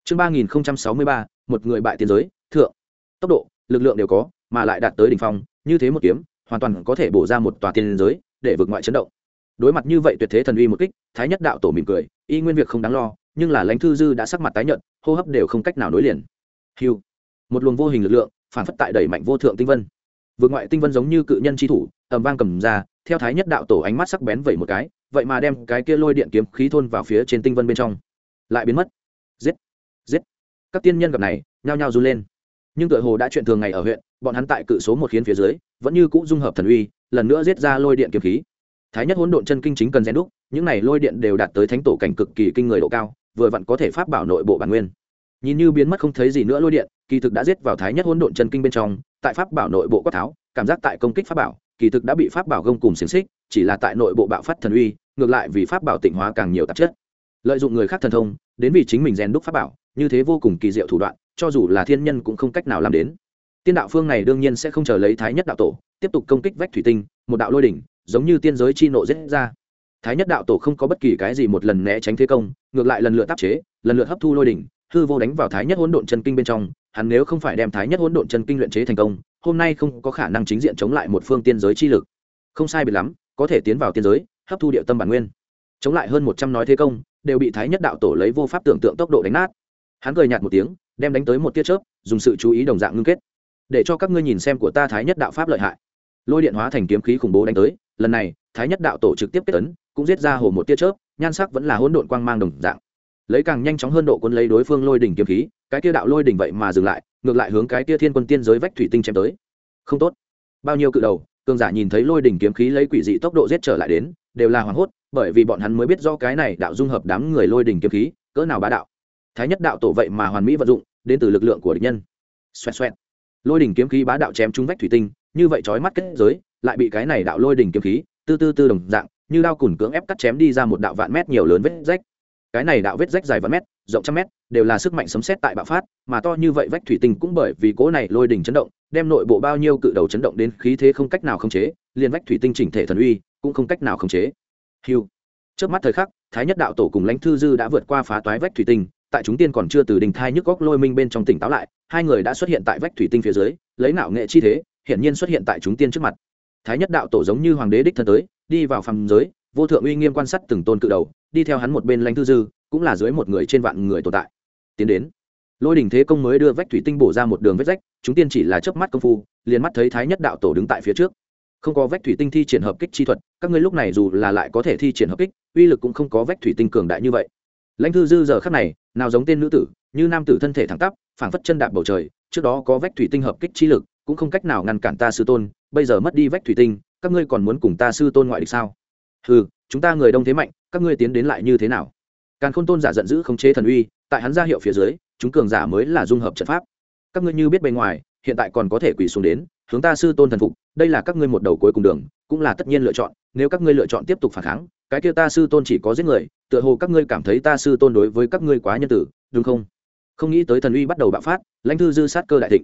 Chương 3063, một người bại tiên giới, thượng. Tốc độ, lực lượng đều có, mà lại đạt tới đỉnh phong, như thế một kiếm, hoàn toàn có thể bổ ra một tòa tiên giới, để vượt ngoại chấn động. Đối mặt như vậy tuyệt thế thần uy một kích, Thái Nhất đạo tổ mỉm cười, y nguyên việc không đáng lo, nhưng là Lãnh Thư Dư đã sắc mặt tái nhợt, hô hấp đều không cách nào nối liền. Hưu, một luồng vô hình lực lượng, phản phất tại đẩy mạnh vô thượng tinh vân. Vượt ngoại tinh vân giống như cự nhân chi thủ, ầm vang cầm ra, theo Thái Nhất đạo tổ ánh mắt sắc bén vẩy một cái, vậy mà đem cái kia lôi điện kiếm khí thôn vào phía trên tinh vân bên trong, lại biến mất. Giết, giết. Các tiên nhân gặp này, nhao nhao run lên. Nhưng tựa hồ đã chuyện thường ngày ở huyện, bọn hắn tại cự số một khiến phía dưới, vẫn như cũ dung hợp thần uy, lần nữa giết ra lôi điện kiếm khí. Thái Nhất hỗn độn chân kinh chính cần rèn đúc, những này lôi điện đều đạt tới thánh tổ cảnh cực kỳ kinh người độ cao, vừa vặn có thể pháp bảo nội bộ bản nguyên. Nhìn như biến mất không thấy gì nữa lôi điện, kỳ thực đã giết vào Thái Nhất hỗn độn chân kinh bên trong, tại pháp bảo nội bộ quát tháo, cảm giác tại công kích pháp bảo, kỳ thực đã bị pháp bảo gông cùng xiềng xích, chỉ là tại nội bộ bạo phát thần uy, ngược lại vì pháp bảo tịnh hóa càng nhiều tạp chất. Lợi dụng người khác thần thông, đến vì chính mình rèn đúc pháp bảo, như thế vô cùng kỳ diệu thủ đoạn, cho dù là thiên nhân cũng không cách nào làm đến. Tiên đạo phương này đương nhiên sẽ không chờ lấy Thái Nhất đạo tổ tiếp tục công kích vách thủy tinh, một đạo lôi đỉnh giống như tiên giới chi nộ giết ra. Thái Nhất đạo tổ không có bất kỳ cái gì một lần né tránh thế công, ngược lại lần lượt tác chế, lần lượt hấp thu lôi đỉnh, hư vô đánh vào Thái Nhất hỗn độn chân kinh bên trong. Hắn nếu không phải đem Thái Nhất hỗn độn chân kinh luyện chế thành công, hôm nay không có khả năng chính diện chống lại một phương tiên giới chi lực. Không sai biệt lắm, có thể tiến vào tiên giới, hấp thu địa tâm bản nguyên. Chống lại hơn 100 nói thế công, đều bị Thái Nhất đạo tổ lấy vô pháp tưởng tượng tốc độ đánh nát. Hắn cười nhạt một tiếng, đem đánh tới một tia chớp, dùng sự chú ý đồng dạng ngưng kết, để cho các ngươi nhìn xem của ta Thái Nhất đạo pháp lợi hại. Lôi điện hóa thành kiếm khí khủng bố đánh tới, lần này Thái Nhất đạo tổ trực tiếp kết tấn, cũng giết ra hồ một tia chớp, nhan sắc vẫn là hỗn độn quang mang đồng dạng, lấy càng nhanh chóng hơn độ cuốn lấy đối phương lôi đỉnh kiếm khí, cái tia đạo lôi đỉnh vậy mà dừng lại, ngược lại hướng cái tia thiên quân tiên giới vách thủy tinh chém tới. Không tốt, bao nhiêu cự đầu cường giả nhìn thấy lôi đỉnh kiếm khí lấy quỷ dị tốc độ giết trở lại đến, đều là hoảng hốt, bởi vì bọn hắn mới biết do cái này đạo dung hợp đám người lôi đỉnh kiếm khí cỡ nào bá đạo. Thái Nhất đạo tổ vậy mà hoàn mỹ vận dụng đến từ lực lượng của địch nhân. Xoẹt xoẹt, lôi đỉnh kiếm khí bá đạo chém trúng vách thủy tinh, như vậy chói mắt kết giới lại bị cái này đạo lôi đỉnh kiếm khí tư đồng dạng như đao cùn cưỡng ép cắt chém đi ra một đạo vạn mét nhiều lớn vết rách. Cái này đạo vết rách dài vạn mét, rộng trăm mét, đều là sức mạnh sấm sét tại bạo phát, mà to như vậy vách thủy tinh cũng bởi vì cỗ này lôi đỉnh chấn động, đem nội bộ bao nhiêu cự đầu chấn động đến khí thế không cách nào khống chế, liền vách thủy tinh chỉnh thể thần uy cũng không cách nào khống chế. Hưu. Trước mắt thời khắc, Thái Nhất đạo tổ cùng Lãnh Thư Dư đã vượt qua phá toái vách thủy tinh, tại chúng tiên còn chưa từ đỉnh thai nhức góc lôi minh bên trong tỉnh táo lại, hai người đã xuất hiện tại vách thủy tinh phía dưới, lấy nạo nghệ chi thế, hiển nhiên xuất hiện tại chúng tiên trước mặt. Thái Nhất đạo tổ giống như hoàng đế đích thân tới, đi vào phàm giới, vô thượng uy nghiêm quan sát từng tôn cự đầu, đi theo hắn một bên Lãnh Thư Dư, cũng là dưới một người trên vạn người tồn tại. Tiến đến, lôi đỉnh thế công mới đưa vách thủy tinh bổ ra một đường vết rách, chúng tiên chỉ là chớp mắt công phu, liền mắt thấy Thái Nhất đạo tổ đứng tại phía trước. Không có vách thủy tinh thi triển hợp kích chi thuật, các ngươi lúc này dù là lại có thể thi triển hợp kích, uy lực cũng không có vách thủy tinh cường đại như vậy. Lãnh Thư Dư giờ khắc này, nào giống tên nữ tử, như nam tử thân thể thẳng tắp, phảng phất chân đạp bầu trời, trước đó có vách thủy tinh hợp kích chi lực, cũng không cách nào ngăn cản ta sư tôn, bây giờ mất đi vách thủy tinh, các ngươi còn muốn cùng ta sư tôn ngoại địch sao? Hừ, chúng ta người đông thế mạnh, các ngươi tiến đến lại như thế nào? Càn Khôn tôn giả giận dữ khống chế thần uy, tại hắn ra hiệu phía dưới, chúng cường giả mới là dung hợp trận pháp. Các ngươi như biết bề ngoài, hiện tại còn có thể quỳ xuống đến, hướng ta sư tôn thần phục, đây là các ngươi một đầu cuối cùng đường, cũng là tất nhiên lựa chọn, nếu các ngươi lựa chọn tiếp tục phản kháng, cái kia ta sư tôn chỉ có giết người, tựa hồ các ngươi cảm thấy ta sư tôn đối với các ngươi quá nhân tử, đúng không? Không nghĩ tới thần uy bắt đầu bạo phát, Lãnh Thư Dư sát cơ đại thịnh.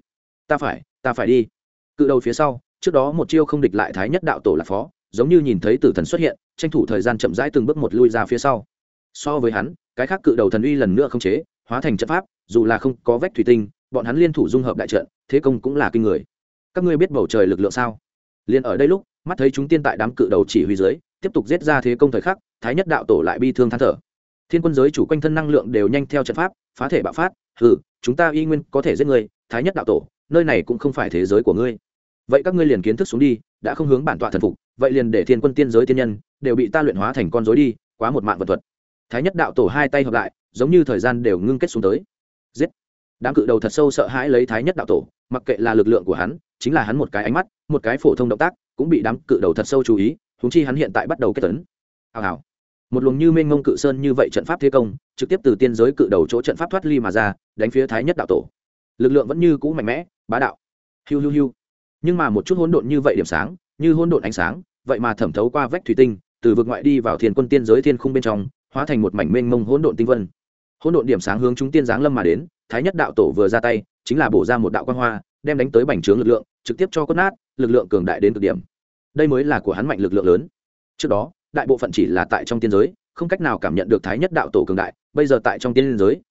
Ta phải đi. Cự đầu phía sau, trước đó một chiêu không địch lại Thái Nhất đạo tổ là phó, giống như nhìn thấy tử thần xuất hiện, tranh thủ thời gian chậm rãi từng bước một lui ra phía sau. So với hắn, cái khác cự đầu thần uy lần nữa không chế, hóa thành trận pháp, dù là không có vách thủy tinh, bọn hắn liên thủ dung hợp đại trận, thế công cũng là kinh người. Các ngươi biết bầu trời lực lượng sao? Liên ở đây lúc, mắt thấy chúng tiên tại đám cự đầu chỉ huy dưới, tiếp tục giết ra thế công thời khắc, Thái Nhất đạo tổ lại bi thương than thở. Thiên quân giới chủ quanh thân năng lượng đều nhanh theo trận pháp, phá thể bạo phát, chúng ta y nguyên có thể giết người, Thái Nhất đạo tổ, nơi này cũng không phải thế giới của ngươi. Vậy các ngươi liền kiến thức xuống đi, đã không hướng bản tọa thần phục, vậy liền để thiên quân tiên giới tiên nhân đều bị ta luyện hóa thành con rối đi, quá một mạng vật thuật. Thái Nhất đạo tổ hai tay hợp lại, giống như thời gian đều ngưng kết xuống tới. Giết. Đám cự đầu thật sâu sợ hãi lấy Thái Nhất đạo tổ, mặc kệ là lực lượng của hắn, chính là hắn một cái ánh mắt, một cái phổ thông động tác, cũng bị đám cự đầu thật sâu chú ý, huống chi hắn hiện tại bắt đầu kết tấn. Hào. Một luồng như mênh mông cự sơn như vậy trận pháp thế công, trực tiếp từ tiên giới cự đầu chỗ trận pháp thoát ly mà ra, đánh phía Thái Nhất đạo tổ. Lực lượng vẫn như cũ mạnh mẽ, bá đạo. Hiu. Nhưng mà một chút hỗn độn như vậy điểm sáng, như hỗn độn ánh sáng, vậy mà thẩm thấu qua vách thủy tinh, từ vực ngoại đi vào thiên quân tiên giới thiên khung bên trong, hóa thành một mảnh mênh mông hỗn độn tinh vân. Hỗn độn điểm sáng hướng chúng tiên giáng lâm mà đến, Thái Nhất đạo tổ vừa ra tay, chính là bổ ra một đạo quang hoa, đem đánh tới bành trướng lực lượng, trực tiếp cho cốt nát, lực lượng cường đại đến cực điểm. Đây mới là của hắn mạnh lực lượng lớn. Trước đó, đại bộ phận chỉ là tại trong tiên giới, không cách nào cảm nhận được Thái Nhất đạo tổ cường đại, bây giờ tại trong tiên giới,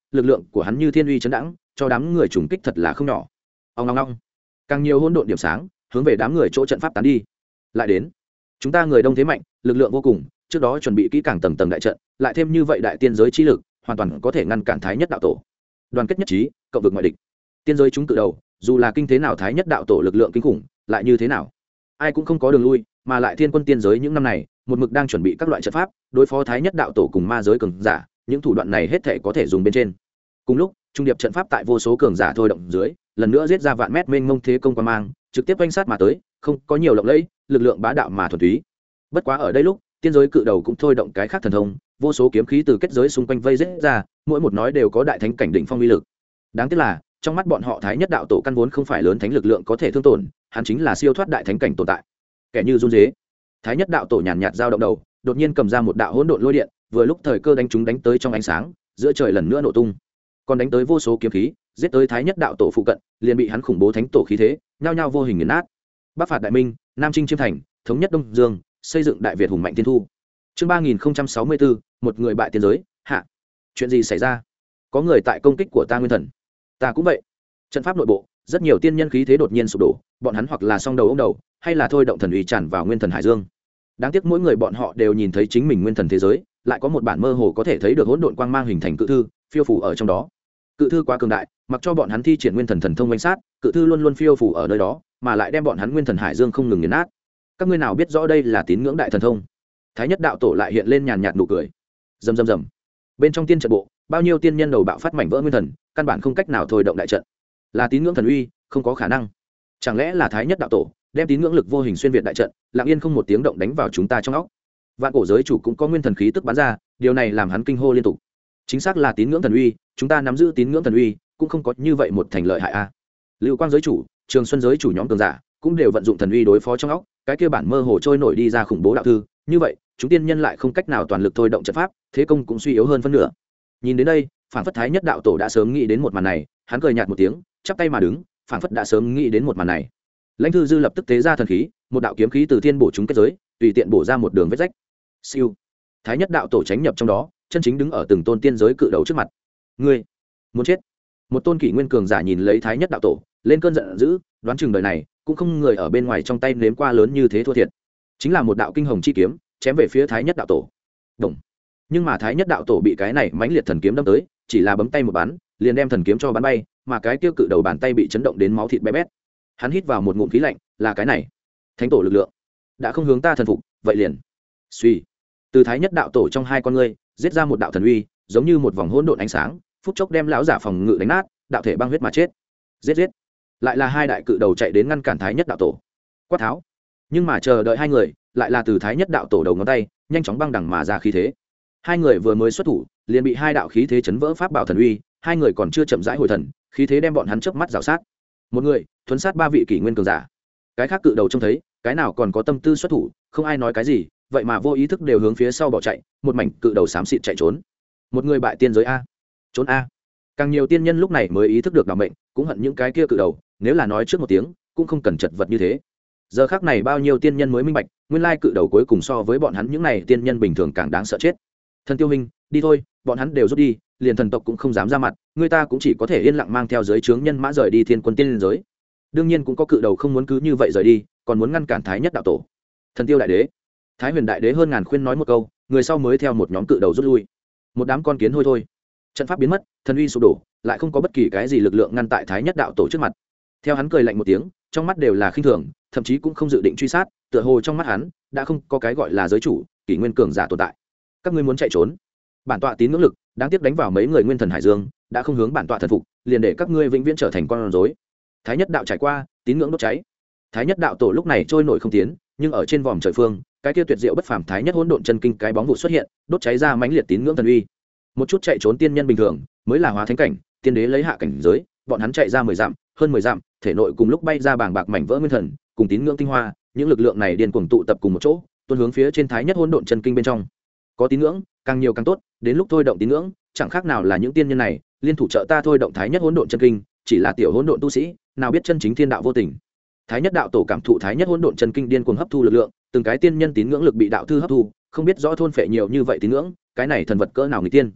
lực lượng của hắn như thiên uy chấn đãng, cho đám người trùng kích thật là không nhỏ. Ong ong ong, càng nhiều hỗn độn điểm sáng hướng về đám người chỗ trận pháp tán đi. Lại đến, chúng ta người đông thế mạnh, lực lượng vô cùng, trước đó chuẩn bị kỹ càng tầng tầng đại trận, lại thêm như vậy đại tiên giới chi lực, hoàn toàn có thể ngăn cản Thái Nhất đạo tổ. Đoàn kết nhất trí, cộng vực ngoại địch. Tiên giới chúng cự đầu, dù là kinh thế nào Thái Nhất đạo tổ lực lượng kinh khủng, lại như thế nào, ai cũng không có đường lui, mà lại thiên quân tiên giới những năm này, một mực đang chuẩn bị các loại trận pháp, đối phó Thái Nhất đạo tổ cùng ma giới cường giả, những thủ đoạn này hết thảy có thể dùng bên trên. Cùng lúc, trung điệp trận pháp tại vô số cường giả thôi động dưới, lần nữa giết ra vạn mét mênh mông thế công qua mang, trực tiếp oanh sát mà tới, không có nhiều lộng lẫy, lực lượng bá đạo mà thuần túy. Bất quá ở đây lúc, tiên giới cự đầu cũng thôi động cái khác thần thông, vô số kiếm khí từ kết giới xung quanh vây giết ra, mỗi một nói đều có đại thánh cảnh đỉnh phong uy lực. Đáng tiếc là, trong mắt bọn họ Thái Nhất đạo tổ căn vốn không phải lớn thánh lực lượng có thể thương tổn, hắn chính là siêu thoát đại thánh cảnh tồn tại. Kẻ như run rế. Thái Nhất đạo tổ nhàn nhạt dao động đầu, đột nhiên cầm ra một đạo hỗn độn lôi điện, vừa lúc thời cơ đánh chúng đánh tới trong ánh sáng, giữa trời lần nữa nổ tung. Còn đánh tới vô số kiếm khí, giết tới Thái Nhất đạo tổ phụ cận, liền bị hắn khủng bố thánh tổ khí thế, nhao nhao vô hình nghiền nát. Bắc phạt đại minh, Nam chinh chiêm thành, thống nhất Đông Dương, xây dựng đại Việt hùng mạnh thiên thu. Chương 3064, một người bại tiên giới, hạ. Chuyện gì xảy ra? Có người tại công kích của ta nguyên thần. Ta cũng vậy. Trận pháp nội bộ, rất nhiều tiên nhân khí thế đột nhiên sụp đổ, bọn hắn hoặc là song đầu ôm đầu, hay là thôi động thần uy tràn vào nguyên thần hải dương. Đáng tiếc mỗi người bọn họ đều nhìn thấy chính mình nguyên thần thế giới, lại có một bản mơ hồ có thể thấy được hỗn độn quang mang hình thành cự thư, phiêu phù ở trong đó. Cự thư quá cường đại, mặc cho bọn hắn thi triển nguyên thần thần thông quanh sát, cự thư luôn luôn phiêu phù ở nơi đó, mà lại đem bọn hắn nguyên thần hải dương không ngừng nghiền nát. Các ngươi nào biết rõ đây là tín ngưỡng đại thần thông? Thái Nhất đạo tổ lại hiện lên nhàn nhạt nụ cười. Rầm rầm rầm. Bên trong tiên trận bộ, bao nhiêu tiên nhân đầu bạo phát mảnh vỡ nguyên thần, căn bản không cách nào thôi động đại trận. Là tín ngưỡng thần uy, không có khả năng. Chẳng lẽ là Thái Nhất đạo tổ đem tín ngưỡng lực vô hình xuyên việt đại trận, lặng yên không một tiếng động đánh vào chúng ta trong óc. Vạn cổ giới chủ cũng có nguyên thần khí tức bắn ra, điều này làm hắn kinh hô liên tục. Chính xác là tín ngưỡng thần uy, chúng ta nắm giữ tín ngưỡng thần uy, cũng không có như vậy một thành lợi hại a. Lưu Quang giới chủ, Trường Xuân giới chủ nhóm cường giả, cũng đều vận dụng thần uy đối phó trong óc, cái kia bản mơ hồ trôi nổi đi ra khủng bố đạo thư, như vậy, chúng tiên nhân lại không cách nào toàn lực thôi động trận pháp, thế công cũng suy yếu hơn phân nửa. Nhìn đến đây, Phản Phất Thái Nhất đạo tổ đã sớm nghĩ đến một màn này, hắn cười nhạt một tiếng, chắp tay mà đứng, Phản Phất đã sớm nghĩ đến một màn này. Lãnh Thư Dư lập tức tế ra thần khí, một đạo kiếm khí từ thiên bổ chúng kết giới, tùy tiện bổ ra một đường vết rách. Siêu. Thái Nhất đạo tổ tránh nhập trong đó, chân chính đứng ở từng tôn tiên giới cự đầu trước mặt. Ngươi muốn chết? Một tôn kỷ nguyên cường giả nhìn lấy Thái Nhất đạo tổ, lên cơn giận dữ, đoán chừng đời này cũng không người ở bên ngoài trong tay nếm qua lớn như thế thua thiệt. Chính là một đạo kinh hồng chi kiếm, chém về phía Thái Nhất đạo tổ. Đồng. Nhưng mà Thái Nhất đạo tổ bị cái này mãnh liệt thần kiếm đâm tới, chỉ là bấm tay một bắn, liền đem thần kiếm cho bắn bay, mà cái kia cự đầu bàn tay bị chấn động đến máu thịt bé bét. Hắn hít vào một ngụm khí lạnh, là cái này, thánh tổ lực lượng đã không hướng ta thần phục, vậy liền suy. Từ Thái Nhất đạo tổ trong hai con ngươi giết ra một đạo thần uy, giống như một vòng hỗn độn ánh sáng, phút chốc đem lão giả phòng ngự đánh nát, đạo thể băng huyết mà chết. Giết giết. Lại là hai đại cự đầu chạy đến ngăn cản Thái Nhất đạo tổ. Quát tháo. Nhưng mà chờ đợi hai người, lại là từ Thái Nhất đạo tổ đầu ngón tay, nhanh chóng băng đằng mà ra khí thế. Hai người vừa mới xuất thủ, liền bị hai đạo khí thế chấn vỡ pháp bảo thần uy, hai người còn chưa chậm rãi hồi thần, khí thế đem bọn hắn chớp mắt rào sát. Một người thuấn sát ba vị kỷ nguyên cường giả, cái khác cự đầu trông thấy, cái nào còn có tâm tư xuất thủ, không ai nói cái gì, vậy mà vô ý thức đều hướng phía sau bỏ chạy, một mảnh cự đầu xám xịt chạy trốn. Một người bại tiên giới a, trốn a. Càng nhiều tiên nhân lúc này mới ý thức được đảm mệnh, cũng hận những cái kia cự đầu, nếu là nói trước một tiếng, cũng không cần chật vật như thế. Giờ khắc này bao nhiêu tiên nhân mới minh bạch, nguyên lai cự đầu cuối cùng so với bọn hắn những này tiên nhân bình thường càng đáng sợ chết. Thần Tiêu Minh, đi thôi, bọn hắn đều rút đi, liền thần tộc cũng không dám ra mặt, người ta cũng chỉ có thể yên lặng mang theo giới trướng nhân mã rời đi thiên quân tiên giới. Đương nhiên cũng có cự đầu không muốn cứ như vậy rời đi, còn muốn ngăn cản Thái Nhất đạo tổ. Thần Tiêu đại đế, Thái Huyền đại đế hơn ngàn khuyên nói một câu, người sau mới theo một nhóm cự đầu rút lui. Một đám con kiến hôi thôi. Trận pháp biến mất, thần uy sụp đổ, lại không có bất kỳ cái gì lực lượng ngăn tại Thái Nhất đạo tổ trước mặt. Theo hắn cười lạnh một tiếng, trong mắt đều là khinh thường, thậm chí cũng không dự định truy sát, tựa hồ trong mắt hắn đã không có cái gọi là giới chủ, kỷ nguyên cường giả tồn tại. Các ngươi muốn chạy trốn? Bản tọa tín ngưỡng lực, đáng tiếc đánh vào mấy người nguyên thần hải dương, đã không hướng bản tọa thần phục, liền để các ngươi vĩnh viễn trở thành con rối. Thái Nhất đạo trải qua, tín ngưỡng đốt cháy. Thái Nhất đạo tổ lúc này trôi nổi không tiến, nhưng ở trên vòm trời phương, cái kia tuyệt diệu bất phàm Thái Nhất hỗn độn chân kinh cái bóng vụ xuất hiện, đốt cháy ra mãnh liệt tín ngưỡng thần uy. Một chút chạy trốn tiên nhân bình thường, mới là hóa thánh cảnh, tiên đế lấy hạ cảnh giới, bọn hắn chạy ra 10 dặm, hơn 10 dặm, thể nội cùng lúc bay ra bảng bạc mảnh vỡ nguyên thần, cùng tín ngưỡng tinh hoa, những lực lượng này điên cuồng tụ tập cùng một chỗ, tuôn hướng phía trên Thái Nhất hỗn độn chân kinh bên trong. Có tín ngưỡng, càng nhiều càng tốt, đến lúc thôi động tín ngưỡng, chẳng khác nào là những tiên nhân này liên thủ trợ ta thôi động Thái Nhất hỗn độn chân kinh, chỉ là tiểu hỗn độn tu sĩ, nào biết chân chính thiên đạo vô tình. Thái Nhất đạo tổ cảm thụ Thái Nhất hỗn độn chân kinh điên cuồng hấp thu lực lượng, từng cái tiên nhân tín ngưỡng lực bị đạo thư hấp thu, không biết rõ thôn phệ nhiều như vậy tín ngưỡng, cái này thần vật cỡ nào người tiên.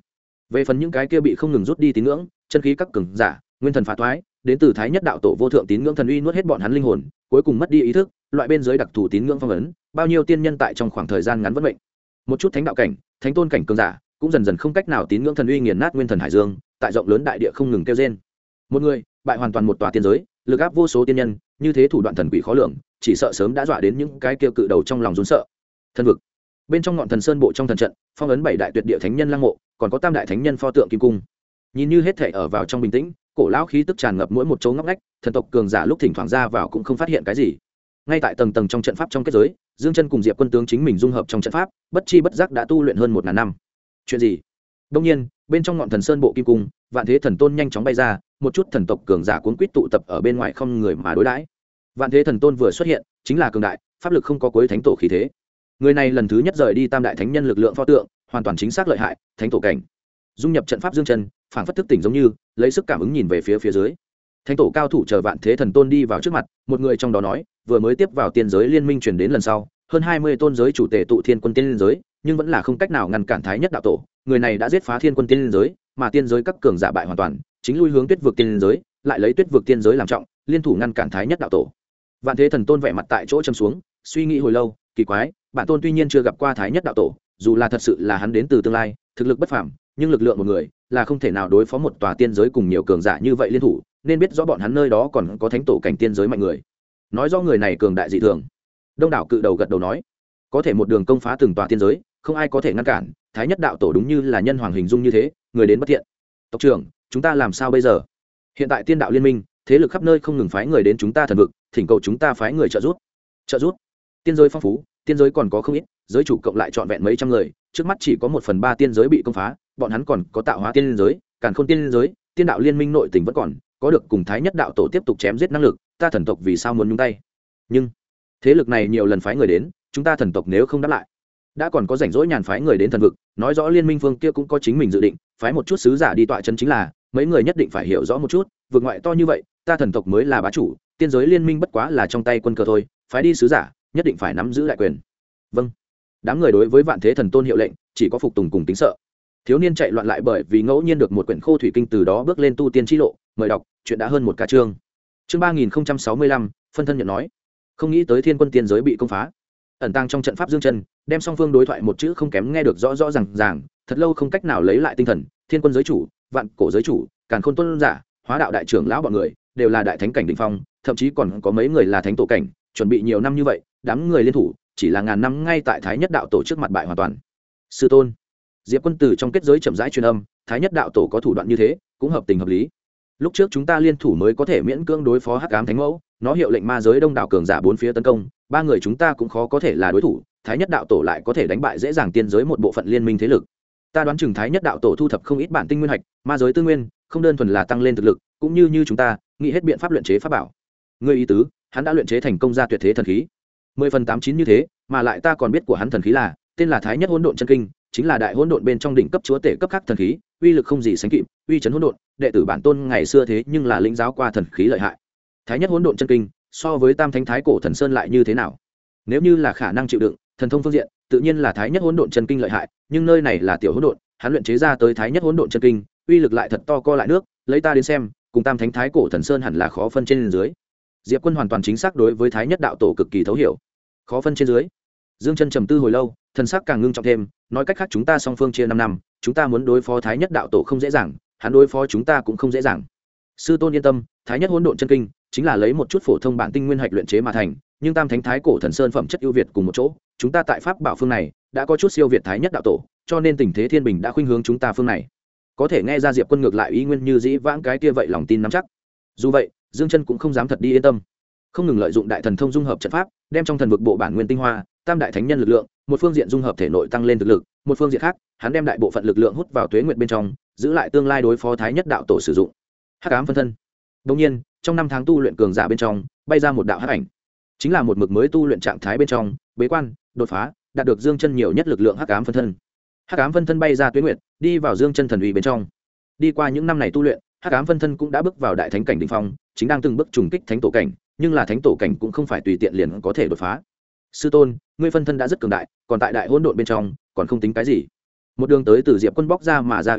Về phần những cái kia bị không ngừng rút đi tín ngưỡng chân khí các cường giả nguyên thần phá thoái, đến từ thái nhất đạo tổ vô thượng tín ngưỡng thần uy nuốt hết bọn hắn linh hồn, cuối cùng mất đi ý thức, loại bên dưới đặc thù tín ngưỡng phong ấn, bao nhiêu tiên nhân tại trong khoảng thời gian ngắn vẫn mệnh. Một chút thánh đạo cảnh thánh tôn cảnh cường giả cũng dần dần không cách nào tín ngưỡng thần uy nghiền nát nguyên thần hải dương, tại rộng lớn đại địa không ngừng kêu rên. Một người bại hoàn toàn một tòa tiên giới, lực áp vô số tiên nhân, như thế thủ đoạn thần quỷ khó lường, chỉ sợ sớm đã dọa đến những cái kia cự đầu trong lòng run sợ. Thần vực bên trong ngọn thần sơn bộ trong thần trận, phong ấn 7 đại tuyệt địa thánh nhân lăng mộ, còn có tam đại thánh nhân pho tượng kim cung. Nhìn như hết thảy ở vào trong bình tĩnh, cổ lão khí tức tràn ngập mỗi một chỗ ngóc ngách, thần tộc cường giả lúc thỉnh thoảng ra vào cũng không phát hiện cái gì. Ngay tại tầng tầng trong trận pháp trong kết giới, Dương Chân cùng Diệp Quân tướng chính mình dung hợp trong trận pháp, bất chi bất giác đã tu luyện hơn 1000 năm. Chuyện gì? Đương nhiên, bên trong ngọn thần sơn bộ kim cung, Vạn Thế Thần Tôn nhanh chóng bay ra, một chút thần tộc cường giả cuốn quýt tụ tập ở bên ngoài không người mà đối đãi. Vạn Thế Thần Tôn vừa xuất hiện, chính là cường đại, pháp lực không có cuối thánh tổ khí thế. Người này lần thứ nhất rời đi tam đại thánh nhân lực lượng pho tượng, hoàn toàn chính xác lợi hại, thánh tổ cảnh. Dung nhập trận pháp Dương Chân, phảng phất thức tỉnh giống như, lấy sức cảm ứng nhìn về phía dưới. Thánh tổ cao thủ chờ Vạn Thế Thần Tôn đi vào trước mặt, một người trong đó nói, vừa mới tiếp vào tiên giới liên minh truyền đến lần sau, hơn 20 tôn giới chủ tề tụ thiên quân tiên giới, nhưng vẫn là không cách nào ngăn cản thái nhất đạo tổ. Người này đã giết phá thiên quân tiên giới, mà tiên giới các cường giả bại hoàn toàn, chính lui hướng tuyết vực tiên giới, lại lấy tuyết vực tiên giới làm trọng, liên thủ ngăn cản thái nhất đạo tổ. Vạn Thế Thần Tôn vẻ mặt tại chỗ trầm xuống, suy nghĩ hồi lâu, kỳ quái, bản tôn tuy nhiên chưa gặp qua thái nhất đạo tổ, dù là thật sự là hắn đến từ tương lai, thực lực bất phàm, nhưng lực lượng một người là không thể nào đối phó một tòa tiên giới cùng nhiều cường giả như vậy liên thủ, nên biết rõ bọn hắn nơi đó còn có thánh tổ cảnh tiên giới mạnh người. Nói rõ người này cường đại dị thường. Đông đảo cự đầu gật đầu nói, có thể một đường công phá từng tòa tiên giới, không ai có thể ngăn cản, thái nhất đạo tổ đúng như là nhân hoàng hình dung như thế, người đến bất thiện. Tộc trưởng, chúng ta làm sao bây giờ? Hiện tại tiên đạo liên minh, thế lực khắp nơi không ngừng phái người đến chúng ta thần vực, thỉnh cầu chúng ta phái người trợ giúp. Trợ giúp? Tiên giới phong phú, tiên giới còn có không ít, giới chủ cộng lại trọn vẹn mấy trăm người, trước mắt chỉ có 1/3 tiên giới bị công phá, bọn hắn còn có tạo hóa tiên giới, càn khôn tiên giới, tiên đạo liên minh nội tình vẫn còn, có được cùng thái nhất đạo tổ tiếp tục chém giết năng lực, ta thần tộc vì sao muốn nhúng tay? Nhưng thế lực này nhiều lần phái người đến, chúng ta thần tộc nếu không đáp lại, đã còn có rảnh rỗi nhàn phái người đến thần vực, nói rõ liên minh phương kia cũng có chính mình dự định, phái một chút sứ giả đi tọa chân chính là, mấy người nhất định phải hiểu rõ một chút, vực ngoại to như vậy, ta thần tộc mới là bá chủ, tiên giới liên minh bất quá là trong tay quân cờ thôi, phái đi sứ giả, nhất định phải nắm giữ đại quyền. Vâng. Đám người đối với Vạn Thế Thần Tôn hiệu lệnh, chỉ có phục tùng cùng tính sợ. Thiếu niên chạy loạn lại bởi vì ngẫu nhiên được một quyển khô thủy kinh, từ đó bước lên tu tiên chi lộ, mời đọc, chuyện đã hơn một ca chương. Chương 3065, phân thân nhận nói, không nghĩ tới thiên quân tiên giới bị công phá. Ẩn tàng trong trận pháp Dương Chân, đem song phương đối thoại một chữ không kém nghe được rõ rõ ràng, thật lâu không cách nào lấy lại tinh thần. Thiên quân giới chủ, vạn cổ giới chủ, càn khôn tôn giả, hóa đạo đại trưởng lão bọn người, đều là đại thánh cảnh đỉnh phong, thậm chí còn có mấy người là thánh tổ cảnh, chuẩn bị nhiều năm như vậy, đám người liên thủ, chỉ là ngàn năm ngay tại thái nhất đạo tổ trước mặt bại hoàn toàn. Sư tôn, Diệp Quân từ trong kết giới chậm rãi truyền âm, thái nhất đạo tổ có thủ đoạn như thế, cũng hợp tình hợp lý. Lúc trước chúng ta liên thủ mới có thể miễn cưỡng đối phó Hắc Ám Thánh Mẫu, nó hiệu lệnh ma giới đông đảo cường giả bốn phía tấn công, ba người chúng ta cũng khó có thể là đối thủ, thái nhất đạo tổ lại có thể đánh bại dễ dàng tiên giới một bộ phận liên minh thế lực. Ta đoán chừng thái nhất đạo tổ thu thập không ít bản tinh nguyên hạch, ma giới tư nguyên, không đơn thuần là tăng lên thực lực, cũng như chúng ta, nghĩ hết biện pháp luyện chế pháp bảo. Ngươi ý tứ, hắn đã luyện chế thành công ra tuyệt thế thần khí. 10/89 như thế, mà lại ta còn biết của hắn thần khí là, tên là Thái Nhất Hỗn Độn Chân Kinh, chính là đại hỗn độn bên trong đỉnh cấp chúa tể cấp khác thần khí, uy lực không gì sánh kịp, uy chấn hỗn độn, đệ tử bản tôn ngày xưa thế nhưng là lĩnh giáo qua thần khí lợi hại. Thái Nhất Hỗn Độn Chân Kinh, so với Tam Thánh Thái Cổ Thần Sơn lại như thế nào? Nếu như là khả năng chịu đựng, thần thông phương diện, tự nhiên là Thái Nhất Hỗn Độn Chân Kinh lợi hại, nhưng nơi này là tiểu hỗn độn, hắn luyện chế ra tới Thái Nhất Hỗn Độn Chân Kinh, uy lực lại thật to co lại nước, lấy ta đến xem, cùng Tam Thánh Thái Cổ Thần Sơn hẳn là khó phân trên dưới. Diệp Quân hoàn toàn chính xác đối với Thái Nhất đạo tổ cực kỳ thấu hiểu. Khó phân trên dưới. Dương Chân trầm tư hồi lâu, thần sắc càng ngưng trọng thêm, nói cách khác chúng ta song phương chia 5 năm, chúng ta muốn đối phó Thái Nhất đạo tổ không dễ dàng, hắn đối phó chúng ta cũng không dễ dàng. Sư tôn yên tâm, Thái Nhất Hỗn Độn Chân Kinh chính là lấy một chút phổ thông bản tinh nguyên hạch luyện chế mà thành, nhưng Tam Thánh Thái Cổ Thần Sơn phẩm chất ưu việt cùng một chỗ, chúng ta tại pháp bảo phương này đã có chút siêu việt Thái Nhất đạo tổ, cho nên tình thế thiên bình đã khuynh hướng chúng ta phương này. Có thể nghe ra Diệp Quân ngược lại ý nguyên như dĩ vãng cái kia vậy, lòng tin nắm chắc. Dù vậy, Dương Chân cũng không dám thật đi yên tâm, không ngừng lợi dụng đại thần thông dung hợp trận pháp, đem trong thần vực bộ bản nguyên tinh hoa, tam đại thánh nhân lực lượng, một phương diện dung hợp thể nội tăng lên thực lực, một phương diện khác, hắn đem đại bộ phận lực lượng hút vào tuế nguyệt bên trong, giữ lại tương lai đối phó Thái Nhất đạo tổ sử dụng. Hắc ám phân thân. Đương nhiên, trong 5 tháng tu luyện cường giả bên trong, bay ra một đạo hắc ảnh, chính là một mực mới tu luyện trạng thái bên trong, bế quan, đột phá, đạt được Dương Chân nhiều nhất lực lượng hắc ám phân thân. Hắc ám phân thân bay ra tuế nguyệt, đi vào Dương Chân thần uy bên trong. Đi qua những năm này tu luyện, hắc ám phân thân cũng đã bước vào đại thánh cảnh đỉnh phong, chính đang từng bước trùng kích thánh tổ cảnh, nhưng là thánh tổ cảnh cũng không phải tùy tiện liền có thể đột phá. Sư tôn, ngươi phân thân đã rất cường đại, còn tại đại hỗn độn bên trong, còn không tính cái gì. Một đường tới từ Diệp Quân bóc ra mà ra ý thức,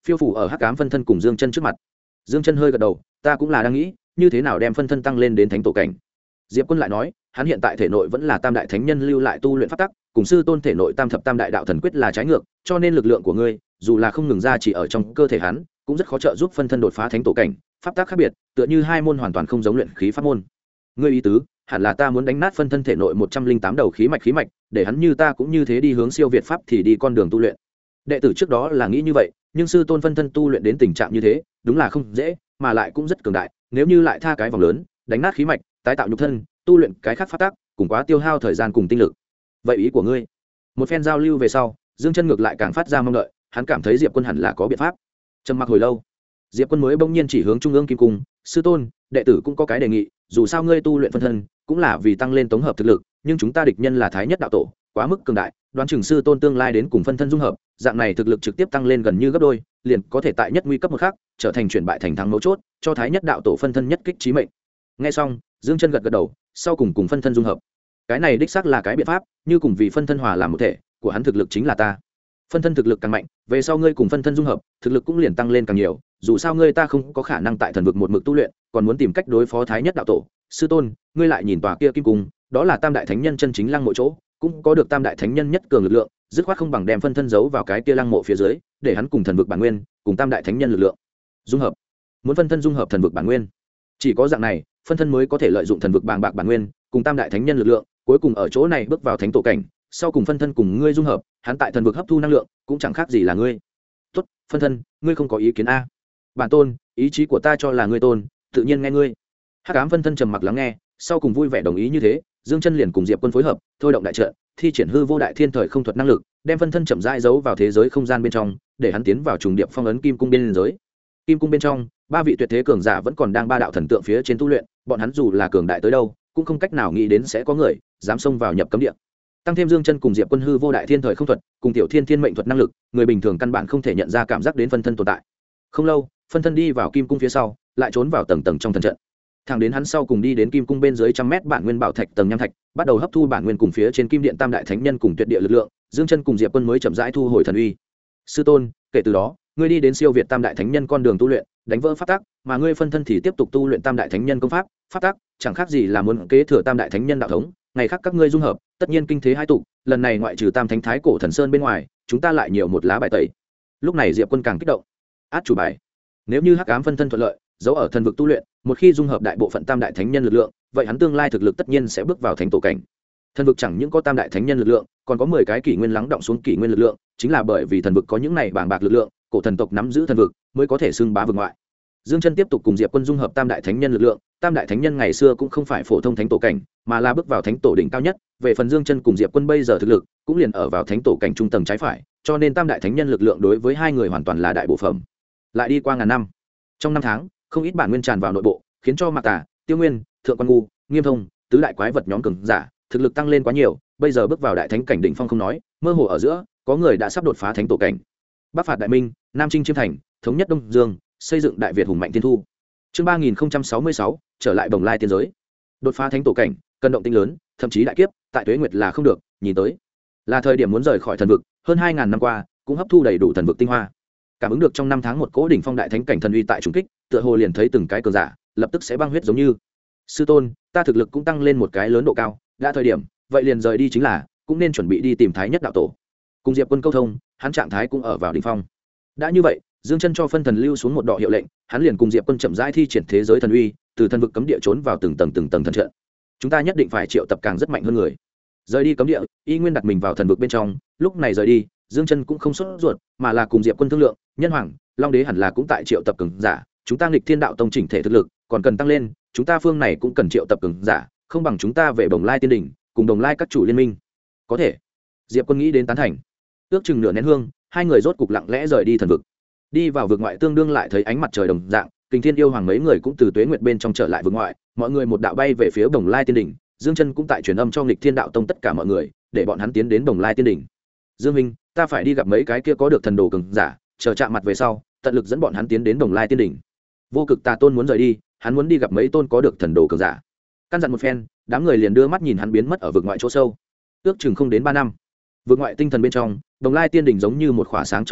phiêu phủ ở hắc ám phân thân cùng Dương Chân trước mặt. Dương Chân hơi gật đầu, ta cũng là đang nghĩ như thế nào đem phân thân tăng lên đến thánh tổ cảnh. Diệp Quân lại nói, hắn hiện tại thể nội vẫn là tam đại thánh nhân lưu lại tu luyện pháp tắc, cùng sư tôn thể nội tam thập tam đại đạo thần quyết là trái ngược, cho nên lực lượng của ngươi dù là không ngừng ra chỉ ở trong cơ thể hắn, cũng rất khó trợ giúp phân thân đột phá thánh tổ cảnh. Pháp tắc khác biệt, tựa như hai môn hoàn toàn không giống luyện khí pháp môn. Ngươi ý tứ hẳn là ta muốn đánh nát phân thân thể nội 108 đầu khí mạch, để hắn như ta cũng như thế đi hướng siêu việt pháp thì đi con đường tu luyện. Đệ tử trước đó là nghĩ như vậy, nhưng sư tôn phân thân tu luyện đến tình trạng như thế, đúng là không dễ, mà lại cũng rất cường đại, nếu như lại tha cái vòng lớn, đánh nát khí mạch, tái tạo nhục thân, tu luyện cái khác pháp tắc, cũng quá tiêu hao thời gian cùng tinh lực. Vậy ý của ngươi? Một phen giao lưu về sau, Dương Chân ngược lại càng phát ra mong đợi, hắn cảm thấy Diệp Quân hẳn là có biện pháp. Trầm mặc hồi lâu, Diệp Quân mới bỗng nhiên chỉ hướng trung ương kim cung, sư tôn, đệ tử cũng có cái đề nghị, dù sao ngươi tu luyện phân thân cũng là vì tăng lên tổng hợp thực lực, nhưng chúng ta địch nhân là thái nhất đạo tổ, quá mức cường đại, đoán chừng sư tôn tương lai đến cùng phân thân dung hợp, dạng này thực lực trực tiếp tăng lên gần như gấp đôi, liền có thể tại nhất nguy cấp một khác trở thành chuyển bại thành thắng mấu chốt, cho thái nhất đạo tổ phân thân nhất kích chí mệnh. Nghe xong, Dương Chân gật gật đầu, sau cùng phân thân dung hợp. Cái này đích xác là cái biện pháp, như cùng vì phân thân hòa làm một thể, của hắn thực lực chính là ta. Phân thân thực lực càng mạnh, về sau ngươi cùng phân thân dung hợp, thực lực cũng liền tăng lên càng nhiều, dù sao ngươi ta không có khả năng tại thần vực một mực tu luyện, còn muốn tìm cách đối phó thái nhất đạo tổ. Sư tôn, ngươi lại nhìn tòa kia kim cung, đó là tam đại thánh nhân chân chính lăng mộ chỗ, cũng có được tam đại thánh nhân nhất cường lực lượng, dứt khoát không bằng đem phân thân giấu vào cái kia lăng mộ phía dưới, để hắn cùng thần vực bản nguyên, cùng tam đại thánh nhân lực lượng dung hợp. Muốn phân thân dung hợp thần vực bản nguyên, chỉ có dạng này, phân thân mới có thể lợi dụng thần vực bàng bạc bản nguyên, cùng tam đại thánh nhân lực lượng, cuối cùng ở chỗ này bước vào thánh tổ cảnh, sau cùng phân thân cùng ngươi dung hợp, hắn tại thần vực hấp thu năng lượng, cũng chẳng khác gì là ngươi. Tốt, phân thân, ngươi không có ý kiến a? Bản tôn, ý chí của ta cho là ngươi tôn, tự nhiên nghe ngươi. Hắc ám phân thân trầm mặc lắng nghe, sau cùng vui vẻ đồng ý như thế. Dương Chân liền cùng Diệp Quân phối hợp, thôi động đại trận, thi triển hư vô đại thiên thời không thuật năng lực, đem phân thân chậm rãi giấu vào thế giới không gian bên trong, để hắn tiến vào trùng điệp phong ấn kim cung bên giới. Kim cung bên trong, ba vị tuyệt thế cường giả vẫn còn đang ba đạo thần tượng phía trên tu luyện, bọn hắn dù là cường đại tới đâu, cũng không cách nào nghĩ đến sẽ có người dám xông vào nhập cấm địa. Tăng thêm Dương Chân cùng Diệp Quân hư vô đại thiên thời không thuật, cùng tiểu thiên thiên mệnh thuật năng lực, người bình thường căn bản không thể nhận ra cảm giác đến phân thân tồn tại. Không lâu, phân thân đi vào kim cung phía sau, lại trốn vào tầng tầng trong thần trận. Thẳng đến hắn sau cùng đi đến kim cung bên dưới 100 mét bản nguyên bảo thạch tầng nham thạch, bắt đầu hấp thu bản nguyên cùng phía trên kim điện tam đại thánh nhân cùng tuyệt địa lực lượng, Dương Chân cùng Diệp Quân mới chậm rãi thu hồi thần uy. Sư tôn, kể từ đó, ngươi đi đến siêu việt tam đại thánh nhân con đường tu luyện, đánh vỡ pháp tắc, mà ngươi phân thân thì tiếp tục tu luyện tam đại thánh nhân công pháp, pháp tắc, chẳng khác gì là muốn kế thừa tam đại thánh nhân đạo thống, ngày khác các ngươi dung hợp, tất nhiên kinh thế hai tụ, lần này ngoại trừ tam thánh thái cổ thần sơn bên ngoài, chúng ta lại nhiều một lá bài tẩy. Lúc này Diệp Quân càng kích động. Át chủ bài. Nếu như hắc ám phân thân thuận lợi, giấu ở thần vực tu luyện, một khi dung hợp đại bộ phận tam đại thánh nhân lực lượng, vậy hắn tương lai thực lực tất nhiên sẽ bước vào thánh tổ cảnh. Thần vực chẳng những có tam đại thánh nhân lực lượng, còn có 10 cái kỷ nguyên lắng động xuống kỷ nguyên lực lượng, chính là bởi vì thần vực có những này bàng bạc lực lượng, cổ thần tộc nắm giữ thần vực, mới có thể xưng bá vực ngoại. Dương Chân tiếp tục cùng Diệp Quân dung hợp tam đại thánh nhân lực lượng, tam đại thánh nhân ngày xưa cũng không phải phổ thông thánh tổ cảnh, mà là bước vào thánh tổ đỉnh cao nhất, về phần Dương Chân cùng Diệp Quân bây giờ thực lực, cũng liền ở vào thánh tổ cảnh trung tầng trái phải, cho nên tam đại thánh nhân lực lượng đối với hai người hoàn toàn là đại bộ phẩm. Lại đi qua ngàn năm, trong năm tháng, không ít bản nguyên tràn vào nội bộ, khiến cho Mạc Tà, Tiêu Nguyên, Thượng Quan Ngu, Nghiêm Thông, tứ đại quái vật nhóm cường giả, thực lực tăng lên quá nhiều, bây giờ bước vào đại thánh cảnh đỉnh phong không nói, mơ hồ ở giữa, có người đã sắp đột phá thánh tổ cảnh. Bắc phạt đại minh, Nam chinh chiêm thành, thống nhất Đông Dương, xây dựng đại Việt hùng mạnh tiên thu. Chương 3066, trở lại Bồng Lai tiên giới. Đột phá thánh tổ cảnh, cần động tinh lớn, thậm chí đại kiếp, tại Tuế Nguyệt là không được, nhìn tới là thời điểm muốn rời khỏi thần vực, hơn 2000 năm qua, cũng hấp thu đầy đủ thần vực tinh hoa. Cảm ứng được trong năm tháng một cố đỉnh phong đại thánh cảnh thần uy tại trùng kích, tựa hồ liền thấy từng cái cường giả, lập tức sẽ băng huyết giống như. Sư tôn, ta thực lực cũng tăng lên một cái lớn độ cao, đã thời điểm, vậy liền rời đi chính là, cũng nên chuẩn bị đi tìm Thái Nhất đạo tổ. Cùng Diệp Quân câu thông, hắn trạng thái cũng ở vào đỉnh phong. Đã như vậy, Dương Chân cho phân thần lưu xuống một đạo hiệu lệnh, hắn liền cùng Diệp Quân chậm rãi thi triển thế giới thần uy, từ thần vực cấm địa trốn vào từng tầng thần trận. Chúng ta nhất định phải triệu tập càng rất mạnh hơn người. Rời đi cấm địa, y nguyên đặt mình vào thần vực bên trong, lúc này rời đi, Dương Chân cũng không sốt ruột, mà là cùng Diệp Quân thương lượng, Nhân Hoàng, Long Đế hẳn là cũng tại triệu tập cường giả, chúng ta nghịch thiên đạo tông chỉnh thể thực lực, còn cần tăng lên, chúng ta phương này cũng cần triệu tập cường giả, không bằng chúng ta về Bồng Lai Tiên đỉnh, cùng Bồng Lai các chủ liên minh. Có thể. Diệp Quân nghĩ đến tán thành. Ước chừng nửa nén hương, hai người rốt cục lặng lẽ rời đi thần vực. Đi vào vực ngoại tương đương lại thấy ánh mặt trời đồng dạng, Kình Thiên yêu hoàng mấy người cũng từ Tuế Nguyệt bên trong trở lại vực ngoại, mọi người một đạo bay về phía Bồng Lai Tiên đỉnh, Dương Chân cũng tại truyền âm cho nghịch thiên đạo tông tất cả mọi người, để bọn hắn tiến đến Bồng Lai Tiên đỉnh. Dương minh, ta phải đi gặp mấy cái kia có được thần đồ cường giả, chờ chạm mặt về sau, tận lực dẫn bọn hắn tiến đến Bồng Lai Tiên đỉnh. Vô Cực Tà Tôn muốn rời đi, hắn muốn đi gặp mấy tôn có được thần đồ cường giả. Căn dặn một phen, đám người liền đưa mắt nhìn hắn biến mất ở vực ngoại chỗ sâu. Ước chừng không đến 3 năm, vực ngoại tinh thần bên trong, Bồng Lai Tiên đỉnh giống như một khỏa sáng chói bảo thạch,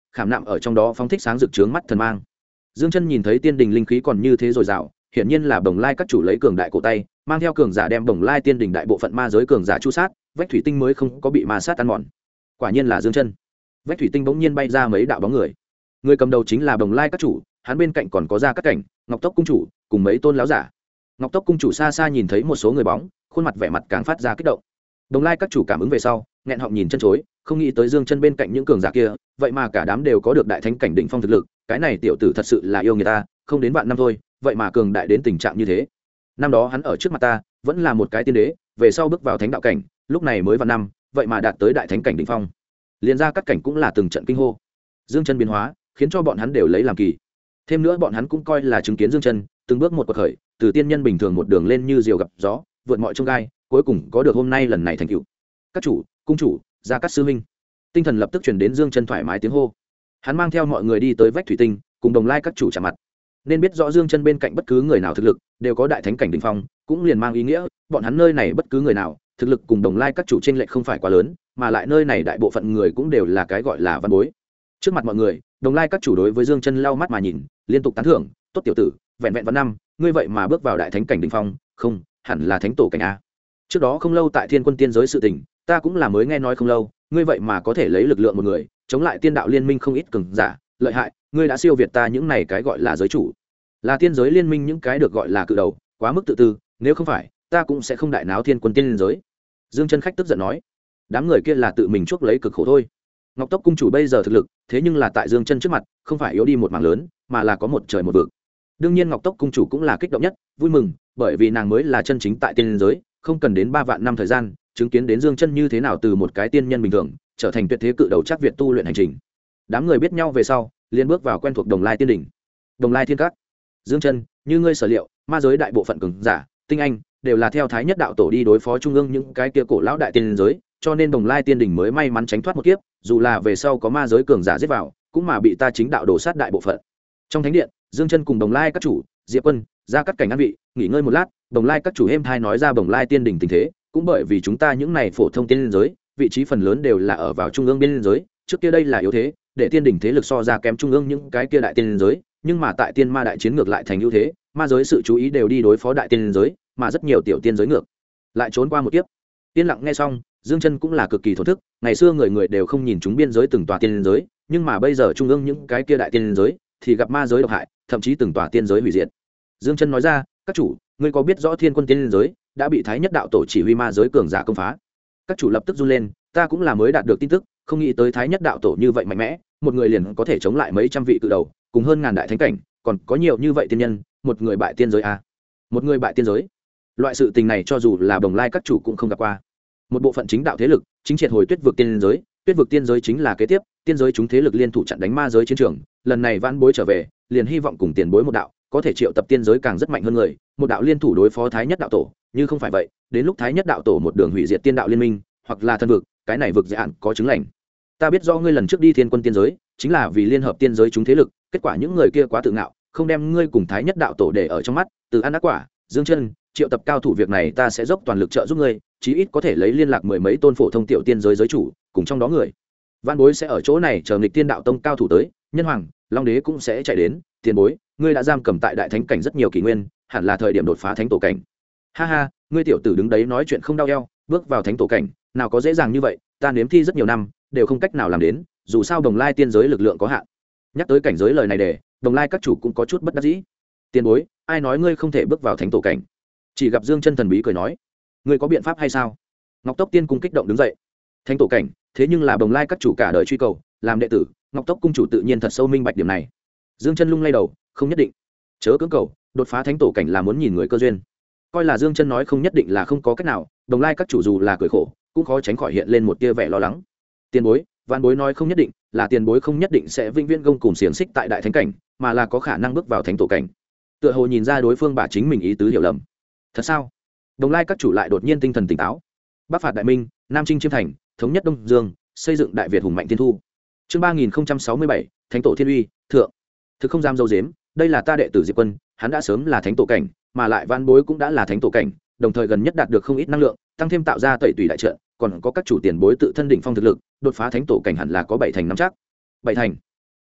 khảm nạm ở trong đó phóng thích sáng rực trướng mắt thần mang. Dương Chân nhìn thấy tiên đình linh khí còn như thế dồi dào, hiển nhiên là Bồng Lai các chủ lấy cường đại cổ tay, mang theo cường giả đem Bồng Lai tiên đình đại bộ phận ma giới cường giả chu sát, vách thủy tinh mới không có bị ma sát ăn mòn. Quả nhiên là Dương Chân. Vách thủy tinh bỗng nhiên bay ra mấy đạo bóng người. Người cầm đầu chính là Bồng Lai các chủ, hắn bên cạnh còn có Gia Cát Cảnh, Ngọc Tốc cung chủ, cùng mấy tôn lão giả. Ngọc Tốc cung chủ xa xa nhìn thấy một số người bóng, khuôn mặt vẻ mặt càng phát ra kích động. Bồng Lai các chủ cảm ứng về sau, nghẹn họng nhìn chân chối, không nghĩ tới Dương Chân bên cạnh những cường giả kia, vậy mà cả đám đều có được đại thánh cảnh đỉnh phong thực lực, cái này tiểu tử thật sự là yêu người ta, không đến vạn năm thôi, vậy mà cường đại đến tình trạng như thế. Năm đó hắn ở trước mặt ta, vẫn là một cái tiên đế, về sau bước vào thánh đạo cảnh, lúc này mới vạn năm, vậy mà đạt tới đại thánh cảnh đỉnh phong. Liên Gia Cát Cảnh cũng là từng trận kinh hô. Dương Chân biến hóa, khiến cho bọn hắn đều lấy làm kỳ. Thêm nữa bọn hắn cũng coi là chứng kiến Dương Chân từng bước một quật khởi, từ tiên nhân bình thường một đường lên như diều gặp gió, vượt mọi chông gai, cuối cùng có được hôm nay lần này thành tựu. Các chủ, cung chủ, Gia Cát sư huynh. Tinh thần lập tức truyền đến Dương Chân thoải mái tiếng hô. Hắn mang theo mọi người đi tới vách thủy tinh, cùng Đồng Lai các chủ chạm mặt. Nên biết rõ Dương Chân bên cạnh bất cứ người nào thực lực đều có đại thánh cảnh đỉnh phong, cũng liền mang ý nghĩa bọn hắn nơi này bất cứ người nào thực lực cùng Đồng Lai các chủ trên lệch không phải quá lớn, mà lại nơi này đại bộ phận người cũng đều là cái gọi là văn bối. Trước mặt mọi người, Đồng Lai các chủ đối với Dương Chân lau mắt mà nhìn, liên tục tán thưởng, tốt tiểu tử, vẹn vẹn vạn năm, ngươi vậy mà bước vào đại thánh cảnh đỉnh phong, không, hẳn là thánh tổ cảnh a. Trước đó không lâu tại Thiên Quân Tiên giới sự tình, ta cũng là mới nghe nói không lâu, ngươi vậy mà có thể lấy lực lượng một người chống lại tiên đạo liên minh không ít cường giả, lợi hại, ngươi đã siêu việt ta những này cái gọi là giới chủ, là tiên giới liên minh những cái được gọi là cự đầu, quá mức tự tư, nếu không phải ta cũng sẽ không đại náo Thiên Quân Tiên giới. Dương Chân khách tức giận nói, đám người kia là tự mình chuốc lấy cực khổ thôi. Ngọc Tốc cung chủ bây giờ thực lực, thế nhưng là tại Dương Chân trước mặt, không phải yếu đi một mảng lớn, mà là có một trời một vực. Đương nhiên Ngọc Tốc cung chủ cũng là kích động nhất, vui mừng, bởi vì nàng mới là chân chính tại tiên giới, không cần đến 3 vạn năm thời gian, chứng kiến đến Dương Chân như thế nào từ một cái tiên nhân bình thường trở thành tuyệt thế cự đầu chắc Việt tu luyện hành trình. Đám người biết nhau về sau, liền bước vào quen thuộc Đồng Lai tiên đỉnh. Đồng Lai thiên các. Dương Chân, như ngươi sở liệu, ma giới đại bộ phận cường giả, tinh anh đều là theo Thái Nhất đạo tổ đi đối phó trung ương những cái kia cổ lão đại tiên giới, cho nên Đồng Lai tiên đỉnh mới may mắn tránh thoát một kiếp, dù là về sau có ma giới cường giả giết vào, cũng mà bị ta chính đạo đổ sát đại bộ phận. Trong thánh điện, Dương Chân cùng Đồng Lai các chủ, Diệp Quân, Gia Cát Cảnh an vị, nghỉ ngơi một lát, Đồng Lai các chủ êm thai nói ra Đồng Lai tiên đỉnh tình thế, cũng bởi vì chúng ta những này phổ thông tiên giới, vị trí phần lớn đều là ở vào trung ương biên giới, trước kia đây là yếu thế, để tiên đỉnh thế lực so ra kém trung ương những cái kia đại tiên giới, nhưng mà tại tiên ma đại chiến ngược lại thành ưu thế, ma giới sự chú ý đều đi đối phó đại tiên giới, mà rất nhiều tiểu tiên giới ngược lại trốn qua một kiếp. Yên lặng nghe xong, Dương Chân cũng là cực kỳ thổn thức, ngày xưa người người đều không nhìn chúng biên giới từng tòa tiên giới, nhưng mà bây giờ trung ương những cái kia đại tiên giới thì gặp ma giới độc hại, thậm chí từng tòa tiên giới hủy diệt. Dương Chân nói ra, các chủ, ngươi có biết rõ Thiên Quân tiên giới đã bị Thái Nhất đạo tổ chỉ huy ma giới cường giả công phá? Các chủ lập tức run lên, ta cũng là mới đạt được tin tức, không nghĩ tới Thái Nhất đạo tổ như vậy mạnh mẽ, một người liền có thể chống lại mấy trăm vị cự đầu, cùng hơn ngàn đại thánh cảnh, còn có nhiều như vậy tiên nhân, một người bại tiên giới a. Một người bại tiên giới. Loại sự tình này cho dù là Đồng Lai các chủ cũng không gặp qua. Một bộ phận chính đạo thế lực, chính triệt hồi Tuyết vực tiên giới, Tuyết vực tiên giới chính là kế tiếp, tiên giới chúng thế lực liên thủ chặn đánh ma giới chiến trường, lần này vãn bối trở về, liền hy vọng cùng tiền bối một đạo, có thể triệu tập tiên giới càng rất mạnh hơn người, một đạo liên thủ đối phó Thái Nhất đạo tổ, như không phải vậy, đến lúc Thái Nhất đạo tổ một đường hủy diệt tiên đạo liên minh, hoặc là thân vực, cái này vực dạ có chứng lành. Ta biết do ngươi lần trước đi Thiên Quân tiên giới, chính là vì liên hợp tiên giới chúng thế lực, kết quả những người kia quá tự ngạo, không đem ngươi cùng Thái Nhất đạo tổ để ở trong mắt, từ ăn ác quả. Dương Chân, triệu tập cao thủ việc này ta sẽ dốc toàn lực trợ giúp ngươi, chí ít có thể lấy liên lạc 10 mấy tôn phổ thông tiểu tiên giới giới chủ, cùng trong đó người. Vạn bối sẽ ở chỗ này chờ nghịch tiên đạo tông cao thủ tới, Nhân Hoàng, Long Đế cũng sẽ chạy đến, tiền bối, ngươi đã giam cầm tại đại thánh cảnh rất nhiều kỷ nguyên, hẳn là thời điểm đột phá thánh tổ cảnh. Ha ha, ngươi tiểu tử đứng đấy nói chuyện không đau eo, bước vào thánh tổ cảnh, nào có dễ dàng như vậy, ta nếm thi rất nhiều năm, đều không cách nào làm đến, dù sao Đồng Lai tiên giới lực lượng có hạn. Nhắc tới cảnh giới lời này để, Đồng Lai các chủ cũng có chút bất đắc dĩ. Tiền bối, ai nói ngươi không thể bước vào thánh tổ cảnh? Chỉ gặp Dương Chân thần bí cười nói, ngươi có biện pháp hay sao? Ngọc Tốc tiên cung kích động đứng dậy. Thánh tổ cảnh, thế nhưng là Đồng Lai các chủ cả đời truy cầu, làm đệ tử, Ngọc Tốc cung chủ tự nhiên thật sâu minh bạch điểm này. Dương Chân lung lay đầu, không nhất định, chớ cưỡng cầu, đột phá thánh tổ cảnh là muốn nhìn người cơ duyên. Coi là Dương Chân nói không nhất định là không có cách nào, Đồng Lai các chủ dù là cười khổ, cũng khó tránh khỏi hiện lên một tia vẻ lo lắng. Tiền bối, Vạn bối nói không nhất định, là tiền bối không nhất định sẽ vĩnh viễn gông cùm xiềng xích tại đại thánh cảnh, mà là có khả năng bước vào thánh tổ cảnh. Tựa hồ nhìn ra đối phương bà chính mình ý tứ hiểu lầm. Thật sao? Đồng Lai các chủ lại đột nhiên tinh thần tỉnh táo. Bắc phạt đại minh, Nam chinh chiêm thành, thống nhất Đông Dương, xây dựng đại Việt hùng mạnh thiên thu. Chương 3067, Thánh tổ thiên uy, thượng. Thực không dám dâu dếm, đây là ta đệ tử Diệp Quân, hắn đã sớm là thánh tổ cảnh, mà lại Vạn bối cũng đã là thánh tổ cảnh, đồng thời gần nhất đạt được không ít năng lượng, tăng thêm tạo ra tẩy tùy đại trận, còn có các chủ tiền bối tự thân đỉnh phong thực lực, đột phá thánh tổ cảnh hẳn là có 7 thành nắm chắc. 7 thành?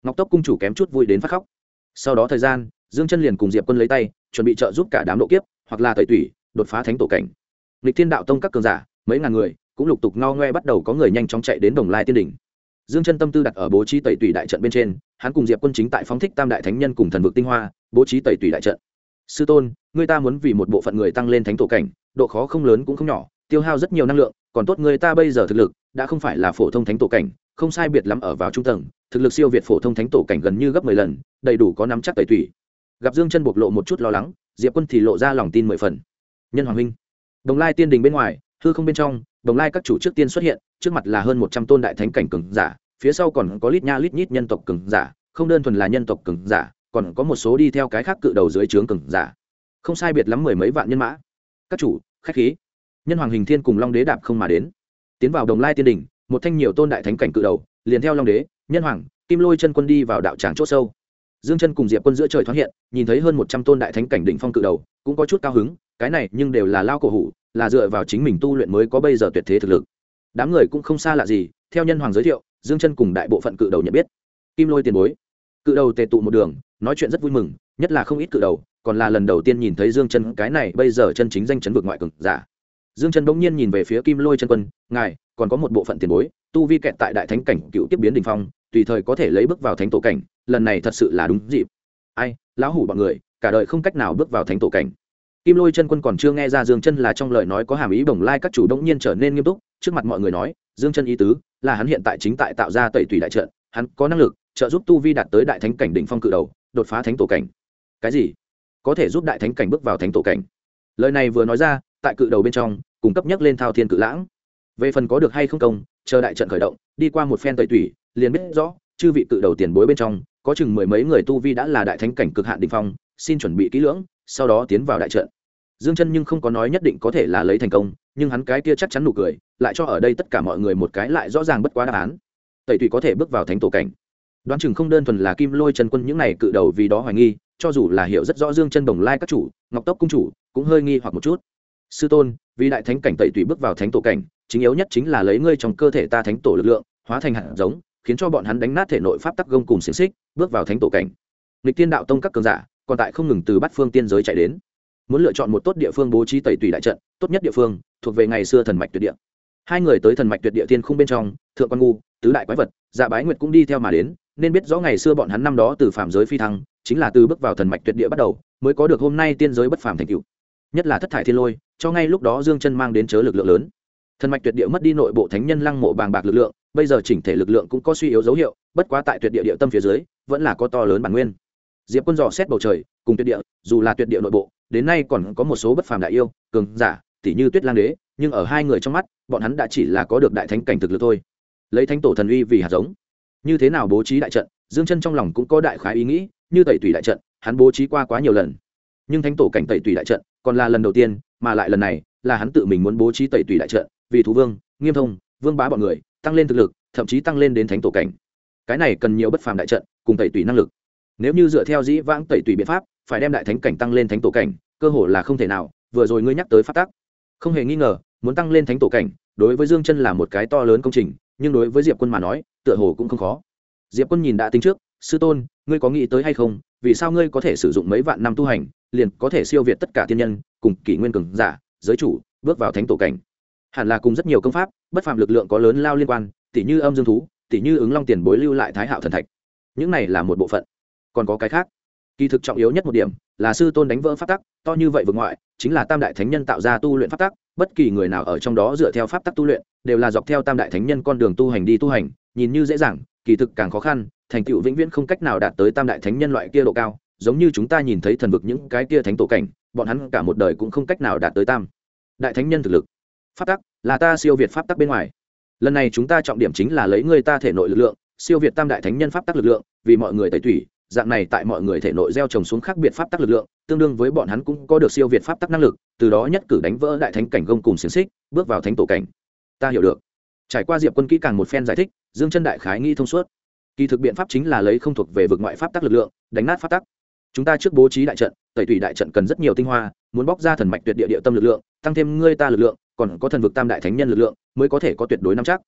Ngọc Tốc cung chủ kém chút vui đến phát khóc. Sau đó thời gian, Dương Chân liền cùng Diệp Quân lấy tay chuẩn bị trợ giúp cả đám độ kiếp hoặc là tẩy tủy đột phá thánh tổ cảnh. Lịch Thiên đạo tông các cường giả mấy ngàn người cũng lục tục ngao ngoe bắt đầu có người nhanh chóng chạy đến Đồng Lai Tiên đỉnh. Dương Chân tâm tư đặt ở bố trí tẩy tủy đại trận bên trên, hắn cùng Diệp Quân chính tại phóng thích Tam đại thánh nhân cùng thần vực tinh hoa, bố trí tẩy tủy đại trận. Sư tôn, người ta muốn vì một bộ phận người tăng lên thánh tổ cảnh, độ khó không lớn cũng không nhỏ, tiêu hao rất nhiều năng lượng, còn tốt người ta bây giờ thực lực đã không phải là phổ thông thánh tổ cảnh, không sai biệt lắm ở vào trung tầng, thực lực siêu việt phổ thông thánh tổ cảnh gần như gấp 10 lần, đầy đủ có nắm chắc tẩy tủy. Gặp Dương Chân bộc lộ một chút lo lắng, Diệp Quân thì lộ ra lòng tin 10 phần. Nhân Hoàng huynh. Đồng Lai Tiên đình bên ngoài, hư không bên trong, Đồng Lai các chủ trước tiên xuất hiện, trước mặt là hơn 100 tôn đại thánh cảnh cường giả, phía sau còn có lít nha lít nhít nhân tộc cường giả, không đơn thuần là nhân tộc cường giả, còn có một số đi theo cái khác cự đầu dưới trướng cường giả. Không sai biệt lắm mười mấy vạn nhân mã. Các chủ, khách khí. Nhân Hoàng Hình Thiên cùng Long Đế đạp không mà đến. Tiến vào Đồng Lai Tiên đỉnh, một thanh nhiều tôn đại thánh cảnh cự đầu, liền theo Long Đế, Nhân Hoàng, Kim Lôi chân quân đi vào đạo tràng chỗ sâu. Dương Chân cùng Diệp Quân giữa trời thoáng hiện, nhìn thấy hơn 100 tôn đại thánh cảnh đỉnh phong cự đầu, cũng có chút cao hứng, cái này nhưng đều là lao cổ hủ, là dựa vào chính mình tu luyện mới có bây giờ tuyệt thế thực lực. Đám người cũng không xa lạ gì, theo Nhân Hoàng giới thiệu, Dương Chân cùng đại bộ phận cự đầu nhận biết. Kim Lôi tiền bối. Cự đầu tề tụ một đường, nói chuyện rất vui mừng, nhất là không ít cự đầu, còn là lần đầu tiên nhìn thấy Dương Chân cái này bây giờ chân chính danh chấn vực ngoại cường giả. Dương Chân bỗng nhiên nhìn về phía Kim Lôi chân quân, ngài, còn có một bộ phận tiền bối, tu vi kẹt tại đại thánh cảnh cựu kiếp biến đỉnh phong, tùy thời có thể lấy bước vào thánh tổ cảnh, lần này thật sự là đúng dịp. Ai, lão hủ bọn người, cả đời không cách nào bước vào thánh tổ cảnh. Kim Lôi chân quân còn chưa nghe ra Dương Chân là trong lời nói có hàm ý, Bồng Lai các chủ đống nhiên trở nên nghiêm túc, trước mặt mọi người nói, Dương Chân ý tứ là hắn hiện tại chính tại tạo ra tẩy tùy đại trận, hắn có năng lực trợ giúp tu vi đạt tới đại thánh cảnh đỉnh phong cự đầu, đột phá thánh tổ cảnh. Cái gì? Có thể giúp đại thánh cảnh bước vào thánh tổ cảnh? Lời này vừa nói ra, tại cự đầu bên trong, cung cấp nhất lên thao thiên cự lãng. Về phần có được hay không công, chờ đại trận khởi động, đi qua một phen tẩy tùy, liền biết rõ, chư vị cự đầu tiền bối bên trong, có chừng mười mấy người tu vi đã là đại thánh cảnh cực hạn đỉnh phong, xin chuẩn bị kỹ lưỡng, sau đó tiến vào đại trận. Dương Chân nhưng không có nói nhất định có thể là lấy thành công, nhưng hắn cái kia chắc chắn nụ cười, lại cho ở đây tất cả mọi người một cái lại rõ ràng bất quá đáp án. Tẩy tùy có thể bước vào thánh tổ cảnh. Đoán chừng không đơn thuần là Kim Lôi chân quân những này cự đầu vì đó hoài nghi, cho dù là hiểu rất rõ Dương Chân Bồng Lai các chủ, Ngọc Tốc cung chủ, cũng hơi nghi hoặc một chút. Sư tôn, vì đại thánh cảnh tẩy tùy bước vào thánh tổ cảnh, chính yếu nhất chính là lấy ngươi trong cơ thể ta thánh tổ lực lượng, hóa thành hạt giống, khiến cho bọn hắn đánh nát thể nội pháp tắc gông cùng xiển xích, bước vào thánh tổ cảnh. Lịch Tiên đạo tông các cường giả, còn tại không ngừng từ bát phương tiên giới chạy đến, muốn lựa chọn một tốt địa phương bố trí tẩy tùy đại trận, tốt nhất địa phương thuộc về ngày xưa thần mạch tuyệt địa. Hai người tới thần mạch tuyệt địa thiên khung bên trong, thượng quan ngu, tứ đại quái vật, Dạ Bái Nguyệt cũng đi theo mà đến, nên biết rõ ngày xưa bọn hắn năm đó từ phàm giới phi thăng, chính là từ bước vào thần mạch tuyệt địa bắt đầu, mới có được hôm nay tiên giới bất phàm thành tựu. Nhất là thất thải thiên lôi, cho ngay lúc đó Dương Chân mang đến chớ lực lượng lớn. Thần mạch tuyệt địa mất đi nội bộ thánh nhân lăng mộ bàng bạc lực lượng, bây giờ chỉnh thể lực lượng cũng có suy yếu dấu hiệu, bất quá tại tuyệt địa địa tâm phía dưới, vẫn là có to lớn bản nguyên. Diệp Quân dò xét bầu trời, cùng tuyệt địa, dù là tuyệt địa nội bộ, đến nay còn có một số bất phàm đại yêu, cường giả, tỷ như Tuyết Lang Đế, nhưng ở hai người trong mắt, bọn hắn đã chỉ là có được đại thánh cảnh thực lực thôi. Lấy thánh tổ thần uy vì hạt giống, như thế nào bố trí đại trận, Dương Chân trong lòng cũng có đại khái ý nghĩ, như tẩy tùy đại trận, hắn bố trí qua quá nhiều lần, nhưng thánh tổ cảnh tẩy tùy đại trận, còn là lần đầu tiên, mà lại lần này là hắn tự mình muốn bố trí tẩy tùy đại trận, vì Thú Vương, Nghiêm Thông, Vương Bá bọn người tăng lên thực lực, thậm chí tăng lên đến thánh tổ cảnh. Cái này cần nhiều bất phàm đại trận cùng tẩy tùy năng lực. Nếu như dựa theo dĩ vãng tẩy tùy biện pháp, phải đem đại thánh cảnh tăng lên thánh tổ cảnh, cơ hội là không thể nào. Vừa rồi ngươi nhắc tới pháp tắc, không hề nghi ngờ, muốn tăng lên thánh tổ cảnh, đối với Dương Chân là một cái to lớn công trình, nhưng đối với Diệp Quân mà nói, tựa hồ cũng không khó. Diệp Quân nhìn đã tính trước, sư tôn, ngươi có nghĩ tới hay không, vì sao ngươi có thể sử dụng mấy vạn năm tu hành, liền có thể siêu việt tất cả tiên nhân, cùng kỷ nguyên cường giả, giới chủ, bước vào thánh tổ cảnh? Hẳn là cùng rất nhiều công pháp, bất phàm lực lượng có lớn lao liên quan, tỷ như âm dương thú, tỷ như ứng long tiền bối lưu lại thái hạo thần thạch. Những này là một bộ phận, còn có cái khác. Kỳ thực trọng yếu nhất một điểm là sư tôn đánh vỡ pháp tắc, to như vậy vực ngoại, chính là tam đại thánh nhân tạo ra tu luyện pháp tắc, bất kỳ người nào ở trong đó dựa theo pháp tắc tu luyện, đều là dọc theo tam đại thánh nhân con đường tu hành đi tu hành, nhìn như dễ dàng, kỳ thực càng khó khăn, thành tựu vĩnh viễn không cách nào đạt tới tam đại thánh nhân loại kia độ cao, giống như chúng ta nhìn thấy thần vực những cái kia thánh tổ cảnh, bọn hắn cả một đời cũng không cách nào đạt tới tam đại thánh nhân thực lực. Pháp tắc là ta siêu việt pháp tắc bên ngoài. Lần này chúng ta trọng điểm chính là lấy người ta thể nội lực lượng, siêu việt tam đại thánh nhân pháp tắc lực lượng, vì mọi người tẩy tủy, dạng này tại mọi người thể nội gieo trồng xuống khác biệt pháp tắc lực lượng, tương đương với bọn hắn cũng có được siêu việt pháp tắc năng lực, từ đó nhất cử đánh vỡ đại thánh cảnh gông cùng xiển xích, bước vào thánh tổ cảnh. Ta hiểu được. Trải qua Diệp Quân kỹ càng một phen giải thích, Dương Chân đại khái nghi thông suốt. Kỳ thực biện pháp chính là lấy không thuộc về vực ngoại pháp tắc lực lượng, đánh nát pháp tắc. Chúng ta trước bố trí đại trận, tẩy tủy đại trận cần rất nhiều tinh hoa, muốn bóc ra thần mạch tuyệt địa địa tâm lực lượng, tăng thêm ngươi ta lực lượng, còn có thần vực tam đại thánh nhân lực lượng, mới có thể có tuyệt đối nắm chắc.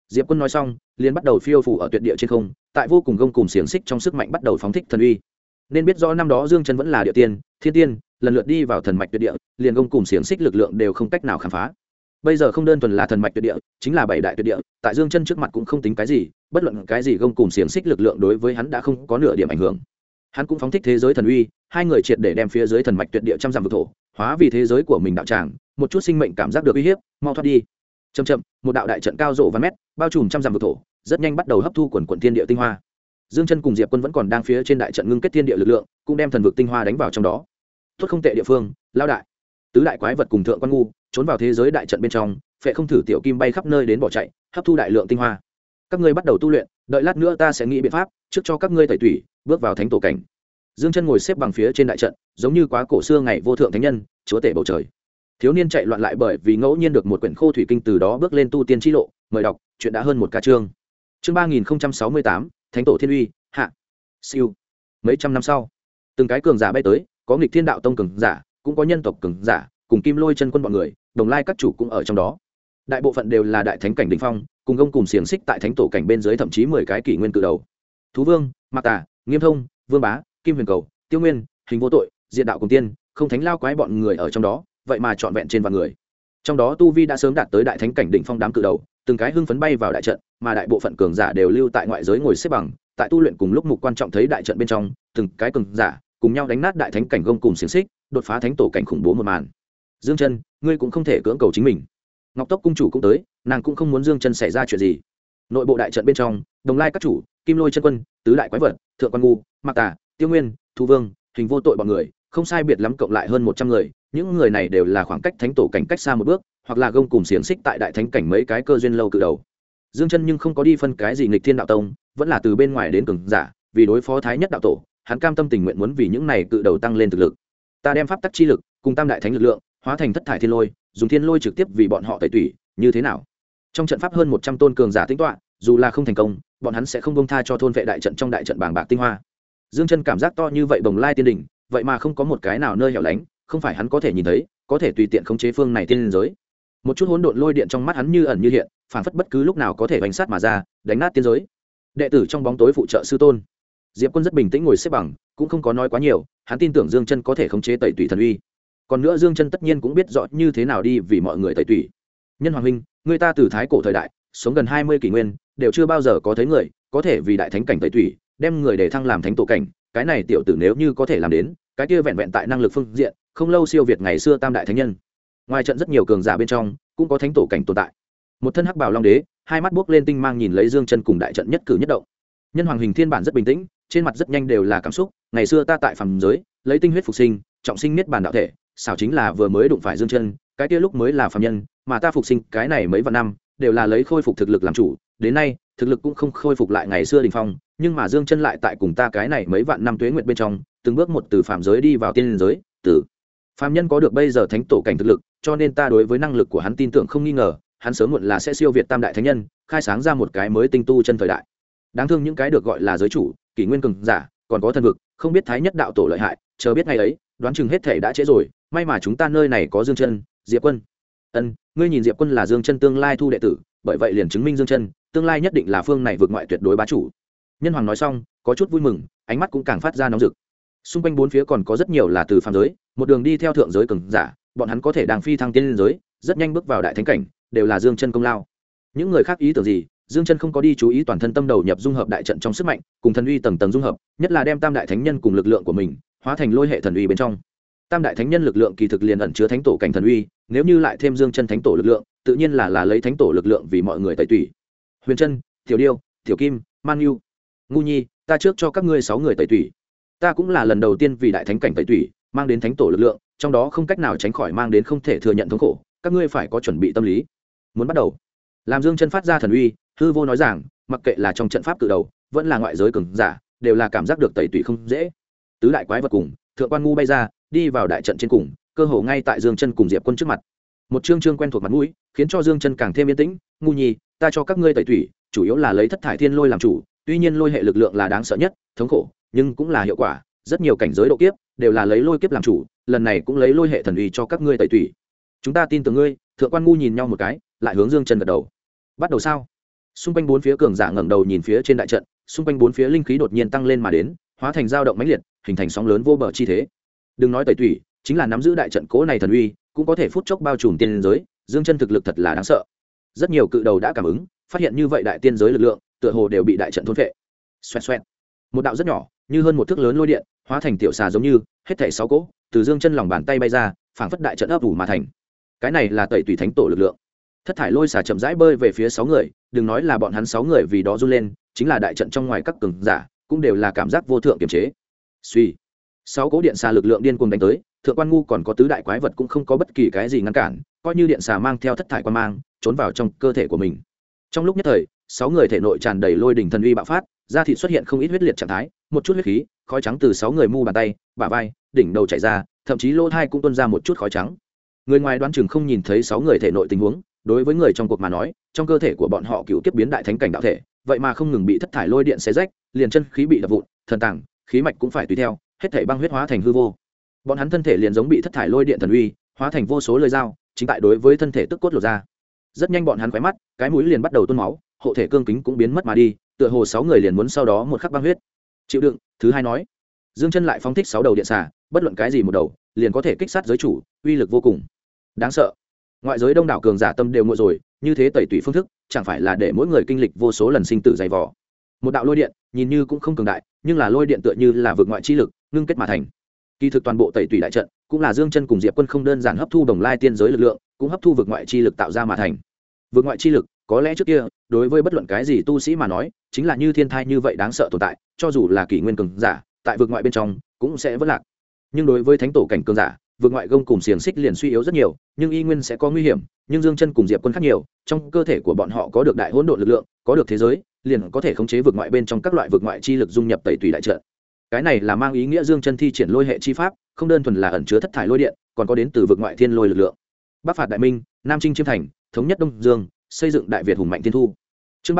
Diệp Quân nói xong liền bắt đầu phiêu phủ ở tuyệt địa trên không, tại vô cùng gông cùng xiềng xích trong sức mạnh bắt đầu phóng thích thần uy. Nên biết rõ năm đó Dương Chân vẫn là địa tiên, thiên tiên, lần lượt đi vào thần mạch tuyệt địa, liền gông cùng xiềng xích lực lượng đều không cách nào khám phá. Bây giờ không đơn thuần là thần mạch tuyệt địa, chính là bảy đại tuyệt địa, tại Dương Chân trước mặt cũng không tính cái gì, bất luận cái gì gông cùng xiềng xích lực lượng đối với hắn đã không có nửa điểm ảnh hưởng. Hắn cũng phóng thích thế giới thần uy, hai người triệt để đem phía dưới thần mạch tuyệt địa trăm dặm vực thổ hóa vì thế giới của mình đạo tràng, một chút sinh mệnh cảm giác được uy hiếp, mau thoát đi. Chậm chậm, một đạo đại trận cao rộ vạn mét, bao trùm trăm dặm vực thổ, rất nhanh bắt đầu hấp thu quần quần thiên địa tinh hoa. Dương Chân cùng Diệp Quân vẫn còn đang phía trên đại trận ngưng kết thiên địa lực lượng, cũng đem thần vực tinh hoa đánh vào trong đó. Tốt không tệ địa phương, lao đại. Tứ đại quái vật cùng thượng quan ngu trốn vào thế giới đại trận bên trong, phệ không thử tiểu kim bay khắp nơi đến bỏ chạy, hấp thu đại lượng tinh hoa. Các ngươi bắt đầu tu luyện, đợi lát nữa ta sẽ nghĩ biện pháp, trước cho các ngươi tẩy tủy, bước vào thánh tổ cảnh. Dương Chân ngồi xếp bằng phía trên đại trận, giống như quá cổ xưa ngày vô thượng thánh nhân, chúa tể bầu trời. Thiếu niên chạy loạn lại bởi vì ngẫu nhiên được một quyển khô thủy kinh, từ đó bước lên tu tiên chi lộ, mời đọc, chuyện đã hơn một ca chương. Chương 3068, Thánh tổ thiên uy, hạ. Siêu. Mấy trăm năm sau, từng cái cường giả bay tới, có nghịch thiên đạo tông cường giả, cũng có nhân tộc cường giả, cùng Kim Lôi chân quân bọn người, đồng lai các chủ cũng ở trong đó. Đại bộ phận đều là đại thánh cảnh đỉnh phong, cùng gông cùng xiềng xích tại thánh tổ cảnh bên dưới, thậm chí 10 cái kỷ nguyên cự đầu. Thú Vương, Mạc Tà, Nghiêm Thông, Vương Bá, Kim Huyền Cầu, Tiêu Nguyên, Hình Vô Tội, Diệt Đạo cùng Tiên, không thánh lao quái bọn người ở trong đó, vậy mà trọn vẹn trên vạn người. Trong đó tu vi đã sớm đạt tới đại thánh cảnh đỉnh phong đám cự đầu, từng cái hưng phấn bay vào đại trận, mà đại bộ phận cường giả đều lưu tại ngoại giới ngồi xếp bằng, tại tu luyện cùng lúc mục quan trọng thấy đại trận bên trong, từng cái cường giả cùng nhau đánh nát đại thánh cảnh gông cùng xiềng xích, đột phá thánh tổ cảnh khủng bố một màn. Dương Chân, ngươi cũng không thể cưỡng cầu chính mình. Ngọc Tốc cung chủ cũng tới, nàng cũng không muốn Dương Chân xảy ra chuyện gì. Nội bộ đại trận bên trong, đồng lai các chủ, Kim Lôi chân quân, tứ đại quái vật, thượng quan ngu, Mạc Tà, Tiêu Nguyên, Thu Vương, Hình Vô Tội bọn người, không sai biệt lắm cộng lại hơn 100 người, những người này đều là khoảng cách thánh tổ cảnh cách xa một bước, hoặc là gông cùng xiềng xích tại đại thánh cảnh mấy cái cơ duyên lâu cự đầu. Dương Chân nhưng không có đi phân cái gì nghịch thiên đạo tông, vẫn là từ bên ngoài đến cường giả, vì đối phó thái nhất đạo tổ, hắn cam tâm tình nguyện muốn vì những này cự đầu tăng lên thực lực. Ta đem pháp tắc chi lực cùng tam đại thánh lực lượng hóa thành thất thải thiên lôi, dùng thiên lôi trực tiếp vì bọn họ tẩy tủy, như thế nào? Trong trận pháp hơn 100 tôn cường giả tính toán, dù là không thành công, bọn hắn sẽ không buông tha cho thôn vệ đại trận trong đại trận bàng bạc tinh hoa. Dương Chân cảm giác to như vậy bồng lai tiên đỉnh, vậy mà không có một cái nào nơi hẻo lánh, không phải hắn có thể nhìn thấy, có thể tùy tiện khống chế phương này tiên giới. Một chút hỗn độn lôi điện trong mắt hắn như ẩn như hiện, phản phất bất cứ lúc nào có thể bành sát mà ra, đánh nát tiên giới. Đệ tử trong bóng tối phụ trợ sư tôn. Diệp Quân rất bình tĩnh ngồi xếp bằng, cũng không có nói quá nhiều, hắn tin tưởng Dương Chân có thể khống chế tẩy tủy thần uy. Còn nữa Dương Chân tất nhiên cũng biết rõ như thế nào đi vì mọi người tẩy tủy. Nhân Hoàng huynh, người ta từ thái cổ thời đại, sống gần 20 kỷ nguyên, đều chưa bao giờ có thấy người có thể vì đại thánh cảnh tẩy tủy, đem người để thăng làm thánh tổ cảnh, cái này tiểu tử nếu như có thể làm đến, cái kia vẹn vẹn tại năng lực phương diện, không lâu siêu việt ngày xưa tam đại thánh nhân. Ngoài trận rất nhiều cường giả bên trong, cũng có thánh tổ cảnh tồn tại. Một thân hắc bào long đế, hai mắt buốc lên tinh mang nhìn lấy Dương Chân cùng đại trận nhất cử nhất động. Nhân Hoàng hình thiên bản rất bình tĩnh, trên mặt rất nhanh đều là cảm xúc, ngày xưa ta tại phàm giới, lấy tinh huyết phục sinh, trọng sinh niết bàn đạo thể, xảo chính là vừa mới đụng phải Dương Chân, cái kia lúc mới là phàm nhân, mà ta phục sinh, cái này mấy vạn năm, đều là lấy khôi phục thực lực làm chủ, đến nay, thực lực cũng không khôi phục lại ngày xưa đỉnh phong, nhưng mà Dương Chân lại tại cùng ta cái này mấy vạn năm tuế nguyệt bên trong, từng bước một từ phàm giới đi vào tiên giới, từ phàm nhân có được bây giờ thánh tổ cảnh thực lực, cho nên ta đối với năng lực của hắn tin tưởng không nghi ngờ, hắn sớm muộn là sẽ siêu việt tam đại thánh nhân, khai sáng ra một cái mới tinh tu chân thời đại. Đáng thương những cái được gọi là giới chủ, kỷ nguyên cường giả, còn có thần vực, không biết thái nhất đạo tổ lợi hại, chờ biết ngày ấy, đoán chừng hết thể đã trễ rồi, may mà chúng ta nơi này có Dương Chân, Diệp Quân. Ngươi nhìn Diệp Quân là Dương Chân tương lai thu đệ tử, bởi vậy liền chứng minh Dương Chân tương lai nhất định là phương này vượt ngoại tuyệt đối bá chủ. Nhân Hoàng nói xong, có chút vui mừng, ánh mắt cũng càng phát ra nóng rực. Xung quanh bốn phía còn có rất nhiều là từ phàm giới, một đường đi theo thượng giới cường giả, bọn hắn có thể đang phi thăng tiên giới, rất nhanh bước vào đại thánh cảnh, đều là Dương Chân công lao. Những người khác ý tưởng gì, Dương Chân không có đi chú ý, toàn thân tâm đầu nhập dung hợp đại trận trong sức mạnh, cùng thần uy tầng tầng dung hợp, nhất là đem tam đại thánh nhân cùng lực lượng của mình hóa thành lôi hệ thần uy bên trong. Tam đại thánh nhân lực lượng kỳ thực liền ẩn chứa thánh tổ cảnh thần uy, nếu như lại thêm Dương Chân thánh tổ lực lượng, tự nhiên là lấy thánh tổ lực lượng vì mọi người tẩy tủy. Huyền Chân, Tiểu Điêu, Tiểu Kim, Man Nhu, Ngu Nhi, ta trước cho các ngươi 6 người tẩy tủy. Ta cũng là lần đầu tiên vì đại thánh cảnh tẩy tủy, mang đến thánh tổ lực lượng, trong đó không cách nào tránh khỏi mang đến không thể thừa nhận thống khổ, các ngươi phải có chuẩn bị tâm lý. Muốn bắt đầu, làm Dương Chân phát ra thần uy, hư vô nói rằng, mặc kệ là trong trận pháp cự đầu, vẫn là ngoại giới cường giả, đều là cảm giác được tẩy tủy không dễ. Tứ đại quái vật cùng thượng quan ngu bay ra, đi vào đại trận trên cùng, cơ hồ ngay tại Dương Chân cùng Diệp Quân trước mặt. Một chương chương quen thuộc mặt mũi, khiến cho Dương Chân càng thêm yên tĩnh. Ngu Nhi, ta cho các ngươi tẩy tủy, chủ yếu là lấy thất thải thiên lôi làm chủ, tuy nhiên lôi hệ lực lượng là đáng sợ nhất, thống khổ, nhưng cũng là hiệu quả. Rất nhiều cảnh giới độ kiếp đều là lấy lôi kiếp làm chủ, lần này cũng lấy lôi hệ thần uy cho các ngươi tẩy tủy. Chúng ta tin tưởng ngươi. Thượng quan ngu nhìn nhau một cái, lại hướng Dương Chân gật đầu. Bắt đầu sao? Xung quanh bốn phía cường giả ngẩng đầu nhìn phía trên đại trận, xung quanh bốn phía linh khí đột nhiên tăng lên mà đến, hóa thành dao động mãnh liệt, hình thành sóng lớn vô bờ chi thế. Đừng nói tẩy tủy, chính là nắm giữ đại trận cố này thần uy, cũng có thể phút chốc bao trùm tiên giới. Dương Chân thực lực thật là đáng sợ. Rất nhiều cự đầu đã cảm ứng, phát hiện như vậy đại tiên giới lực lượng, tựa hồ đều bị đại trận thôn phệ. Xoẹt xoẹt. Một đạo rất nhỏ, như hơn một thước lớn lôi điện, hóa thành tiểu xà giống như, hết thảy 6 cỗ, từ Dương Chân lòng bàn tay bay ra, phảng phất đại trận ấp ủ mà thành. Cái này là tẩy tủy thánh tổ lực lượng. Thất thải lôi xà chậm rãi bơi về phía 6 người, đừng nói là bọn hắn 6 người vì đó run lên, chính là đại trận trong ngoài các cường giả, cũng đều là cảm giác vô thượng kiềm chế. Suy, 6 cỗ điện xà lực lượng điên cuồng đánh tới, thượng quan ngu còn có tứ đại quái vật cũng không có bất kỳ cái gì ngăn cản, coi như điện xà mang theo thất thải quan mang, trốn vào trong cơ thể của mình. Trong lúc nhất thời, 6 người thể nội tràn đầy lôi đỉnh thần uy bạo phát, da thịt xuất hiện không ít huyết liệt trạng thái, một chút huyết khí, khói trắng từ 6 người mu bàn tay, bả vai, đỉnh đầu chảy ra, thậm chí lỗ tai cũng tuôn ra một chút khói trắng. Người ngoài đoán chừng không nhìn thấy 6 người thể nội tình huống, đối với người trong cuộc mà nói, trong cơ thể của bọn họ cựu kiếp biến đại thánh cảnh đạo thể, vậy mà không ngừng bị thất thải lôi điện xé rách, liền chân khí bị đập vụn, thần tàng, khí mạch cũng phải tùy theo, hết thảy băng huyết hóa thành hư vô. Bọn hắn thân thể liền giống bị thất thải lôi điện thần uy, hóa thành vô số lưỡi dao, chính tại đối với thân thể tức cốt lột ra. Rất nhanh bọn hắn khóe mắt, cái mũi liền bắt đầu tuôn máu, hộ thể cương kính cũng biến mất mà đi, tựa hồ 6 người liền muốn sau đó một khắc băng huyết. Chịu đựng, thứ hai nói. Dương Chân lại phóng thích 6 đầu điện xà, bất luận cái gì một đầu, liền có thể kích sát giới chủ, uy lực vô cùng. Đáng sợ. Ngoại giới đông đảo cường giả tâm đều nguội rồi, như thế tẩy tủy phương thức, chẳng phải là để mỗi người kinh lịch vô số lần sinh tử dày vò. Một đạo lôi điện, nhìn như cũng không cường đại, nhưng là lôi điện tựa như là vượt ngoại chi lực, ngưng kết mà thành. Kỳ thực toàn bộ tẩy tủy đại trận, cũng là Dương Chân cùng Diệp Quân không đơn giản hấp thu đồng lai tiên giới lực lượng, cũng hấp thu vượt ngoại chi lực tạo ra mà thành. Vượt ngoại chi lực, có lẽ trước kia, đối với bất luận cái gì tu sĩ mà nói, chính là như thiên thai như vậy đáng sợ tồn tại, cho dù là kỷ nguyên cường giả, tại vượt ngoại bên trong, cũng sẽ vỡ lạc. Nhưng đối với thánh tổ cảnh cường giả, vượt ngoại gông cùng xiềng xích liền suy yếu rất nhiều, nhưng y nguyên sẽ có nguy hiểm, nhưng Dương Chân cùng Diệp Quân khác nhiều, trong cơ thể của bọn họ có được đại hỗn độn lực lượng, có được thế giới, liền có thể khống chế vượt ngoại bên trong các loại vượt ngoại chi lực dung nhập tẩy tùy đại trận. Cái này là mang ý nghĩa Dương Chân thi triển lôi hệ chi pháp, không đơn thuần là ẩn chứa thất thải lôi điện, còn có đến từ vượt ngoại thiên lôi lực lượng. Bắc phạt đại minh, Nam chinh chiêm thành, thống nhất Đông Dương, xây dựng đại Việt hùng mạnh thiên thu. Chương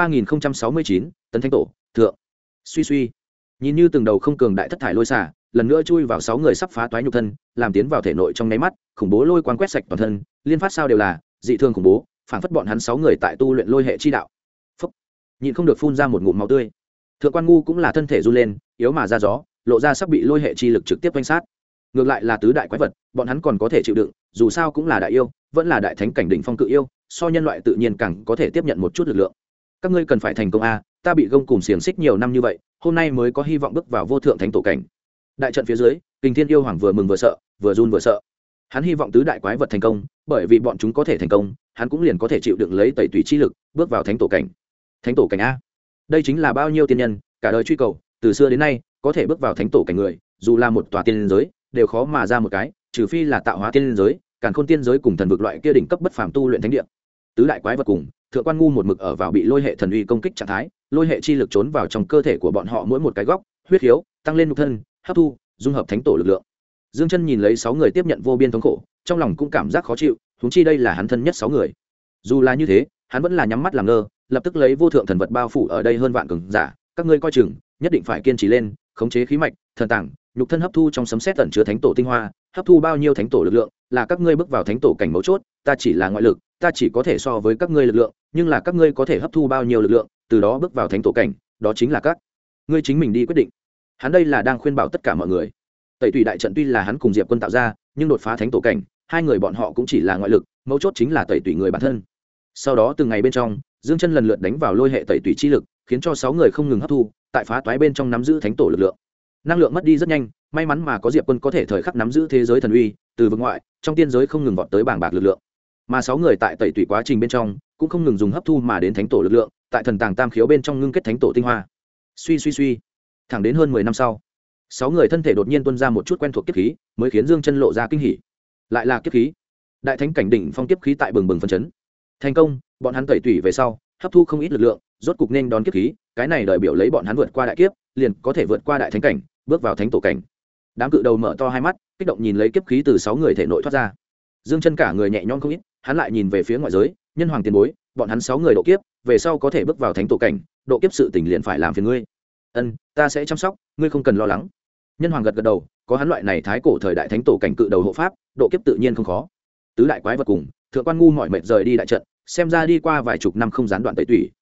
3069, Tấn Thánh Tổ, thượng. Suy suy. Nhìn như từng đầu không cường đại thất thải lôi xả, lần nữa chui vào 6 người sắp phá toái nhục thân, làm tiến vào thể nội trong nháy mắt, khủng bố lôi quang quét sạch toàn thân, liên phát sao đều là dị thương khủng bố, phản phất bọn hắn 6 người tại tu luyện lôi hệ chi đạo. Phốc. Nhịn không được phun ra một ngụm máu tươi. Thượng quan ngu cũng là thân thể run lên, yếu mà ra gió, lộ ra sắp bị lôi hệ chi lực trực tiếp vây sát. Ngược lại là tứ đại quái vật, bọn hắn còn có thể chịu đựng, dù sao cũng là đại yêu, vẫn là đại thánh cảnh đỉnh phong cự yêu, so nhân loại tự nhiên càng có thể tiếp nhận một chút lực lượng. Các ngươi cần phải thành công a, ta bị gông cùng xiềng xích nhiều năm như vậy, hôm nay mới có hy vọng bước vào vô thượng thánh tổ cảnh. Đại trận phía dưới, Kình Thiên yêu hoàng vừa mừng vừa sợ, vừa run vừa sợ. Hắn hy vọng tứ đại quái vật thành công, bởi vì bọn chúng có thể thành công, hắn cũng liền có thể chịu đựng lấy tẩy tùy chi lực, bước vào thánh tổ cảnh. Thánh tổ cảnh a, đây chính là bao nhiêu tiên nhân cả đời truy cầu, từ xưa đến nay có thể bước vào thánh tổ cảnh người, dù là một tòa tiên giới, đều khó mà ra một cái, trừ phi là tạo hóa tiên giới, càn khôn tiên giới cùng thần vực loại kia đỉnh cấp bất phàm tu luyện thánh địa. Tứ đại quái vật cùng thượng quan ngu một mực ở vào bị lôi hệ thần uy công kích trạng thái, lôi hệ chi lực trốn vào trong cơ thể của bọn họ mỗi một cái góc, huyết khiếu tăng lên nhục thân, hấp thu dung hợp thánh tổ lực lượng. Dương Chân nhìn lấy 6 người tiếp nhận vô biên thống khổ, trong lòng cũng cảm giác khó chịu, huống chi đây là hắn thân nhất 6 người. Dù là như thế, hắn vẫn là nhắm mắt làm ngơ, lập tức lấy vô thượng thần vật bao phủ ở đây hơn vạn cường giả, các ngươi coi chừng, nhất định phải kiên trì lên, khống chế khí mạch, thần tàng, nhục thân hấp thu trong sấm sét ẩn chứa thánh tổ tinh hoa, hấp thu bao nhiêu thánh tổ lực lượng, là các ngươi bước vào thánh tổ cảnh mấu chốt, ta chỉ là ngoại lực, ta chỉ có thể so với các ngươi lực lượng, nhưng là các ngươi có thể hấp thu bao nhiêu lực lượng, từ đó bước vào thánh tổ cảnh, đó chính là các ngươi chính mình đi quyết định. Hắn đây là đang khuyên bảo tất cả mọi người. Tẩy tùy đại trận tuy là hắn cùng Diệp Quân tạo ra, nhưng đột phá thánh tổ cảnh, hai người bọn họ cũng chỉ là ngoại lực, mấu chốt chính là tẩy tùy người bản thân. Sau đó từng ngày bên trong, Dương Chân lần lượt đánh vào lôi hệ tẩy tùy chi lực, khiến cho 6 người không ngừng hấp thu, tại phá toái bên trong nắm giữ thánh tổ lực lượng. Năng lượng mất đi rất nhanh, may mắn mà có Diệp Quân có thể thời khắc nắm giữ thế giới thần uy, từ vực ngoại, trong tiên giới không ngừng vọt tới bảng bạc lực lượng. Mà 6 người tại tẩy tùy quá trình bên trong, cũng không ngừng dùng hấp thu mà đến thánh tổ lực lượng, tại thần tàng tam khiếu bên trong ngưng kết thánh tổ tinh hoa. Suy suy suy, thẳng đến hơn 10 năm sau, 6 người thân thể đột nhiên tuôn ra một chút quen thuộc kiếp khí, mới khiến Dương Chân lộ ra kinh hỉ. Lại là kiếp khí. Đại thánh cảnh đỉnh phong kiếp khí tại bừng bừng phấn chấn. Thành công, bọn hắn tẩy tùy về sau, hấp thu không ít lực lượng, rốt cục nên đón kiếp khí, cái này đại biểu lấy bọn hắn vượt qua đại kiếp, liền có thể vượt qua đại thánh cảnh, bước vào thánh tổ cảnh. Đám cự đầu mở to hai mắt, kích động nhìn lấy kiếp khí từ 6 người thể nội thoát ra. Dương Chân cả người nhẹ nhõm không ít, hắn lại nhìn về phía ngoại giới, nhân hoàng tiền bối, bọn hắn 6 người độ kiếp, về sau có thể bước vào thánh tổ cảnh, độ kiếp sự tình liền phải làm phiền ngươi. Ân, ta sẽ chăm sóc, ngươi không cần lo lắng. Nhân hoàng gật gật đầu, có hắn loại này thái cổ thời đại thánh tổ cảnh cự đầu hộ pháp, độ kiếp tự nhiên không khó. Tứ đại quái vật cùng thượng quan ngu mỏi mệt rời đi đại trận, xem ra đi qua vài chục năm không gián đoạn tẩy tủy,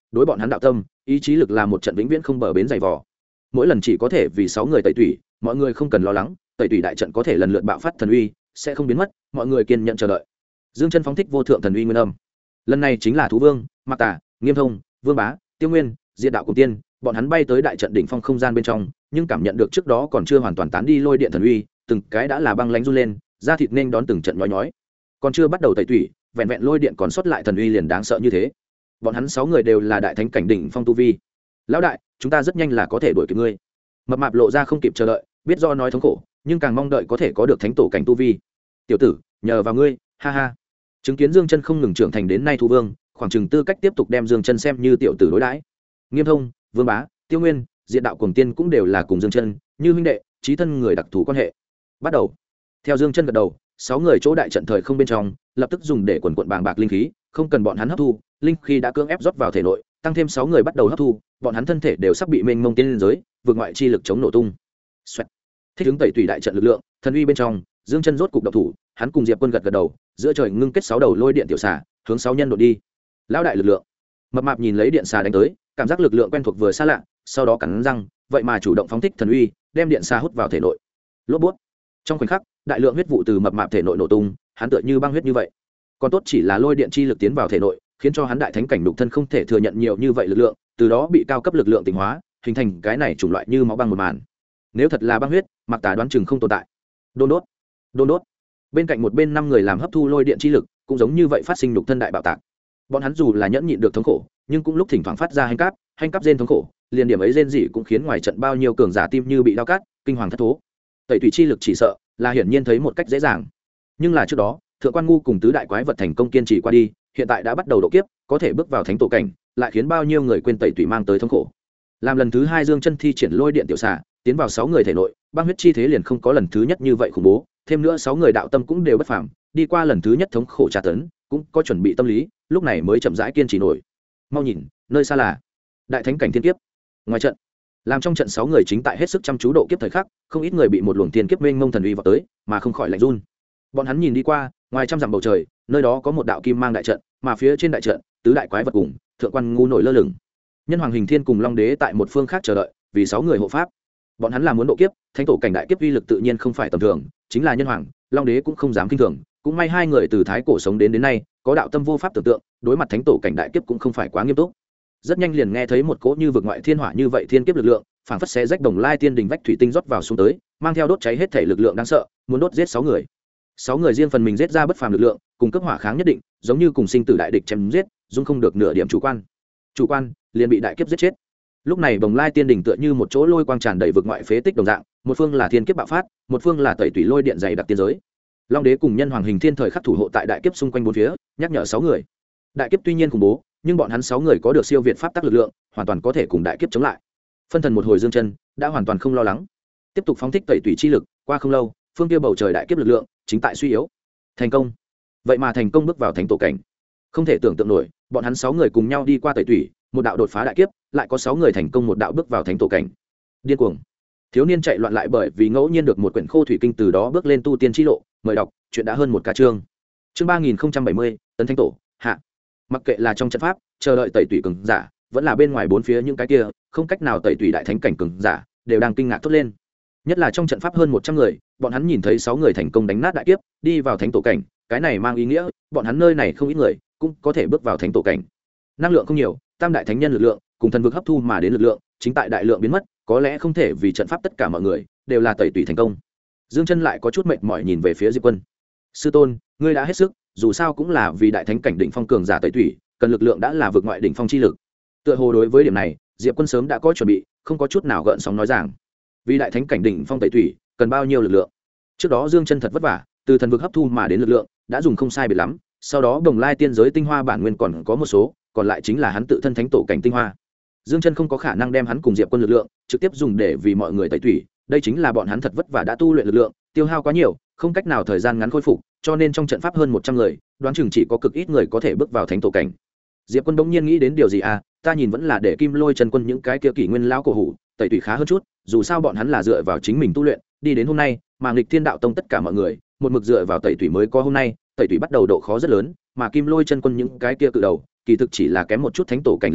đối bọn hắn đạo tâm ý chí lực là một trận vĩnh viễn không bờ bến dày vò. Mỗi lần chỉ có thể vì 6 người tẩy tủy, mọi người không cần lo lắng, tẩy tủy đại trận có thể lần lượt bạo phát thần uy, sẽ không biến mất, mọi người kiên nhẫn chờ đợi. Dương Chân phóng thích vô thượng thần uy nguyên âm. Lần này chính là Thú Vương, Mạc Tà, Nghiêm Thông, Vương Bá, Tiêu Nguyên, Diệt Đạo Cùng Tiên, bọn hắn bay tới đại trận đỉnh phong không gian bên trong, nhưng cảm nhận được trước đó còn chưa hoàn toàn tán đi lôi điện thần uy, từng cái đã là băng lãnh run lên, da thịt nên đón từng trận nhói nhói. Còn chưa bắt đầu tẩy tủy, vẹn vẹn lôi điện còn sót lại thần uy liền đáng sợ như thế. Bọn hắn 6 người đều là đại thánh cảnh đỉnh phong tu vi. Lão đại, chúng ta rất nhanh là có thể đuổi kịp ngươi. Mập mạp lộ ra không kịp chờ đợi, biết do nói thống khổ, nhưng càng mong đợi có thể có được thánh tổ cảnh tu vi. Tiểu tử, nhờ vào ngươi, ha ha. Chứng kiến Dương Chân không ngừng trưởng thành đến nay Thu Vương, khoảng chừng tư cách tiếp tục đem Dương Chân xem như tiểu tử đối đãi. Nghiêm Thông, Vương Bá, Tiêu Nguyên, Diệt Đạo Cuồng Tiên cũng đều là cùng Dương Chân, như huynh đệ, chí thân người đặc thù quan hệ. Bắt đầu. Theo Dương Chân gật đầu, 6 người chỗ đại trận thời không bên trong, lập tức dùng để quần quần bàng bạc linh khí, không cần bọn hắn hấp thu, linh khí đã cưỡng ép rót vào thể nội, tăng thêm 6 người bắt đầu hấp thu, bọn hắn thân thể đều sắp bị mênh mông tiên liên giới, vượt ngoại chi lực chống nổ tung. Xoẹt. Thích ứng tẩy tùy đại trận lực lượng, thần uy bên trong, Dương Chân rốt cục động thủ, hắn cùng Diệp Quân gật đầu, giữa trời ngưng kết 6 đầu lôi điện tiểu xà, hướng 6 nhân đột đi. Lão đại lực lượng. Mập mạp nhìn lấy điện xà đánh tới, cảm giác lực lượng quen thuộc vừa xa lạ, sau đó cắn răng, vậy mà chủ động phóng thích thần uy, đem điện xà hút vào thể nội. Lốp bút. Trong khoảnh khắc, đại lượng huyết vụ từ mập mạp thể nội nổ tung, hắn tựa như băng huyết như vậy. Còn tốt chỉ là lôi điện chi lực tiến vào thể nội, khiến cho hắn đại thánh cảnh đục thân không thể thừa nhận nhiều như vậy lực lượng, từ đó bị cao cấp lực lượng tỉnh hóa, hình thành cái này chủng loại như máu băng một màn. Nếu thật là băng huyết, Mạc Tà đoán chừng không tồn tại. Đôn đốt, đôn đốt. Bên cạnh một bên 5 người làm hấp thu lôi điện chi lực, cũng giống như vậy phát sinh đục thân đại bạo tạc. Bọn hắn dù là nhẫn nhịn được thống khổ, nhưng cũng lúc thỉnh thoảng phát ra hành cáp rên thống khổ, liền điểm ấy rên gì cũng khiến ngoài trận bao nhiêu cường giả tim như bị đau cắt, kinh hoàng thất thố. Tẩy tùy chi lực chỉ sợ là hiển nhiên thấy một cách dễ dàng, nhưng là trước đó thượng quan ngu cùng tứ đại quái vật thành công kiên trì qua đi, hiện tại đã bắt đầu độ kiếp, có thể bước vào thánh tổ cảnh, lại khiến bao nhiêu người quên tẩy tùy mang tới thống khổ. Làm lần thứ 2 Dương Chân thi triển lôi điện tiểu xà, tiến vào 6 người thể nội, băng huyết chi thế liền không có lần thứ nhất như vậy khủng bố, thêm nữa 6 người đạo tâm cũng đều bất phàm, đi qua lần thứ nhất thống khổ tra tấn, cũng có chuẩn bị tâm lý, lúc này mới chậm rãi kiên trì nổi. Mau nhìn, nơi xa là đại thánh cảnh thiên kiếp. Ngoài trận, làm trong trận 6 người chính tại hết sức chăm chú độ kiếp thời khắc, không ít người bị một luồng thiên kiếp mênh mông thần uy vọt tới, mà không khỏi lạnh run. Bọn hắn nhìn đi qua, ngoài trăm dặm bầu trời, nơi đó có một đạo kim mang đại trận, mà phía trên đại trận, tứ đại quái vật cùng thượng quan ngu nổi lơ lửng. Nhân hoàng hình thiên cùng long đế tại một phương khác chờ đợi, vì 6 người hộ pháp. Bọn hắn là muốn độ kiếp, thánh tổ cảnh đại kiếp uy lực tự nhiên không phải tầm thường, chính là nhân hoàng, long đế cũng không dám kinh thường, cũng may 2 người từ thái cổ sống đến nay, có đạo tâm vô pháp tưởng tượng, đối mặt thánh tổ cảnh đại kiếp cũng không phải quá nghiêm túc. Rất nhanh liền nghe thấy một cỗ như vực ngoại thiên hỏa như vậy thiên kiếp lực lượng, phảng phất xé rách đồng lai tiên đình vách thủy tinh rót vào xuống tới, mang theo đốt cháy hết thể lực lượng đáng sợ, muốn đốt giết 6 người. 6 người riêng phần mình giết ra bất phàm lực lượng, cùng cấp hỏa kháng nhất định, giống như cùng sinh tử đại địch chém giết, dung không được nửa điểm chủ quan. Chủ quan, liền bị đại kiếp giết chết. Lúc này Bồng Lai Tiên Đình tựa như một chỗ lôi quang tràn đầy vực ngoại phế tích đồng dạng, một phương là thiên kiếp bạo phát, một phương là tẩy tủy lôi điện dày đặc tiên giới. Long đế cùng nhân hoàng hình thiên thời khắc thủ hộ tại đại kiếp xung quanh bốn phía, nhắc nhở 6 người. Đại kiếp tuy nhiên khủng bố, nhưng bọn hắn 6 người có được siêu việt pháp tắc lực lượng, hoàn toàn có thể cùng đại kiếp chống lại. Phân thần một hồi Dương Chân, đã hoàn toàn không lo lắng, tiếp tục phóng thích tẩy tủy chi lực, qua không lâu, phương kia bầu trời đại kiếp lực lượng chính tại suy yếu. Thành công. Vậy mà thành công bước vào thánh tổ cảnh. Không thể tưởng tượng nổi, bọn hắn 6 người cùng nhau đi qua tẩy tủy, một đạo đột phá đại kiếp, lại có 6 người thành công một đạo bước vào thánh tổ cảnh. Điên cuồng. Thiếu niên chạy loạn lại bởi vì ngẫu nhiên được một quyển khô thủy kinh, từ đó bước lên tu tiên chi lộ, mời đọc, chuyện đã hơn một cả chương. Chương 3070, tấn thánh tổ, hạ. Mặc kệ là trong trận pháp, chờ đợi tẩy tủy cường giả, vẫn là bên ngoài bốn phía những cái kia, không cách nào tẩy tủy đại thánh cảnh cường giả, đều đang kinh ngạc thốt lên. Nhất là trong trận pháp hơn 100 người, bọn hắn nhìn thấy 6 người thành công đánh nát đại kiếp, đi vào thánh tổ cảnh, cái này mang ý nghĩa, bọn hắn nơi này không ít người, cũng có thể bước vào thánh tổ cảnh. Năng lượng không nhiều, tam đại thánh nhân lực lượng, cùng thần vực hấp thu mà đến lực lượng, chính tại đại lượng biến mất, có lẽ không thể vì trận pháp tất cả mọi người đều là tẩy tủy thành công. Dương Chân lại có chút mệt mỏi nhìn về phía Diệp Quân. Sư tôn, ngươi đã hết sức, dù sao cũng là vì đại thánh cảnh đỉnh phong cường giả tẩy tủy, cần lực lượng đã là vượt ngoại đỉnh phong chi lực. Tựa hồ đối với điểm này, Diệp Quân sớm đã có chuẩn bị, không có chút nào gợn sóng nói rằng, vì đại thánh cảnh đỉnh phong tẩy tủy, cần bao nhiêu lực lượng. Trước đó Dương Chân thật vất vả, từ thần vực hấp thu mà đến lực lượng, đã dùng không sai biệt lắm, sau đó Đồng Lai tiên giới tinh hoa bản nguyên còn có một số, còn lại chính là hắn tự thân thánh tổ cảnh tinh hoa. Dương Chân không có khả năng đem hắn cùng Diệp Quân lực lượng trực tiếp dùng để vì mọi người tẩy tủy, đây chính là bọn hắn thật vất vả đã tu luyện lực lượng, tiêu hao quá nhiều, không cách nào thời gian ngắn khôi phục, cho nên trong trận pháp hơn 100 người, đoán chừng chỉ có cực ít người có thể bước vào thánh tổ cảnh. Diệp Quân bỗng nhiên nghĩ đến điều gì à, ta nhìn vẫn là để Kim Lôi Chân Quân những cái kia kỷ nguyên lão cổ hủ, tẩy tủy khá hơn chút, dù sao bọn hắn là dựa vào chính mình tu luyện, đi đến hôm nay, mà Nghịch Thiên Đạo Tông tất cả mọi người, một mực dựa vào tẩy tủy mới có hôm nay, tẩy tủy bắt đầu độ khó rất lớn, mà Kim Lôi Chân Quân những cái kia cự đầu, kỳ thực chỉ là kém một chút thánh tổ cảnh lực lượng,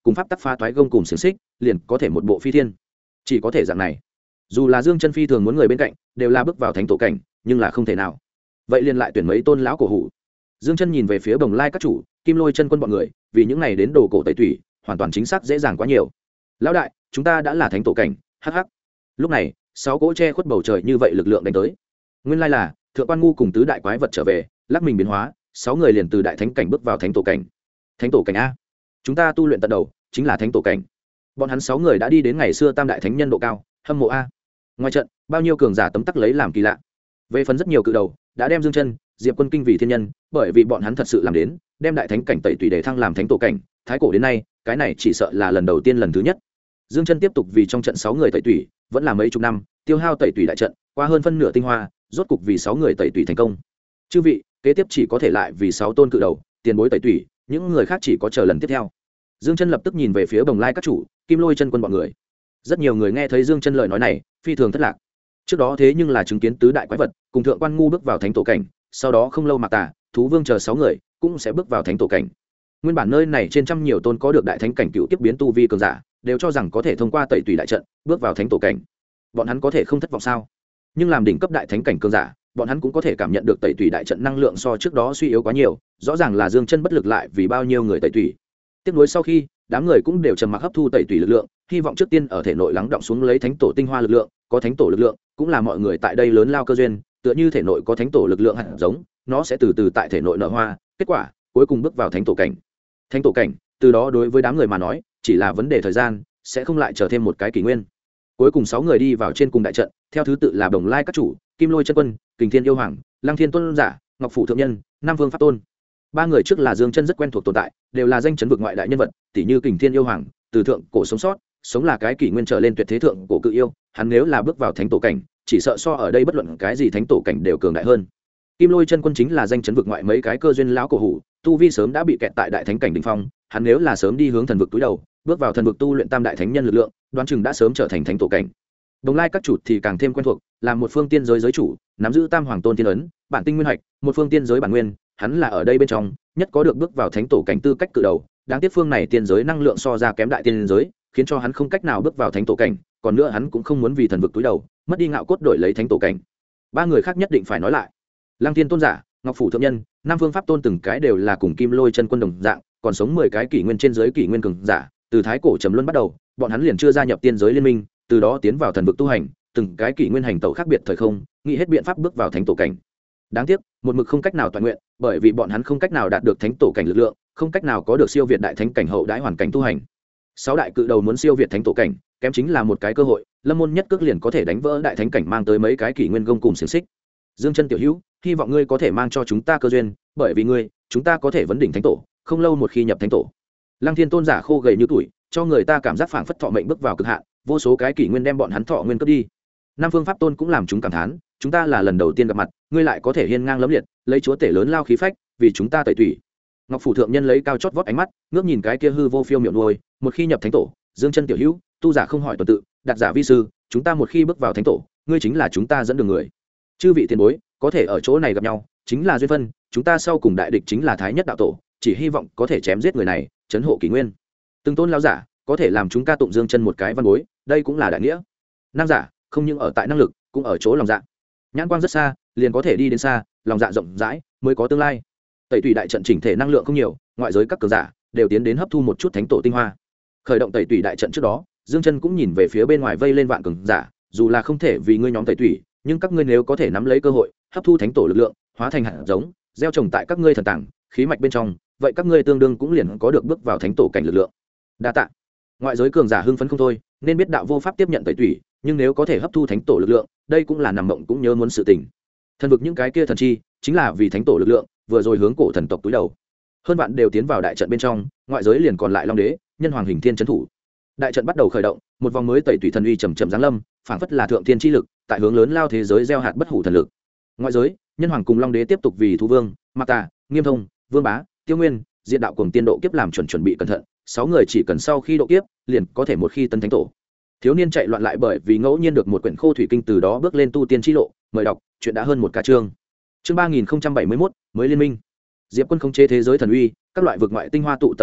cùng pháp tắc phá toái gông cùng xiềng xích liền có thể một bộ phi thiên. Chỉ có thể dạng này, dù là Dương Chân phi thường muốn người bên cạnh đều là bước vào thánh tổ cảnh, nhưng là không thể nào. Vậy liền lại tuyển mấy tôn lão cổ hủ. Dương Chân nhìn về phía Bồng Lai các chủ, Kim Lôi chân quân bọn người, vì những này đến đồ cổ tẩy tủy hoàn toàn chính xác dễ dàng quá nhiều. Lão đại, chúng ta đã là thánh tổ cảnh. Hắc hắc. Lúc này 6 cỗ che khuất bầu trời như vậy lực lượng đánh tới. Nguyên lai là thượng quan ngu cùng tứ đại quái vật trở về, lắc mình biến hóa, 6 người liền từ đại thánh cảnh bước vào thánh tổ cảnh. Thánh tổ cảnh a, chúng ta tu luyện tận đầu chính là thánh tổ cảnh. Bọn hắn 6 người đã đi đến ngày xưa tam đại thánh nhân độ cao, hâm mộ a. Ngoài trận bao nhiêu cường giả tấm tắc lấy làm kỳ lạ. Về phần rất nhiều cự đầu đã đem Dương Chân, Diệp Quân kinh vì thiên nhân, bởi vì bọn hắn thật sự làm đến đem đại thánh cảnh tẩy tùy để thăng làm thánh tổ cảnh. Thái cổ đến nay cái này chỉ sợ là lần đầu tiên lần thứ nhất. Dương Chân tiếp tục vì trong trận 6 người tẩy tùy vẫn là mấy chục năm tiêu hao tẩy tùy đại trận, qua hơn phân nửa tinh hoa, rốt cục vì 6 người tẩy tùy thành công. Chư vị, kế tiếp chỉ có thể lại vì 6 tôn cự đầu tiền bối tẩy tùy, những người khác chỉ có chờ lần tiếp theo. Dương Chân lập tức nhìn về phía Bồng Lai các chủ, Kim Lôi chân quân bọn người. Rất nhiều người nghe thấy Dương Chân lời nói này phi thường thất lạc. Trước đó thế nhưng là chứng kiến tứ đại quái vật cùng thượng quan ngu bước vào thánh tổ cảnh, sau đó không lâu Mạc Tà, Thú Vương chờ 6 người cũng sẽ bước vào thánh tổ cảnh. Nguyên bản nơi này trên trăm nhiều tôn có được đại thánh cảnh cựu kiếp biến tu vi cường giả, đều cho rằng có thể thông qua tẩy tùy đại trận bước vào thánh tổ cảnh. Bọn hắn có thể không thất vọng sao? Nhưng làm đỉnh cấp đại thánh cảnh cường giả, bọn hắn cũng có thể cảm nhận được tẩy tùy đại trận năng lượng so trước đó suy yếu quá nhiều, rõ ràng là Dương Chân bất lực lại vì bao nhiêu người tẩy tùy. Tiếp nối sau khi, đám người cũng đều trầm mặc hấp thu tẩy tùy lực lượng, hy vọng trước tiên ở thể nội lắng đọng xuống lấy thánh tổ tinh hoa lực lượng, có thánh tổ lực lượng, cũng là mọi người tại đây lớn lao cơ duyên, tựa như thể nội có thánh tổ lực lượng hạt giống, nó sẽ từ từ tại thể nội nở hoa, kết quả, cuối cùng bước vào thánh tổ cảnh. Thánh tổ cảnh, từ đó đối với đám người mà nói, chỉ là vấn đề thời gian, sẽ không lại chờ thêm một cái kỷ nguyên. Cuối cùng 6 người đi vào trên cùng đại trận, theo thứ tự là Bồng Lai các chủ, Kim Lôi chân quân, Kình Thiên yêu hoàng, Lăng Thiên tôn giả, Ngọc Phủ thượng nhân, Nam Vương pháp tôn. 3 người trước là Dương Chân rất quen thuộc tồn tại, đều là danh chấn vực ngoại đại nhân vật, tỷ như Kình Thiên yêu hoàng, từ thượng cổ sống sót, sống là cái kỷ nguyên trở lên tuyệt thế thượng cổ cự yêu, hắn nếu là bước vào thánh tổ cảnh, chỉ sợ so ở đây bất luận cái gì thánh tổ cảnh đều cường đại hơn. Kim Lôi chân quân chính là danh chấn vực ngoại mấy cái cơ duyên lão cổ hủ, tu vi sớm đã bị kẹt tại đại thánh cảnh đỉnh phong, hắn nếu là sớm đi hướng thần vực túi đầu, bước vào thần vực tu luyện tam đại thánh nhân lực lượng, đoán chừng đã sớm trở thành thánh tổ cảnh. Đồng Lai các chủ thì càng thêm quen thuộc, là một phương tiên giới giới chủ, nắm giữ tam hoàng tôn tiên ấn, bản tinh nguyên hạch, một phương tiên giới bản nguyên, hắn là ở đây bên trong nhất có được bước vào thánh tổ cảnh tư cách cự đầu. Đáng tiếc phương này tiên giới năng lượng so ra kém đại tiên giới, khiến cho hắn không cách nào bước vào thánh tổ cảnh, còn nữa hắn cũng không muốn vì thần vực túi đầu, mất đi ngạo cốt đổi lấy thánh tổ cảnh. 3 người khác nhất định phải nói lại. Lăng Thiên tôn giả, Ngọc Phủ thượng nhân, Nam Vương pháp tôn từng cái đều là cùng Kim Lôi chân quân đồng dạng, còn sống 10 cái kỷ nguyên trên giới kỷ nguyên cường giả, từ thái cổ trầm luân bắt đầu, bọn hắn liền chưa gia nhập tiên giới liên minh, từ đó tiến vào thần vực tu hành, từng cái kỷ nguyên hành tẩu khác biệt thời không, nghĩ hết biện pháp bước vào thánh tổ cảnh. Đáng tiếc, một mực không cách nào toàn nguyện, bởi vì bọn hắn không cách nào đạt được thánh tổ cảnh lực lượng, không cách nào có được siêu việt đại thánh cảnh hậu đãi hoàn cảnh tu hành. 6 đại cự đầu muốn siêu việt thánh tổ cảnh, kém chính là một cái cơ hội, Lâm môn nhất cước liền có thể đánh vỡ đại thánh cảnh mang tới mấy cái kỷ nguyên gông cùng xiềng xích. Dương Chân tiểu hữu, hy vọng ngươi có thể mang cho chúng ta cơ duyên, bởi vì ngươi, chúng ta có thể vấn đỉnh thánh tổ, không lâu một khi nhập thánh tổ. Lăng Thiên tôn giả khô gầy như tuổi, cho người ta cảm giác phảng phất thọ mệnh bước vào cực hạn, vô số cái kỷ nguyên đem bọn hắn thọ nguyên cướp đi. Nam Phương pháp tôn cũng làm chúng cảm thán, chúng ta là lần đầu tiên gặp mặt, ngươi lại có thể hiên ngang lẫm liệt, lấy chúa tể lớn lao khí phách, vì chúng ta tẩy tủy. Ngọc Phủ thượng nhân lấy cao chót vót ánh mắt, ngước nhìn cái kia hư vô phiêu miệu nuôi, một khi nhập thánh tổ, Dương Chân tiểu hữu, tu giả không hỏi tuần tự, đặt giả vi sư, chúng ta một khi bước vào thánh tổ, ngươi chính là chúng ta dẫn đường người. Chư vị tiền bối, có thể ở chỗ này gặp nhau, chính là duyên phận, chúng ta sau cùng đại địch chính là thái nhất đạo tổ, chỉ hy vọng có thể chém giết người này, trấn hộ kỷ nguyên. Từng tôn lão giả, có thể làm chúng ca tụng Dương Chân một cái văn bối, đây cũng là đại nghĩa. Năng giả, không những ở tại năng lực, cũng ở chỗ lòng dạ. Nhãn quang rất xa, liền có thể đi đến xa, lòng dạ rộng rãi, mới có tương lai. Tẩy tùy đại trận chỉnh thể năng lượng không nhiều, ngoại giới các cường giả đều tiến đến hấp thu một chút thánh tổ tinh hoa. Khởi động tẩy tùy đại trận trước đó, Dương Chân cũng nhìn về phía bên ngoài vây lên vạn cường giả, dù là không thể vì ngươi nhóm tẩy tùy, nhưng các ngươi nếu có thể nắm lấy cơ hội, hấp thu thánh tổ lực lượng, hóa thành hạt giống, gieo trồng tại các ngươi thần tàng, khí mạch bên trong, vậy các ngươi tương đương cũng liền có được bước vào thánh tổ cảnh lực lượng. Đa tạ. Ngoại giới cường giả hưng phấn không thôi, nên biết đạo vô pháp tiếp nhận tẩy tùy, nhưng nếu có thể hấp thu thánh tổ lực lượng, đây cũng là nằm mộng cũng nhớ muốn sự tình. Thần vực những cái kia thần chi, chính là vì thánh tổ lực lượng, vừa rồi hướng cổ thần tộc túi đầu. Hơn vạn đều tiến vào đại trận bên trong, ngoại giới liền còn lại Long Đế, Nhân Hoàng Hình Thiên trấn thủ. Đại trận bắt đầu khởi động, một vòng mới tẩy tùy thần uy chậm chậm giáng lâm, phảng phất là thượng thiên chi lực, tại hướng lớn lao thế giới gieo hạt bất hủ thần lực. Ngoại giới, Nhân Hoàng cùng Long Đế tiếp tục vì Thú Vương, Mạc Tà, Nghiêm Thông, Vương Bá, Tiêu Nguyên, Diện đạo cùng tiên độ kiếp làm chuẩn bị cẩn thận, 6 người chỉ cần sau khi độ kiếp, liền có thể một khi tấn thánh tổ. Thiếu niên chạy loạn lại bởi vì ngẫu nhiên được một quyển khô thủy kinh, từ đó bước lên tu tiên chi lộ, mời đọc, chuyện đã hơn một ca chương. Chương 3071, mới liên minh. Diệp Quân khống chế thế giới thần uy, các loại vực ngoại tinh hoa tụ tập một đạo,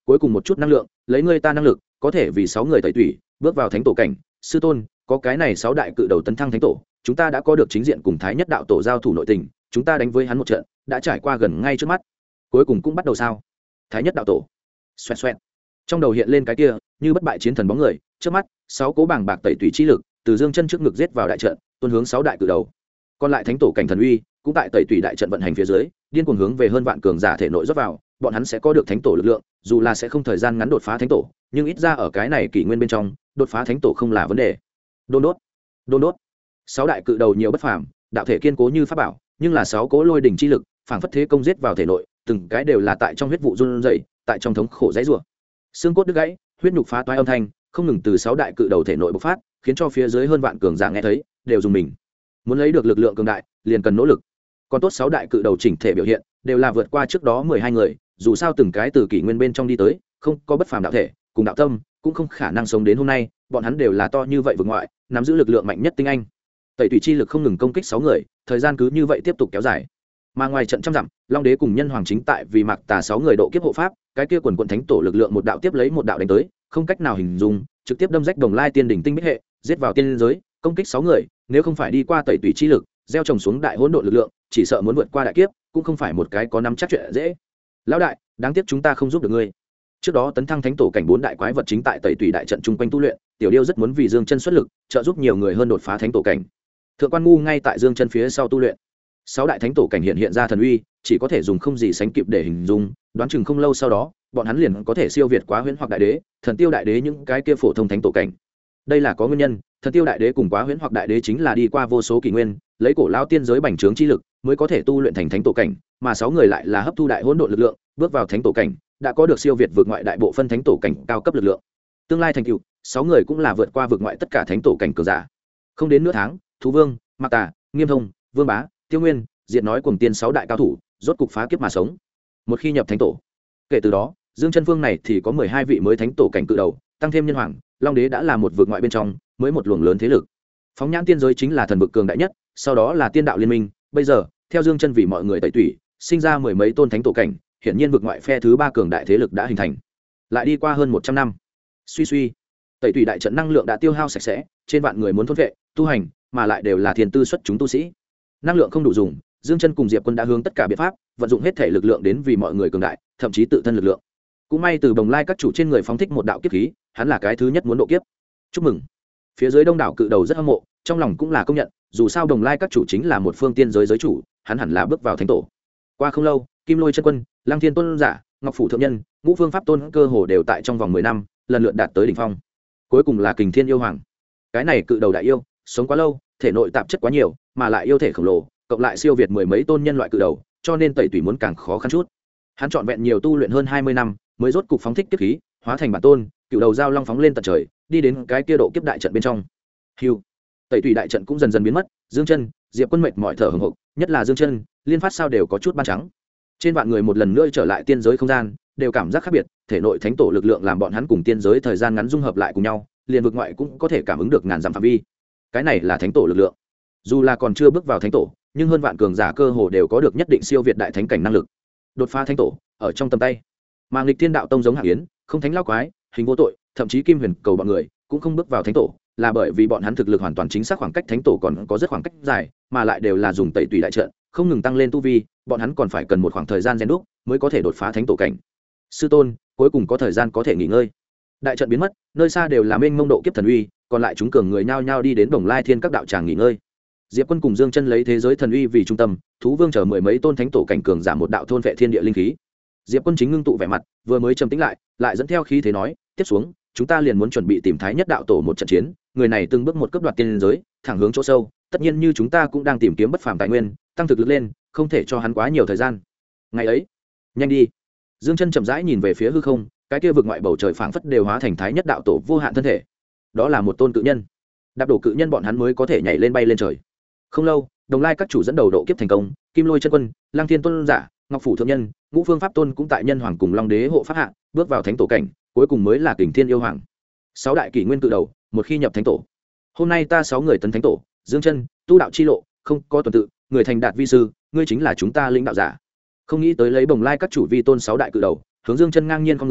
cuối cùng một chút năng lượng lấy ngươi ta năng lực có thể vì 6 người tẩy tủy bước vào thánh tổ cảnh. Sư tôn, có cái này 6 đại cự đầu tấn thăng thánh tổ, chúng ta đã có được chính diện cùng thái nhất đạo tổ giao thủ nội tình, chúng ta đánh với hắn một trận đã trải qua gần ngay trước mắt, cuối cùng cũng bắt đầu sao? Thái nhất đạo tổ. Xoẹt xoẹt. Trong đầu hiện lên cái kia như bất bại chiến thần bóng người, trước mắt 6 cố bảng bạc tẩy tủy chi lực từ Dương Chân trước ngực giết vào đại trận, tuôn hướng 6 đại cự đầu. Còn lại thánh tổ cảnh thần uy cũng tại tẩy tủy đại trận vận hành phía dưới, điên cuồng hướng về hơn vạn cường giả thể nội rót vào, bọn hắn sẽ có được thánh tổ lực lượng, dù là sẽ không thời gian ngắn đột phá thánh tổ, nhưng ít ra ở cái này kỷ nguyên bên trong, đột phá thánh tổ không là vấn đề. Đôn đốt, đôn đốt. 6 đại cự đầu nhiều bất phàm, đạo thể kiên cố như pháp bảo, nhưng là 6 cố lôi đỉnh chi lực, phảng phất thế công giết vào thể nội, từng cái đều là tại trong huyết vụ run rẩy, tại trong thống khổ dãy rủa. Xương cốt đứt gãy, huyết nhục phá toái âm thanh, không ngừng từ 6 đại cự đầu thể nội bộc phát, khiến cho phía dưới hơn vạn cường giả nghe thấy, đều dùng mình. Muốn lấy được lực lượng cường đại, liền cần nỗ lực. Còn tốt 6 đại cự đầu chỉnh thể biểu hiện, đều là vượt qua trước đó 12 người, dù sao từng cái từ kỷ nguyên bên trong đi tới, không có bất phàm đạo thể, cùng đạo tâm, cũng không khả năng sống đến hôm nay, bọn hắn đều là to như vậy vực ngoại, nắm giữ lực lượng mạnh nhất tinh anh. Tẩy tùy chi lực không ngừng công kích 6 người, thời gian cứ như vậy tiếp tục kéo dài. Mà ngoài trận trăm dặm, Long Đế cùng Nhân Hoàng chính tại vì Mạc Tà 6 người độ kiếp hộ pháp, cái kia quần quần thánh tổ lực lượng một đạo tiếp lấy một đạo đánh tới, không cách nào hình dung, trực tiếp đâm rách Đồng Lai Tiên đỉnh tinh bích hệ, giết vào tiên giới, công kích 6 người, nếu không phải đi qua tẩy tùy chi lực, gieo trồng xuống đại hỗn độn lực lượng, chỉ sợ muốn vượt qua đại kiếp, cũng không phải một cái có nắm chắc chuyện dễ. Lão đại, đáng tiếc chúng ta không giúp được ngươi. Trước đó tấn thăng thánh tổ cảnh 4 đại quái vật chính tại tẩy tùy đại trận chung quanh tu luyện, Tiểu Điêu rất muốn vì Dương Chân xuất lực, trợ giúp nhiều người hơn đột phá thánh tổ cảnh. Thượng quan Ngu ngay tại Dương Chân phía sau tu luyện. 6 đại thánh tổ cảnh hiện ra thần uy, chỉ có thể dùng không gì sánh kịp để hình dung, đoán chừng không lâu sau đó, bọn hắn liền có thể siêu việt Quá Huyễn hoặc Đại Đế, Thần Tiêu Đại Đế những cái kia phổ thông thánh tổ cảnh. Đây là có nguyên nhân, Thần Tiêu Đại Đế cùng Quá Huyễn hoặc Đại Đế chính là đi qua vô số kỷ nguyên, lấy cổ lao tiên giới bành trướng chi lực, mới có thể tu luyện thành thánh tổ cảnh, mà 6 người lại là hấp thu đại hỗn độn lực lượng, bước vào thánh tổ cảnh, đã có được siêu việt vượt ngoại đại bộ phân thánh tổ cảnh cao cấp lực lượng. Tương lai thành tựu, 6 người cũng là vượt qua vượt ngoại tất cả thánh tổ cảnh cường giả. Không đến nửa tháng, Thú Vương, Mạc Tà, Nghiêm Thông, Vương Bá, Tiêu Nguyên, Diệt nói cùng tiên 6 đại cao thủ, rốt cục phá kiếp mà sống. Một khi nhập thánh tổ, kể từ đó, Dương Chân Vương này thì có 12 vị mới thánh tổ cảnh cự đầu, tăng thêm Nhân Hoàng, Long Đế đã là một vực ngoại bên trong, mới một luồng lớn thế lực. Phóng nhãn tiên giới chính là thần vực cường đại nhất, sau đó là tiên đạo liên minh, bây giờ, theo Dương Chân vì mọi người tẩy tủy, sinh ra mười mấy tôn thánh tổ cảnh, hiển nhiên vực ngoại phe thứ 3 cường đại thế lực đã hình thành. Lại đi qua hơn 100 năm, suy suy, tẩy tủy đại trận năng lượng đã tiêu hao sạch sẽ, trên vạn người muốn thôn vệ, tu hành, mà lại đều là thiên tư xuất chúng tu sĩ. Năng lượng không đủ dùng, Dương Chân cùng Diệp Quân đã hướng tất cả biện pháp, vận dụng hết thể lực lượng đến vì mọi người cường đại, thậm chí tự thân lực lượng. Cũng may từ Bồng Lai các chủ trên người phóng thích một đạo kiếp khí, hắn là cái thứ nhất muốn độ kiếp. Chúc mừng. Phía dưới đông đảo cự đầu rất hâm mộ, trong lòng cũng là công nhận, dù sao Bồng Lai các chủ chính là một phương tiên giới giới chủ, hắn hẳn là bước vào thánh tổ. Qua không lâu, Kim Lôi chân quân, Lăng Thiên tôn giả, Ngọc phủ thượng nhân, Ngũ Phương pháp tôn cơ hồ đều tại trong vòng 10 năm, lần lượt đạt tới đỉnh phong. Cuối cùng là Kình Thiên yêu hoàng. Cái này cự đầu đại yêu, sống quá lâu, thể nội tạp chất quá nhiều, mà lại yêu thể khổng lồ, cộng lại siêu việt mười mấy tôn nhân loại cự đầu, cho nên tẩy tủy muốn càng khó khăn chút. Hắn trọn vẹn nhiều tu luyện hơn 20 năm, mới rốt cục phóng thích kiếp khí, hóa thành bản tôn, cựu đầu giao long phóng lên tận trời, đi đến cái kia độ kiếp đại trận bên trong. Hưu. Tẩy tủy đại trận cũng dần dần biến mất, Dương Chân, Diệp Quân mệt mỏi thở hổn hộc, nhất là Dương Chân, liên phát sao đều có chút ban trắng. Trên vạn người một lần nữa trở lại tiên giới không gian, đều cảm giác khác biệt, thể nội thánh tổ lực lượng làm bọn hắn cùng tiên giới thời gian ngắn dung hợp lại cùng nhau, liền vực ngoại cũng có thể cảm ứng được ngàn dặm phạm vi. Cái này là thánh tổ lực lượng. Dù là còn chưa bước vào thánh tổ, nhưng hơn vạn cường giả cơ hồ đều có được nhất định siêu việt đại thánh cảnh năng lực. Đột phá thánh tổ ở trong tầm tay. Mà Nghịch Thiên đạo tông giống Hạng Yến, không thánh lao quái, hình vô tội, thậm chí Kim Huyền cầu bọn người cũng không bước vào thánh tổ, là bởi vì bọn hắn thực lực hoàn toàn chính xác khoảng cách thánh tổ còn có rất khoảng cách dài, mà lại đều là dùng tẩy tùy đại trận, không ngừng tăng lên tu vi, bọn hắn còn phải cần một khoảng thời gian rèn đúc mới có thể đột phá thánh tổ cảnh. Sư tôn, cuối cùng có thời gian có thể nghỉ ngơi. Đại trận biến mất, nơi xa đều là mênh mông độ kiếp thần uy, còn lại chúng cường người nhao nhao đi đến Bồng Lai Thiên các đạo tràng nghỉ ngơi. Diệp Quân cùng Dương Chân lấy thế giới thần uy vì trung tâm, Thú Vương chờ mười mấy tôn thánh tổ cảnh cường giảm một đạo thôn vệ thiên địa linh khí. Diệp Quân chính ngưng tụ vẻ mặt, vừa mới trầm tĩnh lại dẫn theo khí thế nói, tiếp xuống, chúng ta liền muốn chuẩn bị tìm Thái Nhất đạo tổ một trận chiến, người này từng bước một cấp đoạt tiên giới, thẳng hướng chỗ sâu, tất nhiên như chúng ta cũng đang tìm kiếm bất phàm tài nguyên, tăng thực lực lên, không thể cho hắn quá nhiều thời gian. Ngày ấy, nhanh đi. Dương Chân chậm rãi nhìn về phía hư không, cái kia vực ngoại bầu trời phảng phất đều hóa thành Thái Nhất đạo tổ vô hạn thân thể. Đó là một tôn cự nhân. Đạp đổ cự nhân bọn hắn mới có thể nhảy lên bay lên trời. Không lâu, Đồng Lai các chủ dẫn đầu độ kiếp thành công, Kim Lôi chân quân, Lăng Thiên tôn giả, Ngọc phủ thượng nhân, Ngũ Phương pháp tôn cũng tại Nhân Hoàng cùng Long Đế hộ pháp hạ, bước vào thánh tổ cảnh, cuối cùng mới là Kình Thiên yêu hoàng. 6 đại kỷ nguyên cự đầu, một khi nhập thánh tổ. Hôm nay ta 6 người tấn thánh tổ, Dương Chân, tu đạo chi lộ, không có tuần tự, người thành đạt vi sư, ngươi chính là chúng ta lĩnh đạo giả. Không nghĩ tới lấy Bồng Lai các chủ vi tôn 6 đại cự đầu, hướng Dương Chân ngang nhiên con người,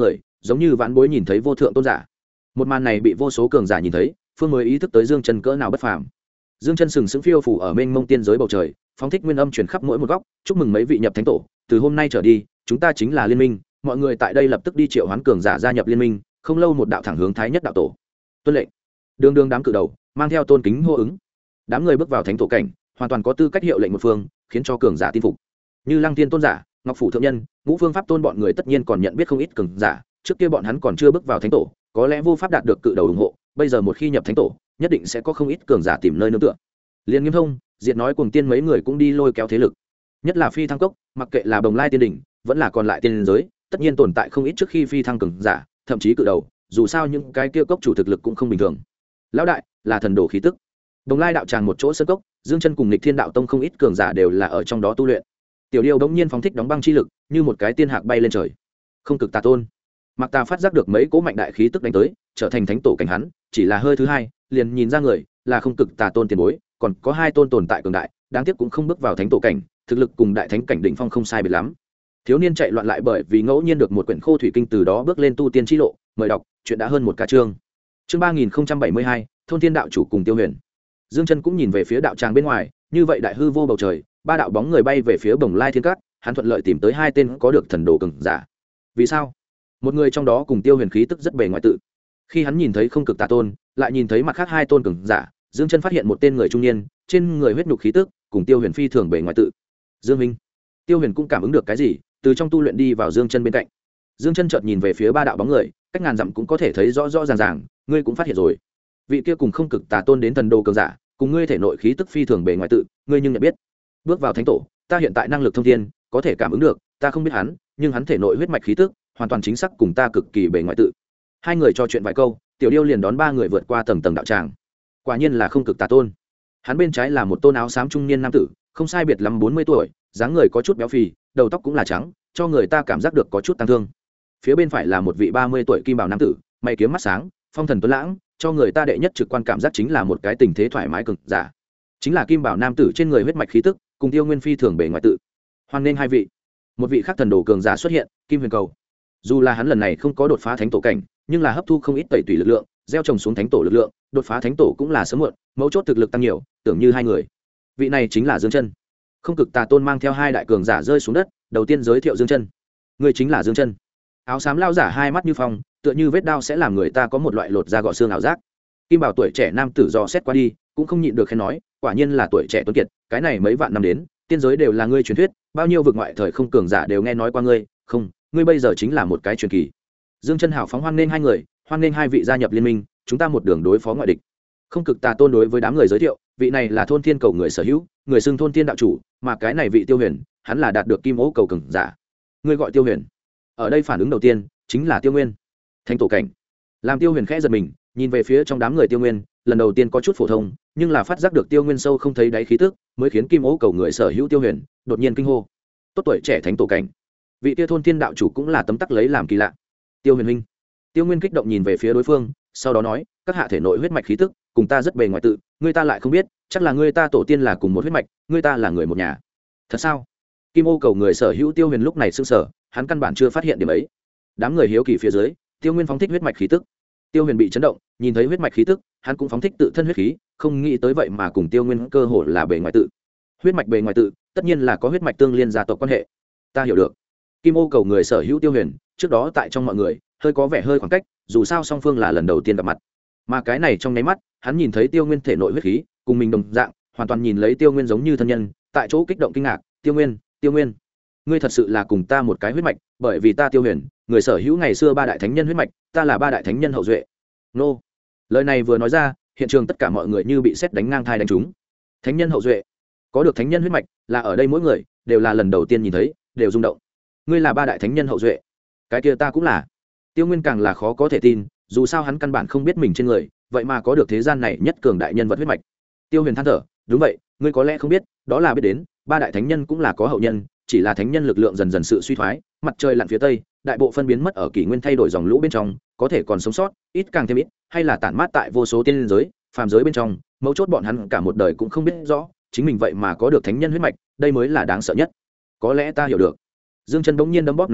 giống như vãn bối nhìn thấy vô thượng tôn giả. Một màn này bị vô số cường giả nhìn thấy, phương mới ý thức tới Dương Chân cỡ nào bất phàm. Dương Chân sừng sững phiêu phủ ở mênh mông tiên giới bầu trời, phóng thích nguyên âm truyền khắp mỗi một góc, chúc mừng mấy vị nhập thánh tổ, từ hôm nay trở đi, chúng ta chính là liên minh, mọi người tại đây lập tức đi triệu hoán cường giả gia nhập liên minh, không lâu một đạo thẳng hướng thái nhất đạo tổ. Tuân lệnh. Đường đường đám cự đầu, mang theo tôn kính hô ứng. Đám người bước vào thánh tổ cảnh, hoàn toàn có tư cách hiệu lệnh một phương, khiến cho cường giả tin phục. Như Lăng Tiên tôn giả, Ngọc phủ thượng nhân, Ngũ Phương pháp tôn bọn người tất nhiên còn nhận biết không ít cường giả, trước kia bọn hắn còn chưa bước vào thánh tổ, có lẽ vô pháp đạt được cự đầu ủng hộ, bây giờ một khi nhập thánh tổ, nhất định sẽ có không ít cường giả tìm nơi nương tựa. Liên Nghiêm Thông, Diệt nói cùng tiên mấy người cũng đi lôi kéo thế lực, nhất là Phi Thăng Cốc, mặc kệ là Bồng Lai tiên đỉnh, vẫn là còn lại tiên giới, tất nhiên tồn tại không ít trước khi phi thăng cường giả, thậm chí cự đầu, dù sao những cái kia cốc chủ thực lực cũng không bình thường. Lão đại, là thần đồ khí tức. Bồng Lai đạo tràng một chỗ sân cốc, Dương Chân cùng Lịch Thiên đạo tông không ít cường giả đều là ở trong đó tu luyện. Tiểu Điêu đống nhiên phóng thích đóng băng chi lực, như một cái tiên hạc bay lên trời. Không cực tà tôn. Mặc Tà phát giác được mấy cỗ mạnh đại khí tức đánh tới, trở thành thánh tổ cảnh hắn, chỉ là hơi thứ hai, liền nhìn ra người, là không cực tà tôn tiền bối, còn có hai tôn tồn tại cường đại, đáng tiếc cũng không bước vào thánh tổ cảnh, thực lực cùng đại thánh cảnh đỉnh phong không sai biệt lắm. Thiếu niên chạy loạn lại bởi vì ngẫu nhiên được một quyển khô thủy kinh, từ đó bước lên tu tiên chi lộ, mời đọc, chuyện đã hơn một cả chương. Chương 3072, thôn thiên đạo chủ cùng Tiêu Huyền. Dương Chân cũng nhìn về phía đạo tràng bên ngoài, như vậy đại hư vô bầu trời, ba đạo bóng người bay về phía Bồng Lai Thiên Cát, hắn thuận lợi tìm tới hai tên có được thần đồ cường giả. Vì sao? Một người trong đó cùng Tiêu Huyền khí tức rất bề ngoài tự. Khi hắn nhìn thấy không cực tà tôn, lại nhìn thấy mặt khác hai tôn cường giả, Dương Chân phát hiện một tên người trung niên, trên người huyết nhục khí tức cùng Tiêu Huyền phi thường bề ngoài tự. Dương Minh. Tiêu Huyền cũng cảm ứng được cái gì, từ trong tu luyện đi vào Dương Chân bên cạnh. Dương Chân chợt nhìn về phía ba đạo bóng người, cách ngàn dặm cũng có thể thấy rõ rõ ràng ràng, ngươi cũng phát hiện rồi. Vị kia cùng không cực tà tôn đến thần đồ cường giả, cùng ngươi thể nội khí tức phi thường bề ngoài tự, ngươi nhưng nhận biết. Bước vào thánh tổ, ta hiện tại năng lực thông thiên, có thể cảm ứng được, ta không biết hắn, nhưng hắn thể nội huyết mạch khí tức hoàn toàn chính xác cùng ta cực kỳ bề ngoài tự. Hai người trò chuyện vài câu, Tiểu Điêu liền đón ba người vượt qua tầng tầng đạo tràng. Quả nhiên là không cực tà tôn. Hắn bên trái là một tôn áo xám trung niên nam tử, không sai biệt lắm 40 tuổi, dáng người có chút béo phì, đầu tóc cũng là trắng, cho người ta cảm giác được có chút tăng thương. Phía bên phải là một vị 30 tuổi kim bảo nam tử, mày kiếm mắt sáng, phong thần tuấn lãng, cho người ta đệ nhất trực quan cảm giác chính là một cái tình thế thoải mái cực giả. Chính là kim bảo nam tử trên người huyết mạch khí tức, cùng Tiêu Nguyên phi thường bề ngoài tự. Hoan nên hai vị. Một vị khác thần đồ cường giả xuất hiện, Kim Huyền Cầu. Dù là hắn lần này không có đột phá thánh tổ cảnh, nhưng là hấp thu không ít tẩy tùy lực lượng, gieo trồng xuống thánh tổ lực lượng, đột phá thánh tổ cũng là sớm muộn, mấu chốt thực lực tăng nhiều, tưởng như hai người. Vị này chính là Dương Chân. Không cực tà tôn mang theo hai đại cường giả rơi xuống đất, đầu tiên giới thiệu Dương Chân. Người chính là Dương Chân. Áo xám lao giả hai mắt như phong, tựa như vết đao sẽ làm người ta có một loại lột da gọ xương ảo giác. Kim bảo tuổi trẻ nam tử dò xét qua đi, cũng không nhịn được khen nói, quả nhiên là tuổi trẻ tuấn kiệt, cái này mấy vạn năm đến, tiên giới đều là ngươi truyền thuyết, bao nhiêu vực ngoại thời không cường giả đều nghe nói qua ngươi, không, ngươi bây giờ chính là một cái truyền kỳ. Dương Chân hảo phóng hoan nghênh hai người, hoan nghênh hai vị gia nhập liên minh, chúng ta một đường đối phó ngoại địch. Không cực tà tôn đối với đám người giới thiệu, vị này là thôn thiên cầu người sở hữu, người xưng thôn thiên đạo chủ, mà cái này vị Tiêu Huyền, hắn là đạt được kim ố cầu cường giả. Ngươi gọi Tiêu Huyền. Ở đây phản ứng đầu tiên chính là Tiêu Nguyên, thánh tổ cảnh. Làm Tiêu Huyền khẽ giật mình, nhìn về phía trong đám người Tiêu Nguyên, lần đầu tiên có chút phổ thông, nhưng là phát giác được Tiêu Nguyên sâu không thấy đáy khí tức, mới khiến kim ố cầu người sở hữu Tiêu Huyền đột nhiên kinh hô. Tốt tuổi trẻ thánh tổ cảnh. Vị Tiêu thôn thiên đạo chủ cũng là tấm tắc lấy làm kỳ lạ. Tiêu Huyền huynh. Tiêu Nguyên kích động nhìn về phía đối phương, sau đó nói, các hạ thể nội huyết mạch khí tức cùng ta rất bề ngoài tự, ngươi ta lại không biết, chắc là ngươi ta tổ tiên là cùng một huyết mạch, ngươi ta là người một nhà. Thật sao? Kim ô cầu người sở hữu Tiêu Huyền lúc này sững sờ, hắn căn bản chưa phát hiện điểm ấy. Đám người hiếu kỳ phía dưới, Tiêu Nguyên phóng thích huyết mạch khí tức. Tiêu Huyền bị chấn động, nhìn thấy huyết mạch khí tức, hắn cũng phóng thích tự thân huyết khí, không nghĩ tới vậy mà cùng Tiêu Nguyên cơ hồ là bề ngoài tự. Huyết mạch bề ngoài tự, tất nhiên là có huyết mạch tương liên gia tộc quan hệ. Ta hiểu được. Kim ô cầu người sở hữu Tiêu Huyền, trước đó tại trong mọi người, hơi có vẻ hơi khoảng cách, dù sao song phương là lần đầu tiên gặp mặt. Mà cái này trong nháy mắt, hắn nhìn thấy Tiêu Nguyên thể nội huyết khí, cùng mình đồng dạng, hoàn toàn nhìn lấy Tiêu Nguyên giống như thân nhân, tại chỗ kích động kinh ngạc, Tiêu Nguyên, ngươi thật sự là cùng ta một cái huyết mạch, bởi vì ta Tiêu Huyền, người sở hữu ngày xưa ba đại thánh nhân huyết mạch, ta là ba đại thánh nhân hậu duệ. Nô. Lời này vừa nói ra, hiện trường tất cả mọi người như bị sét đánh ngang thai đánh trúng. Thánh nhân hậu duệ, có được thánh nhân huyết mạch, là ở đây mỗi người đều là lần đầu tiên nhìn thấy, đều rung động. Ngươi là ba đại thánh nhân hậu duệ, cái kia ta cũng là. Tiêu Nguyên càng là khó có thể tin, dù sao hắn căn bản không biết mình trên người, vậy mà có được thế gian này nhất cường đại nhân vật huyết mạch. Tiêu Huyền than thở, đúng vậy, ngươi có lẽ không biết, đó là biết đến, ba đại thánh nhân cũng là có hậu nhân, chỉ là thánh nhân lực lượng dần dần sự suy thoái, mặt trời lặn phía tây, đại bộ phân biến mất ở kỷ nguyên thay đổi dòng lũ bên trong, có thể còn sống sót, ít càng thêm ít, hay là tản mát tại vô số tiên giới, phàm giới bên trong, mấu chốt bọn hắn cả một đời cũng không biết rõ, chính mình vậy mà có được thánh nhân huyết mạch, đây mới là đáng sợ nhất. Có lẽ ta hiểu được. Dương Chân bỗng nhiên đấm bóp nằm đấm,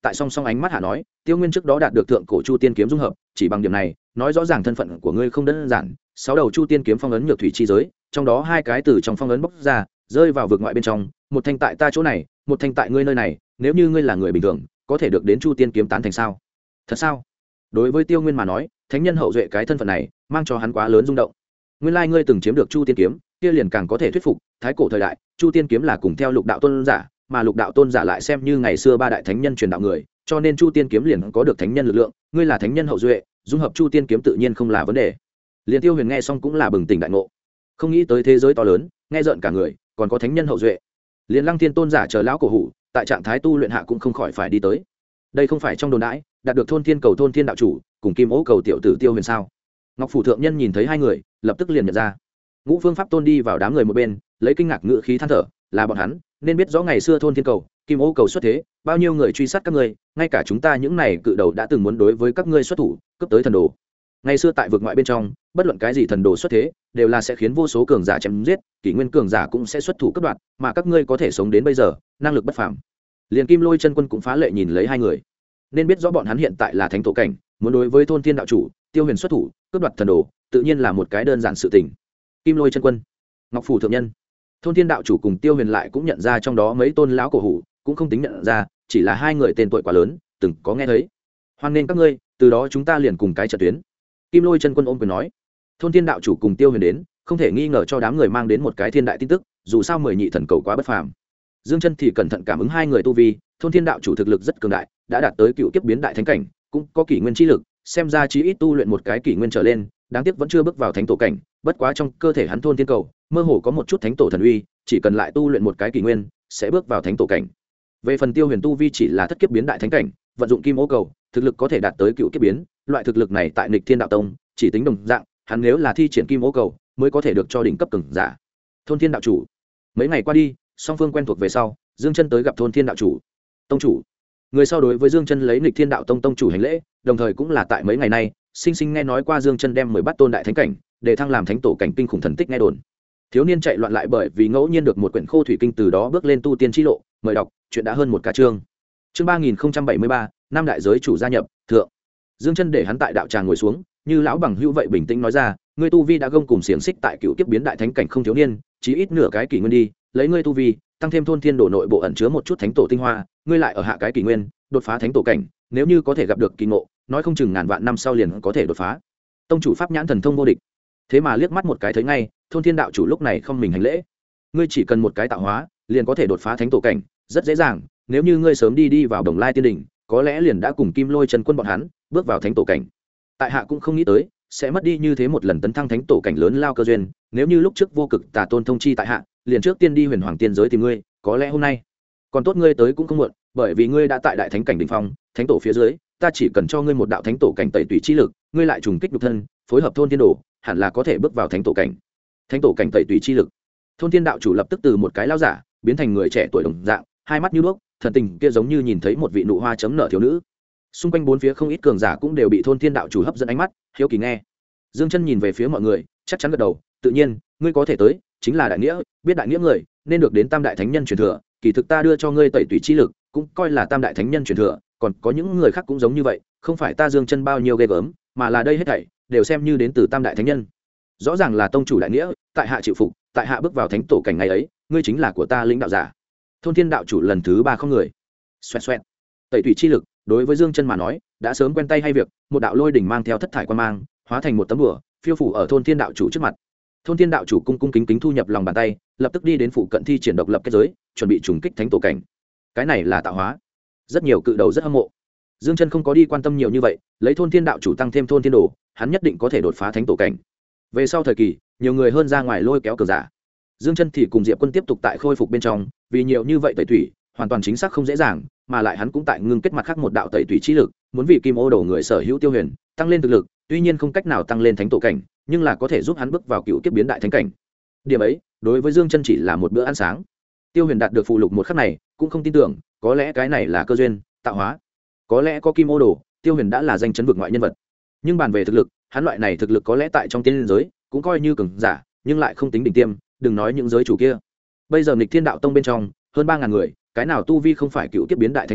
tại song song ánh mắt hạ nói, Tiêu Nguyên trước đó đạt được thượng cổ Chu Tiên kiếm dung hợp, chỉ bằng điểm này, nói rõ ràng thân phận của ngươi không đơn giản. 6 đầu Chu Tiên kiếm phong ấn nhược thủy chi giới, trong đó 2 cái từ trong phong ấn bốc ra, rơi vào vực ngoại bên trong, một thanh tại ta chỗ này, một thanh tại ngươi nơi này, nếu như ngươi là người bình thường, có thể được đến Chu Tiên kiếm tán thành sao? Thật sao? Đối với Tiêu Nguyên mà nói, thánh nhân hậu duệ cái thân phận này, mang cho hắn quá lớn rung động. Nguyên lai ngươi từng chiếm được Chu Tiên kiếm, kia liền càng có thể thuyết phục, thái cổ thời đại, Chu Tiên kiếm là cùng theo Lục đạo tôn giả, mà Lục đạo tôn giả lại xem như ngày xưa 3 đại thánh nhân truyền đạo người, cho nên Chu Tiên kiếm liền có được thánh nhân lực lượng, ngươi là thánh nhân hậu duệ, dung hợp Chu Tiên kiếm tự nhiên không là vấn đề. Liên Tiêu Huyền nghe xong cũng là bừng tỉnh đại ngộ, không nghĩ tới thế giới to lớn, nghe rợn cả người, còn có thánh nhân hậu duệ. Liên Lăng Thiên tôn giả chờ lão cổ hủ, tại trạng thái tu luyện hạ cũng không khỏi phải đi tới. Đây không phải trong đồn đãi, đạt được thôn thiên cầu thôn thiên đạo chủ, cùng Kim Ô cầu tiểu tử Tiêu Huyền sao? Ngọc phủ thượng nhân nhìn thấy hai người, lập tức liền nhận ra. Ngũ Phương Pháp Tôn đi vào đám người một bên, lấy kinh ngạc ngữ khí than thở, là bọn hắn, nên biết rõ ngày xưa thôn thiên cầu, Kim Ô cầu xuất thế, bao nhiêu người truy sát các ngươi, ngay cả chúng ta những này cự đầu đã từng muốn đối với các ngươi xuất thủ, cướp tới thần đồ. Ngày xưa tại vực ngoại bên trong, bất luận cái gì thần đồ xuất thế, đều là sẽ khiến vô số cường giả chém giết, kỷ nguyên cường giả cũng sẽ xuất thủ cướp đoạt, mà các ngươi có thể sống đến bây giờ, năng lực bất phàm. Liền Kim Lôi chân quân cũng phá lệ nhìn lấy hai người, nên biết rõ bọn hắn hiện tại là thánh tổ cảnh, muốn đối với thôn thiên đạo chủ, Tiêu Huyền xuất thủ, cướp đoạt thần đồ, tự nhiên là một cái đơn giản sự tình. Kim Lôi chân quân, Ngọc phủ thượng nhân, thôn thiên đạo chủ cùng Tiêu Huyền lại cũng nhận ra trong đó mấy tôn lão cổ hủ, cũng không tính nhận ra, chỉ là hai người tên tuổi quá lớn, từng có nghe thấy. Hoan nên các ngươi, từ đó chúng ta liền cùng cái trận tuyến. Kim Lôi chân quân ôm quyền nói, thôn thiên đạo chủ cùng Tiêu Huyền đến, không thể nghi ngờ cho đám người mang đến một cái thiên đại tin tức, dù sao 10 nhị thần cầu quá bất phàm. Dương Chân thì cẩn thận cảm ứng hai người tu vi, thôn thiên đạo chủ thực lực rất cường đại, đã đạt tới cựu kiếp biến đại thánh cảnh, cũng có kỷ nguyên chi lực, xem ra chí ít tu luyện một cái kỷ nguyên trở lên, đáng tiếc vẫn chưa bước vào thánh tổ cảnh, bất quá trong cơ thể hắn thôn thiên cầu, mơ hồ có một chút thánh tổ thần uy, chỉ cần lại tu luyện một cái kỷ nguyên, sẽ bước vào thánh tổ cảnh. Về phần Tiêu Huyền tu vi chỉ là thất kiếp biến đại thánh cảnh, vận dụng kim ô cầu, thực lực có thể đạt tới cựu kiếp biến, loại thực lực này tại Nghịch Thiên đạo tông, chỉ tính đồng dạng, hắn nếu là thi triển kim ô cầu, mới có thể được cho đỉnh cấp cường giả. Thôn thiên đạo chủ. Mấy ngày qua đi, song phương quen thuộc về sau, Dương Chân tới gặp thôn thiên đạo chủ. Tông chủ. Người sau đối với Dương Chân lấy Nghịch Thiên đạo tông tông chủ hành lễ, đồng thời cũng là tại mấy ngày nay, sinh sinh nghe nói qua Dương Chân đem 10 bát tôn đại thánh cảnh, để thăng làm thánh tổ cảnh kinh khủng thần tích nghe đồn. Thiếu niên chạy loạn lại bởi vì ngẫu nhiên được một quyển khô thủy kinh, từ đó bước lên tu tiên chi lộ, mời đọc, chuyện đã hơn một ca chương. Chương 3073, năm đại giới chủ gia nhập, thượng. Dương Chân để hắn tại đạo tràng ngồi xuống, như lão bằng hữu vậy bình tĩnh nói ra, ngươi tu vi đã gông cùng xiển xích tại cựu kiếp biến đại thánh cảnh không thiếu niên, chí ít nửa cái kỷ nguyên đi, lấy ngươi tu vi, tăng thêm thôn thiên đổ nội bộ ẩn chứa một chút thánh tổ tinh hoa, ngươi lại ở hạ cái kỷ nguyên, đột phá thánh tổ cảnh, nếu như có thể gặp được kỳ ngộ, nói không chừng ngàn vạn năm sau liền có thể đột phá. Tông chủ pháp nhãn thần thông vô địch. Thế mà liếc mắt một cái thấy ngay, thôn thiên đạo chủ lúc này không mình hành lễ. Ngươi chỉ cần một cái tạo hóa, liền có thể đột phá thánh tổ cảnh, rất dễ dàng, nếu như ngươi sớm đi vào Đồng Lai Tiên đỉnh, có lẽ liền đã cùng Kim Lôi chân quân bọn hắn bước vào thánh tổ cảnh. Tại hạ cũng không nghĩ tới sẽ mất đi như thế một lần tấn thăng thánh tổ cảnh lớn lao cơ duyên, nếu như lúc trước vô cực tà tôn thông chi tại hạ, liền trước tiên đi huyền hoàng tiên giới tìm ngươi, có lẽ hôm nay còn tốt, ngươi tới cũng không muộn, bởi vì ngươi đã tại đại thánh cảnh đỉnh phong, thánh tổ phía dưới, ta chỉ cần cho ngươi một đạo thánh tổ cảnh tẩy tùy chi lực, ngươi lại trùng kích nhục thân, phối hợp thôn thiên đồ, hẳn là có thể bước vào thánh tổ cảnh. Thánh tổ cảnh tẩy tùy chi lực. Thôn thiên đạo chủ lập tức từ một cái lao giả biến thành người trẻ tuổi đồng dạng, hai mắt như đuốc, thần tình kia giống như nhìn thấy một vị nụ hoa chấm nở thiếu nữ. Xung quanh bốn phía không ít cường giả cũng đều bị thôn thiên đạo chủ hấp dẫn ánh mắt, hiếu kỳ nghe. Dương Chân nhìn về phía mọi người, chắc chắn gật đầu, tự nhiên, ngươi có thể tới, chính là đại nghĩa, biết đại nghĩa người, nên được đến tam đại thánh nhân truyền thừa, kỳ thực ta đưa cho ngươi tẩy tùy chi lực, cũng coi là tam đại thánh nhân truyền thừa, còn có những người khác cũng giống như vậy, không phải ta Dương Chân bao nhiêu ghê gớm, mà là đây hết thảy đều xem như đến từ tam đại thánh nhân. Rõ ràng là tông chủ đại nghĩa, tại hạ chịu phục, tại hạ bước vào thánh tổ cảnh ngày ấy, ngươi chính là của ta lĩnh đạo giả. Thôn thiên đạo chủ lần thứ 3 không người. Xoẹt xoẹt. Tẩy tùy chi lực, đối với Dương Chân mà nói, đã sớm quen tay hay việc, một đạo lôi đỉnh mang theo thất thải quan mang, hóa thành một tấm bùa, phiêu phủ ở thôn thiên đạo chủ trước mặt. Thôn thiên đạo chủ cung cung kính kính thu nhập lòng bàn tay, lập tức đi đến phụ cận thi triển độc lập kết giới, chuẩn bị trùng kích thánh tổ cảnh. Cái này là tạo hóa. Rất nhiều cự đầu rất hâm mộ. Dương Chân không có đi quan tâm nhiều như vậy, lấy thôn thiên đạo chủ tăng thêm thôn thiên đồ, hắn nhất định có thể đột phá thánh tổ cảnh. Về sau thời kỳ, nhiều người hơn ra ngoài lôi kéo cường giả. Dương Chân thì cùng Diệp Quân tiếp tục tại khôi phục bên trong, vì nhiều như vậy tẩy thủy, hoàn toàn chính xác không dễ dàng, mà lại hắn cũng tại ngưng kết mặt khác một đạo tẩy thủy chi lực, muốn vì Kim Ô Đồ người sở hữu Tiêu Huyền, tăng lên thực lực, tuy nhiên không cách nào tăng lên thánh tổ cảnh, nhưng là có thể giúp hắn bước vào cựu kiếp biến đại thánh cảnh. Điểm ấy, đối với Dương Chân chỉ là một bữa ăn sáng. Tiêu Huyền đạt được phụ lục một khắc này, cũng không tin tưởng, có lẽ cái này là cơ duyên, tạo hóa. Có lẽ có Kim Ô Đồ, Tiêu Huyền đã là danh chấn vực ngoại nhân vật. Nhưng bàn về thực lực, hắn loại này thực lực có lẽ tại trong tiên giới cũng coi như cường giả, nhưng lại không tính đỉnh tiêm, đừng nói những giới chủ kia. Bây giờ Nghịch Thiên đạo tông bên trong, hơn 3000 người, cái nào tu vi không phải cựu kiếp biến đại thánh cảnh,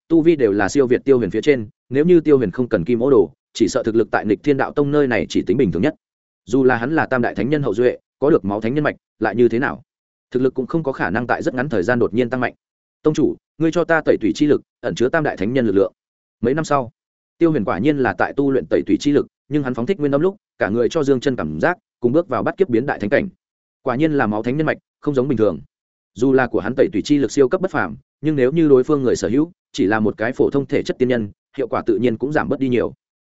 tu vi đều là siêu việt Tiêu Huyền phía trên, nếu như Tiêu Huyền không cần kim ô đồ, chỉ sợ thực lực tại Nghịch Thiên Đạo Tông nơi này chỉ tính bình thường nhất. Dù là hắn là tam đại thánh nhân hậu duệ, có được máu thánh nhân mạch, lại như thế nào? Thực lực cũng không có khả năng tại rất ngắn thời gian đột nhiên tăng mạnh. Tông chủ, ngươi cho ta tẩy tủy chi lực, ẩn chứa tam đại thánh nhân lực lượng. Mấy năm sau, Tiêu Huyền quả nhiên là tại tu luyện tẩy tủy chi lực, nhưng hắn phóng thích nguyên âm lúc, cả người cho Dương Chân cảm giác, cùng bước vào bắt kiếp biến đại thánh cảnh. Quả nhiên là máu thánh nhân mạch, không giống bình thường. Dù là của hắn tẩy tủy chi lực siêu cấp bất phàm, nhưng nếu như đối phương người sở hữu chỉ là một cái phổ thông thể chất tiên nhân, hiệu quả tự nhiên cũng giảm bớt đi nhiều.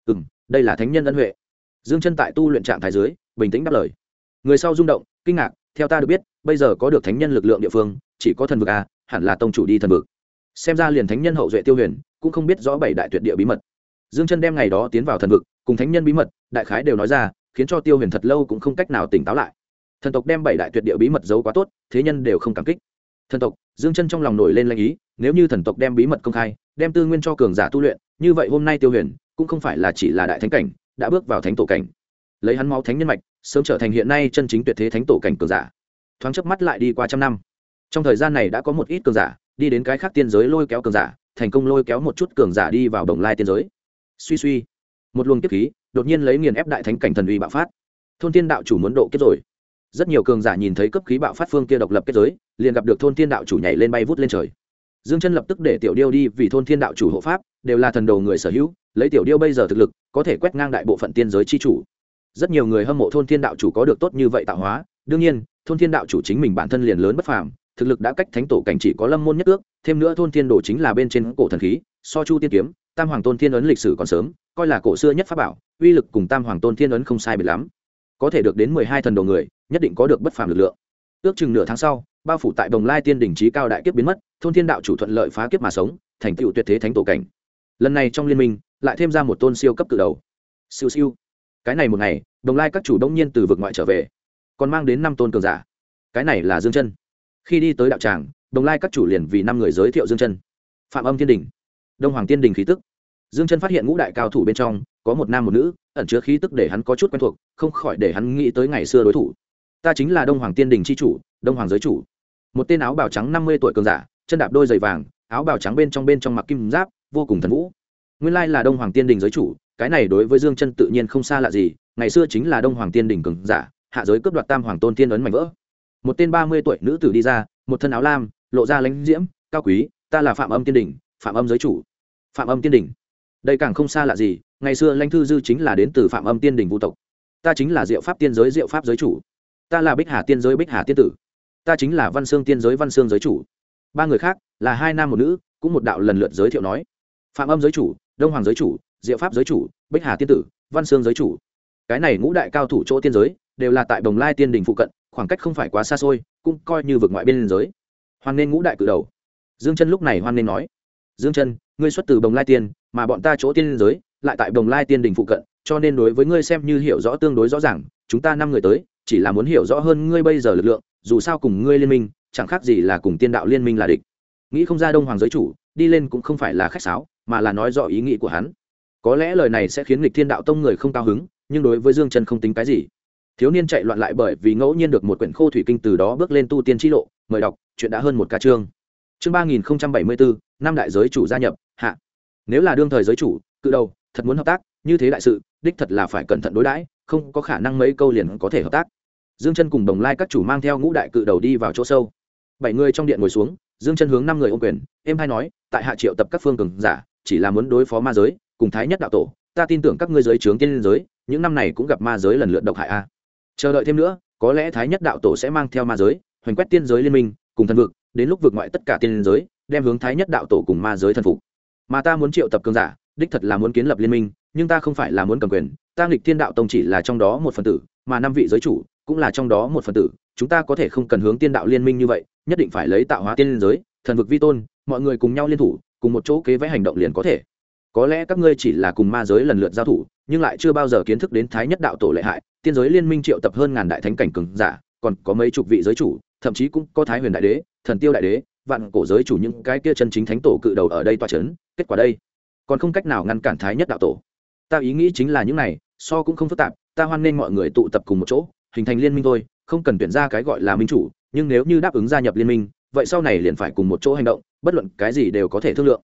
Đây là thánh nhân ân huệ. Dương Chân tại tu luyện trạng thái dưới, bình tĩnh đáp lời. Người sau rung động, kinh ngạc, theo ta được biết, bây giờ có được thánh nhân lực lượng địa phương, chỉ có thần vực a, hẳn là tông chủ đi thần vực. Xem ra liền thánh nhân hậu duệ Tiêu Huyền cũng không biết rõ bảy đại tuyệt địa bí mật. Dương Chân đem ngày đó tiến vào thần vực, cùng thánh nhân bí mật, đại khái đều nói ra, khiến cho Tiêu Huyền thật lâu cũng không cách nào tỉnh táo lại. Thần tộc đem bảy đại tuyệt địa bí mật giấu quá tốt, thế nhân đều không cảm kích. Thần tộc, Dương Chân trong lòng nổi lên lanh ý, nếu như thần tộc đem bí mật công khai, đem tư nguyên cho cường giả tu luyện, như vậy hôm nay Tiêu Huyền cũng không phải là chỉ là đại thánh cảnh, đã bước vào thánh tổ cảnh. Lấy hắn máu thánh nhân mạch, sớm trở thành hiện nay chân chính tuyệt thế thánh tổ cảnh cường giả. Thoáng chớp mắt lại đi qua trăm năm. Trong thời gian này đã có một ít cường giả đi đến cái khác tiên giới lôi kéo cường giả, thành công lôi kéo một chút cường giả đi vào Đồng Lai tiên giới. Suy suy, một luồng kiếp khí đột nhiên lấy nghiền ép đại thánh cảnh thần uy bạo phát. Thôn Tiên đạo chủ muốn độ kiếp rồi. Rất nhiều cường giả nhìn thấy cấp khí bạo phát phương kia độc lập kết giới, liền gặp được Thôn Tiên đạo chủ nhảy lên bay vút lên trời. Dương Chân lập tức để Tiểu Điêu đi vì Thôn Thiên đạo chủ hộ pháp, đều là thần đồ người sở hữu, lấy Tiểu Điêu bây giờ thực lực, có thể quét ngang đại bộ phận tiên giới chi chủ. Rất nhiều người hâm mộ Thôn Thiên đạo chủ có được tốt như vậy tạo hóa, đương nhiên, Thôn Thiên đạo chủ chính mình bản thân liền lớn bất phàm, thực lực đã cách thánh tổ cảnh chỉ có lâm môn nhất ước, thêm nữa Thôn Thiên đồ chính là bên trên cổ thần khí, so Chu Tiên kiếm, Tam Hoàng Tôn Thiên ấn lịch sử còn sớm, coi là cổ xưa nhất pháp bảo, uy lực cùng Tam Hoàng Tôn Thiên ấn không sai biệt lắm. Có thể được đến 12 thần đồ người, nhất định có được bất phàm lực lượng. Ước chừng nửa tháng sau, bao phủ tại Đồng Lai tiên đỉnh chí cao đại kiếp biến mất, Thôn Thiên đạo chủ thuận lợi phá kiếp mà sống, thành tựu tuyệt thế thánh tổ cảnh. Lần này trong liên minh, lại thêm ra một tôn siêu cấp cự đầu. Siêu siêu. Cái này một ngày, Đồng Lai các chủ đông nhiên từ vực ngoại trở về, còn mang đến 5 tôn cường giả. Cái này là Dương Chân. Khi đi tới đạo tràng, Đồng Lai các chủ liền vì 5 người giới thiệu Dương Chân. Phạm Âm Tiên đỉnh, Đông Hoàng Tiên đỉnh khí tức. Dương Chân phát hiện ngũ đại cao thủ bên trong có một nam một nữ, ẩn chứa khí tức để hắn có chút quen thuộc, không khỏi để hắn nghĩ tới ngày xưa đối thủ. Ta chính là Đông Hoàng Tiên đỉnh chi chủ, Đông Hoàng giới chủ. Một tên áo bào trắng 50 tuổi cường giả, chân đạp đôi giày vàng, áo bào trắng bên trong mặc kim giáp, vô cùng thần vũ. Nguyên lai là Đông Hoàng Tiên đỉnh giới chủ, cái này đối với Dương Chân tự nhiên không xa lạ gì, ngày xưa chính là Đông Hoàng Tiên đỉnh cường giả, hạ giới cướp đoạt Tam Hoàng Tôn Tiên ấn mảnh vỡ. Một tên 30 tuổi nữ tử đi ra, một thân áo lam, lộ ra lãnh diễm, cao quý, ta là Phạm Âm Tiên đỉnh, Phạm Âm giới chủ. Phạm Âm Tiên đỉnh. Đây càng không xa lạ gì, ngày xưa Lãnh Thư Dư chính là đến từ Phạm Âm Tiên đỉnh vũ tộc. Ta chính là Diệu Pháp tiên giới Diệu Pháp giới chủ. Ta là Bích Hà tiên giới Bích Hà tiên tử. Ta chính là Văn Xương tiên giới Văn Xương giới chủ. 3 người khác là 2 nam một nữ, cũng một đạo lần lượt giới thiệu nói. Phạm Âm giới chủ, Đông Hoàng giới chủ, Diệu Pháp giới chủ, Bích Hà tiên tử, Văn Xương giới chủ. Cái này ngũ đại cao thủ chỗ tiên giới đều là tại Đồng Lai tiên đỉnh phụ cận, khoảng cách không phải quá xa xôi, cũng coi như vực ngoại biên giới. Hoan nên ngũ đại cử đầu. Dương Chân lúc này hoan nên nói: Dương Chân, ngươi xuất từ Đồng Lai tiên, mà bọn ta chỗ tiên giới lại tại Đồng Lai tiên đỉnh phụ cận, cho nên đối với ngươi xem như hiểu rõ tương đối rõ ràng, chúng ta 5 người tới, chỉ là muốn hiểu rõ hơn ngươi bây giờ lực lượng, dù sao cùng ngươi liên minh, chẳng khác gì là cùng tiên đạo liên minh là địch. Nghĩ không ra Đông Hoàng giới chủ đi lên cũng không phải là khách sáo, mà là nói rõ ý nghĩ của hắn. Có lẽ lời này sẽ khiến Nghịch Thiên đạo tông người không cao hứng, nhưng đối với Dương Chân không tính cái gì. Thiếu niên chạy loạn lại bởi vì ngẫu nhiên được một quyển khô thủy kinh, từ đó bước lên tu tiên chi lộ, mời đọc, chuyện đã hơn một ca chương. Chương 3074, năm đại giới chủ gia nhập, hạ. Nếu là đương thời giới chủ, cự đầu, thật muốn hợp tác, như thế đại sự, đích thật là phải cẩn thận đối đãi, không có khả năng mấy câu liền có thể hợp tác. Dương Chân cùng Đồng Lai các chủ mang theo ngũ đại cự đầu đi vào chỗ sâu. 7 người trong điện ngồi xuống, Dương Chân hướng 5 người ôm quyền, em hay nói, tại hạ triệu tập các phương cường giả, chỉ là muốn đối phó ma giới, cùng Thái Nhất đạo tổ, ta tin tưởng các ngươi giới trướng tiên giới, những năm này cũng gặp ma giới lần lượt độc hại a. Chờ đợi thêm nữa, có lẽ Thái Nhất đạo tổ sẽ mang theo ma giới, hoành quét tiên giới liên minh, cùng thần vực, đến lúc vực ngoại tất cả tiên giới, đem hướng Thái Nhất đạo tổ cùng ma giới thần phục. Mà ta muốn triệu tập cường giả, đích thật là muốn kiến lập liên minh, nhưng ta không phải là muốn cầm quyền, ta Nghịch Thiên đạo tông chỉ là trong đó một phần tử, mà 5 vị giới chủ cũng là trong đó một phần tử, chúng ta có thể không cần hướng tiên đạo liên minh như vậy, nhất định phải lấy tạo hóa tiên giới, thần vực vi tôn, mọi người cùng nhau liên thủ, cùng một chỗ kế vẽ hành động liền có thể. Có lẽ các ngươi chỉ là cùng ma giới lần lượt giao thủ, nhưng lại chưa bao giờ kiến thức đến Thái Nhất đạo tổ lợi hại, tiên giới liên minh triệu tập hơn ngàn đại thánh cảnh cường giả, còn có mấy chục vị giới chủ, thậm chí cũng có Thái Huyền đại đế, Thần Tiêu đại đế, vạn cổ giới chủ, những cái kia chân chính thánh tổ cự đầu ở đây tọa chấn, kết quả đây, còn không cách nào ngăn cản Thái Nhất đạo tổ. Ta ý nghĩ chính là những này, so cũng không phức tạp, ta hoan nghênh mọi người tụ tập cùng một chỗ, hình thành liên minh thôi, không cần tuyển ra cái gọi là minh chủ, nhưng nếu như đáp ứng gia nhập liên minh, vậy sau này liền phải cùng một chỗ hành động, bất luận cái gì đều có thể thương lượng.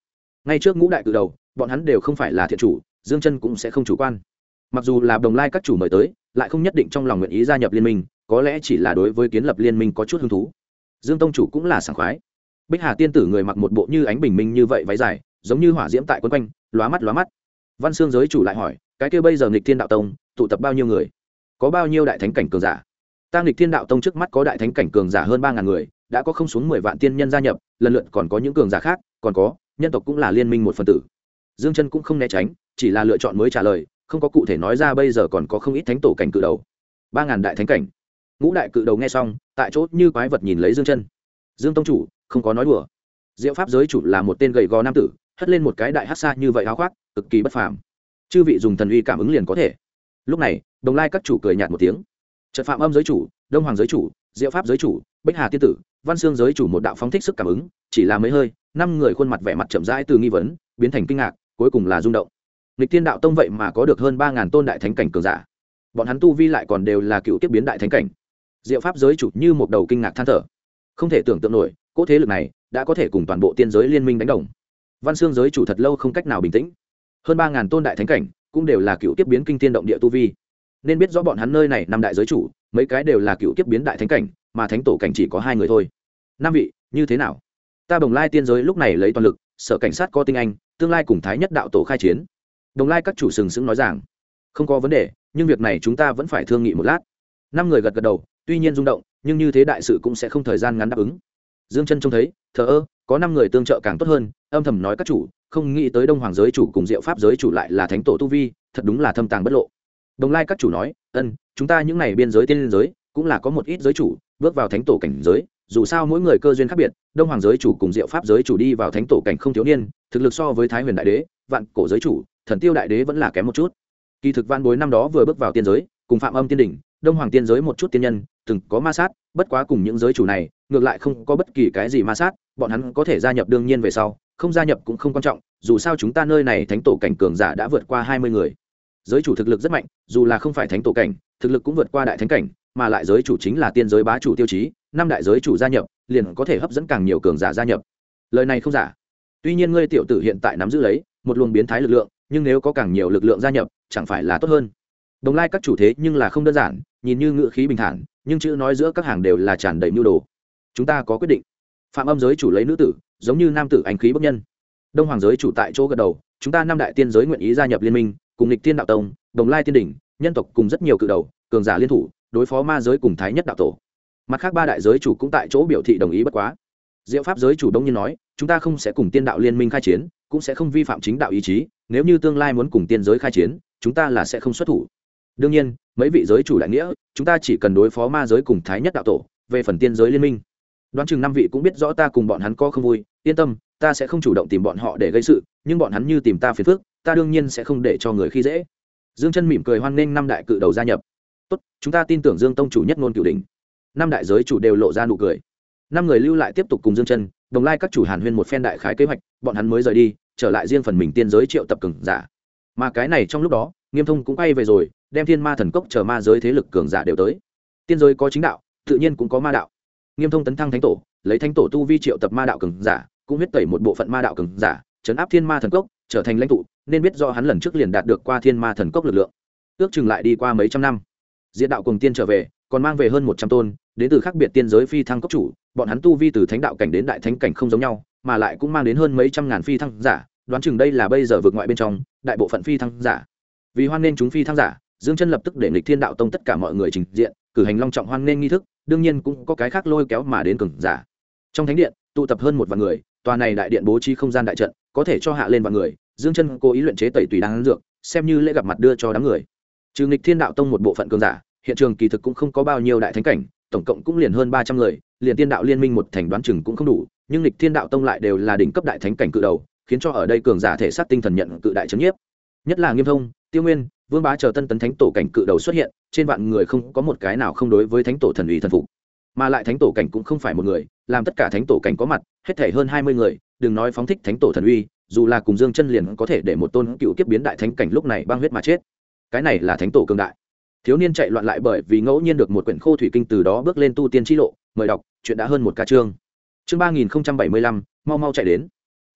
ngay trước ngũ đại cự đầu bọn hắn đều không phải là thiện chủ, Dương Chân cũng sẽ không chủ quan. Mặc dù là Đồng Lai các chủ mời tới, lại không nhất định trong lòng nguyện ý gia nhập liên minh, có lẽ chỉ là đối với kiến lập liên minh có chút hứng thú. Dương tông chủ cũng là sảng khoái. Bích Hà tiên tử người mặc một bộ như ánh bình minh như vậy váy dài, giống như hỏa diễm tại quấn quanh, lóa mắt lóa mắt. Văn Xương giới chủ lại hỏi, cái kia bây giờ Nghịch Thiên đạo tông tụ tập bao nhiêu người, có bao nhiêu đại thánh cảnh cường giả? Ta Nghịch Thiên đạo tông trước mắt có đại thánh cảnh cường giả hơn 3.000 người, đã có không xuống 10 vạn tiên nhân gia nhập, lần lượt còn có những cường giả khác, còn có nhân tộc cũng là liên minh một phần tử. Dương Chân cũng không né tránh, chỉ là lựa chọn mới trả lời, không có cụ thể nói ra bây giờ còn có không ít thánh tổ cảnh cự đầu. 3.000 đại thánh cảnh. Ngũ đại cự đầu nghe xong, tại chỗ như quái vật nhìn lấy Dương Chân. Dương tông chủ không có nói đùa. Diệu pháp giới chủ là một tên gầy gò nam tử, hất lên một cái đại hắc sa như vậy áo khoác, cực kỳ bất phàm. Chư vị dùng thần uy cảm ứng liền có thể. Lúc này, Đồng Lai các chủ cười nhạt một tiếng. Trật Phạm Âm giới chủ, Đông Hoàng giới chủ, Diệu pháp giới chủ, Bích Hà tiên tử, Văn Xương giới chủ một đạo phóng thích sức cảm ứng, chỉ là mấy hơi, 5 người khuôn mặt vẻ mặt chậm rãi từ nghi vấn biến thành kinh ngạc, cuối cùng là rung động. Nghịch Thiên đạo tông vậy mà có được hơn 3.000 tôn đại thánh cảnh cường giả. Bọn hắn tu vi lại còn đều là cựu kiếp biến đại thánh cảnh. Diệu pháp giới chủ như một đầu kinh ngạc than thở. Không thể tưởng tượng nổi, cỗ thế lực này đã có thể cùng toàn bộ tiên giới liên minh đánh đồng. Văn Xương giới chủ thật lâu không cách nào bình tĩnh. Hơn 3.000 tôn đại thánh cảnh, cũng đều là cựu kiếp biến kinh thiên động địa tu vi. Nên biết rõ bọn hắn nơi này năm đại giới chủ, mấy cái đều là cựu kiếp biến đại thánh cảnh, mà thánh tổ cảnh chỉ có 2 người thôi. 5 vị, như thế nào? Ta Bồng Lai tiên giới lúc này lấy toàn lực, sở cảnh sát có tinh anh, tương lai cùng thái nhất đạo tổ khai chiến. Đồng Lai các chủ sừng sững nói rằng, không có vấn đề, nhưng việc này chúng ta vẫn phải thương nghị một lát. 5 người gật gật đầu, tuy nhiên rung động, nhưng như thế đại sự cũng sẽ không thời gian ngắn đáp ứng. Dương Chân trông thấy, thờ ơ, có 5 người tương trợ càng tốt hơn, âm thầm nói các chủ, không nghĩ tới Đông Hoàng giới chủ cùng Diệu pháp giới chủ lại là thánh tổ tu vi, thật đúng là thâm tàng bất lộ. Đồng Lai các chủ nói, chúng ta những này biên giới tiên giới, cũng là có một ít giới chủ bước vào thánh tổ cảnh giới, dù sao mỗi người cơ duyên khác biệt, Đông Hoàng giới chủ cùng Diệu pháp giới chủ đi vào thánh tổ cảnh không thiếu niên, thực lực so với Thái Huyền đại đế, Vạn Cổ giới chủ, Thần Tiêu đại đế vẫn là kém một chút. Kỳ thực Vạn Bối năm đó vừa bước vào tiên giới, cùng Phạm Âm tiên đỉnh, Đông Hoàng tiên giới một chút tiên nhân, từng có ma sát, bất quá cùng những giới chủ này, ngược lại không có bất kỳ cái gì ma sát, bọn hắn có thể gia nhập đương nhiên về sau, không gia nhập cũng không quan trọng, dù sao chúng ta nơi này thánh tổ cảnh cường giả đã vượt qua 20 người. Giới chủ thực lực rất mạnh, dù là không phải thánh tổ cảnh, thực lực cũng vượt qua đại thánh cảnh, mà lại giới chủ chính là tiên giới bá chủ tiêu chí, 5 đại giới chủ gia nhập, liền có thể hấp dẫn càng nhiều cường giả gia nhập. Lời này không giả. Tuy nhiên ngươi tiểu tử hiện tại nắm giữ lấy một luồng biến thái lực lượng, nhưng nếu có càng nhiều lực lượng gia nhập, chẳng phải là tốt hơn. Đồng Lai các chủ thế nhưng là không đơn giản, nhìn như ngữ khí bình thản, nhưng chữ nói giữa các hàng đều là tràn đầy mưu đồ. Chúng ta có quyết định. Phạm Âm giới chủ lấy nữ tử, giống như nam tử anh khí bức nhân. Đông Hoàng giới chủ tại chỗ gật đầu, chúng ta 5 đại tiên giới nguyện ý gia nhập liên minh, cùng Nghịch Thiên đạo tông, Đồng Lai tiên đỉnh, nhân tộc cùng rất nhiều cự đầu, cường giả liên thủ, đối phó ma giới cùng thái nhất đạo tổ. Mặt khác 3 đại giới chủ cũng tại chỗ biểu thị đồng ý bất quá. Diệu pháp giới chủ đông nhiên nói, chúng ta không sẽ cùng tiên đạo liên minh khai chiến, cũng sẽ không vi phạm chính đạo ý chí, nếu như tương lai muốn cùng tiên giới khai chiến, chúng ta là sẽ không xuất thủ. Đương nhiên, mấy vị giới chủ đại nghĩa, chúng ta chỉ cần đối phó ma giới cùng thái nhất đạo tổ, về phần tiên giới liên minh, đoán chừng 5 vị cũng biết rõ ta cùng bọn hắn có không vui, yên tâm, ta sẽ không chủ động tìm bọn họ để gây sự, nhưng bọn hắn như tìm ta phiền phức, ta đương nhiên sẽ không để cho người khi dễ. Dương Chân mỉm cười hoan nghênh 5 đại cự đầu gia nhập. Tốt, chúng ta tin tưởng Dương tông chủ nhất ngôn cửu đỉnh. 5 đại giới chủ đều lộ ra nụ cười. 5 người lưu lại tiếp tục cùng Dương Chân, Đồng Lai các chủ hàn huyên một phen đại khái kế hoạch, bọn hắn mới rời đi, trở lại riêng phần mình tiên giới triệu tập cường giả. Mà cái này trong lúc đó, Nghiêm Thông cũng quay về rồi, đem Thiên Ma thần cốc chờ ma giới thế lực cường giả đều tới. Tiên giới có chính đạo, tự nhiên cũng có ma đạo. Nghiêm Thông tấn thăng thánh tổ, lấy thánh tổ tu vi triệu tập ma đạo cường giả, cũng huyết tẩy một bộ phận ma đạo cường giả, trấn áp Thiên Ma thần cốc, trở thành lãnh tụ, nên biết do hắn lần trước liền đạt được qua Thiên Ma thần cốc lực lượng. Ước chừng lại đi qua mấy trăm năm, Diệt đạo cùng tiên trở về, còn mang về hơn 100 tôn, đến từ khác biệt tiên giới phi thăng cốc chủ, bọn hắn tu vi từ thánh đạo cảnh đến đại thánh cảnh không giống nhau, mà lại cũng mang đến hơn mấy trăm ngàn phi thăng giả, đoán chừng đây là bây giờ vượt ngoại bên trong đại bộ phận phi thăng giả. Vì hoan nghênh chúng phi thăng giả, Dương Chân lập tức để Nghịch Thiên đạo tông tất cả mọi người trình diện, cử hành long trọng hoan nghênh nghi thức, đương nhiên cũng có cái khác lôi kéo mà đến cường giả. Trong thánh điện, tụ tập hơn 1 vạn người, tòa này đại điện bố trí không gian đại trận, có thể cho hạ lên vạn người. Dương Chân cố ý luyện chế tẩy tùy đan dược, xem như lễ gặp mặt đưa cho đám người. Trừ Nghịch Thiên đạo tông một bộ phận cường giả, hiện trường kỳ thực cũng không có bao nhiêu đại thánh cảnh, tổng cộng cũng liền hơn 300 người, liền tiên đạo liên minh một thành đoán chừng cũng không đủ, nhưng Nghịch Thiên đạo tông lại đều là đỉnh cấp đại thánh cảnh cự đầu, khiến cho ở đây cường giả thể xác tinh thần nhận cự đại chấn nhiếp. Nhất là Nghiêm Thông, Tiêu Nguyên, Vương Bá chờ tân tấn thánh tổ cảnh cự đầu xuất hiện, trên vạn người không có một cái nào không đối với thánh tổ thần uy thần phục. Mà lại thánh tổ cảnh cũng không phải một người, làm tất cả thánh tổ cảnh có mặt, hết thảy hơn 20 người, đừng nói phóng thích thánh tổ thần uy, dù là cùng Dương Chân liền có thể để một tôn cựu kiếp biến đại thánh cảnh lúc này băng huyết mà chết. Cái này là thánh tổ cường đại. Thiếu niên chạy loạn lại bởi vì ngẫu nhiên được một quyển khô thủy kinh, từ đó bước lên tu tiên chi lộ, mời đọc, chuyện đã hơn 1 ca chương. Chương 3075, mau mau chạy đến.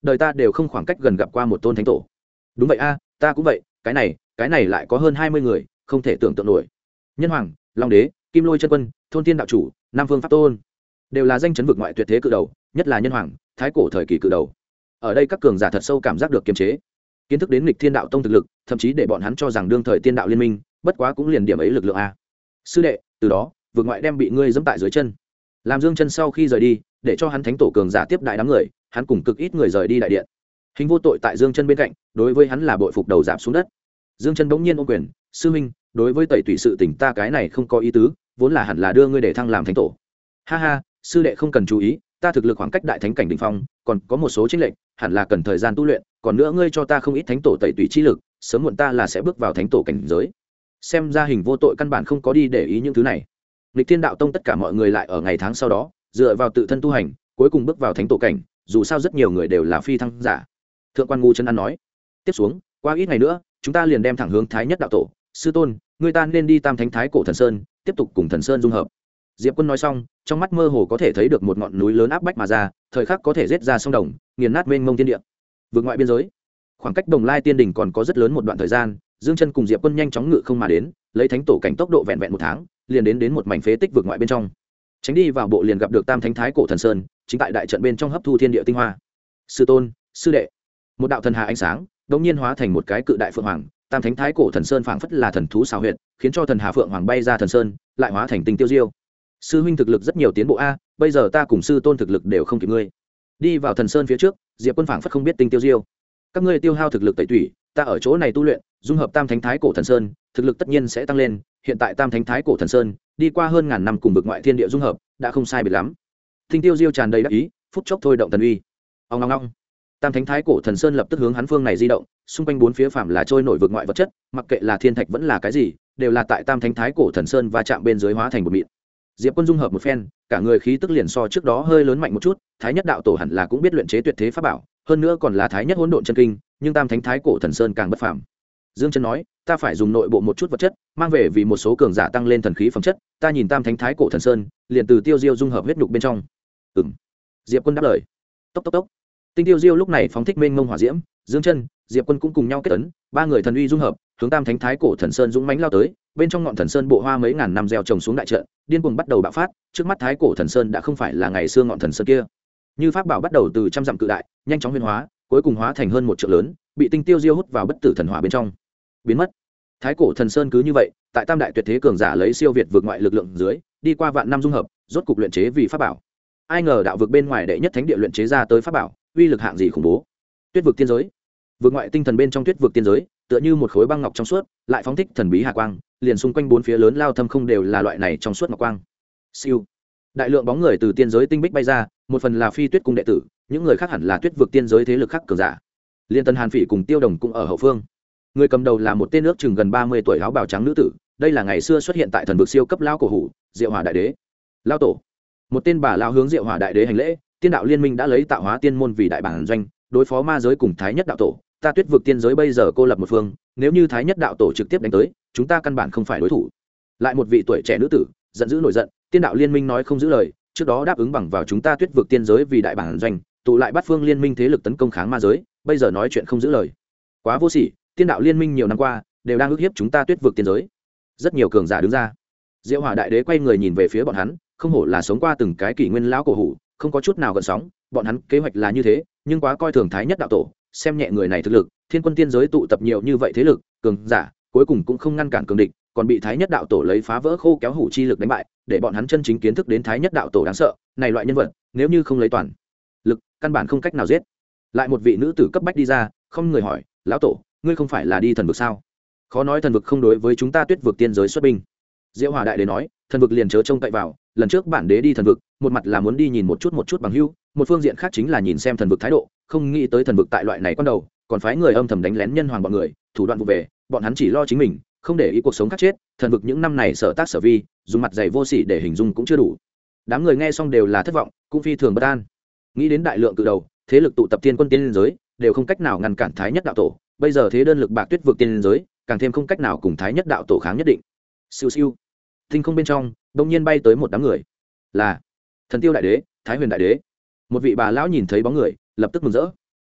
đời ta đều không khoảng cách gần gặp qua một tôn thánh tổ. Đúng vậy a, ta cũng vậy, cái này lại có hơn 20 người, không thể tưởng tượng nổi. Nhân hoàng, long đế, kim lôi chân quân, thôn tiên đạo chủ, nam vương pháp tôn, đều là danh chấn vực ngoại tuyệt thế cự đầu, nhất là nhân hoàng, thái cổ thời kỳ cự đầu. Ở đây các cường giả thật sâu cảm giác được kiềm chế, kiến thức đến nghịch thiên đạo tông thực lực, thậm chí để bọn hắn cho rằng đương thời tiên đạo liên minh bất quá cũng liền điểm ấy lực lượng a. Sư đệ, từ đó vực ngoại đem bị ngươi dẫm tại dưới chân. Làm Dương Chân sau khi rời đi, để cho hắn thánh tổ cường giả tiếp đại đám người, hắn cùng cực ít người rời đi đại điện. Hình vô tội tại Dương Chân bên cạnh, đối với hắn là bội phục đầu giảm xuống đất. Dương Chân bỗng nhiên ôm quyền, sư huynh, đối với tẩy tùy sự tình ta cái này không có ý tứ, vốn là hẳn là đưa ngươi để thăng làm thánh tổ. Ha ha, sư đệ không cần chú ý, ta thực lực khoảng cách đại thánh cảnh đỉnh phong, còn có một số chênh lệch, hẳn là cần thời gian tu luyện, còn nữa ngươi cho ta không ít thánh tổ tẩy tùy chi lực, sớm muộn ta là sẽ bước vào thánh tổ cảnh giới. Xem ra Hình vô tội căn bản không có đi để ý những thứ này. Lịch Thiên đạo tông tất cả mọi người lại ở ngày tháng sau đó, dựa vào tự thân tu hành, cuối cùng bước vào thánh tổ cảnh, dù sao rất nhiều người đều là phi thăng giả. Thượng quan Ngu Chân An nói, tiếp xuống, qua ít ngày nữa, chúng ta liền đem thẳng hướng Thái Nhất đạo tổ, sư tôn, người ta nên đi Tam Thánh Thái cổ thần sơn, tiếp tục cùng thần sơn dung hợp. Diệp Quân nói xong, trong mắt mơ hồ có thể thấy được một ngọn núi lớn áp bách mà ra, thời khắc có thể giết ra sông đồng, nghiền nát mênh mông thiên địa. Vượt ngoại biên giới, khoảng cách Đồng Lai Tiên đỉnh còn có rất lớn một đoạn thời gian, Dương Chân cùng Diệp Quân nhanh chóng ngự không mà đến, lấy thánh tổ cảnh tốc độ vẹn vẹn một tháng, liền đến một mảnh phế tích vượt ngoại bên trong. Tránh đi vào bộ liền gặp được Tam Thánh Thái cổ thần sơn, chính tại đại trận bên trong hấp thu thiên địa tinh hoa. Sư tôn, sư đệ, một đạo thần hà ánh sáng, đột nhiên hóa thành một cái cự đại phượng hoàng, Tam Thánh Thái cổ thần sơn phảng phất là thần thú xảo huyệt, khiến cho thần hà phượng hoàng bay ra thần sơn, lại hóa thành tinh tiêu diêu. Sư huynh thực lực rất nhiều tiến bộ a, bây giờ ta cùng sư tôn thực lực đều không kịp ngươi. Đi vào thần sơn phía trước, Diệp Quân phảng phất không biết tinh tiêu diêu. Các ngươi tiêu hao thực lực tẩy tủy, ta ở chỗ này tu luyện, dung hợp Tam Thánh Thái cổ thần sơn, thực lực tất nhiên sẽ tăng lên, hiện tại Tam Thánh Thái cổ thần sơn, đi qua hơn ngàn năm cùng vực ngoại thiên địa dung hợp, đã không sai biệt lắm. Tinh tiêu diêu tràn đầy đắc ý, phút chốc thôi động thần uy. Ong ong ong. Tam Thánh Thái cổ thần sơn lập tức hướng hắn phương này di động, xung quanh bốn phía phạm là trôi nổi vực ngoại vật chất, mặc kệ là thiên thạch vẫn là cái gì, đều là tại Tam Thánh Thái cổ thần sơn va chạm bên dưới hóa thành một mịn. Diệp Quân dung hợp một phen, cả người khí tức liền so trước đó hơi lớn mạnh một chút, Thái Nhất đạo tổ hẳn là cũng biết luyện chế tuyệt thế pháp bảo, hơn nữa còn là Thái Nhất hỗn độn chân kinh, nhưng Tam Thánh Thái cổ thần sơn càng bất phàm. Dương Chân nói, ta phải dùng nội bộ một chút vật chất, mang về vì một số cường giả tăng lên thần khí phẩm chất, ta nhìn Tam Thánh Thái cổ thần sơn, liền từ tiêu diêu dung hợp huyết nhục bên trong. Ừm. Diệp Quân đáp lời. Tốc tốc tốc. Tinh tiêu diêu lúc này phóng thích mênh mông hỏa diễm, Dương Chân, Diệp Quân cũng cùng nhau kết ấn, ba người thần uy dung hợp, hướng Tam Thánh Thái cổ thần sơn dũng mãnh lao tới, bên trong ngọn thần sơn bộ hoa mấy ngàn năm gieo trồng xuống đại trận, điên cuồng bắt đầu bạo phát, trước mắt Thái cổ thần sơn đã không phải là ngày xưa ngọn thần sơn kia. Như pháp bảo bắt đầu từ trăm dặm cự đại, nhanh chóng huyễn hóa, cuối cùng hóa thành hơn một trượng lớn, bị tinh tiêu diêu hút vào bất tử thần hỏa bên trong, biến mất. Thái cổ thần sơn cứ như vậy, tại tam đại tuyệt thế cường giả lấy siêu việt vượt ngoại lực lượng dưới, đi qua vạn năm dung hợp, rốt cục luyện chế vì pháp bảo. Ai ngờ đạo vực bên ngoài đệ nhất thánh địa luyện chế ra tới pháp bảo, uy lực hạng gì khủng bố. Tuyết vực tiên giới, vượt ngoại tinh thần bên trong tuyết vực tiên giới, tựa như một khối băng ngọc trong suốt, lại phóng thích thần bí hà quang, liền xung quanh bốn phía lớn lao thâm không đều là loại này trong suốt ngọc quang. Siêu, đại lượng bóng người từ tiên giới tinh bích bay ra, một phần là Phi Tuyết cung đệ tử, những người khác hẳn là tuyết vực tiên giới thế lực khác cường giả. Liên Tân Hàn Phỉ cùng Tiêu Đồng cũng ở hậu phương. Người cầm đầu là một tên nước chừng gần 30 tuổi áo bào trắng nữ tử, đây là ngày xưa xuất hiện tại thần vực siêu cấp lao cổ hủ, Diệu Hỏa đại đế. Lao tổ. Một tên bà lao hướng Diệu Hỏa đại đế hành lễ, tiên đạo liên minh đã lấy tạo hóa tiên môn vì đại bản doanh, đối phó ma giới cùng Thái Nhất đạo tổ, ta tuyết vực tiên giới bây giờ cô lập một phương, nếu như Thái Nhất đạo tổ trực tiếp đánh tới, chúng ta căn bản không phải đối thủ. Lại một vị tuổi trẻ nữ tử, giận dữ nổi giận, tiên đạo liên minh nói không giữ lời, trước đó đáp ứng bằng vào chúng ta tuyết vực tiên giới vì đại bản doanh, tụ lại bắt phương liên minh thế lực tấn công kháng ma giới, bây giờ nói chuyện không giữ lời, quá vô sỉ. Tiên đạo liên minh nhiều năm qua đều đang ức hiếp chúng ta tuyết vực tiên giới. Rất nhiều cường giả đứng ra. Diệu Hỏa đại đế quay người nhìn về phía bọn hắn, không hổ là sống qua từng cái kỷ nguyên lão cổ hủ, không có chút nào gợn sóng. Bọn hắn kế hoạch là như thế, nhưng quá coi thường Thái Nhất đạo tổ, xem nhẹ người này thực lực. Thiên quân tiên giới tụ tập nhiều như vậy thế lực cường giả, cuối cùng cũng không ngăn cản cường địch, còn bị Thái Nhất đạo tổ lấy phá vỡ khô kéo hủ chi lực đánh bại, để bọn hắn chân chính kiến thức đến Thái Nhất đạo tổ đáng sợ. Này loại nhân vật, nếu như không lấy toàn lực, căn bản không cách nào giết. Lại một vị nữ tử cấp bách đi ra, không người hỏi, lão tổ, ngươi không phải là đi thần vực sao? Khó nói thần vực không đối với chúng ta tuyết vực tiên giới xuất binh. Diệu Hỏa đại đế nói, thần vực liền chớ trông cậy vào, lần trước bản đế đi thần vực, một mặt là muốn đi nhìn một chút bằng hữu, một phương diện khác chính là nhìn xem thần vực thái độ, không nghĩ tới thần vực tại loại này quan đầu, còn phái người âm thầm đánh lén nhân hoàng bọn người, thủ đoạn vụ về, bọn hắn chỉ lo chính mình, không để ý cuộc sống khác chết, thần vực những năm này sở tác sở vi, dùng mặt dày vô sỉ để hình dung cũng chưa đủ. Đám người nghe xong đều là thất vọng, cũng phi thường bất an. Nghĩ đến đại lượng cự đầu, thế lực tụ tập tiên quân tiên giới, đều không cách nào ngăn cản Thái Nhất đạo tổ, bây giờ thế đơn lực bạc tuyết vực tiên giới, càng thêm không cách nào cùng Thái Nhất đạo tổ kháng nhất định. Siêu siêu, tinh không bên trong đông nhiên bay tới một đám người, là Thần Tiêu đại đế, Thái Huyền đại đế. Một vị bà lão nhìn thấy bóng người, lập tức mừng rỡ.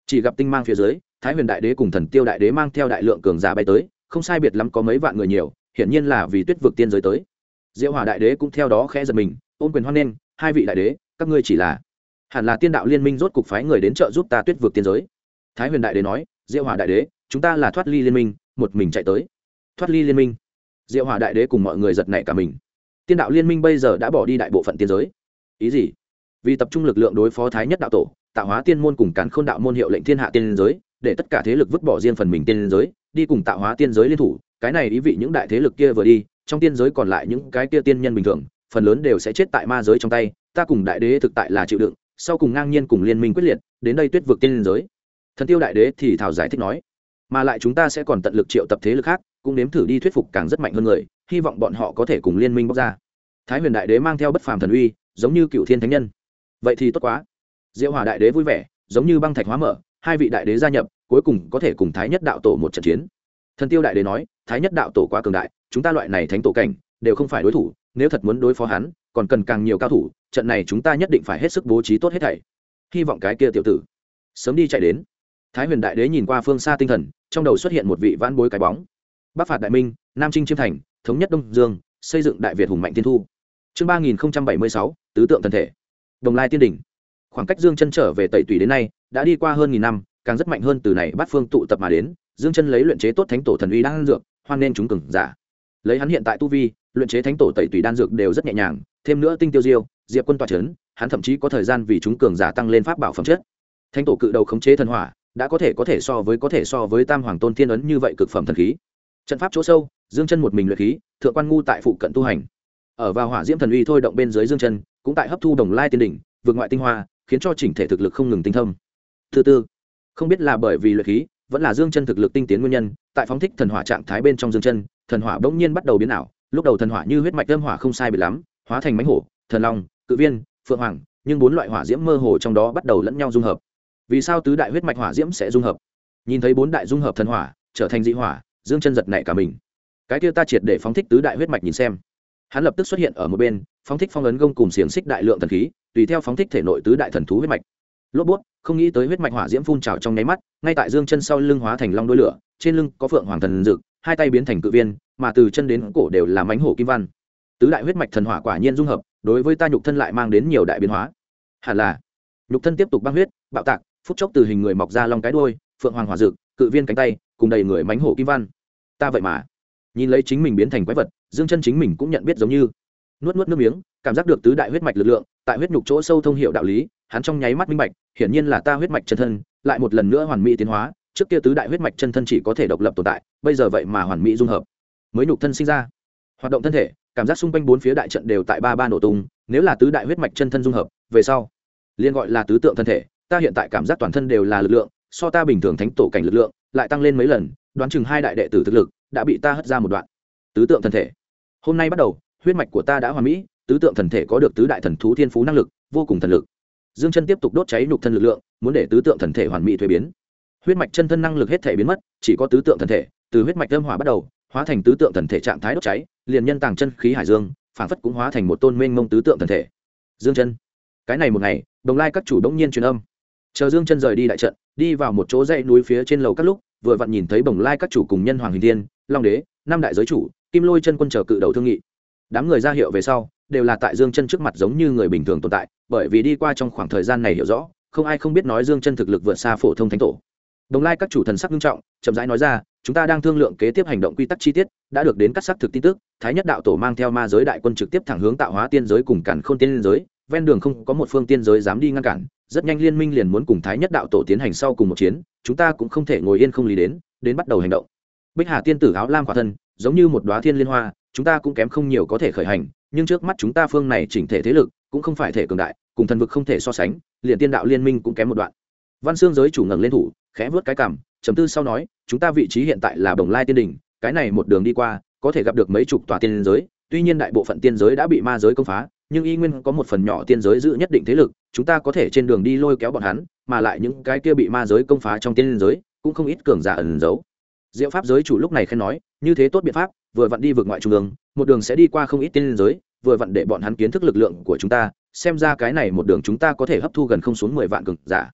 chỉ gặp tinh mang phía dưới, Thái Huyền Đại Đế cùng Thần Tiêu Đại Đế mang theo đại lượng cường giả bay tới, không sai biệt lắm có mấy vạn người nhiều, hiển nhiên là vì Tuyết vực tiên giới tới. Diệu Hỏa Đại Đế cũng theo đó khẽ giật mình, ôn quyền hoan nghênh, hai vị đại đế, các ngươi chỉ là hẳn là Tiên Đạo Liên Minh rốt cục phái người đến trợ giúp ta Tuyết vực tiên giới. Thái Huyền Đại Đế nói, Diệu Hỏa Đại Đế, chúng ta là thoát ly liên minh, một mình chạy tới. Thoát ly liên minh? Diệu Hỏa Đại Đế cùng mọi người giật nảy cả mình. Tiên Đạo Liên Minh bây giờ đã bỏ đi đại bộ phận tiên giới. Ý gì? Vì tập trung lực lượng đối phó Thái Nhất đạo tổ, Tạo Hóa Tiên môn cùng Càn Khôn đạo môn hiệu lệnh thiên hạ tiên giới, để tất cả thế lực vứt bỏ riêng phần mình tiên giới, đi cùng Tạo Hóa tiên giới liên thủ, cái này ý vị những đại thế lực kia vừa đi, trong tiên giới còn lại những cái kia tiên nhân bình thường, phần lớn đều sẽ chết tại ma giới trong tay, ta cùng đại đế thực tại là chịu đựng, sau cùng ngang nhiên cùng liên minh quyết liệt, đến đây Tuyết vực tiên giới. Thần Tiêu Đại Đế thì thảo giải thích nói, mà lại chúng ta sẽ còn tận lực triệu tập thế lực khác, cũng nếm thử đi thuyết phục càng rất mạnh hơn người, hy vọng bọn họ có thể cùng liên minh bóc ra. Thái Huyền Đại Đế mang theo bất phàm thần uy, giống như cựu thiên thánh nhân. Vậy thì tốt quá. Diệu Hỏa Đại Đế vui vẻ, giống như băng thạch hóa mở, hai vị đại đế gia nhập, cuối cùng có thể cùng Thái Nhất đạo tổ một trận chiến. Thần Tiêu Đại Đế nói, Thái Nhất đạo tổ quá cường đại, chúng ta loại này thánh tổ cảnh đều không phải đối thủ, nếu thật muốn đối phó hắn, còn cần càng nhiều cao thủ, trận này chúng ta nhất định phải hết sức bố trí tốt hết thảy. Hy vọng cái kia tiểu tử sớm đi chạy đến. Thái Huyền Đại Đế nhìn qua phương xa tinh thần, trong đầu xuất hiện một vị vãn bối cái bóng. Bắc phạt đại minh, Nam chinh chiêm thành, thống nhất Đông Dương, xây dựng đại Việt hùng mạnh tiên thu. Chương 3076, tứ tượng thần thể. Đồng Lai tiên đỉnh. Khoảng cách Dương Chân trở về Tẩy Tùy đến nay, đã đi qua hơn 1000 năm, càng rất mạnh hơn từ này bát phương tụ tập mà đến, Dương Chân lấy luyện chế tốt thánh tổ thần uy đan dược, hoan nên chúng cường giả. Lấy hắn hiện tại tu vi, luyện chế thánh tổ Tẩy Tùy đan dược đều rất nhẹ nhàng, thêm nữa tinh tiêu diêu, Diệp Quân tọa chấn, hắn thậm chí có thời gian vì chúng cường giả tăng lên pháp bảo phẩm chất. Thánh tổ cự đầu khống chế thần hỏa, đã có thể so với Tam Hoàng Tôn Thiên ấn như vậy cực phẩm thần khí. Trận pháp chỗ sâu, Dương Chân một mình luyện khí, thượng quan ngu tại phụ cận tu hành. Ở vào hỏa diễm thần uy thôi động bên dưới Dương Chân, cũng tại hấp thu Đồng Lai tiên đỉnh, vượt ngoại tinh hoa, khiến cho chỉnh thể thực lực không ngừng tinh thâm. Thứ tư, không biết là bởi vì luyện khí, vẫn là Dương Chân thực lực tinh tiến nguyên nhân, tại phóng thích thần hỏa trạng thái bên trong Dương Chân, thần hỏa bỗng nhiên bắt đầu biến ảo, lúc đầu thần hỏa như huyết mạch âm hỏa không sai biệt lắm, hóa thành mãnh hổ, thần long, cự viên, phượng hoàng, nhưng bốn loại hỏa diễm mơ hồ trong đó bắt đầu lẫn nhau dung hợp. Vì sao tứ đại huyết mạch hỏa diễm sẽ dung hợp? Nhìn thấy bốn đại dung hợp thần hỏa trở thành dị hỏa, Dương Chân giật nảy cả mình. Cái kia ta triệt để phóng thích tứ đại huyết mạch nhìn xem. Hắn lập tức xuất hiện ở một bên, phóng thích phong ấn gông cùng xiềng xích đại lượng thần khí, tùy theo phóng thích thể nội tứ đại thần thú huyết mạch. Lốp bút, không nghĩ tới huyết mạch hỏa diễm phun trào trong nháy mắt, ngay tại Dương Chân sau lưng hóa thành long đuôi lửa, trên lưng có phượng hoàng thần dực, hai tay biến thành cự viên, mà từ chân đến cổ đều là mãnh hổ kim văn. Tứ đại huyết mạch thần hỏa quả nhiên dung hợp, đối với ta nhục thân lại mang đến nhiều đại biến hóa. Hẳn là nhục thân tiếp tục băng huyết, bạo tạc, phút chốc từ hình người mọc ra long cái đuôi, phượng hoàng hỏa dực, cự viên cánh tay, cùng đầy người mãnh hổ kim văn. Ta vậy mà nhìn lấy chính mình biến thành quái vật, Dương Chân chính mình cũng nhận biết giống như nuốt nước miếng, cảm giác được tứ đại huyết mạch lực lượng tại huyết nhục chỗ sâu thông hiểu đạo lý, hắn trong nháy mắt minh bạch, hiển nhiên là ta huyết mạch chân thân lại một lần nữa hoàn mỹ tiến hóa, trước kia tứ đại huyết mạch chân thân chỉ có thể độc lập tồn tại, bây giờ vậy mà hoàn mỹ dung hợp, mới nhục thân sinh ra, hoạt động thân thể, cảm giác xung quanh bốn phía đại trận đều tại ba nổ tung, nếu là tứ đại huyết mạch chân thân dung hợp, về sau liên gọi là tứ tượng thân thể, ta hiện tại cảm giác toàn thân đều là lực lượng, so ta bình thường thánh tổ cảnh lực lượng lại tăng lên mấy lần, đoán chừng hai đại đệ tử thực lực đã bị ta hất ra một đoạn. Tứ tượng thần thể, hôm nay bắt đầu, huyết mạch của ta đã hoàn mỹ, tứ tượng thần thể có được tứ đại thần thú thiên phú năng lực, vô cùng thần lực. Dương Chân tiếp tục đốt cháy nhục thân lực lượng, muốn để tứ tượng thần thể hoàn mỹ thuế biến. Huyết mạch chân thân năng lực hết thể biến mất, chỉ có tứ tượng thần thể, từ huyết mạch âm hỏa bắt đầu, hóa thành tứ tượng thần thể trạng thái đốt cháy, liền nhân tàng chân khí hải dương, phảng phất cũng hóa thành một tôn mênh mông tứ tượng thần thể. Dương Chân, cái này một ngày, Đồng Lai các chủ đống nhiên truyền âm. Chờ Dương Chân rời đi đại trận, đi vào một chỗ dãy núi phía trên lầu các lúc, vừa vặn nhìn thấy Đồng Lai các chủ cùng Nhân Hoàng Hình Thiên, Long Đế, năm đại giới chủ, Kim Lôi chân quân chờ cự đầu thương nghị. Đám người ra hiệu về sau, đều là tại Dương Chân trước mặt giống như người bình thường tồn tại, bởi vì đi qua trong khoảng thời gian này hiểu rõ, không ai không biết nói Dương Chân thực lực vượt xa phổ thông thánh tổ. Đồng Lai các chủ thần sắc nghiêm trọng, chậm rãi nói ra, chúng ta đang thương lượng kế tiếp hành động quy tắc chi tiết, đã được đến cắt xác thực tin tức, Thái Nhất đạo tổ mang theo ma giới đại quân trực tiếp thẳng hướng Tạo Hóa tiên giới cùng Càn Khôn tiên giới, ven đường không có một phương tiên giới dám đi ngăn cản, rất nhanh liên minh liền muốn cùng Thái Nhất đạo tổ tiến hành sau cùng một chiến, chúng ta cũng không thể ngồi yên không lý đến bắt đầu hành động. Bích Hà tiên tử áo lam khỏa thân, giống như một đóa thiên liên hoa, chúng ta cũng kém không nhiều có thể khởi hành, nhưng trước mắt chúng ta phương này chỉnh thể thế lực cũng không phải thể cường đại, cùng thần vực không thể so sánh, liền tiên đạo liên minh cũng kém một đoạn. Văn Xương giới chủ ngẩng lên thủ, khẽ vớt cái cằm, trầm tư sau nói, chúng ta vị trí hiện tại là Đồng Lai tiên đỉnh, cái này một đường đi qua, có thể gặp được mấy chục tòa tiên giới, tuy nhiên đại bộ phận tiên giới đã bị ma giới công phá, nhưng y nguyên có một phần nhỏ tiên giới giữ nhất định thế lực, chúng ta có thể trên đường đi lôi kéo bọn hắn, mà lại những cái kia bị ma giới công phá trong tiên giới, cũng không ít cường giả ẩn giấu. Diệu Pháp giới chủ lúc này khen nói, như thế tốt biện pháp, vừa vặn đi vượt ngoại trung ương, một đường sẽ đi qua không ít tiên giới, vừa vặn để bọn hắn kiến thức lực lượng của chúng ta, xem ra cái này một đường chúng ta có thể hấp thu gần không xuống 10 vạn cường giả.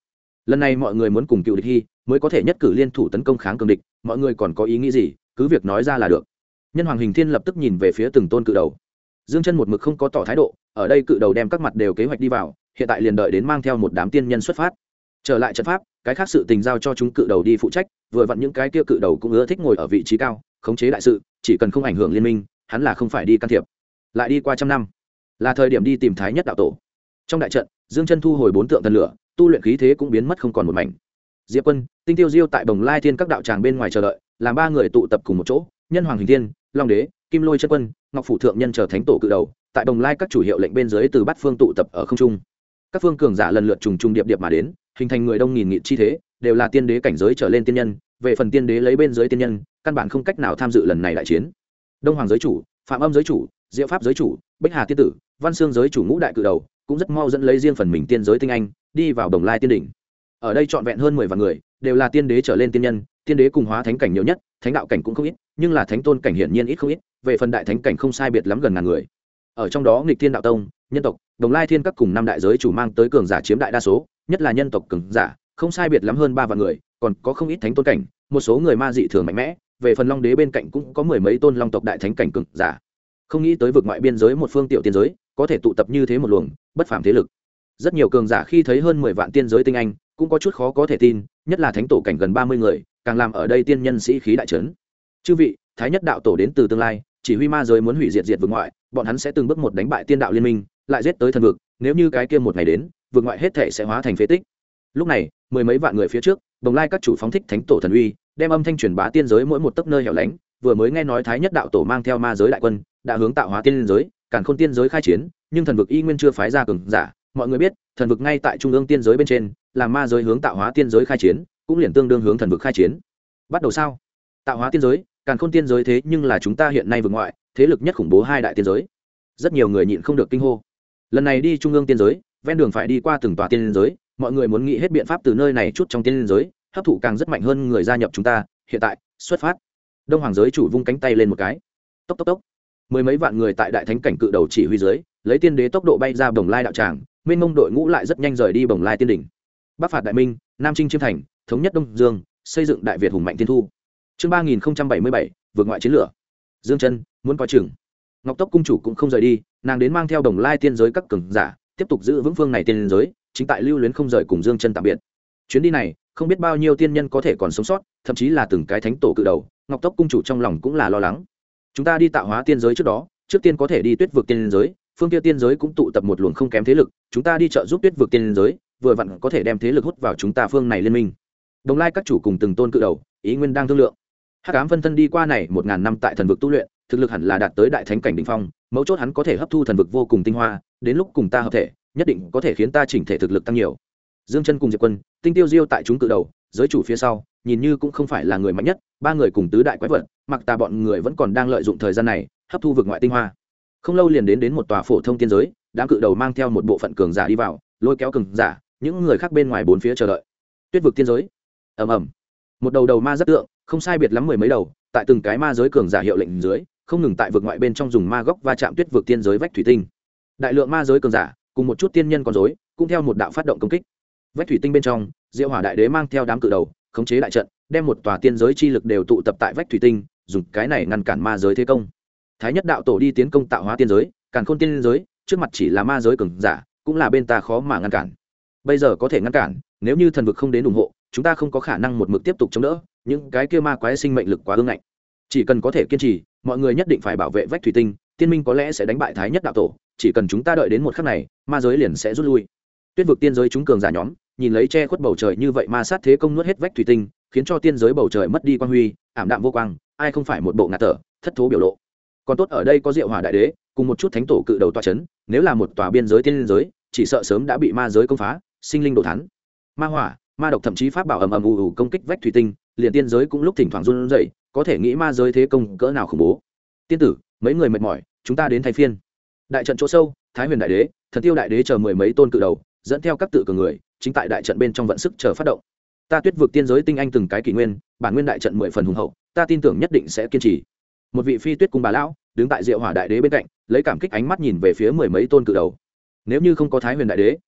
lần này mọi người muốn cùng cựu địch hy mới có thể nhất cử liên thủ tấn công kháng cường địch, mọi người còn có ý nghĩ gì cứ việc nói ra là được. Nhân hoàng Hình Thiên lập tức nhìn về phía từng tôn cự đầu. Dương Chân một mực không có tỏ thái độ, ở đây cự đầu đem các mặt đều kế hoạch đi vào, hiện tại liền đợi đến mang theo một đám tiên nhân xuất phát. Trở lại trận pháp, cái khác sự tình giao cho chúng cự đầu đi phụ trách, vừa vặn những cái kia cự đầu cũng ưa thích ngồi ở vị trí cao, khống chế đại sự, chỉ cần không ảnh hưởng liên minh, hắn là không phải đi can thiệp. Lại đi qua trăm năm, là thời điểm đi tìm Thái Nhất đạo tổ. Trong đại trận, Dương Chân thu hồi 4 tượng thần lửa, tu luyện khí thế cũng biến mất không còn một mảnh. Diệp Quân, Tinh Tiêu Diêu tại Bồng Lai Thiên các đạo tràng bên ngoài chờ đợi, làm 3 người tụ tập cùng một chỗ, Nhân Hoàng Hình Thiên, Long Đế, Kim Lôi Chân Quân, Ngọc Phủ Thượng Nhân chờ thánh tổ cự đầu, tại Bồng Lai các chủ hiệu lệnh bên dưới từ bát phương tụ tập ở không trung. Các phương cường giả lần lượt trùng trùng điệp điệp mà đến, hình thành người đông nghìn nghịt chi thế, đều là tiên đế cảnh giới trở lên tiên nhân, về phần tiên đế lấy bên dưới tiên nhân, căn bản không cách nào tham dự lần này đại chiến. Đông Hoàng giới chủ, Phạm Âm giới chủ, Diệu Pháp giới chủ, Bích Hà tiên tử, Văn Xương giới chủ ngũ đại cự đầu, cũng rất mau dẫn lấy riêng phần mình tiên giới tinh anh, đi vào Bồng Lai tiên đỉnh. Ở đây trọn vẹn hơn 10 vạn người, đều là tiên đế trở lên tiên nhân, tiên đế cùng hóa thánh cảnh nhiều nhất, thánh đạo cảnh cũng không ít, nhưng là thánh tôn cảnh hiển nhiên ít không ít, về phần đại thánh cảnh không sai biệt lắm gần ngàn người. Ở trong đó Nghịch Thiên đạo tông, nhân tộc, Bồng Lai thiên các cùng 5 đại giới chủ mang tới cường giả chiếm đại đa số, nhất là nhân tộc cường giả, không sai biệt lắm hơn 3 vạn người, còn có không ít thánh tôn cảnh, một số người ma dị thường mạnh mẽ, về phần Long đế bên cạnh cũng có mười mấy tôn long tộc đại thánh cảnh cường giả. Không nghĩ tới vực ngoại biên giới một phương tiểu tiên giới, có thể tụ tập như thế một luồng bất phàm thế lực. Rất nhiều cường giả khi thấy hơn 10 vạn tiên giới tinh anh, cũng có chút khó có thể tin, nhất là thánh tổ cảnh gần 30 người, càng làm ở đây tiên nhân sĩ khí đại trấn. Chư vị, Thái Nhất đạo tổ đến từ tương lai, chỉ huy ma giới muốn hủy diệt vực ngoại, bọn hắn sẽ từng bước một đánh bại tiên đạo liên minh, lại giết tới thần vực, nếu như cái kia một ngày đến, vực ngoại hết thảy sẽ hóa thành phế tích. Lúc này, mười mấy vạn người phía trước, Bồng Lai các chủ phóng thích thánh tổ thần uy, đem âm thanh truyền bá tiên giới mỗi một tấc nơi hẻo lánh, vừa mới nghe nói Thái Nhất đạo tổ mang theo ma giới đại quân, đã hướng tạo hóa tiên giới, càn khôn tiên giới khai chiến, nhưng thần vực y nguyên chưa phái ra cường giả, mọi người biết, thần vực ngay tại trung ương tiên giới bên trên, là ma giới hướng tạo hóa tiên giới khai chiến, cũng liền tương đương hướng thần vực khai chiến. Bắt đầu sao? Tạo hóa tiên giới, càn khôn tiên giới thế nhưng là chúng ta hiện nay vực ngoại, thế lực nhất khủng bố hai đại tiên giới. Rất nhiều người nhịn không được kinh hô. Lần này đi trung ương tiên giới, ven đường phải đi qua từng tòa tiên giới, mọi người muốn nghĩ hết biện pháp từ nơi này chút trong tiên giới, hấp thụ càng rất mạnh hơn người gia nhập chúng ta, hiện tại, xuất phát. Đông Hoàng giới chủ vung cánh tay lên một cái. Tốc tốc tốc. Mười mấy vạn người tại đại thánh cảnh cự đầu chỉ huy dưới, lấy tiên đế tốc độ bay ra Bồng Lai đạo tràng, mênh mông đội ngũ lại rất nhanh rời đi Bồng Lai tiên đỉnh. Bắc phạt đại minh, Nam chinh chiêm thành, thống nhất Đông Dương, xây dựng đại Việt hùng mạnh tiên thu. Chương 3077, vượt ngoại chiến lửa. Dương Chân muốn coi chừng. Ngọc Tốc cung chủ cũng không rời đi, nàng đến mang theo Bồng Lai tiên giới các cường giả, tiếp tục giữ vững phương này tiên giới, chính tại lưu luyến không rời cùng Dương Chân tạm biệt. Chuyến đi này, không biết bao nhiêu tiên nhân có thể còn sống sót, thậm chí là từng cái thánh tổ cự đầu, Ngọc Tốc cung chủ trong lòng cũng là lo lắng. Chúng ta đi tạo hóa tiên giới trước đó, trước tiên có thể đi Tuyết vực tiên giới, phương kia tiên giới cũng tụ tập một luồng không kém thế lực, chúng ta đi trợ giúp Tuyết vực tiên giới, vừa vặn có thể đem thế lực hút vào chúng ta phương này liên minh. Đồng Lai các chủ cùng từng tôn cự đầu, ý nguyên đang thương lượng. Hắc ám phân thân đi qua này 1000 năm tại thần vực tu luyện, thực lực hẳn là đạt tới đại thánh cảnh đỉnh phong, mấu chốt hắn có thể hấp thu thần vực vô cùng tinh hoa, đến lúc cùng ta hợp thể, nhất định có thể khiến ta chỉnh thể thực lực tăng nhiều. Dương Chân cùng Diệp Quân, Tinh Tiêu Diêu tại chúng cự đầu, giới chủ phía sau, nhìn như cũng không phải là người mạnh nhất, 3 người cùng tứ đại quái vật, mặc tà bọn người vẫn còn đang lợi dụng thời gian này, hấp thu vực ngoại tinh hoa. Không lâu liền đến một tòa phổ thông tiên giới, đám cự đầu mang theo một bộ phận cường giả đi vào, lôi kéo cường giả, những người khác bên ngoài bốn phía chờ đợi. Tuyết vực tiên giới. Ầm ầm. Một đầu đầu ma rất tượng, không sai biệt lắm mười mấy đầu, tại từng cái ma giới cường giả hiệu lệnh dưới, không ngừng tại vực ngoại bên trong dùng ma góc va chạm Tuyết vực tiên giới vách thủy tinh. Đại lượng ma giới cường giả, cùng một chút tiên nhân con rối, cũng theo một đạo phát động công kích. Vách thủy tinh bên trong, Diệu Hỏa đại đế mang theo đám cự đầu, khống chế đại trận, đem một tòa tiên giới chi lực đều tụ tập tại vách thủy tinh, dùng cái này ngăn cản ma giới thế công. Thái Nhất đạo tổ đi tiến công tạo hóa tiên giới, càn khôn tiên giới, trước mặt chỉ là ma giới cường giả, cũng là bên ta khó mà ngăn cản. Bây giờ có thể ngăn cản, nếu như thần vực không đến ủng hộ, chúng ta không có khả năng một mực tiếp tục chống đỡ, những cái kia ma quái sinh mệnh lực quá ương ngạnh. Chỉ cần có thể kiên trì, mọi người nhất định phải bảo vệ vách thủy tinh, tiên minh có lẽ sẽ đánh bại Thái Nhất đạo tổ, chỉ cần chúng ta đợi đến một khắc này, ma giới liền sẽ rút lui. Tuyết vực tiên giới chúng cường giả nhóm, nhìn lấy che khuất bầu trời như vậy ma sát thế công nuốt hết vách thủy tinh, khiến cho tiên giới bầu trời mất đi quang huy, ảm đạm vô quang, ai không phải một bộ ngạt thở, thất thố biểu lộ. Còn tốt ở đây có Diệu Hỏa đại đế, cùng một chút thánh tổ cự đầu tọa chấn, nếu là một tòa biên giới tiên giới, chỉ sợ sớm đã bị ma giới công phá, sinh linh đổ thán. Ma hỏa, ma độc thậm chí pháp bảo ầm ầm ù ù công kích vách thủy tinh, liền tiên giới cũng lúc thỉnh thoảng run rẩy, có thể nghĩ ma giới thế công cỡ nào khủng bố. Tiên tử, mấy người mệt mỏi, chúng ta đến thay phiên. Đại trận chỗ sâu, Thái Huyền đại đế, Thần Tiêu đại đế chờ mười mấy tôn cự đầu, dẫn theo các tự cường người, chính tại đại trận bên trong vận sức chờ phát động. Ta Tuyết vực tiên giới tinh anh từng cái kỷ nguyên, bản nguyên đại trận 10 phần hùng hậu, ta tin tưởng nhất định sẽ kiên trì. Một vị phi tuyết cung bà lão đứng tại Diệu Hỏa đại đế bên cạnh, lấy cảm kích ánh mắt nhìn về phía mười mấy tôn cự đầu. Nếu như không có Thái Huyền đại đế,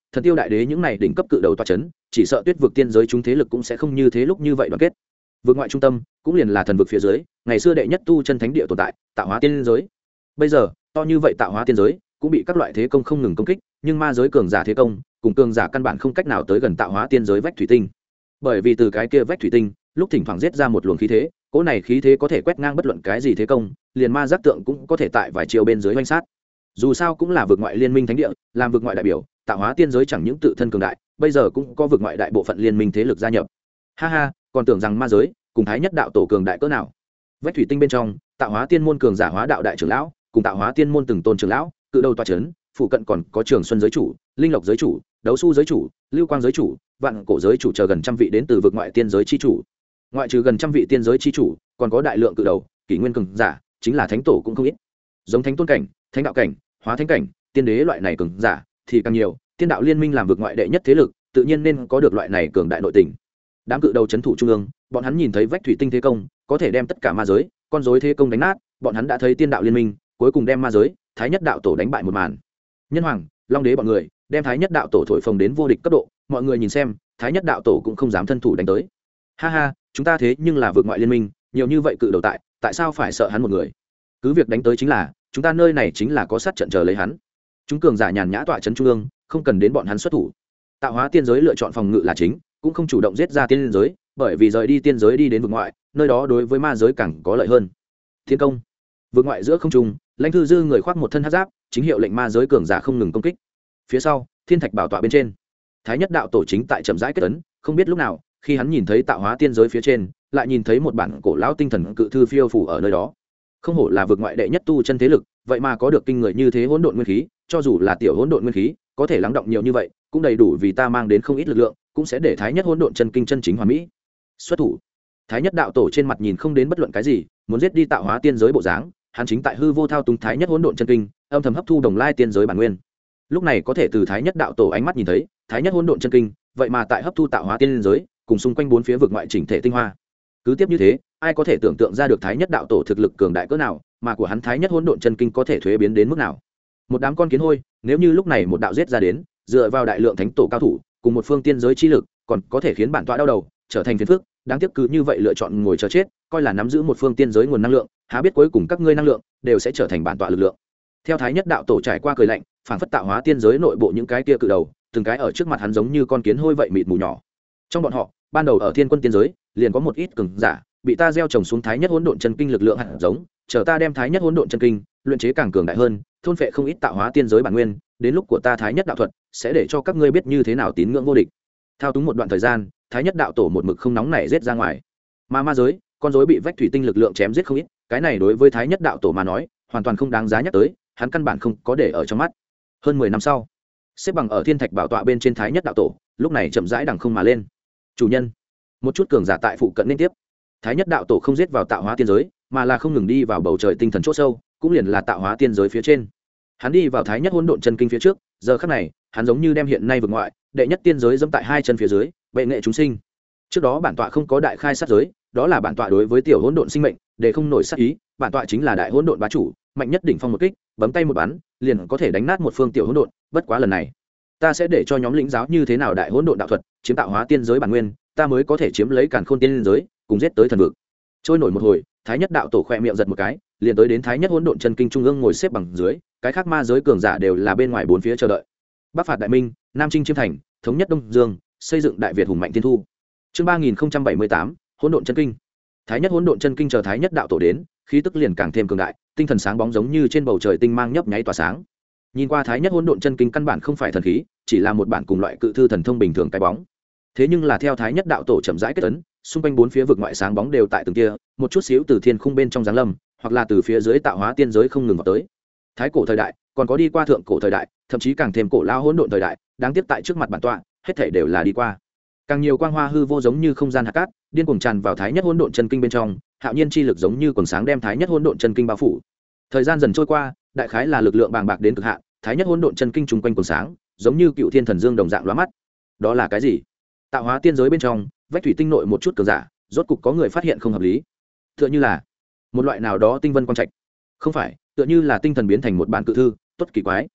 Thần Tiêu Đại Đế những này đỉnh cấp cự đầu tọa chấn, chỉ sợ Tuyết vực tiên giới chúng thế lực cũng sẽ không như thế lúc như vậy đoàn kết. Vực ngoại trung tâm cũng liền là thần vực phía dưới, ngày xưa đệ nhất tu chân thánh địa tồn tại, tạo hóa tiên giới. Bây giờ, to như vậy tạo hóa tiên giới cũng bị các loại thế công không ngừng công kích, nhưng ma giới cường giả thế công, cùng cường giả căn bản không cách nào tới gần tạo hóa tiên giới vách thủy tinh. Bởi vì từ cái kia vách thủy tinh, lúc thỉnh thoảng giết ra một luồng khí thế, cỗ này khí thế có thể quét ngang bất luận cái gì thế công, liền ma giác tượng cũng có thể tại vài chiều bên dưới hoành sát. Dù sao cũng là vực ngoại liên minh thánh địa, làm vực ngoại đại biểu, tạo hóa tiên giới chẳng những tự thân cường đại, bây giờ cũng có vực ngoại đại bộ phận liên minh thế lực gia nhập. Ha ha, còn tưởng rằng ma giới cùng thái nhất đạo tổ cường đại cỡ nào. Vách thủy tinh bên trong, tạo hóa tiên môn cường giả hóa đạo đại trưởng lão, cùng tạo hóa tiên môn từng tôn trưởng lão, cự đầu tọa chấn, phụ cận còn có Trường Xuân giới chủ, Linh Lộc giới chủ, Đấu Su giới chủ, Lưu Quang giới chủ, Vạn Cổ giới chủ chờ gần trăm vị đến từ vực ngoại tiên giới chi chủ. Ngoại trừ gần trăm vị tiên giới chi chủ, còn có đại lượng cự đầu, kỷ nguyên cường giả, chính là thánh tổ cũng không ít. Giống thánh tôn cảnh, thánh đạo cảnh, hóa thánh cảnh, tiên đế loại này cường giả thì càng nhiều. Tiên đạo liên minh làm vực ngoại đệ nhất thế lực, tự nhiên nên có được loại này cường đại nội tình. Đám cự đầu chấn thủ trung ương, bọn hắn nhìn thấy vách thủy tinh thế công, có thể đem tất cả ma giới, con rối thế công đánh nát. Bọn hắn đã thấy tiên đạo liên minh cuối cùng đem ma giới, thái nhất đạo tổ đánh bại một màn. Nhân hoàng, long đế bọn người đem thái nhất đạo tổ thổi phồng đến vô địch cấp độ, mọi người nhìn xem, thái nhất đạo tổ cũng không dám thân thủ đánh tới. Ha ha, chúng ta thế nhưng là vực ngoại liên minh, nhiều như vậy cự đầu tại sao phải sợ hắn một người? Cứ việc đánh tới chính là, chúng ta nơi này chính là có sát trận chờ lấy hắn. Chúng cường giả nhàn nhã tọa trấn trung ương, không cần đến bọn hắn xuất thủ. Tạo hóa tiên giới lựa chọn phòng ngự là chính, cũng không chủ động giết ra tiên giới, bởi vì rời đi tiên giới đi đến vực ngoại, nơi đó đối với ma giới càng có lợi hơn. Thiên công, vực ngoại giữa không trung, Lãnh Thư Dư người khoác một thân hắc giáp, chính hiệu lệnh ma giới cường giả không ngừng công kích. Phía sau, thiên thạch bảo tọa bên trên, thái nhất đạo tổ chính tại chậm rãi kết ấn, không biết lúc nào, khi hắn nhìn thấy tạo hóa tiên giới phía trên, lại nhìn thấy một bản cổ lão tinh thần cự thư phiêu phủ ở nơi đó. Không hổ là vực ngoại đệ nhất tu chân thế lực, vậy mà có được kinh người như thế hỗn độn nguyên khí, cho dù là tiểu hỗn độn nguyên khí, có thể lắng động nhiều như vậy, cũng đầy đủ vì ta mang đến không ít lực lượng, cũng sẽ để thái nhất hỗn độn chân kinh chân chính hoàn mỹ. Xuất thủ. Thái nhất đạo tổ trên mặt nhìn không đến bất luận cái gì, muốn giết đi tạo hóa tiên giới bộ dáng, hắn chính tại hư vô thao túng thái nhất hỗn độn chân kinh, âm thầm hấp thu đồng lai tiên giới bản nguyên. Lúc này có thể từ thái nhất đạo tổ ánh mắt nhìn thấy, thái nhất hỗn độn chân kinh, vậy mà tại hấp thu tạo hóa tiên giới, cùng xung quanh bốn phía vực ngoại chỉnh thể tinh hoa. Cứ tiếp như thế, ai có thể tưởng tượng ra được thái nhất đạo tổ thực lực cường đại cỡ nào, mà của hắn thái nhất hỗn độn chân kinh có thể thuế biến đến mức nào. Một đám con kiến hôi, nếu như lúc này một đạo giết ra đến, dựa vào đại lượng thánh tổ cao thủ, cùng một phương tiên giới chi lực, còn có thể khiến bản tọa đau đầu, trở thành phiền phức, đáng tiếc cứ như vậy lựa chọn ngồi chờ chết, coi là nắm giữ một phương tiên giới nguồn năng lượng, há biết cuối cùng các ngươi năng lượng đều sẽ trở thành bản tọa lực lượng. Theo thái nhất đạo tổ trải qua cười lạnh, phảng phất tạo hóa tiên giới nội bộ những cái kia cự đầu, từng cái ở trước mặt hắn giống như con kiến hôi vậy mịt mù nhỏ. Trong bọn họ, ban đầu ở thiên quân tiên giới, liền có một ít cường giả, bị ta gieo trồng xuống thái nhất hỗn độn chân kinh lực lượng hạt giống, chờ ta đem thái nhất hỗn độn chân kinh luyện chế càng cường đại hơn, thôn phệ không ít tạo hóa tiên giới bản nguyên, đến lúc của ta thái nhất đạo thuật sẽ để cho các ngươi biết như thế nào tín ngưỡng vô địch. Thao túng một đoạn thời gian, thái nhất đạo tổ một mực không nóng nảy giết ra ngoài. Mà ma giới, con rối bị vách thủy tinh lực lượng chém giết không ít, cái này đối với thái nhất đạo tổ mà nói, hoàn toàn không đáng giá nhắc tới, hắn căn bản không có để ở trong mắt. Hơn 10 năm sau, xếp bằng ở thiên thạch bảo tọa bên trên thái nhất đạo tổ, lúc này chậm rãi đằng không mà lên. Chủ nhân, một chút cường giả tại phụ cận liên tiếp. Thái nhất đạo tổ không giết vào tạo hóa tiên giới, mà là không ngừng đi vào bầu trời tinh thần chỗ sâu, cũng liền là tạo hóa tiên giới phía trên. Hắn đi vào thái nhất hỗn độn chân kinh phía trước, giờ khắc này, hắn giống như đem hiện nay vực ngoại, đệ nhất tiên giới dẫm tại hai chân phía dưới, bệ nghệ chúng sinh. Trước đó bản tọa không có đại khai sát giới, đó là bản tọa đối với tiểu hỗn độn sinh mệnh, để không nổi sát ý, bản tọa chính là đại hỗn độn bá chủ, mạnh nhất đỉnh phong một kích, bấm tay một bắn, liền có thể đánh nát một phương tiểu hỗn độn, bất quá lần này, ta sẽ để cho nhóm lĩnh giáo như thế nào đại hỗn độn đạo thuật, chiếm tạo hóa tiên giới bản nguyên, ta mới có thể chiếm lấy càn khôn tiên giới, cùng giết tới thần vực. Trôi nổi một hồi, thái nhất đạo tổ khoe miệng giật một cái, liền tới đến thái nhất hỗn độn chân kinh trung ương ngồi xếp bằng dưới, cái khác ma giới cường giả đều là bên ngoài bốn phía chờ đợi. Bắc phạt đại minh, nam chinh chiêm thành, thống nhất đông dương, xây dựng đại việt hùng mạnh thiên thu. Chương 3078, hỗn độn chân kinh. Thái nhất hỗn độn chân kinh chờ thái nhất đạo tổ đến, khí tức liền càng thêm cường đại, tinh thần sáng bóng giống như trên bầu trời tinh mang nhấp nháy tỏa sáng. Nhìn qua thái nhất hỗn độn chân kinh căn bản không phải thần khí, chỉ là một bản cùng loại cự thư thần thông bình thường cái bóng. Thế nhưng là theo thái nhất đạo tổ chậm rãi kết ấn, xung quanh bốn phía vực ngoại sáng bóng đều tại từng kia, một chút xíu từ thiên khung bên trong giáng lâm, hoặc là từ phía dưới tạo hóa tiên giới không ngừng vào tới. Thái cổ thời đại, còn có đi qua thượng cổ thời đại, thậm chí càng thêm cổ lao hỗn độn thời đại, đáng tiếc tại trước mặt bản tọa, hết thảy đều là đi qua. Càng nhiều quang hoa hư vô giống như không gian hạt cát, điên cuồng tràn vào thái nhất hỗn độn chân kinh bên trong, hạo nhiên chi lực giống như quần sáng đem thái nhất hỗn độn chân kinh bao phủ. Thời gian dần trôi qua, đại khái là lực lượng bàng bạc đến cực hạn, thái nhất hỗn độn chân kinh trùng quanh quần sáng, giống như cựu thiên thần dương đồng dạng lóa mắt. Đó là cái gì? Tạo hóa tiên giới bên trong, vách thủy tinh nội một chút cường giả, rốt cục có người phát hiện không hợp lý. Tựa như là một loại nào đó tinh vân quang trạch. Không phải, tựa như là tinh thần biến thành một bản cự thư, tốt kỳ quái.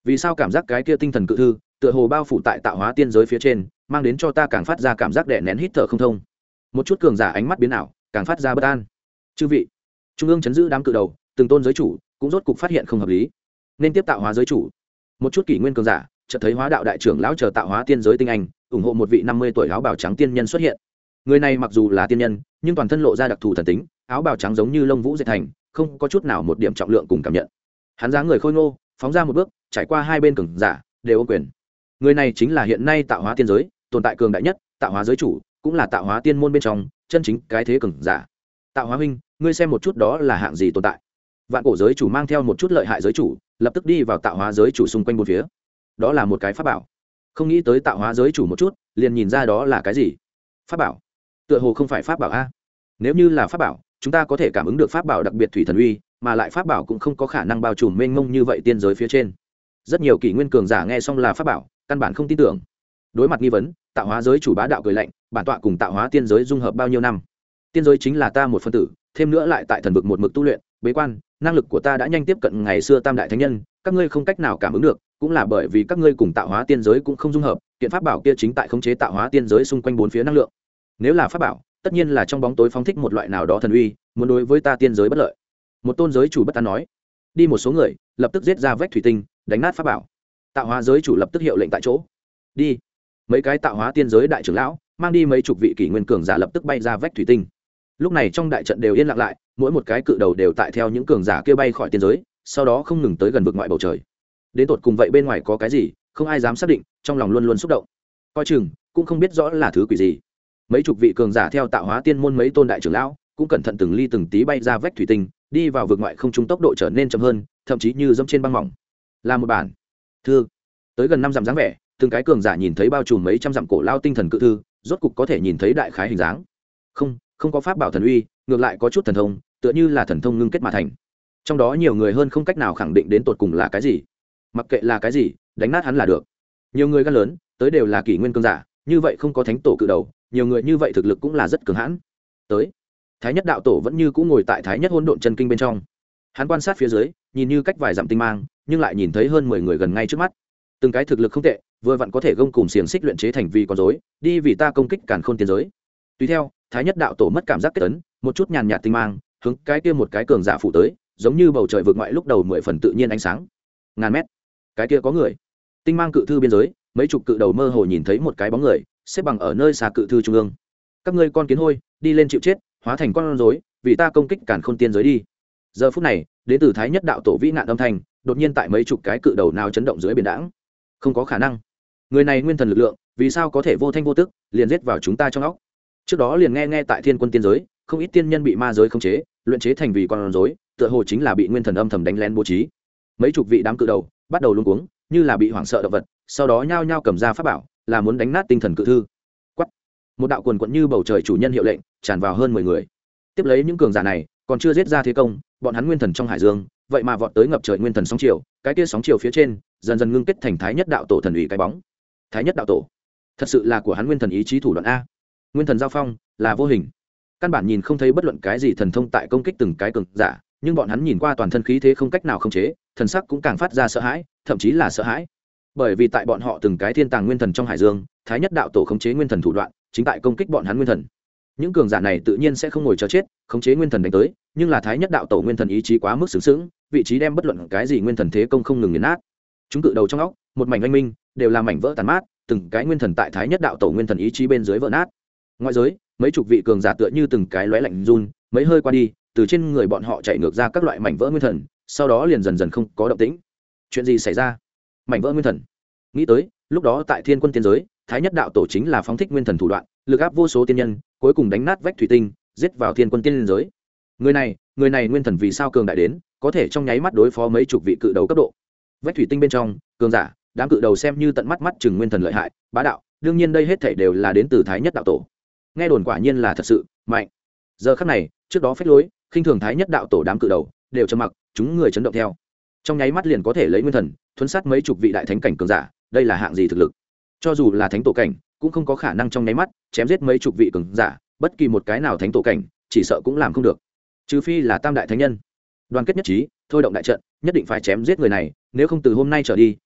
vì sao cảm giác cái kia tinh thần cự thư tựa hồ bao phủ tại tạo hóa tiên giới phía trên, mang đến cho ta càng phát ra cảm giác đè nén hít thở không thông. Một chút cường giả ánh mắt biến ảo, càng phát ra bất an. Chư vị, trung ương chấn giữ đám cự đầu, từng tôn giới chủ cũng rốt cục phát hiện không hợp lý, nên tiếp tạo hóa giới chủ. Một chút kỷ nguyên cường giả chợt thấy hóa đạo đại trưởng lão chờ tạo hóa tiên giới tinh anh ủng hộ một vị 50 tuổi áo bào trắng tiên nhân xuất hiện. Người này mặc dù là tiên nhân, nhưng toàn thân lộ ra đặc thù thần tính, áo bào trắng giống như lông vũ dệt thành, không có chút nào một điểm trọng lượng cùng cảm nhận. Hắn dáng người khôi ngô, phóng ra một bước, trải qua hai bên cường giả đều ôm quyền. Người này chính là hiện nay tạo hóa tiên giới tồn tại cường đại nhất tạo hóa giới chủ, cũng là tạo hóa tiên môn bên trong chân chính cái thế cường giả. Tạo hóa huynh, ngươi xem một chút đó là hạng gì tồn tại? Vạn cổ giới chủ mang theo một chút lợi hại giới chủ lập tức đi vào tạo hóa giới chủ xung quanh bốn phía. Đó là một cái pháp bảo. Không nghĩ tới tạo hóa giới chủ một chút liền nhìn ra đó là cái gì. Pháp bảo? Tựa hồ không phải pháp bảo a. Nếu như là pháp bảo, chúng ta có thể cảm ứng được pháp bảo đặc biệt thủy thần uy, mà lại pháp bảo cũng không có khả năng bao trùm mênh mông như vậy tiên giới phía trên. Rất nhiều kỷ nguyên cường giả nghe xong là pháp bảo, căn bản không tin tưởng. Đối mặt nghi vấn, tạo hóa giới chủ bá đạo cười lạnh, bản tọa cùng tạo hóa tiên giới dung hợp bao nhiêu năm, tiên giới chính là ta một phân tử, thêm nữa lại tại thần vực một mực tu luyện bế quan, năng lực của ta đã nhanh tiếp cận ngày xưa tam đại thánh nhân, các ngươi không cách nào cảm ứng được, cũng là bởi vì các ngươi cùng tạo hóa tiên giới cũng không dung hợp. Kiện pháp bảo kia chính tại khống chế tạo hóa tiên giới xung quanh bốn phía năng lượng. Nếu là pháp bảo, tất nhiên là trong bóng tối phóng thích một loại nào đó thần uy, muốn đối với ta tiên giới bất lợi. Một tôn giới chủ bất an nói. Đi một số người lập tức giết ra vách thủy tinh, đánh nát pháp bảo. Tạo hóa giới chủ lập tức hiệu lệnh tại chỗ. Đi. Mấy cái tạo hóa tiên giới đại trưởng lão mang đi mấy chục vị kỷ nguyên cường giả lập tức bay ra vách thủy tinh. Lúc này trong đại trận đều yên lặng lại, mỗi một cái cự đầu đều tại theo những cường giả kia bay khỏi tiên giới, sau đó không ngừng tới gần vực ngoại bầu trời. Đến tột cùng vậy bên ngoài có cái gì, không ai dám xác định, trong lòng luôn luôn xúc động. Coi chừng cũng không biết rõ là thứ quỷ gì. Mấy chục vị cường giả theo tạo hóa tiên môn mấy tôn đại trưởng lão cũng cẩn thận từng ly từng tí bay ra vách thủy tinh, đi vào vực ngoại không trung, tốc độ trở nên chậm hơn, thậm chí như dẫm trên băng mỏng. Là một bản thư tới gần 5 dặm dáng vẻ, từng cái cường giả nhìn thấy bao trùm mấy trăm dặm cổ lao tinh thần cự thư, rốt cục có thể nhìn thấy đại khái hình dáng. Không có pháp bảo thần uy, ngược lại có chút thần thông, tựa như là thần thông ngưng kết mà thành. Trong đó nhiều người hơn không cách nào khẳng định đến tột cùng là cái gì. Mặc kệ là cái gì, đánh nát hắn là được. Nhiều người gan lớn, tới đều là kỷ nguyên cường giả, như vậy không có thánh tổ cự đầu, nhiều người như vậy thực lực cũng là rất cường hãn. Tới, Thái Nhất đạo tổ vẫn như cũ ngồi tại Thái Nhất hỗn độn chân kinh bên trong. Hắn quan sát phía dưới, nhìn như cách vài dặm tinh mang, nhưng lại nhìn thấy hơn 10 người gần ngay trước mắt. Từng cái thực lực không tệ, vừa vặn có thể gông cùng xiềng xích luyện chế thành vì con rối, đi vì ta công kích càn khôn tiên giới. Tùy theo, Thái Nhất đạo tổ mất cảm giác kết ấn, một chút nhàn nhạt tinh mang hướng cái kia một cái cường giả phụ tới, giống như bầu trời vượt ngoại lúc đầu 10 phần tự nhiên ánh sáng. Ngàn mét, cái kia có người. Tinh mang cự thư biên giới, mấy chục cự đầu mơ hồ nhìn thấy một cái bóng người xếp bằng ở nơi xa cự thư trung ương. Các ngươi con kiến hôi, đi lên chịu chết, hóa thành con rối, vì ta công kích càn khôn tiên giới đi. Giờ phút này, đến từ Thái Nhất đạo tổ vĩ nạn âm thanh đột nhiên tại mấy chục cái cự đầu nào chấn động dưới biển đãng. Không có khả năng, người này nguyên thần lực lượng vì sao có thể vô thanh vô tức liền giết vào chúng ta trong óc. Trước đó liền nghe tại thiên quân tiên giới, không ít tiên nhân bị ma giới khống chế, luyện chế thành vì con rối, tựa hồ chính là bị nguyên thần âm thầm đánh lén bố trí. Mấy chục vị đám cự đầu bắt đầu luống cuống, như là bị hoảng sợ động vật, sau đó nhao nhao cầm ra pháp bảo, là muốn đánh nát tinh thần cự thư. Quát! Một đạo quần quật như bầu trời chủ nhân hiệu lệnh, tràn vào hơn 10 người. Tiếp lấy những cường giả này, còn chưa giết ra thế công, bọn hắn nguyên thần trong hải dương, vậy mà vọt tới ngập trời nguyên thần sóng chiều, cái kia sóng chiều phía trên, dần dần ngưng kết thành Thái Nhất đạo tổ thần ủy cái bóng. Thái Nhất đạo tổ, thật sự là của hắn nguyên thần ý chí thủ đoạn a. Nguyên thần giao phong là vô hình, căn bản nhìn không thấy bất luận cái gì thần thông tại công kích từng cái cường giả, nhưng bọn hắn nhìn qua toàn thân khí thế không cách nào khống chế, thần sắc cũng càng phát ra sợ hãi, thậm chí là sợ hãi. Bởi vì tại bọn họ từng cái thiên tàng nguyên thần trong hải dương, Thái Nhất đạo tổ khống chế nguyên thần thủ đoạn chính tại công kích bọn hắn nguyên thần. Những cường giả này tự nhiên sẽ không ngồi chờ chết, khống chế nguyên thần đánh tới, nhưng là Thái Nhất đạo tổ nguyên thần ý chí quá mức sướng sướng, vị trí đem bất luận cái gì nguyên thần thế công không ngừng nghiền nát. Chúng cự đầu trong óc, một mảnh oanh minh, đều là mảnh vỡ tàn mát, từng cái nguyên thần tại Thái Nhất đạo tổ nguyên thần ý chí bên dưới vỡ nát. Ngoại giới, mấy chục vị cường giả tựa như từng cái lóe lạnh run, mấy hơi qua đi, từ trên người bọn họ chạy ngược ra các loại mảnh vỡ nguyên thần, sau đó liền dần dần không có động tĩnh. Chuyện gì xảy ra? Mảnh vỡ nguyên thần. Nghĩ tới, lúc đó tại thiên quân tiên giới, Thái Nhất đạo tổ chính là phóng thích nguyên thần thủ đoạn, lực áp vô số tiên nhân, cuối cùng đánh nát vách thủy tinh, giết vào thiên quân tiên giới. Người này nguyên thần vì sao cường đại đến, có thể trong nháy mắt đối phó mấy chục vị cự đầu cấp độ. Vách thủy tinh bên trong, cường giả, đám cự đầu xem như tận mắt chừng nguyên thần lợi hại, bá đạo, đương nhiên đây hết thảy đều là đến từ Thái Nhất đạo tổ. Nghe đồn quả nhiên là thật sự mạnh. Giờ khắc này, trước đó phách lối, khinh thường Thái Nhất đạo tổ đám cự đầu, đều trầm mặc, chúng người chấn động theo. Trong nháy mắt liền có thể lấy nguyên thần, thuấn sát mấy chục vị đại thánh cảnh cường giả, đây là hạng gì thực lực? Cho dù là thánh tổ cảnh, cũng không có khả năng trong nháy mắt chém giết mấy chục vị cường giả, bất kỳ một cái nào thánh tổ cảnh, chỉ sợ cũng làm không được. Trừ phi là tam đại thánh nhân. Đoàn kết nhất trí, thôi động đại trận, nhất định phải chém giết người này, nếu không từ hôm nay trở đi,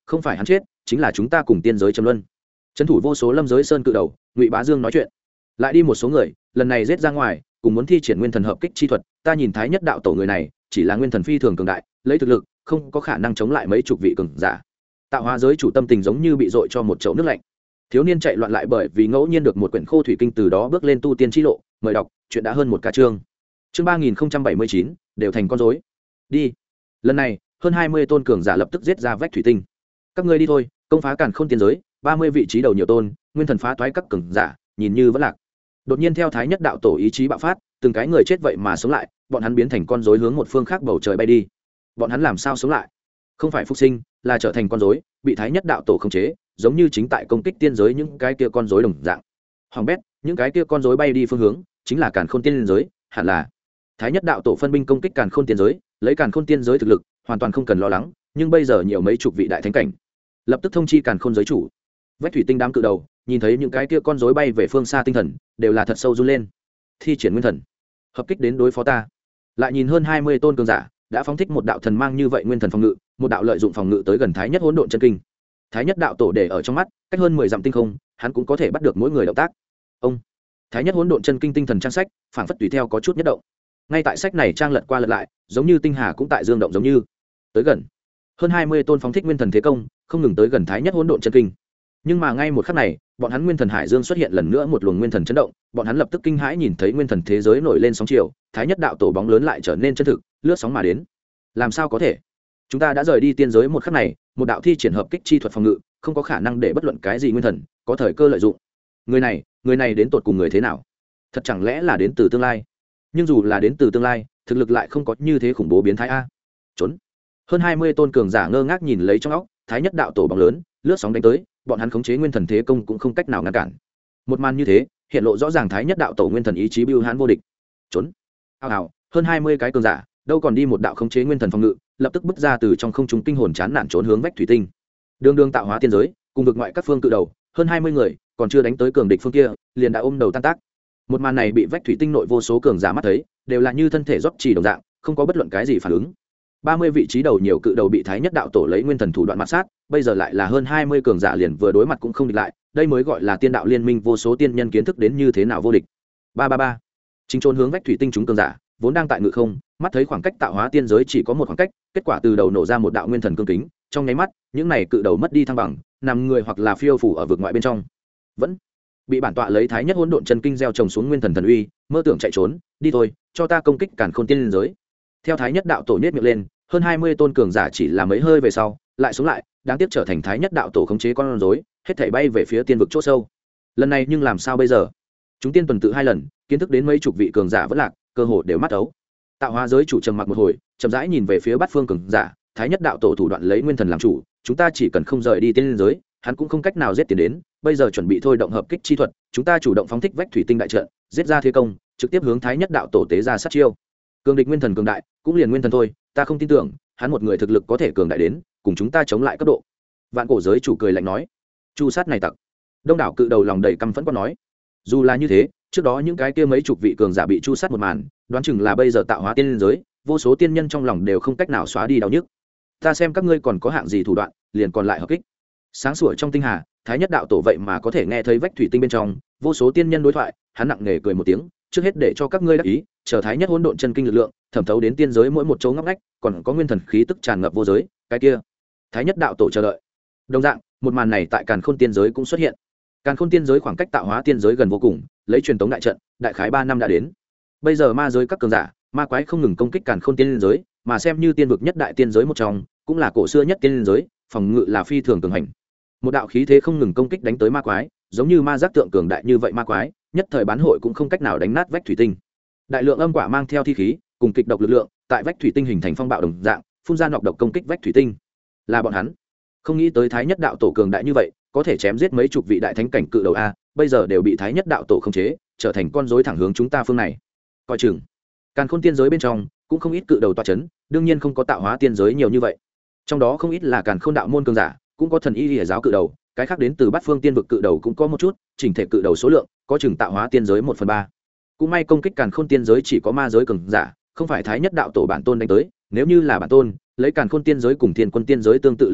không phải hắn chết chính là chúng ta cùng tiên giới châm luân. Trấn thủ vô số lâm giới sơn cự đầu Ngụy Bá Dương nói chuyện. Lại đi một số người lần này giết ra ngoài cùng muốn thi triển nguyên thần hợp kích chi thuật, ta nhìn Thái Nhất đạo tổ người này chỉ là nguyên thần phi thường cường đại, lấy thực lực không có khả năng chống lại mấy chục vị cường giả. Tạo hóa giới chủ tâm tình giống như bị dội cho một chậu nước lạnh. Thiếu niên chạy loạn lại bởi vì ngẫu nhiên được một quyển khô thủy kinh, từ đó bước lên tu tiên chi lộ. Mời đọc, chuyện đã hơn một ca chương. Chương 3079, đều thành con rối. Đi. Lần này, hơn 20 tôn cường giả lập tức giết ra vách thủy tinh. Các ngươi đi thôi, công phá Càn Khôn tiên giới, 30 vị trí đầu nhiều tôn, nguyên thần phá toái các cường giả, nhìn như vẫn lạc. Đột nhiên theo Thái Nhất đạo tổ ý chí bạo phát, từng cái người chết vậy mà sống lại, bọn hắn biến thành con rối hướng một phương khác bầu trời bay đi. Bọn hắn làm sao sống lại? Không phải phục sinh, là trở thành con rối, bị Thái Nhất đạo tổ khống chế, giống như chính tại công kích tiên giới những cái kia con rối đồng dạng. Hoàng bét, những cái kia con rối bay đi phương hướng chính là Càn Khôn tiên giới, hẳn là Thái Nhất đạo tổ phân binh công kích Càn Khôn tiên giới, lấy Càn Khôn tiên giới thực lực, hoàn toàn không cần lo lắng, nhưng bây giờ nhiều mấy chục vị đại thánh cảnh, lập tức thông chi Càn Khôn giới chủ. Vách thủy tinh đám cự đầu nhìn thấy những cái kia con rối bay về phương xa, tinh thần đều là thật sâu run lên. Thi triển nguyên thần hợp kích đến đối phó ta. Lại nhìn hơn 20 tôn cường giả đã phóng thích một đạo thần mang như vậy nguyên thần phòng ngự, một đạo lợi dụng phòng ngự tới gần Thái Nhất hỗn độn chân kinh. Thái Nhất đạo tổ để ở trong mắt, cách hơn 10 dặm tinh không, hắn cũng có thể bắt được mỗi người động tác. Ông Thái Nhất hỗn độn chân kinh tinh thần trang sách, phảng phất tùy theo có chút nhất động. Ngay tại sách này trang lật qua lật lại, giống như tinh hà cũng tại dương động giống như. Tới gần, hơn 20 tôn phóng thích nguyên thần thế công, không ngừng tới gần Thái Nhất hỗn độn chân kinh. Nhưng mà ngay một khắc này, bọn hắn nguyên thần hải dương xuất hiện lần nữa một luồng nguyên thần chấn động, bọn hắn lập tức kinh hãi nhìn thấy nguyên thần thế giới nổi lên sóng chiều, Thái Nhất đạo tổ bóng lớn lại trở nên chân thực, lướt sóng mà đến. Làm sao có thể? Chúng ta đã rời đi tiên giới một khắc này, một đạo thi triển hợp kích chi thuật phòng ngự, không có khả năng để bất luận cái gì nguyên thần có thời cơ lợi dụng. Người này đến tột cùng người thế nào? Thật chẳng lẽ là đến từ tương lai? Nhưng dù là đến từ tương lai, thực lực lại không có như thế khủng bố biến thái a. Trốn. Hơn 20 tôn cường giả ngơ ngác nhìn lấy trong óc, Thái Nhất đạo tổ bóng lớn, lướt sóng đánh tới, bọn hắn khống chế nguyên thần thế công cũng không cách nào ngăn cản. Một màn như thế, hiện lộ rõ ràng Thái Nhất đạo tổ nguyên thần ý chí bưu hãn vô địch. Trốn. Hào, hơn 20 cái cường giả, đâu còn đi một đạo khống chế nguyên thần phòng ngự, lập tức bước ra từ trong không trung kinh hồn chán nản trốn hướng vách thủy tinh. Đường tạo hóa tiên giới, cùng vực ngoại các phương cự đầu, hơn 20 người, còn chưa đánh tới cường địch phương kia, liền đã ôm đầu tan tác. Một màn này bị vách thủy tinh nội vô số cường giả mắt thấy, đều là như thân thể rót chỉ đồng dạng, không có bất luận cái gì phản ứng. 30 vị trí đầu nhiều cự đầu bị Thái Nhất đạo tổ lấy nguyên thần thủ đoạn mạt sát, bây giờ lại là hơn 20 cường giả liền vừa đối mặt cũng không địch lại, đây mới gọi là tiên đạo liên minh, vô số tiên nhân kiến thức đến như thế nào vô địch. 333. Chính trốn hướng vách thủy tinh chúng cường giả, vốn đang tại ngự không, mắt thấy khoảng cách tạo hóa tiên giới chỉ có một khoảng cách, kết quả từ đầu nổ ra một đạo nguyên thần cương kính, trong nháy mắt, những này cự đầu mất đi thăng bằng, nằm người hoặc là phiêu phù ở vực ngoại bên trong. Vẫn bị bản tọa lấy Thái Nhất hỗn độn chân kinh gieo trồng xuống nguyên thần thần uy, mơ tưởng chạy trốn, đi thôi, cho ta công kích Càn Khôn tiên giới. Theo Thái Nhất đạo tổ nhếch miệng lên, hơn 20 tôn cường giả chỉ là mấy hơi về sau, lại xuống lại, đáng tiếc trở thành Thái Nhất đạo tổ khống chế con rối, hết thảy bay về phía tiên vực chỗ sâu. Lần này nhưng làm sao bây giờ? Chúng tiên tuần tự 2 lần, kiến thức đến mấy chục vị cường giả vẫn lạc, cơ hồ đều mắt ấu. Tạo hóa giới chủ trầm mặc một hồi, chậm rãi nhìn về phía bát phương cường giả, Thái Nhất đạo tổ thủ đoạn lấy nguyên thần làm chủ, chúng ta chỉ cần không rời đi tiên giới, hắn cũng không cách nào giết tiền đến, bây giờ chuẩn bị thôi động hợp kích chi thuật, chúng ta chủ động phóng thích vách thủy tinh đại trận, giết ra thế công, trực tiếp hướng Thái Nhất đạo tổ tế ra sát chiêu. Cường địch nguyên thần cường đại, cũng liền nguyên thần thôi, ta không tin tưởng hắn một người thực lực có thể cường đại đến cùng chúng ta chống lại cấp độ. Vạn cổ giới chủ cười lạnh nói, chu sát này tặc. Đông đảo cự đầu lòng đầy căm phẫn quát nói, dù là như thế, trước đó những cái kia mấy chục vị cường giả bị chu sát một màn, đoán chừng là bây giờ tạo hóa tiên giới, vô số tiên nhân trong lòng đều không cách nào xóa đi đau nhức. Ta xem các ngươi còn có hạng gì thủ đoạn, liền còn lại hợp kích. Sáng sủa trong tinh hà, Thái Nhất đạo tổ vậy mà có thể nghe thấy vách thủy tinh bên trong vô số tiên nhân đối thoại, hắn nặng nề cười một tiếng, trước hết để cho các ngươi đắc ý, chờ Thái Nhất hỗn độn chân kinh lực lượng thẩm thấu đến tiên giới mỗi một chỗ ngóc ngách, còn có nguyên thần khí tức tràn ngập vô giới, cái kia Thái Nhất đạo tổ chờ đợi. Đồng dạng, một màn này tại Càn Khôn tiên giới cũng xuất hiện. Càn Khôn tiên giới khoảng cách tạo hóa tiên giới gần vô cùng, lấy truyền tống đại trận, đại khái 3 năm đã đến. Bây giờ ma giới các cường giả, ma quái không ngừng công kích Càn Khôn tiên giới, mà xem như tiên vực nhất đại tiên giới một trong, cũng là cổ xưa nhất tiên giới, phòng ngự là phi thường cường hành. Một đạo khí thế không ngừng công kích đánh tới ma quái, giống như ma giác tượng cường đại như vậy ma quái, nhất thời bán hội cũng không cách nào đánh nát vách thủy tinh. Đại lượng âm quả mang theo thi khí, cùng kịch độc lực lượng, tại vách thủy tinh hình thành phong bạo đồng dạng, phun ra nọc độc công kích vách thủy tinh. Là bọn hắn. Không nghĩ tới Thái Nhất đạo tổ cường đại như vậy, có thể chém giết mấy chục vị đại thánh cảnh cự đầu a, bây giờ đều bị Thái Nhất đạo tổ khống chế, trở thành con rối thẳng hướng chúng ta phương này. Coi chừng. Càn Khôn tiên giới bên trong cũng không ít cự đầu tọa chấn, đương nhiên không có tạo hóa tiên giới nhiều như vậy. Trong đó không ít là Càn Khôn đạo môn cường giả, cũng có thần y liễu giáo cự đầu, cái khác đến từ bát phương tiên vực cự đầu cũng có một chút, chỉnh thể cự đầu số lượng có chừng tạo hóa tiên giới 1/3. Cũng may công kích Càn Khôn tiên giới chỉ có ma giới cường giả, không phải Thái Nhất đạo tổ bản tôn đánh tới, nếu như là bản tôn, lấy Càn Khôn tiên giới cùng Thiên Quân tiên giới tương tự lực lượng,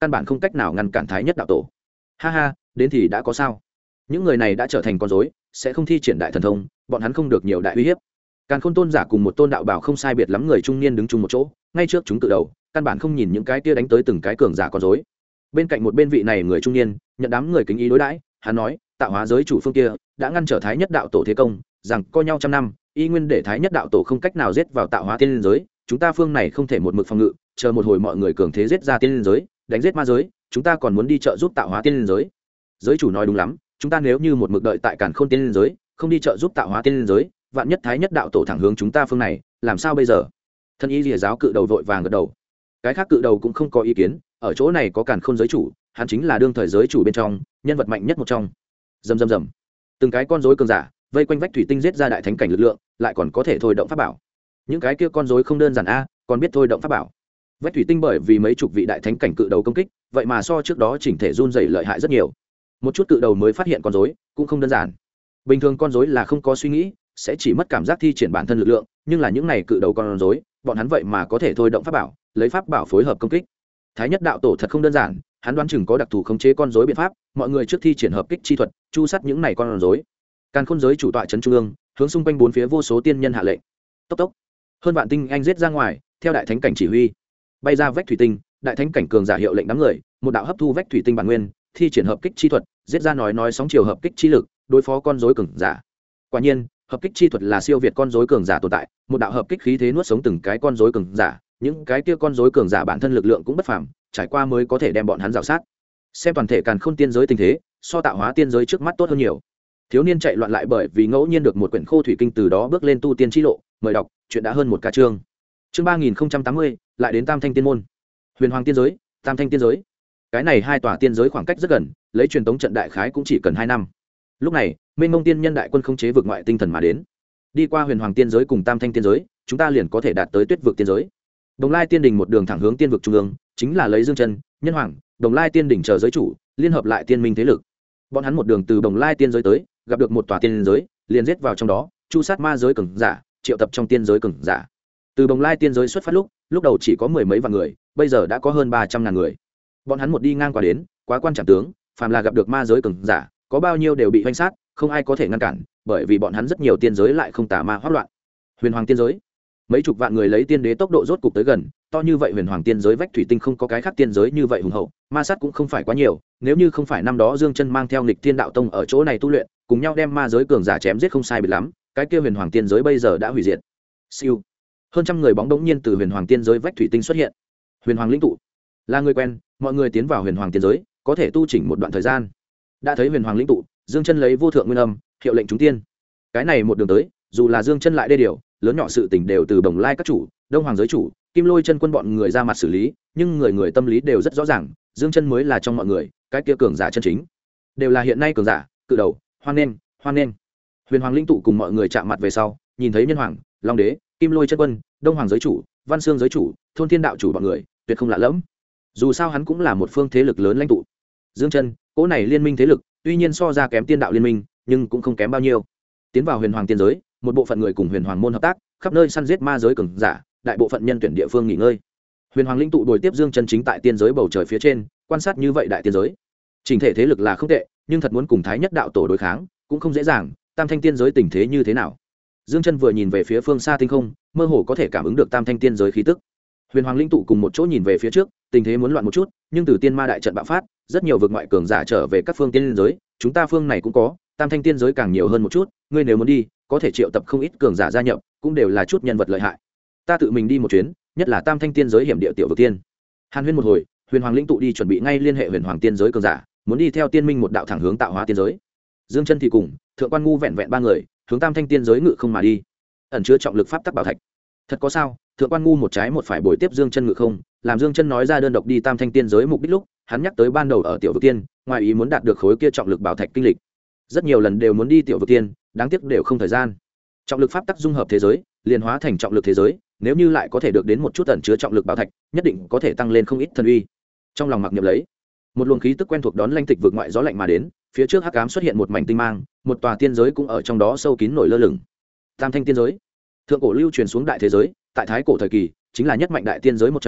căn bản không cách nào ngăn cản thái nhất đạo tổ. Ha ha, đến thì đã có sao? Những người này đã trở thành con rối, sẽ không thi triển đại thần thông, bọn hắn không được nhiều đại uy hiếp. Càn Khôn tôn giả cùng một tôn đạo bảo không sai biệt lắm người trung niên đứng chung một chỗ, ngay trước chúng cự đầu, căn bản không nhìn những cái kia đánh tới từng cái cường giả con rối. Bên cạnh một bên vị này người trung niên, nhận đám người kính ý đối đãi, hắn nói, tạo hóa giới chủ phương kia đã ngăn trở thái nhất đạo tổ thế công, rằng co nhau trăm năm, y nguyên để thái nhất đạo tổ không cách nào giết vào tạo hóa tiên liên giới, chúng ta phương này không thể một mực phòng ngự, chờ một hồi mọi người cường thế giết ra tiên liên giới, đánh giết ma giới, chúng ta còn muốn đi trợ giúp tạo hóa tiên liên giới. Giới chủ nói đúng lắm, chúng ta nếu như một mực đợi tại Càn Khôn tiên liên giới, không đi trợ giúp tạo hóa tiên liên giới, vạn nhất thái nhất đạo tổ thẳng hướng chúng ta phương này, làm sao bây giờ? Thân y lìa giáo cự đầu vội vàng gật đầu. Cái khác cự đầu cũng không có ý kiến, ở chỗ này có Càn Khôn giới chủ, hắn chính là đương thời giới chủ bên trong nhân vật mạnh nhất một trong. Rầm rầm rầm, từng cái con rối cường giả vây quanh vách thủy tinh giết ra đại thánh cảnh lực lượng, lại còn có thể thôi động pháp bảo. Những cái kia con rối không đơn giản a, còn biết thôi động pháp bảo. Vách thủy tinh bởi vì mấy chục vị đại thánh cảnh cự đầu công kích, vậy mà so trước đó chỉnh thể run rẩy lợi hại rất nhiều. Một chút cự đầu mới phát hiện con rối cũng không đơn giản. Bình thường con rối là không có suy nghĩ, sẽ chỉ mất cảm giác thi triển bản thân lực lượng, nhưng là những này cự đầu con rối, bọn hắn vậy mà có thể thôi động pháp bảo, lấy pháp bảo phối hợp công kích. Thái nhất đạo tổ thật không đơn giản, hắn đoán chừng có đặc thù khống chế con rối biện pháp, mọi người trước thi triển hợp kích chi thuật, chu sát những này con rối. Càn Khôn giới chủ tọa trấn trung ương, hướng xung quanh bốn phía vô số tiên nhân hạ lệnh. Tốc tốc, hơn vạn tinh anh giết ra ngoài, theo đại thánh cảnh chỉ huy, bay ra vách thủy tinh, đại thánh cảnh cường giả hiệu lệnh đám người, một đạo hấp thu vách thủy tinh bản nguyên, thi triển hợp kích chi thuật, giết ra nói sóng chiều hợp kích chi lực, đối phó con rối cường giả. Quả nhiên, hợp kích chi thuật là siêu việt con rối cường giả tồn tại, một đạo hợp kích khí thế nuốt sống từng cái con rối cường giả, những cái kia con rối cường giả bản thân lực lượng cũng bất phàm, trải qua mới có thể đem bọn hắn rào sát. Xem toàn thể Càn Khôn tiên giới tình thế, so tạo hóa tiên giới trước mắt tốt hơn nhiều. Thiếu niên chạy loạn lại bởi vì ngẫu nhiên được một quyển khô thủy kinh, từ đó bước lên tu tiên chi lộ, mời đọc, chuyện đã hơn một ca chương. Chương 3080, lại đến Tam Thanh tiên môn. Huyền Hoàng tiên giới, Tam Thanh tiên giới. Cái này hai tòa tiên giới khoảng cách rất gần, lấy truyền tống trận đại khái cũng chỉ cần 2 năm. Lúc này, mênh mông tiên nhân đại quân không chế vực ngoại tinh thần mà đến. Đi qua Huyền Hoàng tiên giới cùng Tam Thanh tiên giới, chúng ta liền có thể đạt tới Tuyết vực tiên giới. Đồng Lai tiên đình một đường thẳng hướng tiên vực trung ương, chính là lấy Dương Chân, Nhân Hoàng, Đồng Lai tiên đỉnh chờ giới chủ, liên hợp lại tiên minh thế lực. Bọn hắn một đường từ Đồng Lai tiên giới tới, gặp được một tòa tiên giới, liền giết vào trong đó, chu sát ma giới cường giả, triệu tập trong tiên giới cường giả. Từ Đồng Lai tiên giới xuất phát lúc đầu chỉ có mười mấy vạn người, bây giờ đã có hơn 300.000 người. Bọn hắn một đi ngang qua đến, quá quan trọng tướng, phàm là gặp được ma giới cường giả, có bao nhiêu đều bị hoành sát, không ai có thể ngăn cản, bởi vì bọn hắn rất nhiều tiên giới lại không tà ma hoắc loạn. Huyền Hoàng tiên giới, mấy chục vạn người lấy tiên đế tốc độ rốt cục tới gần, to như vậy Huyền Hoàng tiên giới vách thủy tinh không có cái khác tiên giới như vậy hùng hậu, ma sát cũng không phải quá nhiều, nếu như không phải năm đó Dương Chân mang theo Nghịch Thiên đạo tông ở chỗ này tu luyện, cùng nhau đem ma giới cường giả chém giết không sai biệt lắm, cái kia Huyền Hoàng tiên giới bây giờ đã hủy diệt. Siêu, hơn trăm người bóng đống nhiên từ Huyền Hoàng tiên giới vách thủy tinh xuất hiện. Huyền Hoàng lĩnh tụ là người quen, mọi người tiến vào Huyền Hoàng tiên giới có thể tu chỉnh một đoạn thời gian. Đã thấy Huyền Hoàng lĩnh tụ, Dương Chân lấy vô thượng nguyên âm hiệu lệnh chúng tiên. Cái này một đường tới, dù là Dương Chân lại đê điều, lớn nhỏ sự tình đều từ Đồng Lai các chủ, Đông Hoàng giới chủ, Kim Lôi chân quân bọn người ra mặt xử lý, nhưng người người tâm lý đều rất rõ ràng, Dương Chân mới là trong mọi người cái kia cường giả chân chính, đều là hiện nay cường giả cự đầu. Hoan nghênh, hoan nghênh. Huyền Hoàng linh tụ cùng mọi người chạm mặt về sau, nhìn thấy Nhân Hoàng, Long đế, Kim Lôi chân quân, Đông Hoàng giới chủ, Văn Xương giới chủ, Thôn Thiên đạo chủ bọn người, tuyệt không lạ lẫm. Dù sao hắn cũng là một phương thế lực lớn lãnh tụ. Dương Chân, cỗ này liên minh thế lực, tuy nhiên so ra kém Tiên đạo liên minh, nhưng cũng không kém bao nhiêu. Tiến vào Huyền Hoàng tiên giới, một bộ phận người cùng Huyền Hoàng môn hợp tác, khắp nơi săn giết ma giới cường giả, đại bộ phận nhân tuyển địa phương nghỉ ngơi. Huyền Hoàng linh tụ đuổi tiếp Dương Chân chính tại tiên giới bầu trời phía trên, quan sát như vậy đại tiên giới. Trình thể thế lực là không tệ, nhưng thật muốn cùng Thái Nhất đạo tổ đối kháng, cũng không dễ dàng. Tam Thanh tiên giới tình thế như thế nào? Dương Chân vừa nhìn về phía phương xa tinh không, mơ hồ có thể cảm ứng được Tam Thanh tiên giới khí tức. Huyền Hoàng linh tụ cùng một chỗ nhìn về phía trước, tình thế muốn loạn một chút, nhưng từ tiên ma đại trận bạo phát, rất nhiều vực ngoại cường giả trở về các phương tiên giới, chúng ta phương này cũng có, Tam Thanh tiên giới càng nhiều hơn một chút, ngươi nếu muốn đi, có thể triệu tập không ít cường giả gia nhập, cũng đều là chút nhân vật lợi hại. Ta tự mình đi một chuyến, nhất là Tam Thanh tiên giới hiểm địa tiểu vực tiên. Hàn Huyên một hồi, Huyền Hoàng linh tụ đi chuẩn bị ngay liên hệ Huyền Hoàng tiên giới cường giả, muốn đi theo tiên minh một đạo thẳng hướng tạo hóa tiên giới. Dương Chân thì cùng Thượng Quan Ngu vẹn vẹn 3 người, hướng Tam Thanh tiên giới ngự không mà đi. Ẩn chứa trọng lực pháp tắc bảo thạch. Thật có sao? Thượng Quan Ngu một trái một phải bồi tiếp Dương Chân ngự không, làm Dương Chân nói ra đơn độc đi Tam Thanh tiên giới mục đích lúc, hắn nhắc tới ban đầu ở tiểu vực tiên, ngoài ý muốn đạt được khối kia trọng lực bảo thạch kinh lịch. Rất nhiều lần đều muốn đi tiểu vực tiên, đáng tiếc đều không thời gian. Trọng lực pháp tắc dung hợp thế giới, liền hóa thành trọng lực thế giới, nếu như lại có thể được đến một chút ẩn chứa trọng lực bảo thạch, nhất định có thể tăng lên không ít thần uy. Trong lòng mặc niệm lấy, một luồng khí tức quen thuộc đón Lanh Tịch vực ngoại gió lạnh mà đến, phía trước hắc ám xuất hiện một mảnh tinh mang, một tòa tiên giới cũng ở trong đó sâu kín nổi lơ lửng. Tam Thanh tiên giới, thượng cổ lưu truyền xuống đại thế giới, tại thái cổ thời kỳ, chính là nhất mạnh đại tiên giới một trong,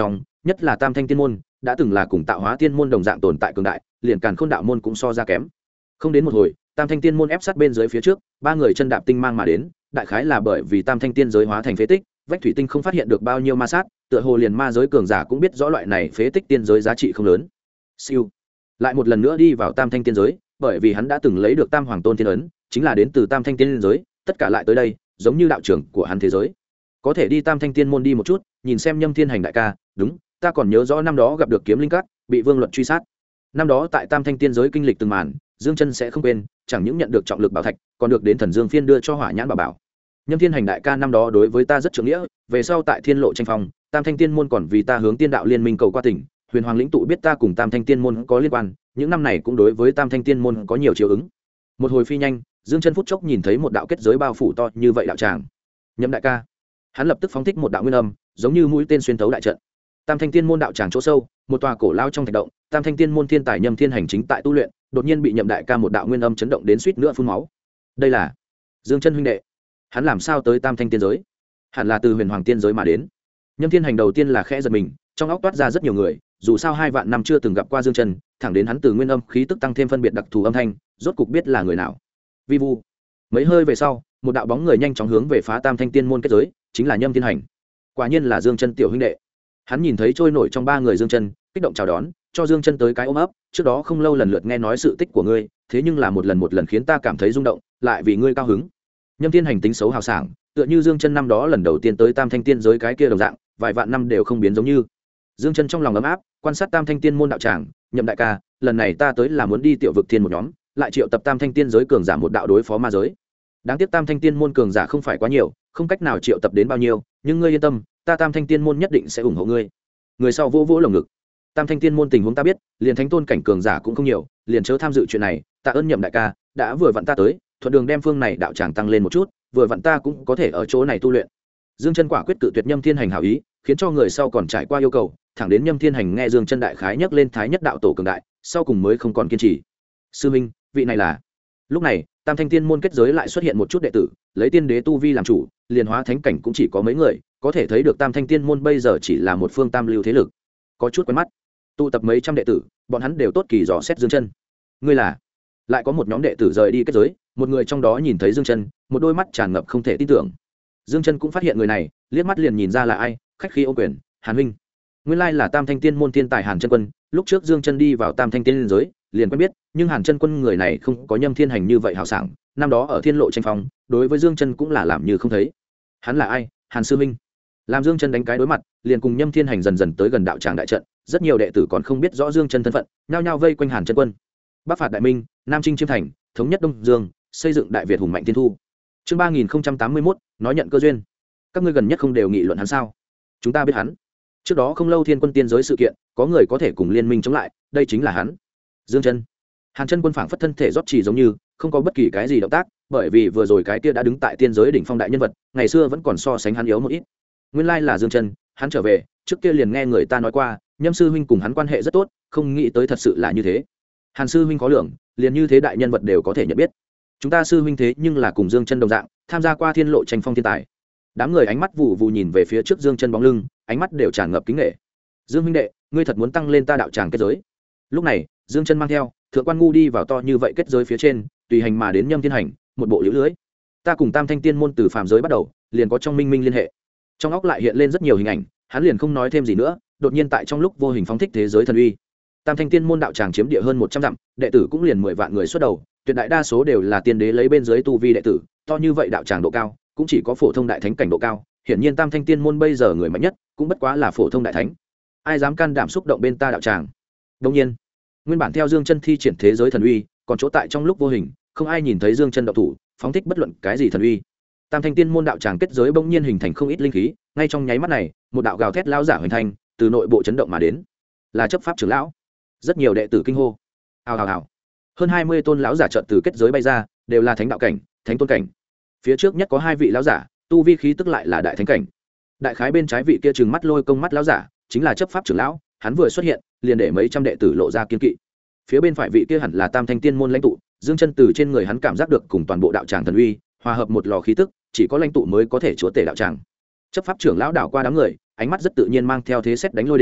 nhất là tam thanh tiên môn đã từng là cùng tạo hóa tiên môn đồng dạng tồn tại cường đại, liền càn khôn đạo môn cũng so ra kém. Không đến một hồi, tam thanh tiên môn ép sát bên dưới phía trước, ba người chân đạp tinh mang mà đến, đại khái là bởi vì tam thanh tiên giới hóa thành phế tích, vách thủy tinh không phát hiện được bao nhiêu ma sát, tựa hồ liền ma giới cường giả cũng biết rõ loại này phế tích tiên giới giá trị không lớn. Siêu, lại một lần nữa đi vào tam thanh tiên giới, bởi vì hắn đã từng lấy được tam hoàng tôn thiên ấn, chính là đến từ tam thanh tiên giới, tất cả lại tới đây giống như đạo trưởng của hắn thế giới. Có thể đi tam thanh tiên môn đi một chút, nhìn xem Nhâm Thiên Hành đại ca. Đúng, ta còn nhớ rõ năm đó gặp được kiếm linh cát, bị vương luật truy sát. Năm đó tại tam thanh tiên giới kinh lịch từng màn, Dương Chân sẽ không quên, chẳng những nhận được trọng lực bảo thạch, còn được đến thần dương phiên đưa cho hỏa nhãn bảo bảo. Nhâm Thiên Hành đại ca năm đó đối với ta rất trượng nghĩa, về sau tại thiên lộ tranh phong, tam thanh tiên môn còn vì ta hướng tiên đạo liên minh cầu qua tỉnh, huyền hoàng lĩnh tụ biết ta cùng tam thanh tiên môn có liên quan, những năm này cũng đối với tam thanh tiên môn có nhiều chiếu ứng. Một hồi phi nhanh, Dương Chân phút chốc nhìn thấy một đạo kết giới bao phủ to như vậy đạo tràng. Nhâm đại ca, hắn lập tức phóng thích một đạo nguyên âm, giống như mũi tên xuyên thấu đại trận. Tam thanh tiên môn đạo tràng chỗ sâu, một tòa cổ lao trong thạch động, tam thanh tiên môn thiên tài Nhâm Thiên Hành chính tại tu luyện, đột nhiên bị Nhậm đại ca một đạo nguyên âm chấn động đến suýt nữa phun máu. Đây là Dương Chân huynh đệ, hắn làm sao tới tam thanh tiên giới? Hẳn là từ huyền hoàng tiên giới mà đến. Nhâm Thiên Hành đầu tiên là khẽ giật mình, trong óc toát ra rất nhiều người, dù sao 2 vạn năm chưa từng gặp qua Dương Chân, thẳng đến hắn từ nguyên âm khí tức tăng thêm phân biệt đặc thù âm thanh, rốt cục biết là người nào. Vi vu. Mấy hơi về sau, một đạo bóng người nhanh chóng hướng về phá tam thanh tiên môn kết giới, chính là Nhâm Thiên Hành. Quả nhiên là Dương Chân tiểu huynh đệ. Hắn nhìn thấy trôi nổi trong 3 người Dương Chân, kích động chào đón, cho Dương Chân tới cái ôm ấp. Trước đó không lâu lần lượt nghe nói sự tích của ngươi, thế nhưng là một lần khiến ta cảm thấy rung động, lại vì ngươi cao hứng. Nhâm Thiên Hành tính xấu hào sảng, tựa như Dương Chân năm đó lần đầu tiên tới tam thanh tiên giới cái kia đồng dạng, vài vạn năm đều không biến giống như. Dương Chân trong lòng ấm áp, quan sát tam thanh tiên môn đạo tràng. Nhậm đại ca, lần này ta tới là muốn đi tiểu vực thiên một nhóm, lại triệu tập tam thanh tiên giới cường giả một đạo đối phó ma giới. Đáng tiếc tam thanh tiên môn cường giả không phải quá nhiều, không cách nào triệu tập đến bao nhiêu, nhưng ngươi yên tâm, ta tam thanh tiên môn nhất định sẽ ủng hộ ngươi. Người sau vỗ vỗ lồng ngực. Tam thanh tiên môn tình huống ta biết, liền thánh tôn cảnh cường giả cũng không nhiều, liền chớ tham dự chuyện này, tạ ơn Nhậm đại ca, đã vừa vặn ta tới, thuận đường đem phương này đạo tràng tăng lên một chút, vừa vặn ta cũng có thể ở chỗ này tu luyện. Dương Chân quả quyết cự tuyệt Nhâm Thiên Hành hảo ý, khiến cho người sau còn trải qua yêu cầu, thẳng đến Nhâm Thiên Hành nghe Dương Chân đại khái nhắc lên thái nhất đạo tổ cường đại, sau cùng mới không còn kiên trì. Sư minh, vị này là. Lúc này, tam thanh tiên môn kết giới lại xuất hiện một chút đệ tử, lấy tiên đế tu vi làm chủ, liền hóa thánh cảnh cũng chỉ có mấy người, có thể thấy được tam thanh tiên môn bây giờ chỉ là một phương tam lưu thế lực. Có chút quen mắt. Tụ tập mấy trăm đệ tử, bọn hắn đều tốt kỳ dò xét Dương Chân. Ngươi là? Lại có một nhóm đệ tử rời đi kết giới, một người trong đó nhìn thấy Dương Chân, một đôi mắt tràn ngập không thể tin tưởng. Dương Chân cũng phát hiện người này, liếc mắt liền nhìn ra là ai, khách khí ô quyền, Hàn huynh. Nguyên lai là tam thanh tiên môn thiên tài Hàn Chân Quân, lúc trước Dương Chân đi vào tam thanh tiên giới, liền quen biết, nhưng Hàn Chân Quân người này không có Nhâm Thiên Hành như vậy hào sảng, năm đó ở thiên lộ tranh phong, đối với Dương Chân cũng là làm như không thấy. Hắn là ai? Hàn sư minh. Làm Dương Chân đánh cái đối mặt, liền cùng Nhâm Thiên Hành dần dần tới gần đạo tràng đại trận, rất nhiều đệ tử còn không biết rõ Dương Chân thân phận, nhao nhao vây quanh Hàn Chân Quân. Bắc phạt đại minh, Nam chinh chiêm thành, thống nhất Đông Dương, xây dựng đại Việt hùng mạnh thiên thu. Chương 3081, nói nhận cơ duyên. Các ngươi gần nhất không đều nghị luận hắn sao? Chúng ta biết hắn. Trước đó không lâu thiên quân tiên giới sự kiện, có người có thể cùng liên minh chống lại, đây chính là hắn. Dương Chân. Hàn Chân Quân phảng phất thân thể rót trì giống như, không có bất kỳ cái gì động tác, bởi vì vừa rồi cái kia đã đứng tại tiên giới đỉnh phong đại nhân vật, ngày xưa vẫn còn so sánh hắn yếu một ít. Nguyên lai là Dương Chân, hắn trở về, trước kia liền nghe người ta nói qua, Nhâm sư huynh cùng hắn quan hệ rất tốt, không nghĩ tới thật sự là như thế. Hàn sư huynh có lượng, liền như thế đại nhân vật đều có thể nhận biết. Chúng ta sư huynh thế nhưng là cùng Dương Chân đồng dạng, tham gia qua thiên lộ tranh phong thiên tài. Đám người ánh mắt vụ vụ nhìn về phía trước Dương Chân bóng lưng, ánh mắt đều tràn ngập kính nể. Dương huynh đệ, ngươi thật muốn tăng lên ta đạo tràng kết giới? Lúc này, Dương Chân mang theo thượng quan ngu đi vào to như vậy kết giới phía trên, tùy hành mà đến Nhâm Thiên Hành, một bộ liễu lưới. Ta cùng tam thanh tiên môn từ phàm giới bắt đầu, liền có trong minh minh liên hệ. Trong óc lại hiện lên rất nhiều hình ảnh, hắn liền không nói thêm gì nữa, đột nhiên tại trong lúc vô hình phóng thích thế giới thần uy. Tam thanh tiên môn đạo tràng chiếm địa hơn 100 dặm, đệ tử cũng liền 10 vạn người xuất đầu, tuyệt đại đa số đều là tiên đế lấy bên dưới tu vi đệ tử, to như vậy đạo tràng độ cao, cũng chỉ có phổ thông đại thánh cảnh độ cao, hiển nhiên tam thanh tiên môn bây giờ người mạnh nhất, cũng bất quá là phổ thông đại thánh. Ai dám can đảm xúc động bên ta đạo tràng? Đương nhiên, nguyên bản theo Dương Chân thi triển thế giới thần uy, còn chỗ tại trong lúc vô hình, không ai nhìn thấy Dương Chân động thủ, phóng thích bất luận cái gì thần uy. Tam thanh tiên môn đạo tràng kết giới bỗng nhiên hình thành không ít linh khí, ngay trong nháy mắt này, một đạo gào thét lão giả hoành thành, từ nội bộ chấn động mà đến. Là chấp pháp trưởng lão. Rất nhiều đệ tử kinh hô. Ào ào ào. Hơn 20 tôn lão giả chợt từ kết giới bay ra, đều là thánh đạo cảnh, thánh tôn cảnh. Phía trước nhất có 2 vị lão giả, tu vi khí tức lại là đại thánh cảnh. Đại khái bên trái vị kia trừng mắt lôi công mắt lão giả, chính là chấp pháp trưởng lão, hắn vừa xuất hiện, liền để mấy trăm đệ tử lộ ra kiên kỵ. Phía bên phải vị kia hẳn là tam thanh tiên môn lãnh tụ, Dương Chân từ trên người hắn cảm giác được cùng toàn bộ đạo tràng thần uy, hòa hợp một lò khí tức, chỉ có lãnh tụ mới có thể chúa tể đạo tràng. Chấp pháp trưởng lão đảo qua đám người, ánh mắt rất tự nhiên mang theo thế xét đánh lôi đình,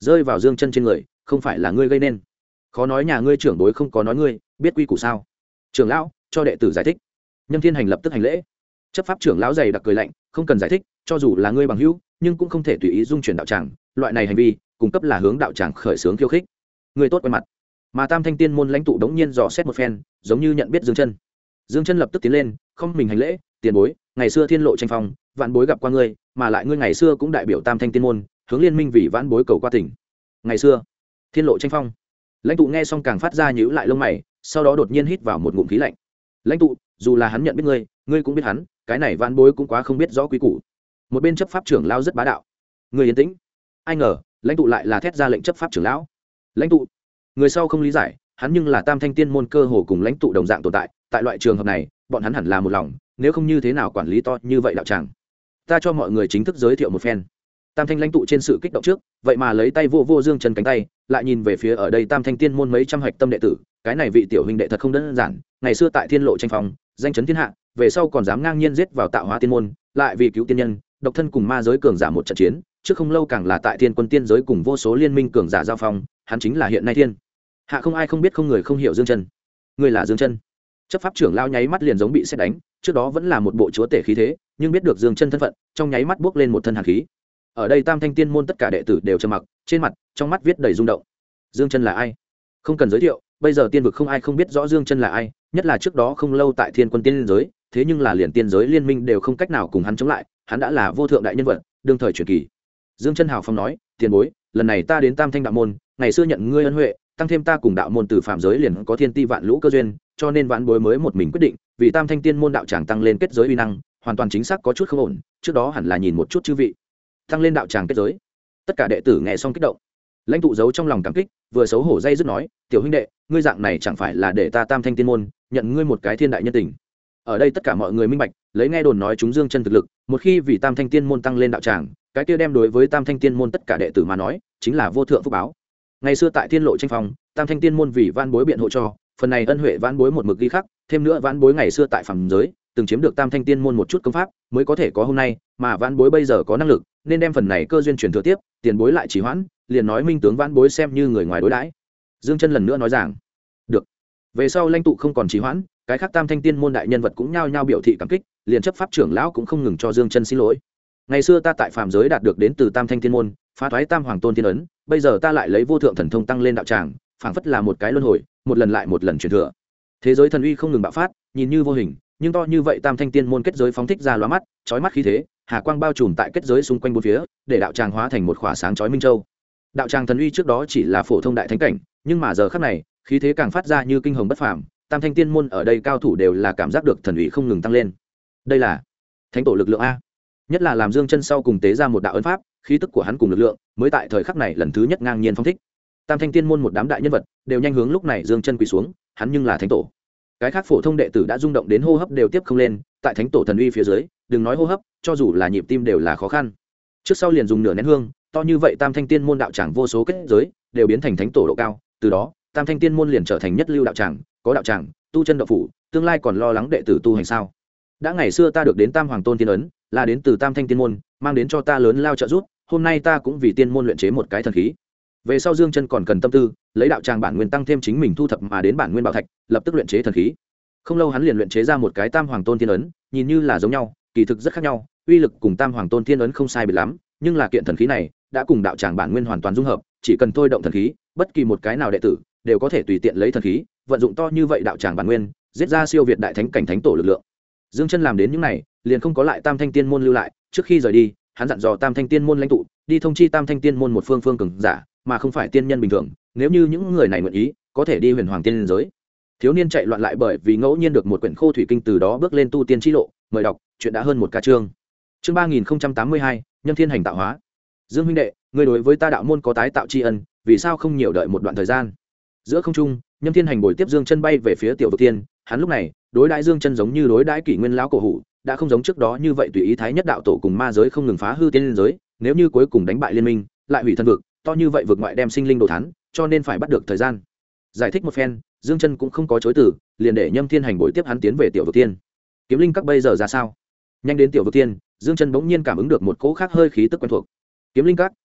rơi vào Dương Chân trên người, không phải là ngươi gây nên. Khó nói nhà ngươi trưởng bối không có nói ngươi biết quy củ sao? Trưởng lão, cho đệ tử giải thích. Nhâm Thiên Hành lập tức hành lễ. Chấp pháp trưởng lão dày đặc cười lạnh, không cần giải thích, cho dù là ngươi bằng hữu, nhưng cũng không thể tùy ý dung chuyển đạo tràng, loại này hành vi, cung cấp là hướng đạo tràng khởi xướng khiêu khích. Ngươi tốt quen mặt. Mà Tam Thanh Tiên môn lãnh tụ đống nhiên dò xét một phen, giống như nhận biết Dương Chân. Dương Chân lập tức tiến lên, không mình hành lễ, tiền bối, ngày xưa thiên lộ tranh phong, vạn bối gặp qua ngươi, mà lại ngươi ngày xưa cũng đại biểu Tam Thanh Tiên môn, hướng liên minh vì vạn bối cầu qua tỉnh. Ngày xưa, thiên lộ tranh phong. Lãnh tụ nghe xong càng phát ra nhíu lại lông mày, sau đó đột nhiên hít vào một ngụm khí lạnh. Lãnh tụ, dù là hắn nhận biết ngươi, ngươi cũng biết hắn, cái này vạn bối cũng quá không biết rõ quý củ. Một bên chấp pháp trưởng lão rất bá đạo. Ngươi yên tĩnh. Ai ngờ, lãnh tụ lại là thét ra lệnh chấp pháp trưởng lão. Lãnh tụ. Người sau không lý giải, hắn nhưng là Tam Thanh Tiên môn cơ hồ cùng lãnh tụ đồng dạng tồn tại, tại loại trường hợp này, bọn hắn hẳn là một lòng, nếu không như thế nào quản lý to như vậy đạo tràng. Ta cho mọi người chính thức giới thiệu một phen. Tam Thanh lãnh tụ trên sự kích động trước, vậy mà lấy tay vô Dương Chân cánh tay, lại nhìn về phía ở đây Tam Thanh Tiên môn mấy trăm hạch tâm đệ tử, cái này vị tiểu huynh đệ thật không đơn giản, ngày xưa tại Thiên Lộ tranh phong, danh chấn thiên hạ, về sau còn dám ngang nhiên giết vào Tạo Hóa Tiên môn, lại vì cứu tiên nhân, độc thân cùng ma giới cường giả một trận chiến, trước không lâu càng là tại Thiên Quân tiên giới cùng vô số liên minh cường giả giao phong, hắn chính là hiện nay thiên hạ không ai không biết không người không hiểu Dương Chân. Ngươi là Dương Chân? Chấp pháp trưởng lao nháy mắt liền giống bị sét đánh, trước đó vẫn là một bộ chúa tể khí thế, nhưng biết được Dương Chân thân phận, trong nháy mắt bước lên một thân hàn khí. Ở đây Tam Thanh Tiên môn tất cả đệ tử đều trầm mặc, trên mặt, trong mắt viết đầy rung động. Dương Chân là ai? Không cần giới thiệu, bây giờ tiên vực không ai không biết rõ Dương Chân là ai, nhất là trước đó không lâu tại Thiên Quân tiên giới, thế nhưng là liền tiên giới liên minh đều không cách nào cùng hắn chống lại, hắn đã là vô thượng đại nhân vật, đương thời truyền kỳ. Dương Chân hào phong nói, tiền bối, lần này ta đến Tam Thanh đạo môn, ngày xưa nhận ngươi ân huệ, tăng thêm ta cùng đạo môn từ phạm giới liền có thiên ti vạn lũ cơ duyên, cho nên vãn bối mới một mình quyết định, vì Tam Thanh Tiên môn đạo tràng tăng lên kết giới uy năng, hoàn toàn chính xác có chút không ổn, trước đó hẳn là nhìn một chút chư vị. Tăng lên đạo tràng kết giới. Tất cả đệ tử nghe xong kích động. Lãnh tụ giấu trong lòng cảm kích, vừa xấu hổ dây dứt nói, tiểu huynh đệ, ngươi dạng này chẳng phải là để ta Tam Thanh Tiên môn nhận ngươi một cái thiên đại nhân tình. Ở đây tất cả mọi người minh bạch, lấy nghe đồn nói chúng Dương Chân thực lực, một khi vì Tam Thanh Tiên môn tăng lên đạo tràng, cái kia đem đối với Tam Thanh Tiên môn tất cả đệ tử mà nói, chính là vô thượng phúc báo. Ngày xưa tại Thiên Lộ tranh phong, Tam Thanh Tiên môn vì vãn bối biện hộ cho, phần này ân huệ vãn bối một mực ghi khắc, thêm nữa vãn bối ngày xưa tại phàm giới, từng chiếm được Tam Thanh Tiên môn một chút công pháp, mới có thể có hôm nay, mà vãn bối bây giờ có năng lực, nên đem phần này cơ duyên truyền thừa tiếp, tiền bối lại trì hoãn, liền nói minh tướng vãn bối xem như người ngoài đối đãi. Dương Chân lần nữa nói rằng, được. Về sau lãnh tụ không còn trì hoãn, cái khác Tam Thanh Tiên môn đại nhân vật cũng nhao nhao biểu thị cảm kích, liền chấp pháp trưởng lão cũng không ngừng cho Dương Chân xin lỗi. Ngày xưa ta tại phàm giới đạt được đến từ Tam Thanh Tiên môn, phá thoái Tam Hoàng Tôn Tiên ấn, bây giờ ta lại lấy vô thượng thần thông tăng lên đạo tràng, phảng phất là một cái luân hồi, một lần lại một lần truyền thừa. Thế giới thần uy không ngừng bạo phát, nhìn như vô hình, nhưng to như vậy Tam Thanh Tiên môn kết giới phóng thích ra lóa mắt, chói mắt khí thế, hà quang bao trùm tại kết giới xung quanh bốn phía, để đạo tràng hóa thành một khỏa sáng chói minh châu. Đạo tràng thần uy trước đó chỉ là phổ thông đại thánh cảnh, nhưng mà giờ khắc này, khí thế càng phát ra như kinh hồng bất phàm, Tam Thanh Tiên môn ở đây cao thủ đều là cảm giác được thần uy không ngừng tăng lên. Đây là thánh tổ lực lượng a. Nhất là làm Dương Chân sau cùng tế ra một đạo ấn pháp, khí tức của hắn cùng lực lượng, mới tại thời khắc này lần thứ nhất ngang nhiên phong thích. Tam Thanh Tiên môn một đám đại nhân vật, đều nhanh hướng lúc này Dương Chân quỳ xuống, hắn nhưng là thánh tổ. Cái khác phổ thông đệ tử đã rung động đến hô hấp đều tiếp không lên, tại thánh tổ thần uy phía dưới, đừng nói hô hấp, cho dù là nhịp tim đều là khó khăn. Trước sau liền dùng nửa nén hương, to như vậy Tam Thanh Tiên môn đạo tràng vô số kết giới, đều biến thành thánh tổ độ cao, từ đó, Tam Thanh Tiên môn liền trở thành nhất lưu đạo tràng, có đạo tràng, tu chân đạo phủ, tương lai còn lo lắng đệ tử tu hành sao? Đã ngày xưa ta được đến Tam Hoàng Tôn Tiên ấn, là đến từ Tam Thanh Tiên môn, mang đến cho ta lớn lao trợ giúp, hôm nay ta cũng vì tiên môn luyện chế một cái thần khí. Về sau Dương Chân còn cần tâm tư, lấy đạo tràng bản nguyên tăng thêm chính mình thu thập mà đến bản nguyên bảo thạch, lập tức luyện chế thần khí. Không lâu hắn liền luyện chế ra một cái Tam Hoàng Tôn Tiên ấn, nhìn như là giống nhau, kỳ thực rất khác nhau, uy lực cùng Tam Hoàng Tôn Tiên ấn không sai biệt lắm, nhưng là kiện thần khí này đã cùng đạo tràng bản nguyên hoàn toàn dung hợp, chỉ cần thôi động thần khí, bất kỳ một cái nào đệ tử đều có thể tùy tiện lấy thần khí, vận dụng to như vậy đạo tràng bản nguyên, giết ra siêu việt đại thánh cảnh thánh tổ lực lượng. Dương Chân làm đến những này, liền không có lại Tam Thanh Tiên môn lưu lại, trước khi rời đi, hắn dặn dò Tam Thanh Tiên môn lãnh tụ, đi thông chi Tam Thanh Tiên môn một phương cường giả, mà không phải tiên nhân bình thường, nếu như những người này nguyện ý, có thể đi Huyền Hoàng tiên giới. Thiếu niên chạy loạn lại bởi vì ngẫu nhiên được một quyển khô thủy kinh, từ đó bước lên tu tiên chi lộ, mời đọc, chuyện đã hơn một ca chương. Chương 3082, Nhâm Thiên Hành tạo hóa. Dương huynh đệ, ngươi đối với ta đạo môn có tái tạo tri ân, vì sao không nhiều đợi một đoạn thời gian? Giữa không trung, Nhâm Thiên Hành bồi tiếp Dương Chân bay về phía Tiểu Vực Tiên, hắn lúc này, đối đãi Dương Chân giống như đối đãi kỷ nguyên lão cổ hủ, đã không giống trước đó như vậy tùy ý thái nhất đạo tổ cùng ma giới không ngừng phá hư tiên giới, nếu như cuối cùng đánh bại liên minh, lại hủy thân vực, to như vậy vực ngoại đem sinh linh đồ thán, cho nên phải bắt được thời gian. Giải thích một phen, Dương Chân cũng không có chối từ, liền để Nhâm Thiên Hành bồi tiếp hắn tiến về Tiểu Vực Tiên. Kiếm linh các bây giờ ra sao? Nhanh đến Tiểu Vực Tiên, Dương Chân bỗng nhiên cảm ứng được một cỗ khác hơi khí tức quen thuộc. Kiếm linh các,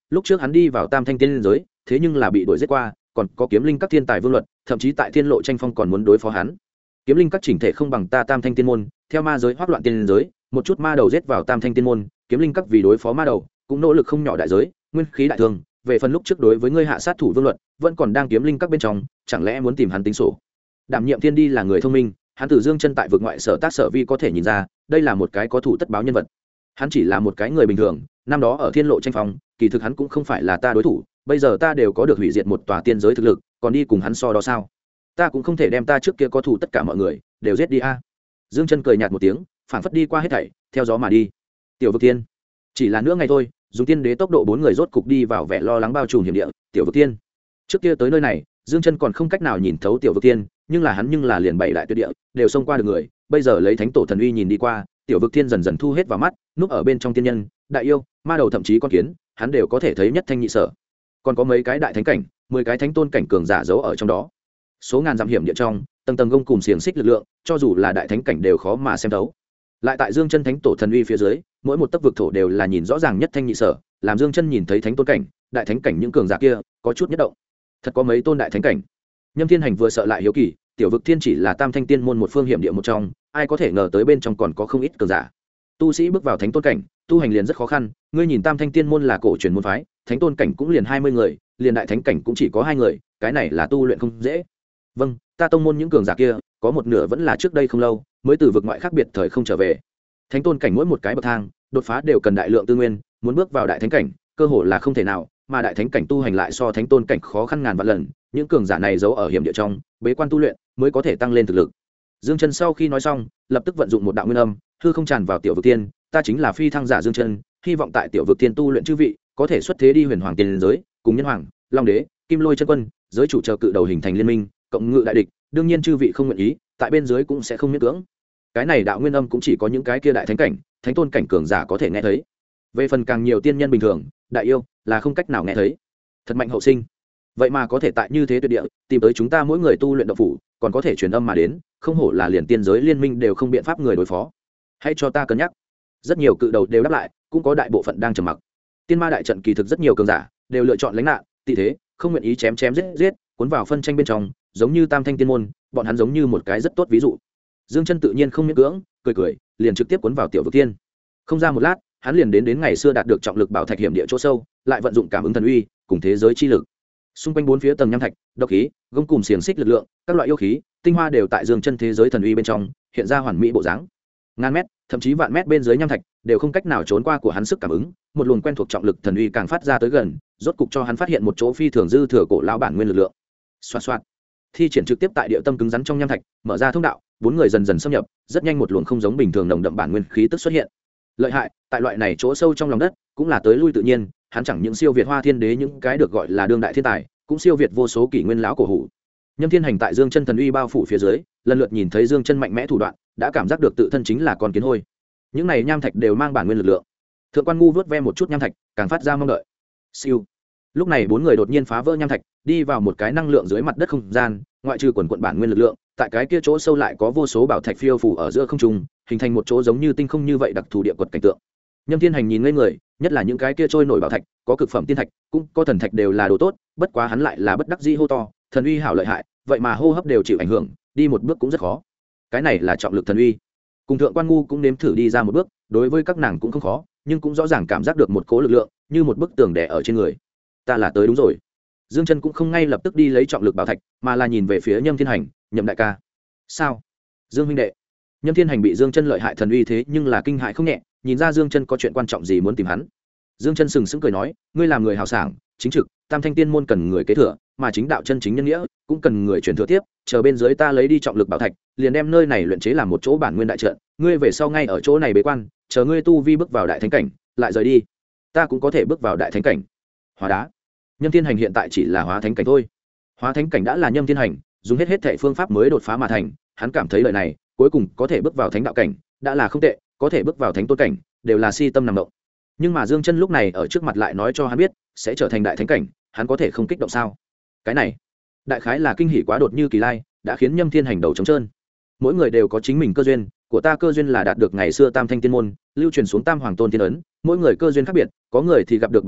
lúc trước hắn đi vào tam thanh tiên giới thế nhưng là bị đuổi giết qua, còn có kiếm linh các thiên tài vương luật, thậm chí tại thiên lộ tranh phong còn muốn đối phó hắn. Kiếm linh các chỉnh thể không bằng ta tam thanh tiên môn, theo ma giới hoắc loạn tiên giới, một chút ma đầu giết vào tam thanh tiên môn, kiếm linh các vì đối phó ma đầu cũng nỗ lực không nhỏ đại giới, nguyên khí đại thương. Về phần lúc trước đối với ngươi hạ sát thủ vương luật, vẫn còn đang kiếm linh các bên trong, chẳng lẽ muốn tìm hắn tính sổ? Đảm nhiệm thiên đi là người thông minh, hắn từ dương chân tại vực ngoại sở tác sở vi có thể nhìn ra, đây là một cái có thủ tất báo nhân vật. Hắn chỉ là một cái người bình thường, năm đó ở thiên lộ tranh phong, kỳ thực hắn cũng không phải là ta đối thủ, bây giờ ta đều có được hủy diệt một tòa tiên giới thực lực, còn đi cùng hắn so đó sao? Ta cũng không thể đem ta trước kia có thủ tất cả mọi người đều giết đi a. Dương chân cười nhạt một tiếng, phảng phất đi qua hết thảy, theo gió mà đi. Tiểu vực tiên, chỉ là nửa ngày thôi, dùng tiên đế tốc độ 4 người rốt cục đi vào vẻ lo lắng bao trùm hiểm địa. Tiểu vực tiên, trước kia tới nơi này, Dương chân còn không cách nào nhìn thấu tiểu vực tiên, nhưng là hắn liền 7 đại tuyệt địa đều xông qua được người, bây giờ lấy thánh tổ thần uy nhìn đi qua, tiểu vực tiên dần dần thu hết vào mắt, núp ở bên trong tiên nhân, đại yêu, ma đầu thậm chí con kiến, hắn đều có thể thấy nhất thanh nhị sở. Còn có mấy cái đại thánh cảnh, 10 cái thánh tôn cảnh cường giả giấu ở trong đó. Số ngàn dặm hiểm địa trong, tầng tầng gông cùng xiềng xích lực lượng, cho dù là đại thánh cảnh đều khó mà xem thấu. Lại tại Dương chân thánh tổ thần uy phía dưới, mỗi một tấc vực thổ đều là nhìn rõ ràng nhất thanh nhị sở, làm Dương chân nhìn thấy thánh tôn cảnh, đại thánh cảnh những cường giả kia, có chút nhất động. Thật có mấy tôn đại thánh cảnh. Nhâm Thiên Hành vừa sợ lại hiếu kỳ, tiểu vực thiên chỉ là tam thanh tiên môn một phương hiểm địa một trong, ai có thể ngờ tới bên trong còn có không ít cường giả. Tu sĩ bước vào thánh tôn cảnh, tu hành liền rất khó khăn, ngươi nhìn tam thanh tiên môn là cổ truyền môn phái, thánh tôn cảnh cũng liền 20 người, liền đại thánh cảnh cũng chỉ có 2 người, cái này là tu luyện không dễ. Vâng, ta tông môn những cường giả kia, có một nửa vẫn là trước đây không lâu mới từ vực ngoại khác biệt thời không trở về. Thánh tôn cảnh mỗi một cái bậc thang, đột phá đều cần đại lượng tư nguyên, muốn bước vào đại thánh cảnh, cơ hội là không thể nào, mà đại thánh cảnh tu hành lại so thánh tôn cảnh khó khăn ngàn vạn lần, những cường giả này giấu ở hiểm địa trong, bế quan tu luyện mới có thể tăng lên thực lực. Dương Chân sau khi nói xong, lập tức vận dụng một đạo nguyên âm, hư không tràn vào tiểu vực tiên, ta chính là phi thăng giả Dương Chân, hy vọng tại tiểu vực tiên tu luyện chư vị, có thể xuất thế đi huyền hoàng tiên giới, cùng nhân hoàng, long đế, kim lôi chân quân, giới chủ chờ cự đầu hình thành liên minh, cộng ngự đại địch, đương nhiên chư vị không nguyện ý, tại bên dưới cũng sẽ không miễn cưỡng. Cái này đạo nguyên âm cũng chỉ có những cái kia đại thánh cảnh, thánh tôn cảnh cường giả có thể nghe thấy. Về phần càng nhiều tiên nhân bình thường, đại yêu là không cách nào nghe thấy. Thật mạnh hậu sinh, vậy mà có thể tại như thế tuyệt địa tìm tới chúng ta mỗi người tu luyện động phủ, còn có thể truyền âm mà đến, không hổ là liền tiên giới liên minh đều không biện pháp người đối phó. Hãy cho ta cân nhắc. Rất nhiều cự đầu đều đáp lại, cũng có đại bộ phận đang trầm mặc. Tiên ma đại trận kỳ thực rất nhiều cường giả đều lựa chọn lánh nạn, tị thế, không nguyện ý chém chém giết giết, cuốn vào phân tranh bên trong, giống như tam thanh tiên môn, bọn hắn giống như một cái rất tốt ví dụ. Dương Chân tự nhiên không miễn cưỡng, cười cười, liền trực tiếp cuốn vào tiểu vực tiên. Không ra một lát, hắn liền đến ngày xưa đạt được trọng lực bảo thạch hiểm địa chỗ sâu, lại vận dụng cảm ứng thần uy, cùng thế giới chi lực. Xung quanh 4 phía tầng nham thạch, độc khí, gông cùng xiềng xích lực lượng, các loại yêu khí, tinh hoa đều tại Dương Chân thế giới thần uy bên trong, hiện ra hoàn mỹ bộ dáng. Ngàn mét, thậm chí vạn mét bên dưới nham thạch, đều không cách nào trốn qua của hắn sức cảm ứng, một luồng quen thuộc trọng lực thần uy càng phát ra tới gần, rốt cục cho hắn phát hiện một chỗ phi thường dư thừa cổ lão bản nguyên lực lượng. Xoạt xoạt. Thi triển trực tiếp tại địa tâm cứng rắn trong nham thạch, mở ra thông đạo, 4 người dần dần xâm nhập, rất nhanh một luồng không giống bình thường nồng đậm bản nguyên khí tức xuất hiện. Lợi hại, tại loại này chỗ sâu trong lòng đất, cũng là tới lui tự nhiên, hắn chẳng những siêu việt Hoa Thiên Đế những cái được gọi là đương đại thiên tài, cũng siêu việt vô số kỷ nguyên lão cổ hủ. Nhâm Thiên Hành tại Dương Chân thần uy bao phủ phía dưới, lần lượt nhìn thấy Dương Chân mạnh mẽ thủ đoạn, đã cảm giác được tự thân chính là con kiến hôi. Những này nham thạch đều mang bản nguyên lực lượng. Thượng quan ngu vớt ve một chút nham thạch, càng phát ra mong đợi. Siêu. Lúc này 4 người đột nhiên phá vỡ nham thạch, đi vào một cái năng lượng dưới mặt đất không gian, ngoại trừ quần quần bản nguyên lực lượng, tại cái kia chỗ sâu lại có vô số bảo thạch phiêu phù ở giữa không trung, hình thành một chỗ giống như tinh không như vậy đặc thù địa quật cảnh tượng. Nhâm Thiên Hành nhìn ngây người, nhất là những cái kia trôi nổi bảo thạch, có cực phẩm tiên thạch, cũng có thần thạch đều là đồ tốt, bất quá hắn lại là bất đắc dĩ hô to, thần uy hảo lợi hại, vậy mà hô hấp đều chịu ảnh hưởng, đi một bước cũng rất khó. Cái này là trọng lực thần uy. Cùng Thượng quan ngu cũng nếm thử đi ra một bước, đối với các nàng cũng không khó, nhưng cũng rõ ràng cảm giác được một cỗ lực lượng, như một bức tường đè ở trên người. Ta là tới đúng rồi. Dương Chân cũng không ngay lập tức đi lấy trọng lực bảo thạch, mà là nhìn về phía Nhâm Thiên Hành, Nhậm đại ca. Sao? Dương huynh đệ. Nhâm Thiên Hành bị Dương Chân lợi hại thần uy thế nhưng là kinh hại không nhẹ, nhìn ra Dương Chân có chuyện quan trọng gì muốn tìm hắn. Dương Chân sừng sững cười nói, ngươi làm người hào sảng, chính trực, tam thanh tiên môn cần người kế thừa, mà chính đạo chân chính nhân nghĩa cũng cần người truyền thừa tiếp, chờ bên dưới ta lấy đi trọng lực bảo thạch, liền đem nơi này luyện chế làm một chỗ bản nguyên đại trận, ngươi về sau ngay ở chỗ này bế quan, chờ ngươi tu vi bước vào đại thánh cảnh, lại rời đi. Ta cũng có thể bước vào đại thánh cảnh. Hóa đá. Nhâm Thiên Hành hiện tại chỉ là hóa thánh cảnh thôi. Hóa thánh cảnh đã là Nhâm Thiên Hành dùng hết thảy phương pháp mới đột phá mà thành, hắn cảm thấy lời này, cuối cùng có thể bước vào thánh đạo cảnh, đã là không tệ, có thể bước vào thánh tôn cảnh, đều là si tâm nằm động. Nhưng mà Dương Chân lúc này ở trước mặt lại nói cho hắn biết, sẽ trở thành đại thánh cảnh, hắn có thể không kích động sao? Cái này, đại khái là kinh hỉ quá đột như kỳ lai, đã khiến Nhâm Thiên Hành đầu trống trơn. Mỗi người đều có chính mình cơ duyên, của ta cơ duyên là đạt được ngày xưa Tam Thanh Tiên môn, lưu truyền xuống Tam Hoàng Tôn Tiên ấn, mỗi người cơ duyên khác biệt, có người thì gặp được bảo vật,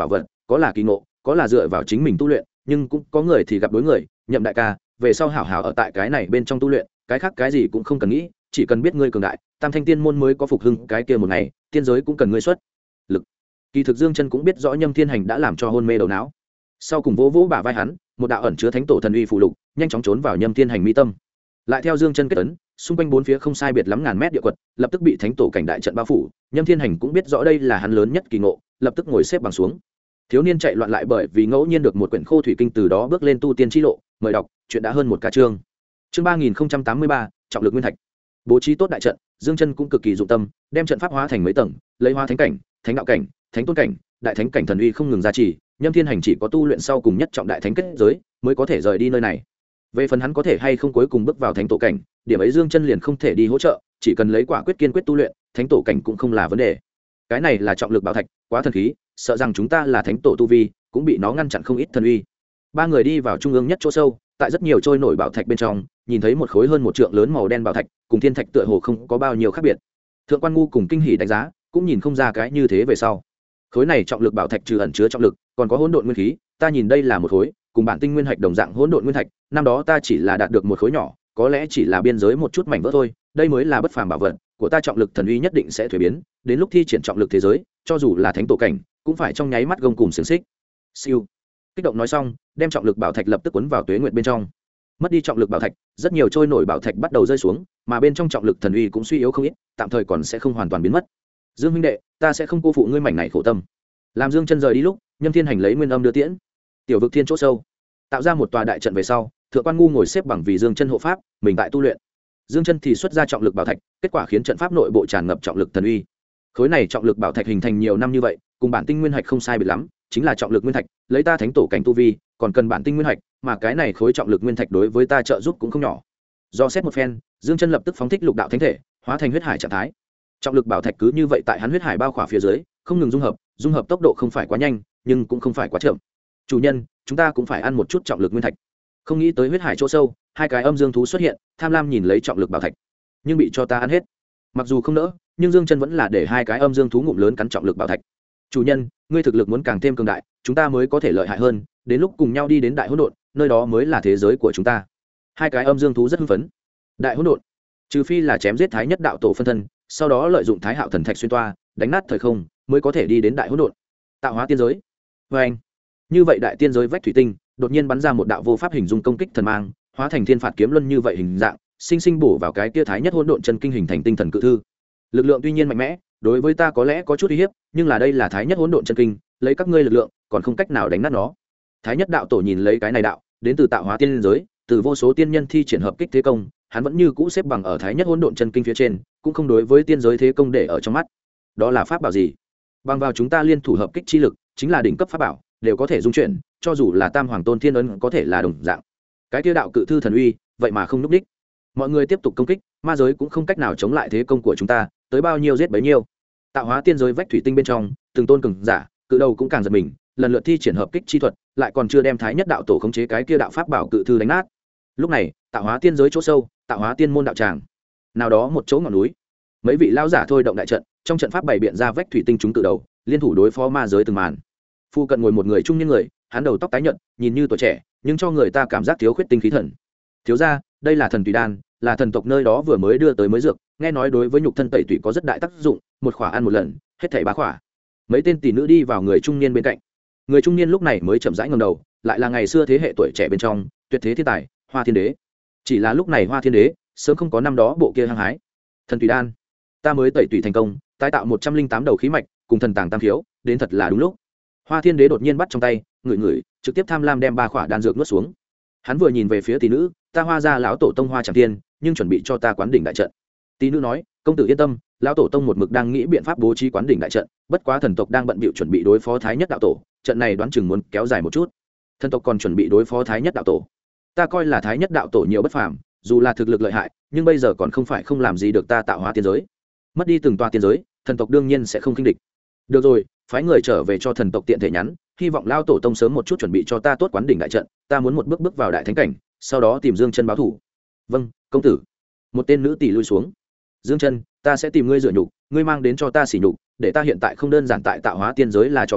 có là kỳ ngộ, có là dựa vào chính mình tu luyện, nhưng cũng có người thì gặp đối người, Nhậm đại ca, về sau hảo hảo ở tại cái này bên trong tu luyện, cái khác cái gì cũng không cần nghĩ, chỉ cần biết ngươi cường đại, Tam Thanh Tiên môn mới có phục hưng, cái kia một ngày, tiên giới cũng cần ngươi xuất lực. Kỳ thực Dương Chân cũng biết rõ Nhâm Thiên Hành đã làm cho hôn mê đầu não. Sau cùng vỗ vỗ bả vai hắn, một đạo ẩn chứa thánh tổ thần uy phụ lục, nhanh chóng trốn vào Nhâm Thiên Hành mi tâm. Lại theo Dương Chân kết ấn, xung quanh bốn phía không sai biệt lắm ngàn mét địa quật, lập tức bị thánh tổ cảnh đại trận bao phủ. Nhâm Thiên Hành cũng biết rõ đây là hắn lớn nhất kỳ ngộ, lập tức ngồi xếp bằng xuống. Thiếu niên chạy loạn lại bởi vì ngẫu nhiên được một quyển khô thủy kinh, từ đó bước lên tu tiên chi lộ. Mời đọc, chuyện đã hơn một ca chương. Chương 3083, trọng lực nguyên thạch. Bố trí tốt đại trận, Dương Chân cũng cực kỳ dụng tâm, đem trận pháp hóa thành mấy tầng, lấy hóa thánh cảnh, thánh đạo cảnh, thánh tôn cảnh, đại thánh cảnh thần uy không ngừng gia trì. Nhâm Thiên Hành chỉ có tu luyện sau cùng nhất trọng đại thánh kết giới, mới có thể rời đi nơi này. Về phần hắn có thể hay không cuối cùng bước vào thánh tổ cảnh, điểm ấy Dương Chân liền không thể đi hỗ trợ, chỉ cần lấy quả quyết kiên quyết tu luyện, thánh tổ cảnh cũng không là vấn đề. Cái này là trọng lực bảo thạch, quá thần khí, sợ rằng chúng ta là thánh tổ tu vi, cũng bị nó ngăn chặn không ít thần uy. Ba người đi vào trung ương nhất chỗ sâu, tại rất nhiều trôi nổi bảo thạch bên trong, nhìn thấy một khối hơn một trượng lớn màu đen bảo thạch, cùng thiên thạch tựa hồ không có bao nhiêu khác biệt. Thượng quan Ngu cùng kinh hỉ đánh giá, cũng nhìn không ra cái như thế về sau. Khối này trọng lực bảo thạch trừ ẩn chứa trọng lực, còn có hỗn độn nguyên khí, ta nhìn đây là một khối cùng bản tinh nguyên hạch đồng dạng hỗn độn nguyên thạch, năm đó ta chỉ là đạt được một khối nhỏ, có lẽ chỉ là biên giới một chút mảnh vỡ thôi, đây mới là bất phàm bảo vật của ta, trọng lực thần uy nhất định sẽ thuế biến, đến lúc thi triển trọng lực thế giới, cho dù là thánh tổ cảnh, cũng phải trong nháy mắt gông cùng xiềng xích. Siêu. Kích động nói xong, đem trọng lực bảo thạch lập tức cuốn vào tuế nguyệt bên trong. Mất đi trọng lực bảo thạch, rất nhiều trôi nổi bảo thạch bắt đầu rơi xuống, mà bên trong trọng lực thần uy cũng suy yếu không ít, tạm thời còn sẽ không hoàn toàn biến mất. Dương huynh đệ, ta sẽ không cô phụ ngươi mảnh này khổ tâm. Làm Dương Chân rời đi lúc, Nhâm Thiên Hành lấy nguyên âm đưa tiễn. Tiểu vực thiên chỗ sâu, tạo ra một tòa đại trận về sau, Thượng quan Ngu ngồi xếp bằng vì Dương Chân hộ pháp, mình tại tu luyện. Dương Chân thì xuất ra trọng lực bảo thạch, kết quả khiến trận pháp nội bộ tràn ngập trọng lực thần uy. Khối này trọng lực bảo thạch hình thành nhiều năm như vậy, cùng bản tinh nguyên hạch không sai biệt lắm, chính là trọng lực nguyên thạch, lấy ta thánh tổ cảnh tu vi, còn cần bản tinh nguyên hạch, mà cái này khối trọng lực nguyên thạch đối với ta trợ giúp cũng không nhỏ. Do xét một phen, Dương Chân lập tức phóng thích lục đạo thánh thể, hóa thành huyết hải trạng thái. Trọng lực bảo thạch cứ như vậy tại hắn huyết hải bao khỏa phía dưới, không ngừng dung hợp tốc độ không phải quá nhanh, nhưng cũng không phải quá chậm. Chủ nhân, chúng ta cũng phải ăn một chút trọng lực nguyên thạch. Không nghĩ tới huyết hải chỗ sâu, hai cái âm dương thú xuất hiện, tham lam nhìn lấy trọng lực bảo thạch, nhưng bị cho ta ăn hết. Mặc dù không nỡ, nhưng Dương Chân vẫn là để hai cái âm dương thú ngụm lớn cắn trọng lực bảo thạch. Chủ nhân, ngươi thực lực muốn càng thêm cường đại, chúng ta mới có thể lợi hại hơn, đến lúc cùng nhau đi đến đại hỗn độn, nơi đó mới là thế giới của chúng ta. Hai cái âm dương thú rất hưng phấn. Đại hỗn độn, trừ phi là chém giết thái nhất đạo tổ phân thân, sau đó lợi dụng thái hạo thần thạch xuyên toa, đánh nát thời không, mới có thể đi đến đại hỗn độn, tạo hóa tiên giới. Với anh, như vậy đại tiên giới vách thủy tinh đột nhiên bắn ra một đạo vô pháp hình dung công kích thần mang, hóa thành thiên phạt kiếm luân như vậy hình dạng, sinh sinh bổ vào cái kia thái nhất hỗn độn chân kinh hình thành tinh thần cự thư. Lực lượng tuy nhiên mạnh mẽ, đối với ta có lẽ có chút uy hiếp, nhưng là đây là thái nhất hỗn độn chân kinh, lấy các ngươi lực lượng còn không cách nào đánh nát nó. Thái nhất đạo tổ nhìn lấy cái này đạo đến từ tạo hóa tiên giới, từ vô số tiên nhân thi triển hợp kích thế công, hắn vẫn như cũ xếp bằng ở thái nhất hỗn độn chân kinh phía trên, cũng không đối với tiên giới thế công để ở trong mắt. Đó là pháp bảo gì? Bằng vào chúng ta liên thủ hợp kích chi lực, chính là đỉnh cấp pháp bảo, đều có thể dung chuyển, cho dù là tam hoàng tôn thiên ấn có thể là đồng dạng. Cái kia đạo cự thư thần uy, vậy mà không núp đích. Mọi người tiếp tục công kích, ma giới cũng không cách nào chống lại thế công của chúng ta, tới bao nhiêu giết bấy nhiêu. Tạo hóa tiên giới vách thủy tinh bên trong, từng tôn cường giả, cự đầu cũng càng giật mình, lần lượt thi triển hợp kích chi thuật, lại còn chưa đem thái nhất đạo tổ khống chế cái kia đạo pháp bảo cự thư đánh nát. Lúc này, tạo hóa tiên giới chỗ sâu, tạo hóa tiên môn đạo tràng, nào đó một chỗ ngọn núi, mấy vị lão giả thôi động đại trận, trong trận pháp bày biện ra vách thủy tinh chúng cự đầu, liên thủ đối phó ma giới từng màn. Phu cận ngồi một người trung niên người, hắn đầu tóc tái nhợt, nhìn như tuổi trẻ, nhưng cho người ta cảm giác thiếu khuyết tinh khí thần. Thiếu gia, đây là thần tùy đan, là thần tộc nơi đó vừa mới đưa tới mới dược, nghe nói đối với nhục thân tẩy tủy có rất đại tác dụng, một khỏa ăn một lần, hết thảy 3 khỏa. Mấy tên tỷ nữ đi vào người trung niên bên cạnh. Người trung niên lúc này mới chậm rãi ngẩng đầu, lại là ngày xưa thế hệ tuổi trẻ bên trong, tuyệt thế thiên tài, Hoa Thiên Đế. Chỉ là lúc này Hoa Thiên Đế sớm không có năm đó bộ kia hăng hái. Thần tùy đan, ta mới tẩy tủy thành công, tái tạo 108 đầu khí mạch, cùng thần tàng tam khiếu, đến thật là đúng lúc. Hoa Thiên Đế đột nhiên bắt trong tay, ngửi, trực tiếp tham lam đem 3 khỏa đan dược nuốt xuống. Hắn vừa nhìn về phía tỷ nữ, ta Hoa gia lão tổ tông Hoa Tràng Tiên, nhưng chuẩn bị cho ta quán đỉnh đại trận. Tỷ nữ nói, công tử yên tâm, lão tổ tông một mực đang nghĩ biện pháp bố trí quán đỉnh đại trận, bất quá thần tộc đang bận bịu chuẩn bị đối phó thái nhất đạo tổ, trận này đoán chừng muốn kéo dài một chút. Thần tộc còn chuẩn bị đối phó thái nhất đạo tổ. Ta coi là thái nhất đạo tổ nhiều bất phàm, dù là thực lực lợi hại, nhưng bây giờ còn không phải không làm gì được ta tạo hóa tiên giới. Mất đi từng tòa tiên giới, thần tộc đương nhiên sẽ không khinh địch. Được rồi, phái người trở về cho thần tộc tiện thể nhắn, hy vọng lão tổ tông sớm một chút chuẩn bị cho ta tốt quán đỉnh đại trận, ta muốn một bước bước vào đại thánh cảnh, sau đó tìm Dương Chân báo thủ. Vâng, công tử. Một tên nữ tỷ lui xuống. Dương Chân, ta sẽ tìm ngươi rửa nhục, ngươi mang đến cho ta sỉ nhục, để ta hiện tại không đơn giản tại tạo hóa tiên giới là trò cười,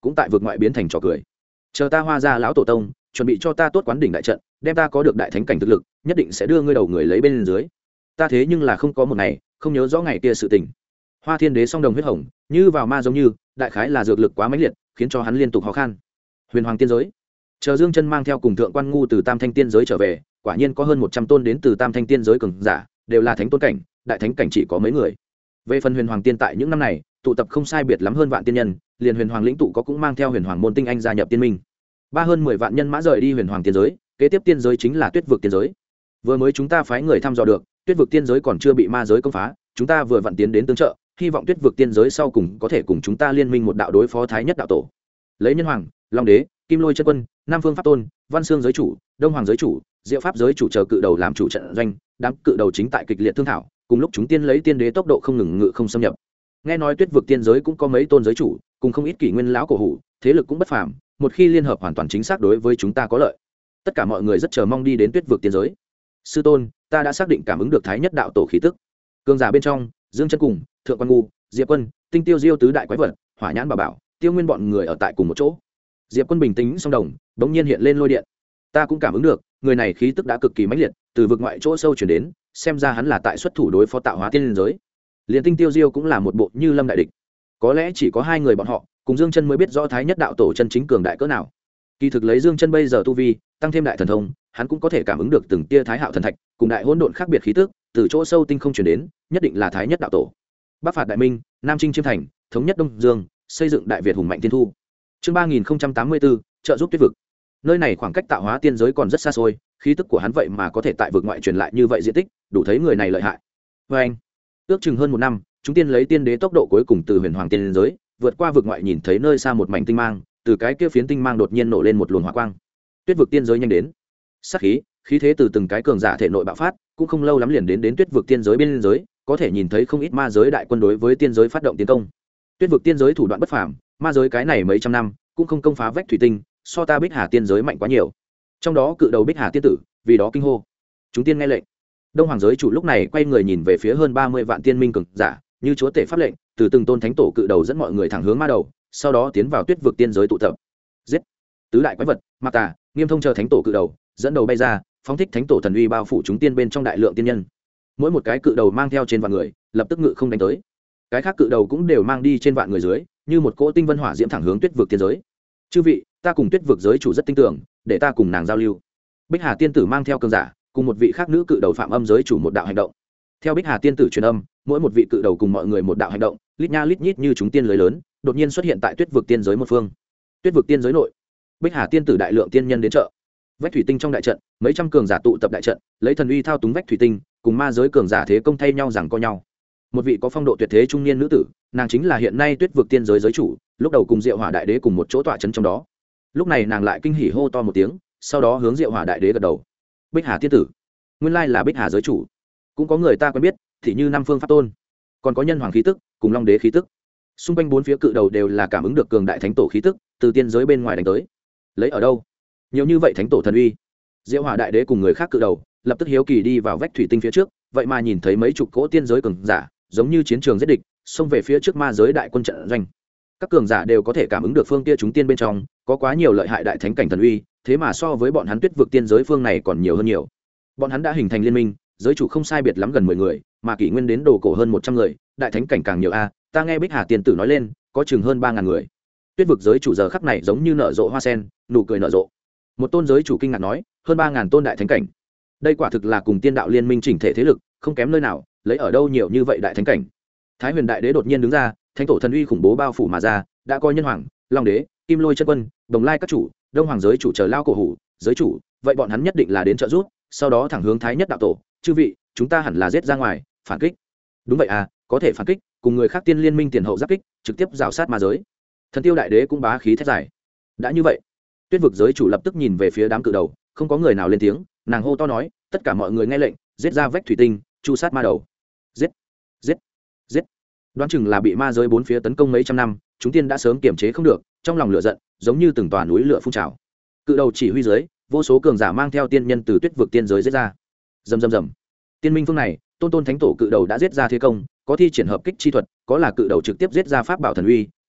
cũng tại vực ngoại biến thành trò cười. Chờ ta Hoa gia lão tổ tông chuẩn bị cho ta tốt quán đỉnh đại trận, đem ta có được đại thánh cảnh thực lực, nhất định sẽ đưa ngươi đầu người lấy bên dưới. Ta thế nhưng là không có một ngày không nhớ rõ ngày kia sự tình. Hoa Thiên Đế song đồng huyết hồng, như vào ma giống như, đại khái là dược lực quá mãnh liệt, khiến cho hắn liên tục ho khan. Huyền Hoàng tiên giới. Chờ Dương Chân mang theo cùng thượng quan ngu từ Tam Thanh tiên giới trở về, quả nhiên có hơn 100 tôn đến từ Tam Thanh tiên giới cường giả, đều là thánh tôn cảnh, đại thánh cảnh chỉ có mấy người. Về phần Huyền Hoàng tiên tại những năm này, tụ tập không sai biệt lắm hơn vạn tiên nhân, liền Huyền Hoàng lĩnh tụ có cũng mang theo Huyền Hoàng môn tinh anh gia nhập tiên minh. Hơn 10 vạn nhân mã rời đi Huyền Hoàng tiên giới, kế tiếp tiên giới chính là Tuyết vực tiên giới. Vừa mới chúng ta phái người thăm dò được, Tuyết vực tiên giới còn chưa bị ma giới công phá, chúng ta vừa vặn tiến đến tương trợ, hy vọng Tuyết vực tiên giới sau cùng có thể cùng chúng ta liên minh một đạo đối phó Thái Nhất đạo tổ. Lấy Nhân Hoàng, Long Đế, Kim Lôi chân quân, Nam Phương pháp tôn, Văn Xương giới chủ, Đông Hoàng giới chủ, Diệu pháp giới chủ chờ cự đầu làm chủ trận doanh, đám cự đầu chính tại kịch liệt thương thảo, cùng lúc chúng tiên lấy tiên đế tốc độ không ngừng ngự không xâm nhập. Nghe nói Tuyết vực tiên giới cũng có mấy tôn giới chủ, cùng không ít kỷ nguyên lão cổ hủ, thế lực cũng bất phàm, một khi liên hợp hoàn toàn chính xác đối với chúng ta có lợi. Tất cả mọi người rất chờ mong đi đến Tuyết vực tiên giới. Sư tôn, ta đã xác định cảm ứng được Thái Nhất đạo tổ khí tức. Cường giả bên trong, Dương Chân cùng Thượng Quan Ngu, Diệp Quân, Tinh Tiêu Diêu tứ đại quái vật, Hỏa Nhãn Bảo Bảo, Tiêu Nguyên bọn người ở tại cùng một chỗ. Diệp Quân bình tĩnh song đồng, bỗng nhiên hiện lên lôi điện. Ta cũng cảm ứng được, người này khí tức đã cực kỳ mãnh liệt, từ vực ngoại chỗ sâu chuyển đến, xem ra hắn là tại xuất thủ đối phó tạo hóa tiên giới. Liên Tinh Tiêu Diêu cũng là một bộ như lâm đại địch. Có lẽ chỉ có hai người bọn họ, cùng Dương Chân mới biết rõ Thái Nhất đạo tổ chân chính cường đại cỡ nào. Kỳ thực lấy Dương Chân bây giờ tu vi, tăng thêm đại thần thông, hắn cũng có thể cảm ứng được từng tia Thái Hạo thần thạch, cùng đại hỗn độn khác biệt khí tức, từ chỗ sâu tinh không truyền đến, nhất định là Thái Nhất đạo tổ. Bắc phạt đại minh, Nam chinh chiêm thành, thống nhất Đông Dương, xây dựng đại Việt hùng mạnh tiên thu. Chương 3084, trợ giúp Tuyết vực. Nơi này khoảng cách tạo hóa tiên giới còn rất xa xôi, khí tức của hắn vậy mà có thể tại vực ngoại truyền lại như vậy diện tích, đủ thấy người này lợi hại. Và anh, ước chừng hơn một năm, chúng tiên lấy tiên đế tốc độ cuối cùng từ Huyền Hoàng tiên giới, vượt qua vực ngoại nhìn thấy nơi xa một mảnh tinh mang, từ cái kia phiến tinh mang đột nhiên nổ lên một luồng hỏa quang. Tuyết vực tiên giới nhanh đến. Sát khí, khí thế từ từng cái cường giả thể nội bạo phát, cũng không lâu lắm liền đến Tuyết vực tiên giới bên giới, có thể nhìn thấy không ít ma giới đại quân đối với tiên giới phát động tiến công. Tuyết vực tiên giới thủ đoạn bất phàm, ma giới cái này mấy trăm năm cũng không công phá vách thủy tinh, so ta Bích Hà tiên giới mạnh quá nhiều. Trong đó cự đầu Bích Hà tiên tử, vì đó kinh hô. Chúng tiên nghe lệnh. Đông Hoàng giới chủ lúc này quay người nhìn về phía hơn 30 vạn tiên minh cường giả, như chúa tể pháp lệnh, từ từng tôn thánh tổ cự đầu dẫn mọi người thẳng hướng ma đầu, sau đó tiến vào Tuyết vực tiên giới tụ tập. Giết tứ đại quái vật, Mạc Tà, Nghiêm Thông chờ thánh tổ cự đầu, dẫn đầu bay ra, phóng thích thánh tổ thần uy bao phủ chúng tiên bên trong đại lượng tiên nhân. Mỗi một cái cự đầu mang theo trên vạn người, lập tức ngự không đánh tới. Cái khác cự đầu cũng đều mang đi trên vạn người dưới, như một cỗ tinh vân hỏa diễm thẳng hướng Tuyết vực tiên giới. Chư vị, ta cùng Tuyết vực giới chủ rất tin tưởng, để ta cùng nàng giao lưu. Bích Hà tiên tử mang theo cường giả, cùng một vị khác nữ cự đầu Phạm Âm giới chủ một đạo hành động. Theo Bích Hà tiên tử truyền âm, mỗi một vị cự đầu cùng mọi người một đạo hành động, lít nha lít nhít như chúng tiên lưới lớn, đột nhiên xuất hiện tại Tuyết vực tiên giới một phương. Tuyết vực tiên giới nội, Bích Hà tiên tử đại lượng tiên nhân đến chợ. Vách thủy tinh trong đại trận, mấy trăm cường giả tụ tập đại trận, lấy thần uy thao túng vách thủy tinh, cùng ma giới cường giả thế công thay nhau giằng co nhau. Một vị có phong độ tuyệt thế trung niên nữ tử, nàng chính là hiện nay Tuyết vực tiên giới giới chủ, lúc đầu cùng Diệu Hỏa đại đế cùng một chỗ tọa trấn trong đó. Lúc này nàng lại kinh hỉ hô to một tiếng, sau đó hướng Diệu Hỏa đại đế gật đầu. Bích Hà tiên tử, nguyên lai là Bích Hà giới chủ. Cũng có người ta quen biết, thì như Nam Phương pháp tôn, còn có Nhân Hoàng khí tức, cùng Long đế khí tức. Xung quanh bốn phía cự đầu đều là cảm ứng được cường đại thánh tổ khí tức, từ tiên giới bên ngoài đánh tới. Lấy ở đâu nhiều như vậy thánh tổ thần uy? Diệu Hỏa đại đế cùng người khác cự đầu lập tức hiếu kỳ đi vào vách thủy tinh phía trước, vậy mà nhìn thấy mấy chục cỗ tiên giới cường giả, giống như chiến trường giết địch, xông về phía trước ma giới đại quân trận doanh. Các cường giả đều có thể cảm ứng được phương kia chúng tiên bên trong có quá nhiều lợi hại đại thánh cảnh thần uy, thế mà so với bọn hắn Tuyết vực tiên giới phương này còn nhiều hơn nhiều. Bọn hắn đã hình thành liên minh, giới chủ không sai biệt lắm gần 10 người, mà kỷ nguyên đến đồ cổ hơn 100 người, đại thánh cảnh càng nhiều a. Ta nghe Bích Hà tiên tử nói lên, có chừng hơn 3000 người. Tuyết vực giới chủ giờ khắc này giống như nở rộ hoa sen, nụ cười nở rộ. Một tôn giới chủ kinh ngạc nói, hơn 3000 tôn đại thánh cảnh. Đây quả thực là cùng tiên đạo liên minh chỉnh thể thế lực, không kém nơi nào, lấy ở đâu nhiều như vậy đại thánh cảnh. Thái Huyền đại đế đột nhiên đứng ra, thánh tổ thần uy khủng bố bao phủ mà ra, đã coi Nhân Hoàng, Long đế, Kim Lôi chân quân, Đồng Lai các chủ, Đông Hoàng giới chủ chờ lao cổ hủ, giới chủ, vậy bọn hắn nhất định là đến trợ giúp, sau đó thẳng hướng Thái Nhất đạo tổ. Chư vị, chúng ta hẳn là giết ra ngoài, phản kích. Đúng vậy à, có thể phản kích, cùng người khác tiên liên minh tiền hậu giáp kích, trực tiếp rào sát ma giới. Thần Tiêu đại đế cũng bá khí thét giải. Đã như vậy, Tuyết vực giới chủ lập tức nhìn về phía đám cự đầu, không có người nào lên tiếng, nàng hô to nói, tất cả mọi người nghe lệnh, giết ra vách thủy tinh, chu sát ma đầu. Giết, giết, giết. Đoán chừng là bị ma giới bốn phía tấn công mấy trăm năm, chúng tiên đã sớm kiềm chế không được, trong lòng lửa giận, giống như từng tòa núi lửa phun trào. Cự đầu chỉ huy dưới, vô số cường giả mang theo tiên nhân từ Tuyết vực tiên giới giết ra. Rầm rầm rầm. Tiên minh phương này, tôn thánh tổ cự đầu đã giết ra thế công, có thi triển hợp kích chi thuật, có là cự đầu trực tiếp giết ra pháp bảo thần uy,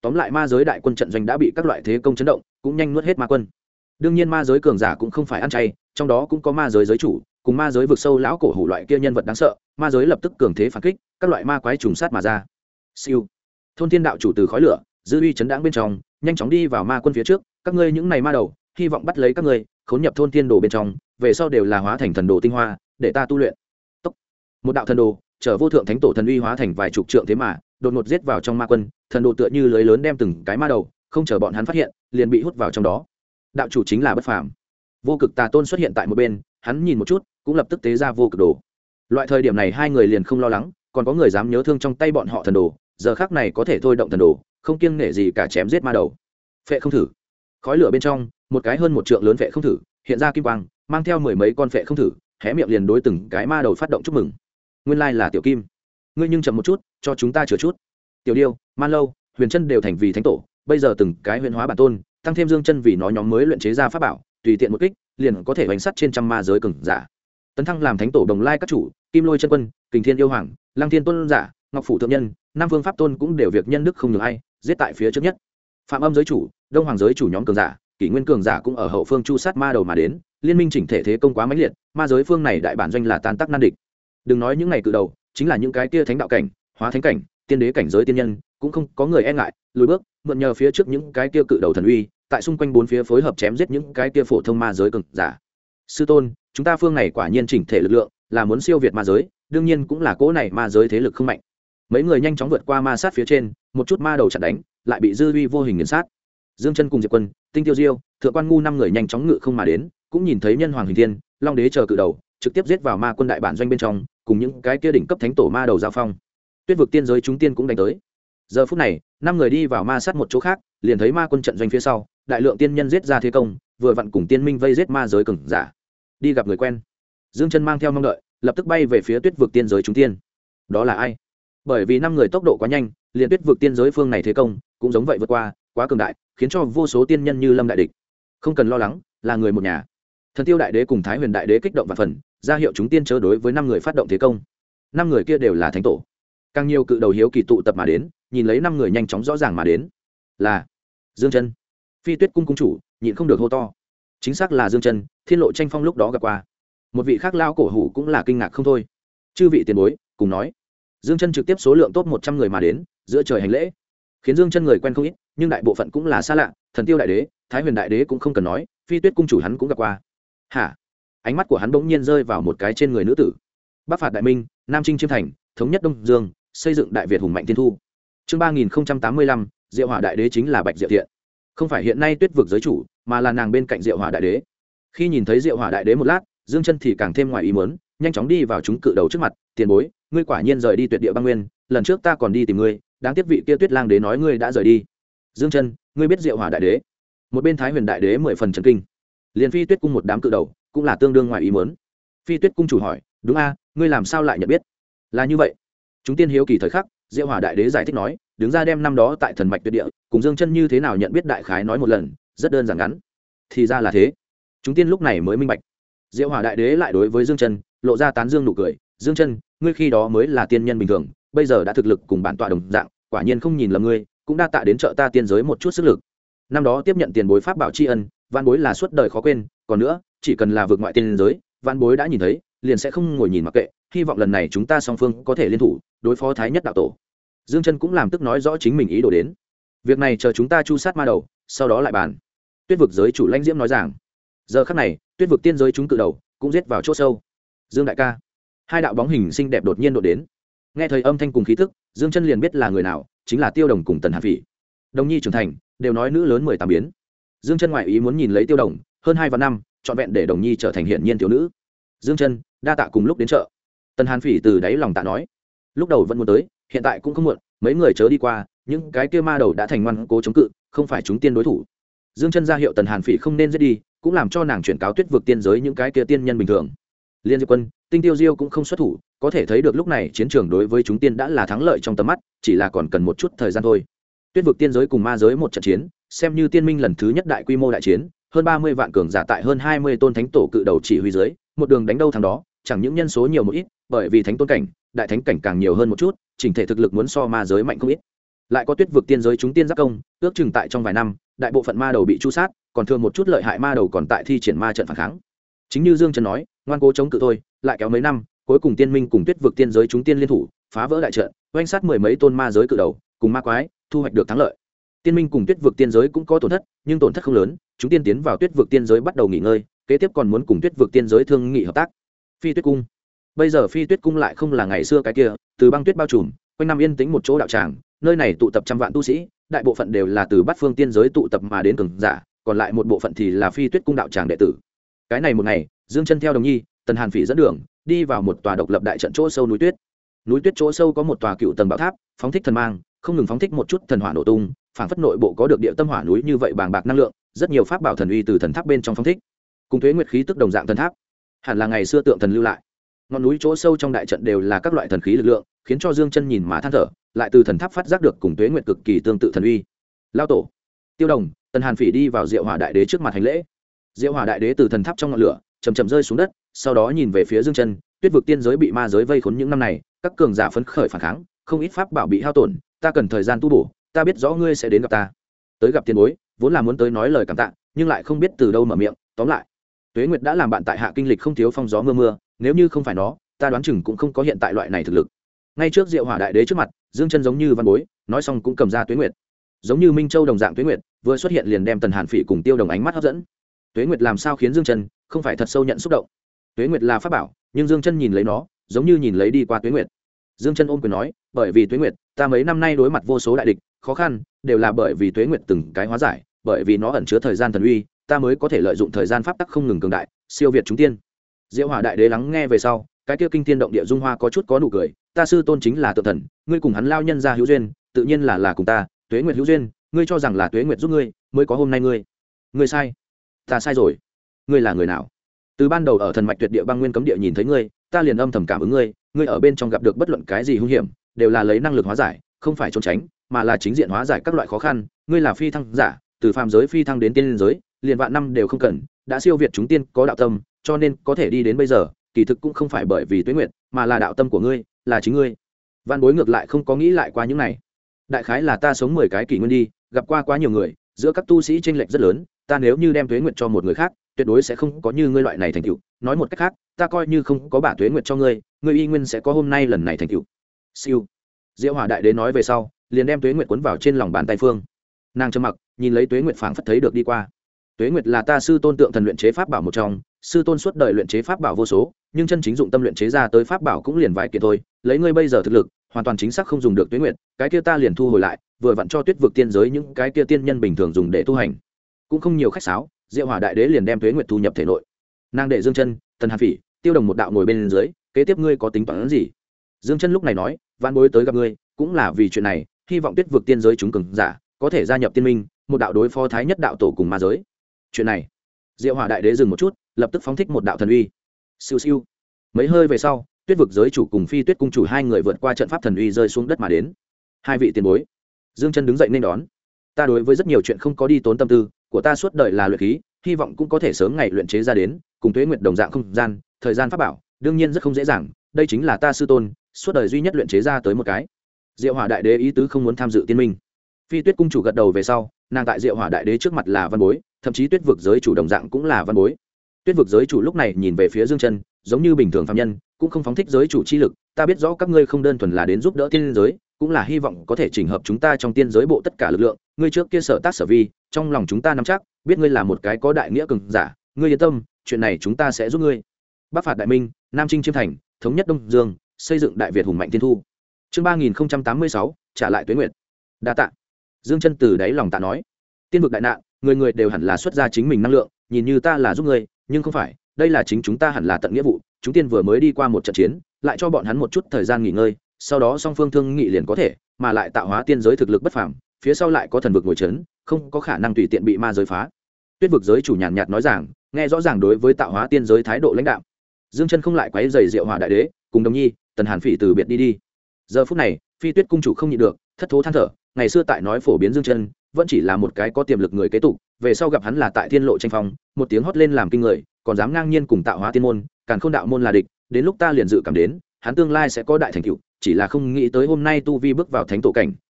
tóm lại ma giới đại quân trận doanh đã bị các loại thế công chấn động, cũng nhanh nuốt hết ma quân. Đương nhiên ma giới cường giả cũng không phải ăn chay, trong đó cũng có ma giới giới chủ cùng ma giới vực sâu lão cổ hủ loại kia nhân vật đáng sợ. Ma giới lập tức cường thế phản kích, các loại ma quái trùng sát mà ra. Siêu. Thôn thiên đạo chủ từ khói lửa dư uy chấn đãng bên trong, nhanh chóng đi vào ma quân phía trước. Các ngươi những này ma đầu, hy vọng bắt lấy các ngươi, khốn nhập thôn thiên đồ bên trong, về sau đều là hóa thành thần đồ tinh hoa, để ta tu luyện. Tốc. Một đạo thần đồ chở vô thượng thánh tổ thần uy hóa thành vài chục trượng thế mà đột ngột giết vào trong ma quân. Thần đồ tựa như lưới lớn đem từng cái ma đầu, không chờ bọn hắn phát hiện, liền bị hút vào trong đó. Đạo chủ chính là bất phàm. Vô cực tà tôn xuất hiện tại một bên, hắn nhìn một chút, cũng lập tức tế ra vô cực đồ. Loại thời điểm này hai người liền không lo lắng, còn có người dám nhớ thương trong tay bọn họ thần đồ, giờ khắc này có thể thôi động thần đồ, không kiêng nể gì cả chém giết ma đầu. Phệ không thử. Khói lửa bên trong, một cái hơn một trượng lớn phệ không thử, hiện ra kim quang, mang theo mười mấy con phệ không thử, hé miệng liền đối từng cái ma đầu phát động chúc mừng. Nguyên lai là Tiểu Kim. Ngươi nhưng chậm một chút, cho chúng ta chữa chút. Tiểu Điêu, Man Lâu, Huyền Chân đều thành vì thánh tổ, bây giờ từng cái huyền hóa bản tôn, tăng thêm Dương Chân vì nó nhóm mới luyện chế ra pháp bảo, tùy tiện một kích, liền có thể đánh sắt trên trăm ma giới cường giả. Tấn thăng làm thánh tổ đồng lai các chủ, Kim Lôi chân quân, Kình Thiên yêu hoàng, Lăng Thiên tôn giả, Ngọc phủ thượng nhân, Nam Vương pháp tôn cũng đều việc nhân đức không nhường ai, giết tại phía trước nhất. Phạm Âm giới chủ, Đông Hoàng giới chủ nhóm cường giả, Kỷ Nguyên cường giả cũng ở hậu phương chu sát ma đầu mà đến, liên minh chỉnh thể thế công quá mãnh liệt, ma giới phương này đại bản doanh là tan tác nan địch. Đừng nói những ngày cự đầu, chính là những cái kia thánh đạo cảnh, hóa thánh cảnh, tiên đế cảnh giới tiên nhân, cũng không có người e ngại, lùi bước, mượn nhờ phía trước những cái kia cự đầu thần uy, tại xung quanh bốn phía phối hợp chém giết những cái kia phổ thông ma giới cường giả. Sư tôn, chúng ta phương này quả nhiên chỉnh thể lực lượng, là muốn siêu việt ma giới, đương nhiên cũng là cỗ này ma giới thế lực không mạnh. Mấy người nhanh chóng vượt qua ma sát phía trên, một chút ma đầu chặn đánh, lại bị dư uy vô hình nghiền sát. Dương Chân cùng Diệp Quân, Tinh Tiêu Diêu, Thượng Quan Ngu năm người nhanh chóng ngự không mà đến, cũng nhìn thấy Nhân Hoàng Hình Thiên, Long Đế chờ cự đầu, trực tiếp giết vào ma quân đại bản doanh bên trong, cùng những cái kia đỉnh cấp thánh tổ ma đầu giao phong. Tuyết vực tiên giới chúng tiên cũng đánh tới. Giờ phút này, năm người đi vào ma sát một chỗ khác, liền thấy ma quân trận doanh phía sau, đại lượng tiên nhân giết ra thế công, vừa vặn cùng tiên minh vây giết ma giới cường giả. Đi gặp người quen. Dương Chân mang theo mong đợi, lập tức bay về phía Tuyết vực tiên giới chúng tiên. Đó là ai? Bởi vì năm người tốc độ quá nhanh, liền Tuyết vực tiên giới phương này thế công cũng giống vậy vượt qua, quá cường đại, khiến cho vô số tiên nhân như lâm đại địch. Không cần lo lắng, là người một nhà. Thần Tiêu đại đế cùng Thái Huyền đại đế kích động vạn phần, ra hiệu chúng tiên chớ đối với năm người phát động thế công. Năm người kia đều là thánh tổ. Càng nhiều cự đầu hiếu kỳ tụ tập mà đến, nhìn lấy năm người nhanh chóng rõ ràng mà đến. Là Dương Chân, Phi Tuyết cung cung chủ, nhịn không được hô to. Chính xác là Dương Chân, Thiên Lộ tranh phong lúc đó gặp qua. Một vị khác lao cổ hủ cũng là kinh ngạc không thôi. Chư vị tiền bối, cùng nói. Dương Chân trực tiếp số lượng top 100 người mà đến, giữa trời hành lễ. Khiến Dương Chân người quen không ít, nhưng đại bộ phận cũng là xa lạ, Thần Tiêu đại đế, Thái Huyền đại đế cũng không cần nói, Phi Tuyết cung chủ hắn cũng gặp qua. Hả? Ánh mắt của hắn bỗng nhiên rơi vào một cái trên người nữ tử. Bắc phạt đại minh, Nam chinh chiêm thành, thống nhất Đông Dương, xây dựng đại Việt hùng mạnh thiên thu. Chương 3085, Diệu Hỏa đại đế chính là Bạch Diệu Thiện. Không phải hiện nay Tuyết vực giới chủ, mà là nàng bên cạnh Diệu Hỏa đại đế. Khi nhìn thấy Diệu Hỏa đại đế một lát, Dương Chân thì càng thêm ngoài ý muốn, nhanh chóng đi vào chúng cự đầu trước mặt, "Tiền bối, ngươi quả nhiên rời đi Tuyệt Địa băng nguyên, lần trước ta còn đi tìm ngươi, đáng tiếc vị kia Tuyết Lang đế nói ngươi đã rời đi." "Dương Chân, ngươi biết Diệu Hỏa đại đế?" Một bên Thái Huyền đại đế mười phần chấn kinh. Liên Phi Tuyết cung một đám cự đầu, cũng là tương đương ngoài ý muốn. Phi Tuyết cung chủ hỏi, "Đúng a, ngươi làm sao lại nhận biết?" "Là như vậy." Chúng tiên hiếu kỳ thời khắc, Diệu Hỏa đại đế giải thích nói, đứng ra đem năm đó tại Thần Mạch Tuyệt Địa, cùng Dương Chân như thế nào nhận biết đại khái nói một lần, rất đơn giản ngắn. Thì ra là thế. Chúng tiên lúc này mới minh bạch. Diệu Hỏa đại đế lại đối với Dương Chân lộ ra tán dương nụ cười, "Dương Chân, ngươi khi đó mới là tiên nhân bình thường, bây giờ đã thực lực cùng bản tọa đồng dạng, quả nhiên không nhìn lầm ngươi, cũng đa tạ đến trợ ta tiên giới một chút sức lực. Năm đó tiếp nhận tiền bối pháp bảo tri ân, vạn bối là suốt đời khó quên, còn nữa, chỉ cần là vượt ngoại tiên giới, vạn bối đã nhìn thấy, liền sẽ không ngồi nhìn mặc kệ, hy vọng lần này chúng ta song phương có thể liên thủ, đối phó Thái Nhất đạo tổ." Dương Chân cũng làm tức nói rõ chính mình ý đồ đến. "Việc này chờ chúng ta chu sát ma đầu, sau đó lại bàn." Tuyết vực giới chủ Lãnh Diễm nói rằng. Giờ khắc này, Tuyết vực tiên giới chúng cự đầu cũng giết vào chỗ sâu. "Dương đại ca." Hai đạo bóng hình xinh đẹp đột nhiên đột đến. Nghe thấy âm thanh cùng khí tức, Dương Chân liền biết là người nào, chính là Tiêu Đồng cùng Tần Hàn Phỉ. Đồng nhi trưởng thành, đều nói nữ lớn 18 biến. Dương Chân ngoại ý muốn nhìn lấy Tiêu Đồng, hơn 2 và năm, trọn vẹn để Đồng nhi trở thành hiển nhiên tiểu nữ. "Dương Chân, đa tạ cùng lúc đến chợ." Tần Hàn Phỉ từ đáy lòng tạ nói. Lúc đầu vẫn muốn tới, hiện tại cũng không muộn, mấy người chớ đi qua, những cái kia ma đầu đã thành ngoan cố chống cự, không phải chúng tiên đối thủ. Dương Chân ra hiệu Tần Hàn Phỉ không nên giết đi, cũng làm cho nàng chuyển cáo Tuyết vực tiên giới những cái kia tiên nhân bình thường. Liên Diệp Quân, Tinh Tiêu Diêu cũng không xuất thủ, có thể thấy được lúc này chiến trường đối với chúng tiên đã là thắng lợi trong tầm mắt, chỉ là còn cần một chút thời gian thôi. Tuyết vực tiên giới cùng ma giới một trận chiến, xem như tiên minh lần thứ nhất đại quy mô đại chiến, hơn 30 vạn cường giả tại hơn 20 tôn thánh tổ cự đầu chỉ huy dưới, một đường đánh đâu thắng đó, chẳng những nhân số nhiều một ít, bởi vì thánh tôn cảnh, đại thánh cảnh càng nhiều hơn một chút, chỉnh thể thực lực muốn so ma giới mạnh không ít. lại có tuyết vực tiên giới chúng tiên giáp công, ước chừng tại trong vài năm đại bộ phận ma đầu bị chu sát, còn thường một chút lợi hại ma đầu còn tại thi triển ma trận phản kháng. Chính như Dương Trần nói, ngoan cố chống cự thôi, lại kéo mấy năm, cuối cùng tiên minh cùng tuyết vực tiên giới chúng tiên liên thủ, phá vỡ đại trận, oanh sát mười mấy tôn ma giới cự đầu cùng ma quái, thu hoạch được thắng lợi. Tiên minh cùng tuyết vực tiên giới cũng có tổn thất, nhưng tổn thất không lớn, chúng tiên tiến vào tuyết vực tiên giới bắt đầu nghỉ ngơi, kế tiếp còn muốn cùng tuyết vực tiên giới thương nghị hợp tác. Phi Tuyết cung, bây giờ Phi Tuyết cung lại không là ngày xưa cái kia, từ băng tuyết bao trùm, quanh năm yên tĩnh một chỗ đạo tràng, nơi này tụ tập trăm vạn tu sĩ, đại bộ phận đều là từ bát phương tiên giới tụ tập mà đến cường giả, còn lại một bộ phận thì là Phi Tuyết cung đạo tràng đệ tử. Cái này một ngày, Dương Chân theo Đồng Nhi, Tần Hàn Phỉ dẫn đường, đi vào một tòa độc lập đại trận chỗ sâu núi tuyết. Núi tuyết chỗ sâu có một tòa cựu tầng bảo tháp, phóng thích thần mang, không ngừng phóng thích một chút thần hỏa nổ tung, phảng phất nội bộ có được địa tâm hỏa núi như vậy bàng bạc năng lượng, rất nhiều pháp bảo thần uy từ thần tháp bên trong phóng thích. Cùng Tuế Nguyệt khí tức đồng dạng thần tháp, hẳn là ngày xưa tượng thần lưu lại. Ngọn núi chỗ sâu trong đại trận đều là các loại thần khí lực lượng, khiến cho Dương Chân nhìn mà than thở, lại từ thần tháp phát giác được cùng Tuế Nguyệt cực kỳ tương tự thần uy. Lao tổ, Tiêu Đồng, Tần Hàn Phỉ đi vào Diệu Hỏa Đại Đế trước mặt hành lễ. Diệu Hỏa Đại Đế từ thần tháp trong ngọn lửa chậm chậm rơi xuống đất, sau đó nhìn về phía Dương Chân, tuyết vực tiên giới bị ma giới vây khốn những năm này, các cường giả phấn khởi phản kháng, không ít pháp bảo bị hao tổn, ta cần thời gian tu bổ, ta biết rõ ngươi sẽ đến gặp ta. Tới gặp tiền bối, vốn là muốn tới nói lời cảm tạ, nhưng lại không biết từ đâu mở miệng, tóm lại, Tuế Nguyệt đã làm bạn tại hạ kinh lịch không thiếu phong gió mưa mưa, nếu như không phải nó, ta đoán chừng cũng không có hiện tại loại này thực lực. Ngay trước Diệu Hỏa Đại Đế trước mặt, Dương Chân giống như văn bối, nói xong cũng cầm ra Tuế Nguyệt. Giống như Minh Châu đồng dạng Tuế Nguyệt, vừa xuất hiện liền đem Tần Hàn Phỉ cùng Tiêu Đồng ánh mắt hấp dẫn. Tuế Nguyệt làm sao khiến Dương Chân không phải thật sâu nhận xúc động. Tuế Nguyệt là pháp bảo, nhưng Dương Chân nhìn lấy nó, giống như nhìn lấy đi qua Tuế Nguyệt. Dương Chân ôm quyền nói, bởi vì Tuế Nguyệt, ta mấy năm nay đối mặt vô số đại địch, khó khăn, đều là bởi vì Tuế Nguyệt từng cái hóa giải, bởi vì nó ẩn chứa thời gian thần uy, ta mới có thể lợi dụng thời gian pháp tắc không ngừng cường đại, siêu việt chúng tiên. Diệu Hỏa Đại Đế lắng nghe về sau, cái kia kinh thiên động địa dung hoa có chút có nụ cười, ta sư tôn chính là tượng thần, ngươi cùng hắn lao nhân ra hữu duyên, tự nhiên là cùng ta, Tuế Nguyệt hữu duyên, ngươi cho rằng là Tuế Nguyệt giúp ngươi, mới có hôm nay ngươi sai, ta sai rồi, ngươi là người nào? Từ ban đầu ở thần mạch tuyệt địa băng nguyên cấm địa nhìn thấy ngươi, ta liền âm thầm cảm ứng ngươi ở bên trong gặp được bất luận cái gì hung hiểm, đều là lấy năng lực hóa giải, không phải trốn tránh, mà là chính diện hóa giải các loại khó khăn, ngươi là phi thăng giả, từ phàm giới phi thăng đến tiên giới, liền vạn năm đều không cần, đã siêu việt chúng tiên có đạo tâm, cho nên có thể đi đến bây giờ, kỳ thực cũng không phải bởi vì Tuế Nguyệt, mà là đạo tâm của ngươi, là chính ngươi. Văn Bối ngược lại không có nghĩ lại qua những này. Đại khái là ta sống 10 cái kỷ nguyên đi, gặp qua quá nhiều người, giữa các tu sĩ chênh lệch rất lớn, ta nếu như đem Tuế Nguyệt cho một người khác, tuyệt đối sẽ không có như ngươi loại này thành tựu. Nói một cách khác, ta coi như không có bả Tuế Nguyệt cho ngươi, ngươi y nguyên sẽ có hôm nay lần này thành tựu. Siêu. Diệu Hỏa Đại Đế nói về sau, liền đem Tuế Nguyệt cuốn vào trên lòng bàn tay phương. Nàng trầm mặc, nhìn lấy Tuế Nguyệt phảng phất thấy được đi qua. Tuế Nguyệt là ta sư tôn tượng thần luyện chế pháp bảo một trong, sư tôn suốt đời luyện chế pháp bảo vô số, nhưng chân chính dụng tâm luyện chế ra tới pháp bảo cũng liền vài kiện thôi, lấy ngươi bây giờ thực lực, hoàn toàn chính xác không dùng được Tuế Nguyệt, cái kia ta liền thu hồi lại, vừa vặn cho Tuyết vực tiên giới những cái kia tiên nhân bình thường dùng để tu hành. Cũng không nhiều khách sáo, Diệu Hỏa Đại Đế liền đem Tuế Nguyệt thu nhập thể nội. Nàng để Dương Chân, Tần Hàn Phỉ, Tiêu Đồng một đạo ngồi bên dưới, kế tiếp ngươi có tính toán gì? Dương Chân lúc này nói, Vạn Bối tới gặp ngươi, cũng là vì chuyện này, hy vọng Tuyết vực tiên giới chúng cường giả có thể gia nhập tiên minh, một đạo đối phó thái nhất đạo tổ cùng ma giới. Chuyện này, Diệu Hỏa Đại Đế dừng một chút, lập tức phóng thích một đạo thần uy. Siêu siêu. Mấy hơi về sau, Tuyết vực giới chủ cùng Phi Tuyết cung chủ hai người vượt qua trận pháp thần uy rơi xuống đất mà đến. Hai vị tiền bối. Dương Chân đứng dậy nên đón. Ta đối với rất nhiều chuyện không có đi tốn tâm tư, của ta suốt đời là luyện khí, hy vọng cũng có thể sớm ngày luyện chế ra đến, cùng Tuế Nguyệt đồng dạng không gian, thời gian pháp bảo, đương nhiên rất không dễ dàng, đây chính là ta sư tôn, suốt đời duy nhất luyện chế ra tới một cái. Diệu Hỏa Đại Đế ý tứ không muốn tham dự tiên minh. Phi Tuyết cung chủ gật đầu về sau, nàng tại Diệu Hỏa Đại Đế trước mặt là văn bối, thậm chí Tuyết vực giới chủ đồng dạng cũng là văn bối. Tuyết vực giới chủ lúc này nhìn về phía Dương Chân, giống như bình thường phàm nhân, cũng không phóng thích giới chủ chi lực, ta biết rõ các ngươi không đơn thuần là đến giúp đỡ tiên giới, cũng là hy vọng có thể chỉnh hợp chúng ta trong tiên giới bộ tất cả lực lượng, ngươi trước kia sở tác sở vi, trong lòng chúng ta nắm chắc, biết ngươi là một cái có đại nghĩa cường giả, ngươi yên tâm, chuyện này chúng ta sẽ giúp ngươi. Bắc phạt đại minh, Nam chinh chiêm thành, thống nhất Đông Dương, xây dựng Đại Việt hùng mạnh thiên thu. Chương 3086, trả lại Tuế Nguyệt. Đa tạ. Dương Chân từ đáy lòng tạ nói, tiên vực đại nạn, người người đều hẳn là xuất ra chính mình năng lượng, nhìn như ta là giúp ngươi, nhưng không phải, đây là chính chúng ta hẳn là tận nghĩa vụ, chúng tiên vừa mới đi qua một trận chiến, lại cho bọn hắn một chút thời gian nghỉ ngơi, sau đó song phương thương nghị liền có thể, mà lại tạo hóa tiên giới thực lực bất phàm, phía sau lại có thần vực ngồi chấn, không có khả năng tùy tiện bị ma giới phá. Tuyết vực giới chủ nhàn nhạt nói rằng, nghe rõ ràng đối với tạo hóa tiên giới thái độ lãnh đạm. Dương Chân không lại quấy rầy Diệu Hỏa Đại Đế, cùng Đồng Nhi, Tần Hàn Phỉ từ biệt đi. Giờ phút này, Phi Tuyết cung chủ không nhịn được, thất thố than thở, ngày xưa tại nói phổ biến Dương Chân, vẫn chỉ là một cái có tiềm lực người kế tục, về sau gặp hắn là tại thiên lộ tranh phong, một tiếng hót lên làm kinh người, còn dám ngang nhiên cùng tạo hóa tiên môn, Càn Khôn đạo môn là địch, đến lúc ta liền dự cảm đến, hắn tương lai sẽ có đại thành tựu, chỉ là không nghĩ tới hôm nay tu vi bước vào thánh tổ cảnh,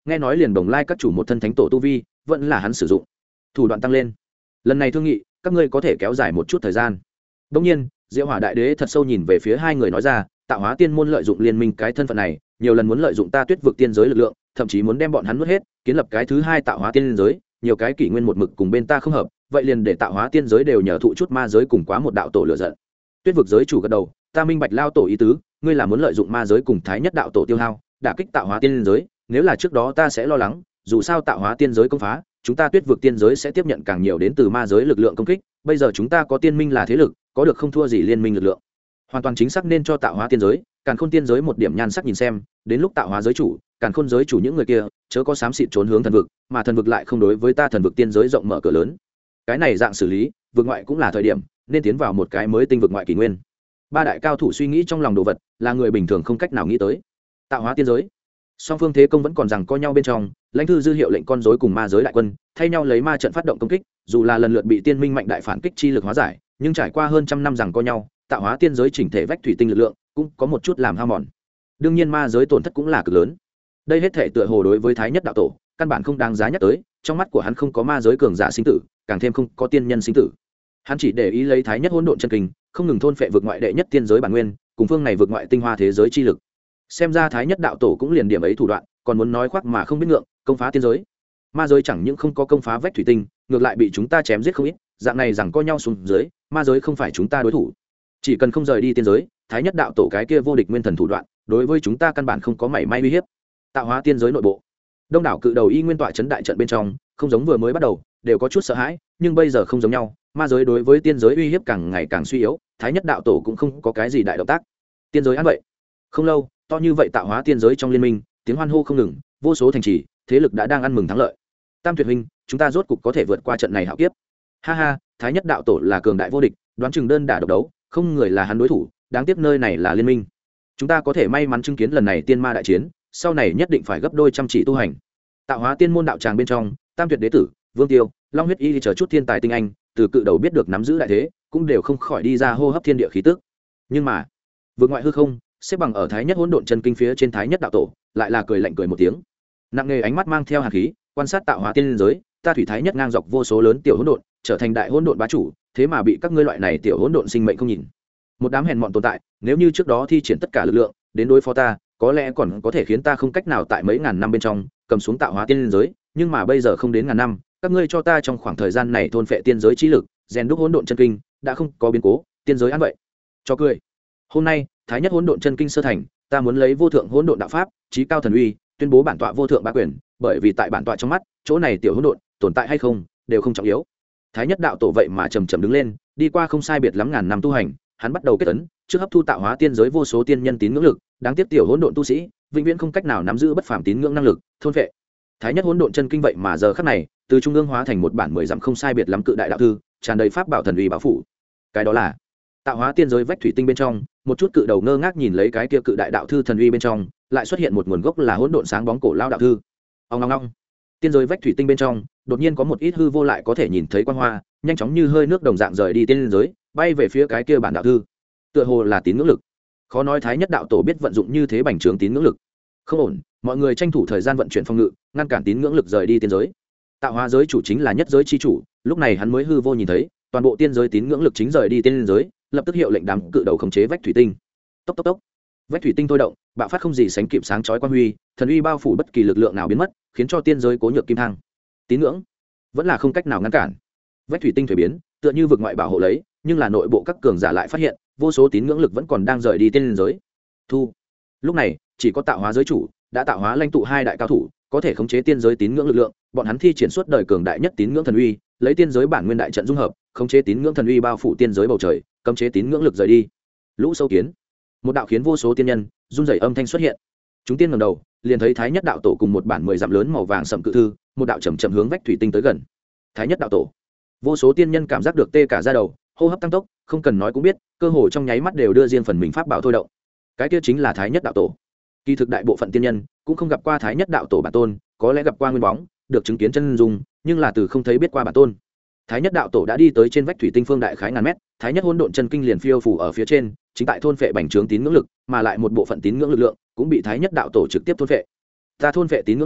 nghe nói liền đồng lai các chủ một thân thánh tổ tu vi vẫn là hắn sử dụng thủ đoạn tăng lên. Lần này thương nghị các ngươi có thể kéo dài một chút thời gian. Đông nhiên Diệu Hỏa Đại Đế thật sâu nhìn về phía hai người nói ra, Tạo Hóa Tiên môn lợi dụng liên minh cái thân phận này nhiều lần muốn lợi dụng ta Tuyết vực tiên giới lực lượng, thậm chí muốn đem bọn hắn nuốt hết, kiến lập cái thứ hai Tạo Hóa Tiên giới. Nhiều cái kỷ nguyên một mực cùng bên ta không hợp, vậy liền để Tạo Hóa Tiên giới đều nhờ thụ chút ma giới cùng quá một đạo tổ lựa giận. Tuyết vực giới chủ gật đầu, ta minh bạch lao tổ ý tứ, ngươi là muốn lợi dụng ma giới cùng thái nhất đạo tổ tiêu hao đả kích Tạo Hóa Tiên giới. Nếu là trước đó ta sẽ lo lắng, dù sao Tạo Hóa Tiên giới công phá, chúng ta Tuyết vực tiên giới sẽ tiếp nhận càng nhiều đến từ ma giới lực lượng công kích. Bây giờ chúng ta có tiên minh là thế lực, có được không thua gì liên minh lực lượng, hoàn toàn chính xác nên cho Tạo Hóa Tiên giới, Càn Khôn tiên giới một điểm nhan sắc nhìn xem. Đến lúc Tạo Hóa giới chủ, Càn Khôn giới chủ những người kia chớ có xám xịt trốn hướng thần vực, mà thần vực lại không đối với ta thần vực tiên giới rộng mở cửa lớn. Cái này dạng xử lý, vực ngoại cũng là thời điểm nên tiến vào một cái mới tinh vực ngoại kỷ nguyên. Ba đại cao thủ suy nghĩ trong lòng đồ vật là người bình thường không cách nào nghĩ tới. Tạo Hóa tiên giới, song phương thế công vẫn còn rằng co nhau bên trong. Lãnh thư dư hiệu lệnh con rối cùng ma giới đại quân thay nhau lấy ma trận phát động công kích, dù là lần lượt bị tiên minh mạnh đại phản kích chi lực hóa giải, nhưng trải qua hơn trăm năm rằng co nhau, Tạo Hóa tiên giới chỉnh thể vách thủy tinh lực lượng cũng có một chút làm hao mòn. Đương nhiên ma giới tổn thất cũng là cực lớn. Đây hết thể tựa hồ đối với thái nhất đạo tổ căn bản không đáng giá nhắc tới, trong mắt của hắn không có ma giới cường giả sinh tử, càng thêm không có tiên nhân sinh tử. Hắn chỉ để ý lấy thái nhất hỗn độn chân kinh không ngừng thôn phệ vực ngoại đệ nhất tiên giới bản nguyên, cùng phương này vực ngoại tinh hoa thế giới chi lực. Xem ra thái nhất đạo tổ cũng liền điểm ấy thủ đoạn, còn muốn nói khoác mà không biết ngượng, công phá tiên giới. Ma giới chẳng những không có công phá vách thủy tinh, ngược lại bị chúng ta chém giết không ít, dạng này rằng co nhau xuống dưới, ma giới không phải chúng ta đối thủ. Chỉ cần không rời đi tiên giới, thái nhất đạo tổ cái kia vô địch nguyên thần thủ đoạn, đối với chúng ta căn bản không có mảy may uy hiếp. Tạo Hóa tiên giới nội bộ, đông đảo cự đầu y nguyên tọa chấn đại trận bên trong, không giống vừa mới bắt đầu đều có chút sợ hãi, nhưng bây giờ không giống nhau, ma giới đối với tiên giới uy hiếp càng ngày càng suy yếu, thái nhất đạo tổ cũng không có cái gì đại động tác. Tiên giới an vậy. Không lâu, to như vậy Tạo Hóa tiên giới trong liên minh, tiếng hoan hô không ngừng, vô số thành trì, thế lực đã đang ăn mừng thắng lợi. Tam Tuyệt huynh, chúng ta rốt cục có thể vượt qua trận này hạo kiếp. Ha ha, thái nhất đạo tổ là cường đại vô địch, đoán chừng đơn đả độc đấu, không người là hắn đối thủ, đáng tiếc nơi này là liên minh. Chúng ta có thể may mắn chứng kiến lần này tiên ma đại chiến, sau này nhất định phải gấp đôi chăm chỉ tu hành. Tạo Hóa tiên môn đạo tràng bên trong, Tam Tuyệt đế tử, Vương Tiêu, Long huyết y chờ chút thiên tài tinh anh, từ cự đầu biết được nắm giữ đại thế, cũng đều không khỏi đi ra hô hấp thiên địa khí tức. Nhưng mà, vượt ngoại hư không, xếp bằng ở thái nhất hỗn độn chân kinh phía trên thái nhất đạo tổ, lại là cười lạnh cười một tiếng. Nặng nề ánh mắt mang theo hàn khí, quan sát Tạo Hóa tiên giới, ta thủy thái nhất ngang dọc vô số lớn tiểu hỗn độn, trở thành đại hỗn độn bá chủ, thế mà bị các ngươi loại này tiểu hỗn độn sinh mệnh không nhìn. Một đám hèn mọn tồn tại, nếu như trước đó thi triển tất cả lực lượng đến đối phó ta, có lẽ còn có thể khiến ta không cách nào tại mấy ngàn năm bên trong cầm xuống Tạo Hóa tiên giới, nhưng mà bây giờ không đến ngàn năm, các ngươi cho ta trong khoảng thời gian này thôn phệ tiên giới trí lực, rèn đúc hỗn độn chân kinh, đã không có biến cố, tiên giới an vậy. Cho cười. Hôm nay, thái nhất hỗn độn chân kinh sơ thành, ta muốn lấy vô thượng hỗn độn đạo pháp, chí cao thần uy, tuyên bố bản tọa vô thượng bá quyền, bởi vì tại bản tọa trong mắt, chỗ này tiểu hỗn độn, tồn tại hay không, đều không trọng yếu. Thái nhất đạo tổ vậy mà chậm chậm đứng lên, đi qua không sai biệt lắm ngàn năm tu hành, hắn bắt đầu kết ấn, trước hấp thu Tạo Hóa tiên giới vô số tiên nhân tín ngưỡng lực, đáng tiếc tiểu hỗn độn tu sĩ, vĩnh viễn không cách nào nắm giữ bất phàm tín ngưỡng năng lực, thôn phệ. Thái nhất hỗn độn chân kinh vậy mà giờ khắc này, từ trung ương hóa thành một bản 10 dặm không sai biệt lắm cự đại đạo thư, tràn đầy pháp bảo thần uy bảo phủ. Cái đó là Tạo Hóa tiên giới vách thủy tinh bên trong, một chút cự đầu ngơ ngác nhìn lấy cái kia cự đại đạo thư thần uy bên trong, lại xuất hiện một nguồn gốc là hỗn độn sáng bóng cổ lao đạo thư. Ong ong ong. Tiên giới vách thủy tinh bên trong, đột nhiên có một ít hư vô lại có thể nhìn thấy quang hoa, nhanh chóng như hơi nước đồng dạng rời đi tiên giới, bay về phía cái kia bản đạo thư. Tựa hồ là tín ngưỡng lực. Khó nói thái nhất đạo tổ biết vận dụng như thế bành trướng tín ngưỡng lực. Không ổn, mọi người tranh thủ thời gian vận chuyển phong ngự, ngăn cản tín ngưỡng lực rời đi tiên giới. Tạo Hóa giới chủ chính là nhất giới chi chủ, lúc này hắn mới hư vô nhìn thấy, toàn bộ tiên giới tín ngưỡng lực chính rời đi tiên giới, lập tức hiệu lệnh đám cự đầu khống chế vách thủy tinh. Tốc tốc tốc. Vách thủy tinh thôi động, bạo phát không gì sánh kịp sáng chói quang huy, thần uy bao phủ bất kỳ lực lượng nào biến mất, khiến cho tiên giới cố nhược kim thang. Tín ngưỡng vẫn là không cách nào ngăn cản. Vách thủy tinh thủy biến, tựa như vực ngoại bảo hộ lấy, nhưng là nội bộ các cường giả lại phát hiện, vô số tín ngưỡng lực vẫn còn đang rời đi tiên giới. Thu. Lúc này, chỉ có Tạo Hóa giới chủ đã tạo hóa lãnh tụ hai đại cao thủ, có thể khống chế tiên giới tín ngưỡng lực lượng, bọn hắn thi triển suốt đời cường đại nhất tín ngưỡng thần uy, lấy tiên giới bản nguyên đại trận dung hợp, khống chế tín ngưỡng thần uy bao phủ tiên giới bầu trời, cấm chế tín ngưỡng lực rời đi. Lũ sâu kiến. Một đạo khiến vô số tiên nhân run rẩy âm thanh xuất hiện. Chúng tiên ngẩng đầu, liền thấy Thái Nhất đạo tổ cùng một bản 10 dặm lớn màu vàng sẫm cự thư, một đạo chậm chậm hướng vách thủy tinh tới gần. Thái Nhất đạo tổ. Vô số tiên nhân cảm giác được tê cả da đầu, hô hấp tăng tốc, không cần nói cũng biết, cơ hồ trong nháy mắt đều đưa riêng phần mình pháp bảo thôi động. Cái kia chính là Thái Nhất đạo tổ. Kỳ thực đại bộ phận tiên nhân cũng không gặp qua Thái Nhất đạo tổ bản tôn, có lẽ gặp qua nguyên bóng, được chứng kiến chân dung, nhưng là từ không thấy biết qua bản tôn. Thái Nhất đạo tổ đã đi tới trên vách thủy tinh phương đại khái ngàn mét, Thái Nhất hỗn độn chân kinh liền phiêu phù ở phía trên, chính tại thôn phệ bành trướng tín ngưỡng lực, mà lại một bộ phận tín ngưỡng lực lượng cũng bị Thái Nhất đạo tổ trực tiếp thôn phệ. Ta thôn phệ tín ngưỡng lực,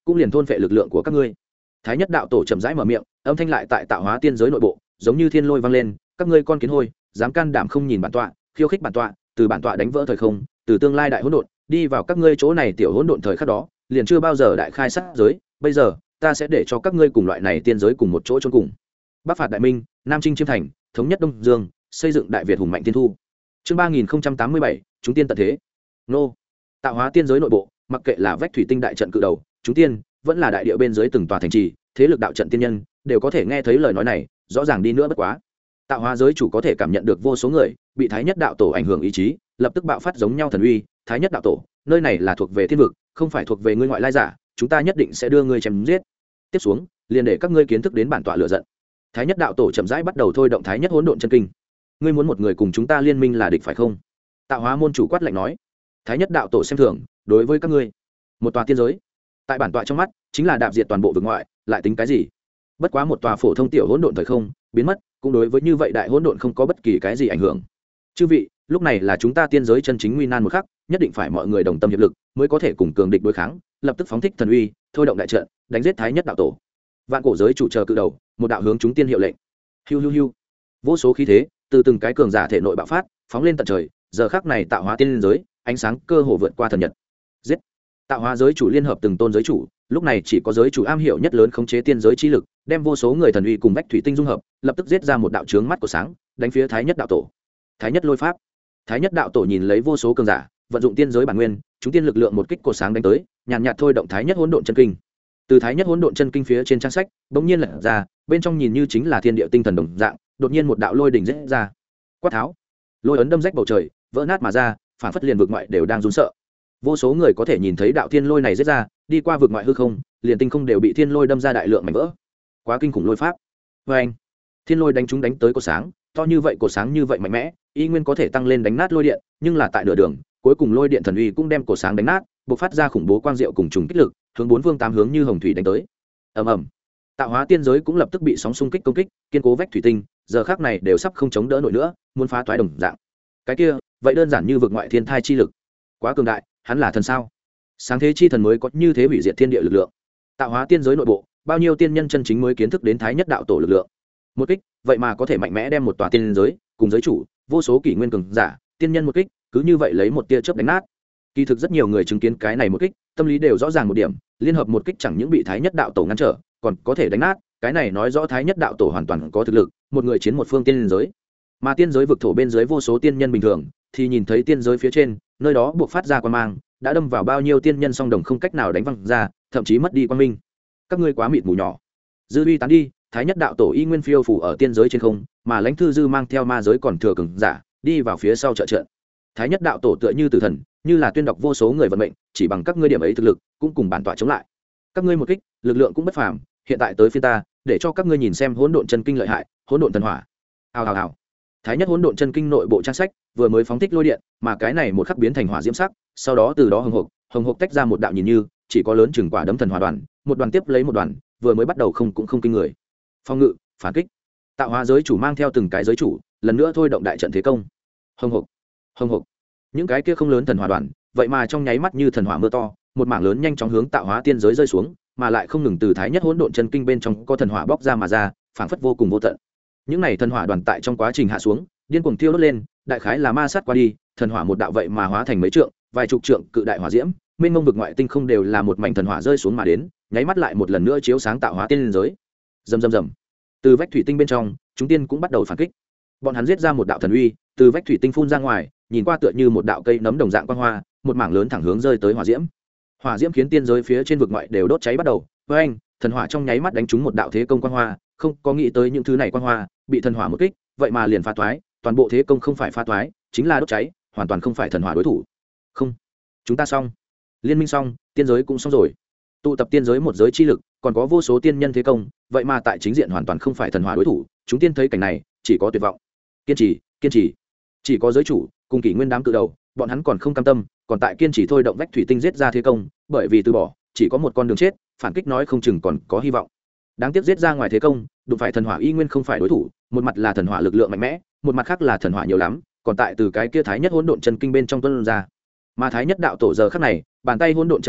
cũng liền thôn phệ lực lượng của các ngươi. Thái nhất đạo tổ chậm rãi mở miệng, âm thanh lại tại tạo hóa tiên giới nội bộ giống như thiên lôi vang lên. Các ngươi con kiến hôi, dám can đảm không nhìn bản tọa, khiêu khích bản tọa, từ bản tọa đánh vỡ thời không, từ tương lai đại hỗn độn đi vào các ngươi chỗ này tiểu hỗn độn thời khắc đó, liền chưa bao giờ đại khai sát giới. Bây giờ ta sẽ để cho các ngươi cùng loại này tiên giới cùng một chỗ chôn cùng. Bắc phạt đại minh, nam chinh chiêm thành, thống nhất đông dương, xây dựng đại việt hùng mạnh tiên thu. Chương 3087, chúng tiên tận thế. Nô. Tạo hóa tiên giới nội bộ, mặc kệ là vách thủy tinh đại trận cự đầu, chúng tiên, vẫn là đại địa bên dưới từng tòa thành trì, thế lực đạo trận tiên nhân, đều có thể nghe thấy lời nói này, rõ ràng đi nữa bất quá. Tạo hóa giới chủ có thể cảm nhận được vô số người bị thái nhất đạo tổ ảnh hưởng ý chí, lập tức bạo phát giống nhau thần uy. Thái nhất đạo tổ, nơi này là thuộc về thiên vực, không phải thuộc về ngươi ngoại lai giả, chúng ta nhất định sẽ đưa ngươi chém giết. Tiếp xuống, liền để các ngươi kiến thức đến bản tọa lựa giận. Thái nhất đạo tổ chậm rãi bắt đầu thôi động thái nhất hỗn độn chân kinh. Ngươi muốn một người cùng chúng ta liên minh là địch phải không? Tạo hóa môn chủ quát lạnh nói. Thái nhất đạo tổ xem thường, đối với các ngươi, một tòa tiên giới, tại bản tọa trong mắt, chính là đạp diệt toàn bộ vực ngoại, lại tính cái gì? Bất quá một tòa phổ thông tiểu hỗn độn thời không, biến mất, cũng đối với như vậy đại hỗn độn không có bất kỳ cái gì ảnh hưởng. Chư vị, lúc này là chúng ta tiên giới chân chính nguy nan một khắc, nhất định phải mọi người đồng tâm hiệp lực, mới có thể cùng cường địch đối kháng, lập tức phóng thích thần uy, thôi động đại trận, đánh giết thái nhất đạo tổ. Vạn cổ giới chủ chờ cự đầu, một đạo hướng chúng tiên hiệu lệnh. Hiu hiu hiu. Vô số khí thế từ từng cái cường giả thể nội bạo phát, phóng lên tận trời, giờ khắc này tạo hóa tiên giới, ánh sáng cơ hồ vượt qua thần nhật. Giết. Tạo hóa giới chủ liên hợp từng tôn giới chủ, lúc này chỉ có giới chủ am hiểu nhất lớn khống chế tiên giới chi lực, đem vô số người thần uy cùng vách thủy tinh dung hợp, lập tức giết ra một đạo chướng mắt của sáng, đánh phía thái nhất đạo tổ. Thái nhất lôi pháp. Thái nhất đạo tổ nhìn lấy vô số cường giả, vận dụng tiên giới bản nguyên, chúng tiên lực lượng một kích của sáng đánh tới, nhàn nhạt thôi động thái nhất hỗn độn chân kinh. Từ thái nhất hỗn độn chân kinh phía trên trang sách, bỗng nhiên lật ra, bên trong nhìn như chính là thiên địa tinh thần đồng dạng, đột nhiên một đạo lôi đỉnh rẽ ra. Quát tháo. Lôi ấn đâm rách bầu trời, vỡ nát mà ra, phản phất liền vực ngoại đều đang run sợ. Vô số người có thể nhìn thấy đạo thiên lôi này rẽ ra, đi qua vực ngoại hư không, liền tinh không đều bị thiên lôi đâm ra đại lượng mảnh vỡ. Quá kinh khủng lôi pháp. Và anh, thiên lôi đánh chúng đánh tới cột sáng, to như vậy cột sáng như vậy mạnh mẽ, y nguyên có thể tăng lên đánh nát lôi điện, nhưng là tại nửa đường, cuối cùng lôi điện thần uy cũng đem cột sáng đánh nát, bộc phát ra khủng bố quang diệu cùng trùng kích lực, hướng bốn phương tám hướng như hồng thủy đánh tới. Ầm ầm. Tạo hóa tiên giới cũng lập tức bị sóng xung kích công kích, kiên cố vách thủy tinh, giờ khắc này đều sắp không chống đỡ nổi nữa, muốn phá toái đồng dạng. Cái kia, vậy đơn giản như vực ngoại thiên thai chi lực. Quá cường đại, hắn là thần sao? Sáng thế chi thần mới có như thế hủy diệt thiên địa lực lượng. Tạo hóa tiên giới nội bộ, bao nhiêu tiên nhân chân chính mới kiến thức đến thái nhất đạo tổ lực lượng. Một kích, vậy mà có thể mạnh mẽ đem một tòa tiên giới cùng giới chủ, vô số kỷ nguyên cường giả, tiên nhân một kích, cứ như vậy lấy một tia chớp đánh nát. Kỳ thực rất nhiều người chứng kiến cái này một kích, tâm lý đều rõ ràng một điểm, liên hợp một kích chẳng những bị thái nhất đạo tổ ngăn trở, còn có thể đánh nát, cái này nói rõ thái nhất đạo tổ hoàn toàn có thực lực, một người chiến một phương tiên giới. Mà tiên giới vực thổ bên dưới vô số tiên nhân bình thường, thì nhìn thấy tiên giới phía trên, nơi đó buộc phát ra quang mang, đã đâm vào bao nhiêu tiên nhân song đồng không cách nào đánh văng ra, thậm chí mất đi quang minh. Các ngươi quá mịt mù nhỏ. Dư uy tán đi, thái nhất đạo tổ y nguyên phiêu phủ ở tiên giới trên không, mà lãnh thư dư mang theo ma giới còn thừa cường giả, đi vào phía sau trợ trận. Thái nhất đạo tổ tựa như tử thần, như là tuyên đọc vô số người vận mệnh, chỉ bằng các ngươi điểm ấy thực lực, cũng cùng bản tọa chống lại. Các ngươi một kích, lực lượng cũng bất phàm, hiện tại tới phiên ta, để cho các ngươi nhìn xem hỗn độn chân kinh lợi hại, hỗn độn thần hỏa. Hào hào hào. Thái nhất hỗn độn chân kinh nội bộ trang sách vừa mới phóng thích lôi điện, mà cái này một khắc biến thành hỏa diễm sắc, sau đó từ đó hồng hộc tách ra một đạo nhìn như chỉ có lớn chừng quả đấm thần hỏa đoàn, một đoàn tiếp lấy một đoàn, vừa mới bắt đầu cũng không kinh người. Phong ngự, phản kích. Tạo hóa giới chủ mang theo từng cái giới chủ, lần nữa thôi động đại trận thế công. Hồng hộc. Những cái kia không lớn thần hỏa đoàn, vậy mà trong nháy mắt như thần hỏa mưa to, một mảng lớn nhanh chóng hướng tạo hóa tiên giới rơi xuống, mà lại không ngừng từ thái nhất hỗn độn chân kinh bên trong có thần hỏa bóc ra mà ra, phảng phất vô cùng vô tận. Những này thần hỏa đoàn tại trong quá trình hạ xuống, điên cuồng thiêu đốt lên, đại khái là ma sát qua đi, thần hỏa một đạo vậy mà hóa thành mấy trượng, vài chục trượng cự đại hỏa diễm, mênh mông vực ngoại tinh không đều là một mảnh thần hỏa rơi xuống mà đến, nháy mắt lại một lần nữa chiếu sáng tạo hóa tiên giới. Rầm rầm rầm. Từ vách thủy tinh bên trong, chúng tiên cũng bắt đầu phản kích. Bọn hắn giết ra một đạo thần uy, từ vách thủy tinh phun ra ngoài, nhìn qua tựa như một đạo cây nấm đồng dạng quang hoa, một mảng lớn thẳng hướng rơi tới hỏa diễm. Hỏa diễm khiến tiên giới phía trên vực ngoại đều đốt cháy bắt đầu. Với anh, thần hỏa trong nháy mắt đánh trúng một đạo thế công quang hoa, không có nghĩ tới những thứ này quang hoa bị thần hỏa một kích, vậy mà liền phá toái, toàn bộ thế công không phải phá toái, chính là đốt cháy, hoàn toàn không phải thần hỏa đối thủ. Không, chúng ta xong, liên minh xong, tiên giới cũng xong rồi. Tụ tập tiên giới một giới chi lực, còn có vô số tiên nhân thế công, vậy mà tại chính diện hoàn toàn không phải thần hỏa đối thủ. Chúng tiên thấy cảnh này, chỉ có tuyệt vọng. Kiên trì. Chỉ có giới chủ cùng kỷ nguyên đám cự đầu, bọn hắn còn không cam tâm, còn tại kiên trì thôi động vách thủy tinh giết ra thế công, bởi vì từ bỏ, chỉ có một con đường chết, phản kích nói không chừng còn có hy vọng. Đáng tiếc giết ra ngoài thế công, đụng phải thần hỏa y nguyên không phải đối thủ, một mặt là thần hỏa lực lượng mạnh mẽ, một mặt khác là thần hỏa nhiều lắm, còn tại từ cái kia thái nhất hỗn độn chân kinh bên trong tuôn ra. Mà thái nhất đạo tổ giờ khắc này, bàn tay hỗn độn chân kinh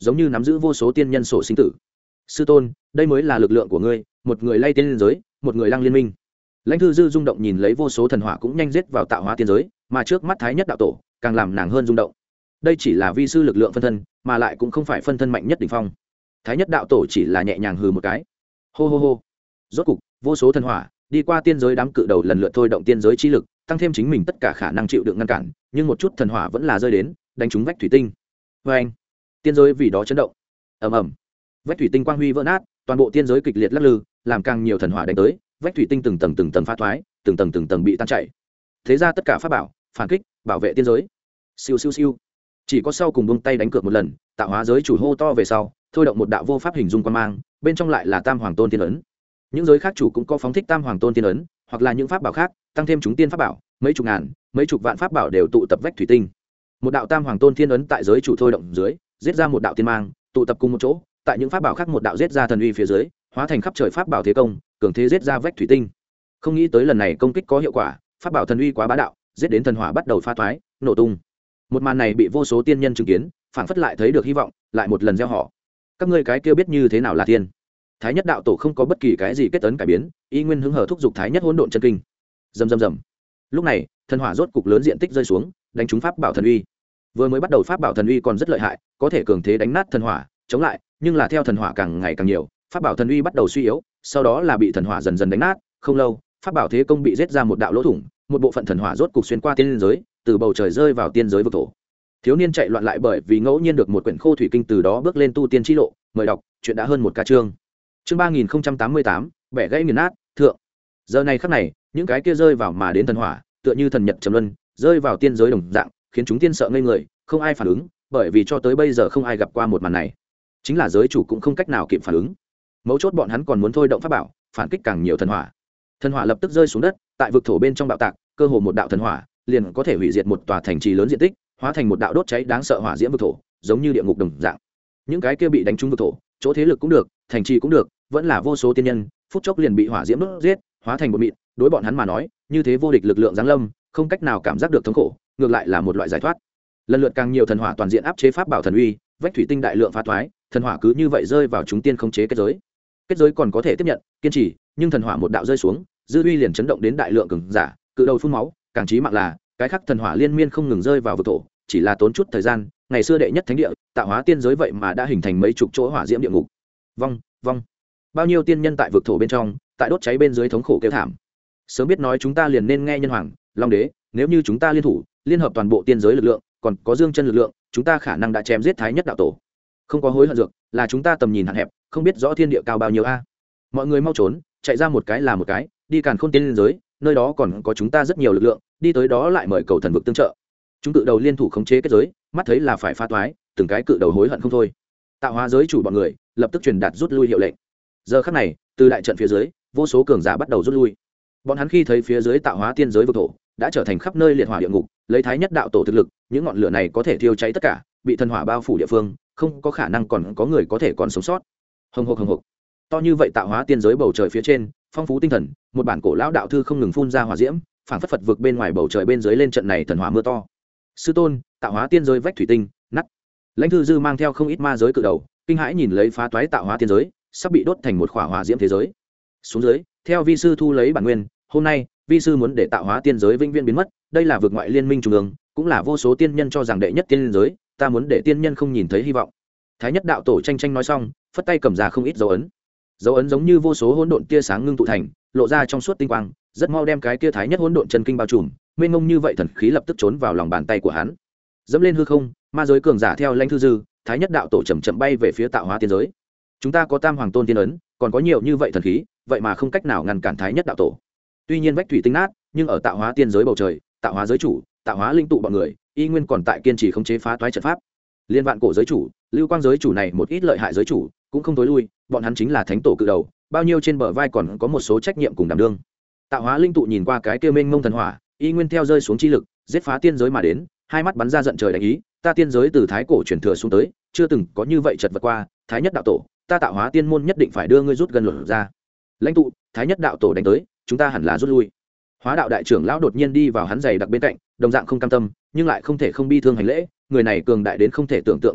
giống như nắm giữ vô số tiên nhân sổ sinh tử. Sư tôn, đây mới là lực lượng của ngươi, một người lay tiên giới, một người lăng liên minh. Lãnh Thư Dư rung động nhìn lấy vô số thần hỏa cũng nhanh giết vào tạo hóa tiên giới, mà trước mắt Thái Nhất đạo tổ càng làm nàng hơn rung động. Đây chỉ là vi sư lực lượng phân thân, mà lại cũng không phải phân thân mạnh nhất đỉnh phong. Thái Nhất đạo tổ chỉ là nhẹ nhàng hừ một cái. Hô hô hô. Rốt cục, vô số thần hỏa đi qua tiên giới đám cự đầu lần lượt thôi động tiên giới chi lực, tăng thêm chính mình tất cả khả năng chịu đựng ngăn cản, nhưng một chút thần hỏa vẫn là rơi đến, đánh trúng vách thủy tinh. Oeng! Tiên giới vì đó chấn động. Ầm ầm. Vách thủy tinh quang huy vỡ nát, toàn bộ tiên giới kịch liệt lắc lư, làm càng nhiều thần hỏa đánh tới, vách thủy tinh từng tầng phá thoái, từng tầng bị tan chảy. Thế ra tất cả pháp bảo, phản kích, bảo vệ tiên giới. Siêu siêu siêu. Chỉ có sau cùng buông tay đánh cược một lần, tạo hóa giới chủ hô to về sau, thôi động một đạo vô pháp hình dung quan mang, bên trong lại là Tam Hoàng Tôn tiên ấn. Những giới khác chủ cũng có phóng thích Tam Hoàng Tôn tiên ấn, hoặc là những pháp bảo khác, tăng thêm chúng tiên pháp bảo, mấy chục ngàn, mấy chục vạn pháp bảo đều tụ tập vách thủy tinh. Một đạo Tam Hoàng Tôn tiên ấn tại giới chủ thôi động dưới, giết ra một đạo tiên mang, tụ tập cùng một chỗ, tại những pháp bảo khác một đạo giết ra thần uy phía dưới, hóa thành khắp trời pháp bảo thế công, cường thế giết ra vách thủy tinh. Không nghĩ tới lần này công kích có hiệu quả, pháp bảo thần uy quá bá đạo, giết đến thần hỏa bắt đầu pha toái, nổ tung. Một màn này bị vô số tiên nhân chứng kiến, phảng phất lại thấy được hy vọng, lại một lần gieo họ. Các ngươi cái kia biết như thế nào là thiên? Thái Nhất đạo tổ không có bất kỳ cái gì kết ấn cải biến, y nguyên hứng hở thúc giục Thái Nhất hỗn độn chân kinh. Rầm rầm rầm. Lúc này, thần hỏa rốt cục lớn diện tích rơi xuống, đánh trúng pháp bảo thần uy. Vừa mới bắt đầu pháp bảo thần uy còn rất lợi hại, có thể cường thế đánh nát thần hỏa, chống lại, nhưng là theo thần hỏa càng ngày càng nhiều, pháp bảo thần uy bắt đầu suy yếu, sau đó là bị thần hỏa dần dần đánh nát, không lâu, pháp bảo thế công bị giết ra một đạo lỗ thủng, một bộ phận thần hỏa rốt cục xuyên qua tiên giới, từ bầu trời rơi vào tiên giới vực thổ. Thiếu niên chạy loạn lại bởi vì ngẫu nhiên được một quyển khô thủy kinh, từ đó bước lên tu tiên chi lộ, mời đọc, chuyện đã hơn một ca chương. Chương 3088, bẻ gãy nghiền nát, thượng. Giờ này khắc này, những cái kia rơi vào mà đến thần hỏa, tựa như thần nhật trầm luân, rơi vào tiên giới đồng dạng, khiến chúng tiên sợ ngây người, không ai phản ứng, bởi vì cho tới bây giờ không ai gặp qua một màn này. Chính là giới chủ cũng không cách nào kịp phản ứng. Mấu chốt bọn hắn còn muốn thôi động pháp bảo, phản kích càng nhiều thần hỏa. Thần hỏa lập tức rơi xuống đất, tại vực thổ bên trong bạo tạc, cơ hồ một đạo thần hỏa liền có thể hủy diệt một tòa thành trì lớn diện tích, hóa thành một đạo đốt cháy đáng sợ hỏa diễm vực thổ, giống như địa ngục đồng dạng. Những cái kia bị đánh trúng vực thổ, chỗ thế lực cũng được, thành trì cũng được, vẫn là vô số tiên nhân, phút chốc liền bị hỏa diễm đốt giết, hóa thành một mịn. Đối bọn hắn mà nói, như thế vô địch lực lượng giáng lâm, không cách nào cảm giác được thống khổ, ngược lại là một loại giải thoát. Lần lượt càng nhiều thần hỏa toàn diện áp chế pháp bảo thần uy, vách thủy tinh đại lượng phá thoái, thần hỏa cứ như vậy rơi vào chúng tiên không chế kết giới. Kết giới còn có thể tiếp nhận, kiên trì, nhưng thần hỏa một đạo rơi xuống, dư uy liền chấn động đến đại lượng cường giả, cự đầu phun máu, càng chí mạng là cái khác thần hỏa liên miên không ngừng rơi vào vực thổ, chỉ là tốn chút thời gian, ngày xưa đệ nhất thánh địa, tạo hóa tiên giới vậy mà đã hình thành mấy chục chỗ hỏa diễm địa ngục. Vong, vong. Bao nhiêu tiên nhân tại vực thổ bên trong, tại đốt cháy bên dưới thống khổ kêu thảm. Sớm biết nói chúng ta liền nên nghe nhân hoàng, long đế, nếu như chúng ta liên thủ, liên hợp toàn bộ tiên giới lực lượng, còn có dương chân lực lượng, chúng ta khả năng đã chém giết Thái Nhất đạo tổ. Không có hối hận dược, là chúng ta tầm nhìn hạn hẹp, không biết rõ thiên địa cao bao nhiêu a. Mọi người mau trốn, chạy ra một cái là một cái, đi Càn Khôn tiên giới, nơi đó còn có chúng ta rất nhiều lực lượng, đi tới đó lại mời cầu thần vực tương trợ. Chúng cự đầu liên thủ khống chế kết giới, mắt thấy là phải phá toái, từng cái cự đầu hối hận không thôi. Tạo hóa giới chủ bọn người lập tức truyền đạt rút lui hiệu lệnh. Giờ khắc này, từ đại trận phía dưới, vô số cường giả bắt đầu rút lui. Bọn hắn khi thấy phía dưới tạo hóa tiên giới vực thổ đã trở thành khắp nơi liệt hỏa địa ngục, lấy Thái Nhất đạo tổ thực lực, những ngọn lửa này có thể thiêu cháy tất cả, bị thần hỏa bao phủ địa phương, không có khả năng còn có người có thể còn sống sót. Hồng hộc. To như vậy tạo hóa tiên giới bầu trời phía trên, phong phú tinh thần, một bản cổ lão đạo thư không ngừng phun ra hỏa diễm, phảng phất Phật vực bên ngoài bầu trời bên dưới lên trận này thần hỏa mưa to. Sư tôn, tạo hóa tiên giới vách thủy tinh nát. Lãnh Thư Dư mang theo không ít ma giới cự đầu, kinh hãi nhìn lấy phá toái tạo hóa tiên giới, sắp bị đốt thành một khỏa hỏa diễm thế giới. Xuống dưới, theo vi sư thu lấy bản nguyên, hôm nay vi sư muốn để tạo hóa tiên giới vĩnh viễn biến mất, đây là vực ngoại liên minh trung ương, cũng là vô số tiên nhân cho rằng đệ nhất tiên giới, ta muốn để tiên nhân không nhìn thấy hy vọng. Thái Nhất đạo tổ tranh nói xong, phất tay cầm ra không ít dấu ấn. Dấu ấn giống như vô số hỗn độn tia sáng ngưng tụ thành, lộ ra trong suốt tinh quang, rất mau đem cái tia Thái Nhất hỗn độn chân kinh bao trùm, mênh mông như vậy thần khí lập tức trốn vào lòng bàn tay của hắn. Dẫm lên hư không, ma giới cường giả theo Lãnh Thư Dư, Thái Nhất đạo tổ chậm chậm bay về phía tạo hóa tiên giới. Chúng ta có Tam Hoàng Tôn tiên ấn, còn có nhiều như vậy thần khí, vậy mà không cách nào ngăn cản Thái Nhất đạo tổ. Tuy nhiên vách thủy tinh nát, nhưng ở tạo hóa tiên giới bầu trời, tạo hóa giới chủ, tạo hóa linh tụ bọn người, y nguyên còn tại kiên trì khống chế phá toái trận pháp. Liên vạn cổ giới chủ, lưu quang giới chủ này một ít lợi hại giới chủ, cũng không tối lui, bọn hắn chính là thánh tổ cự đầu, bao nhiêu trên bờ vai còn có một số trách nhiệm cùng đảm đương. Tạo hóa linh tụ nhìn qua cái kia mênh mông thần hỏa, y nguyên theo rơi xuống chi lực, giết phá tiên giới mà đến, hai mắt bắn ra giận trời đánh ý, ta tiên giới từ thái cổ truyền thừa xuống tới, chưa từng có như vậy chật vật qua, Thái Nhất đạo tổ, ta tạo hóa tiên môn nhất định phải đưa ngươi rút gần luận ra. Lãnh tụ, Thái Nhất đạo tổ đánh tới, chúng ta hẳn là rút lui. Hóa đạo đại trưởng lão đột nhiên đi vào hắn giày đặc bên cạnh, đồng dạng không cam tâm, nhưng lại không thể không bi thương hành lễ, người này cường đại đến không thể tưởng tượng cấp độ,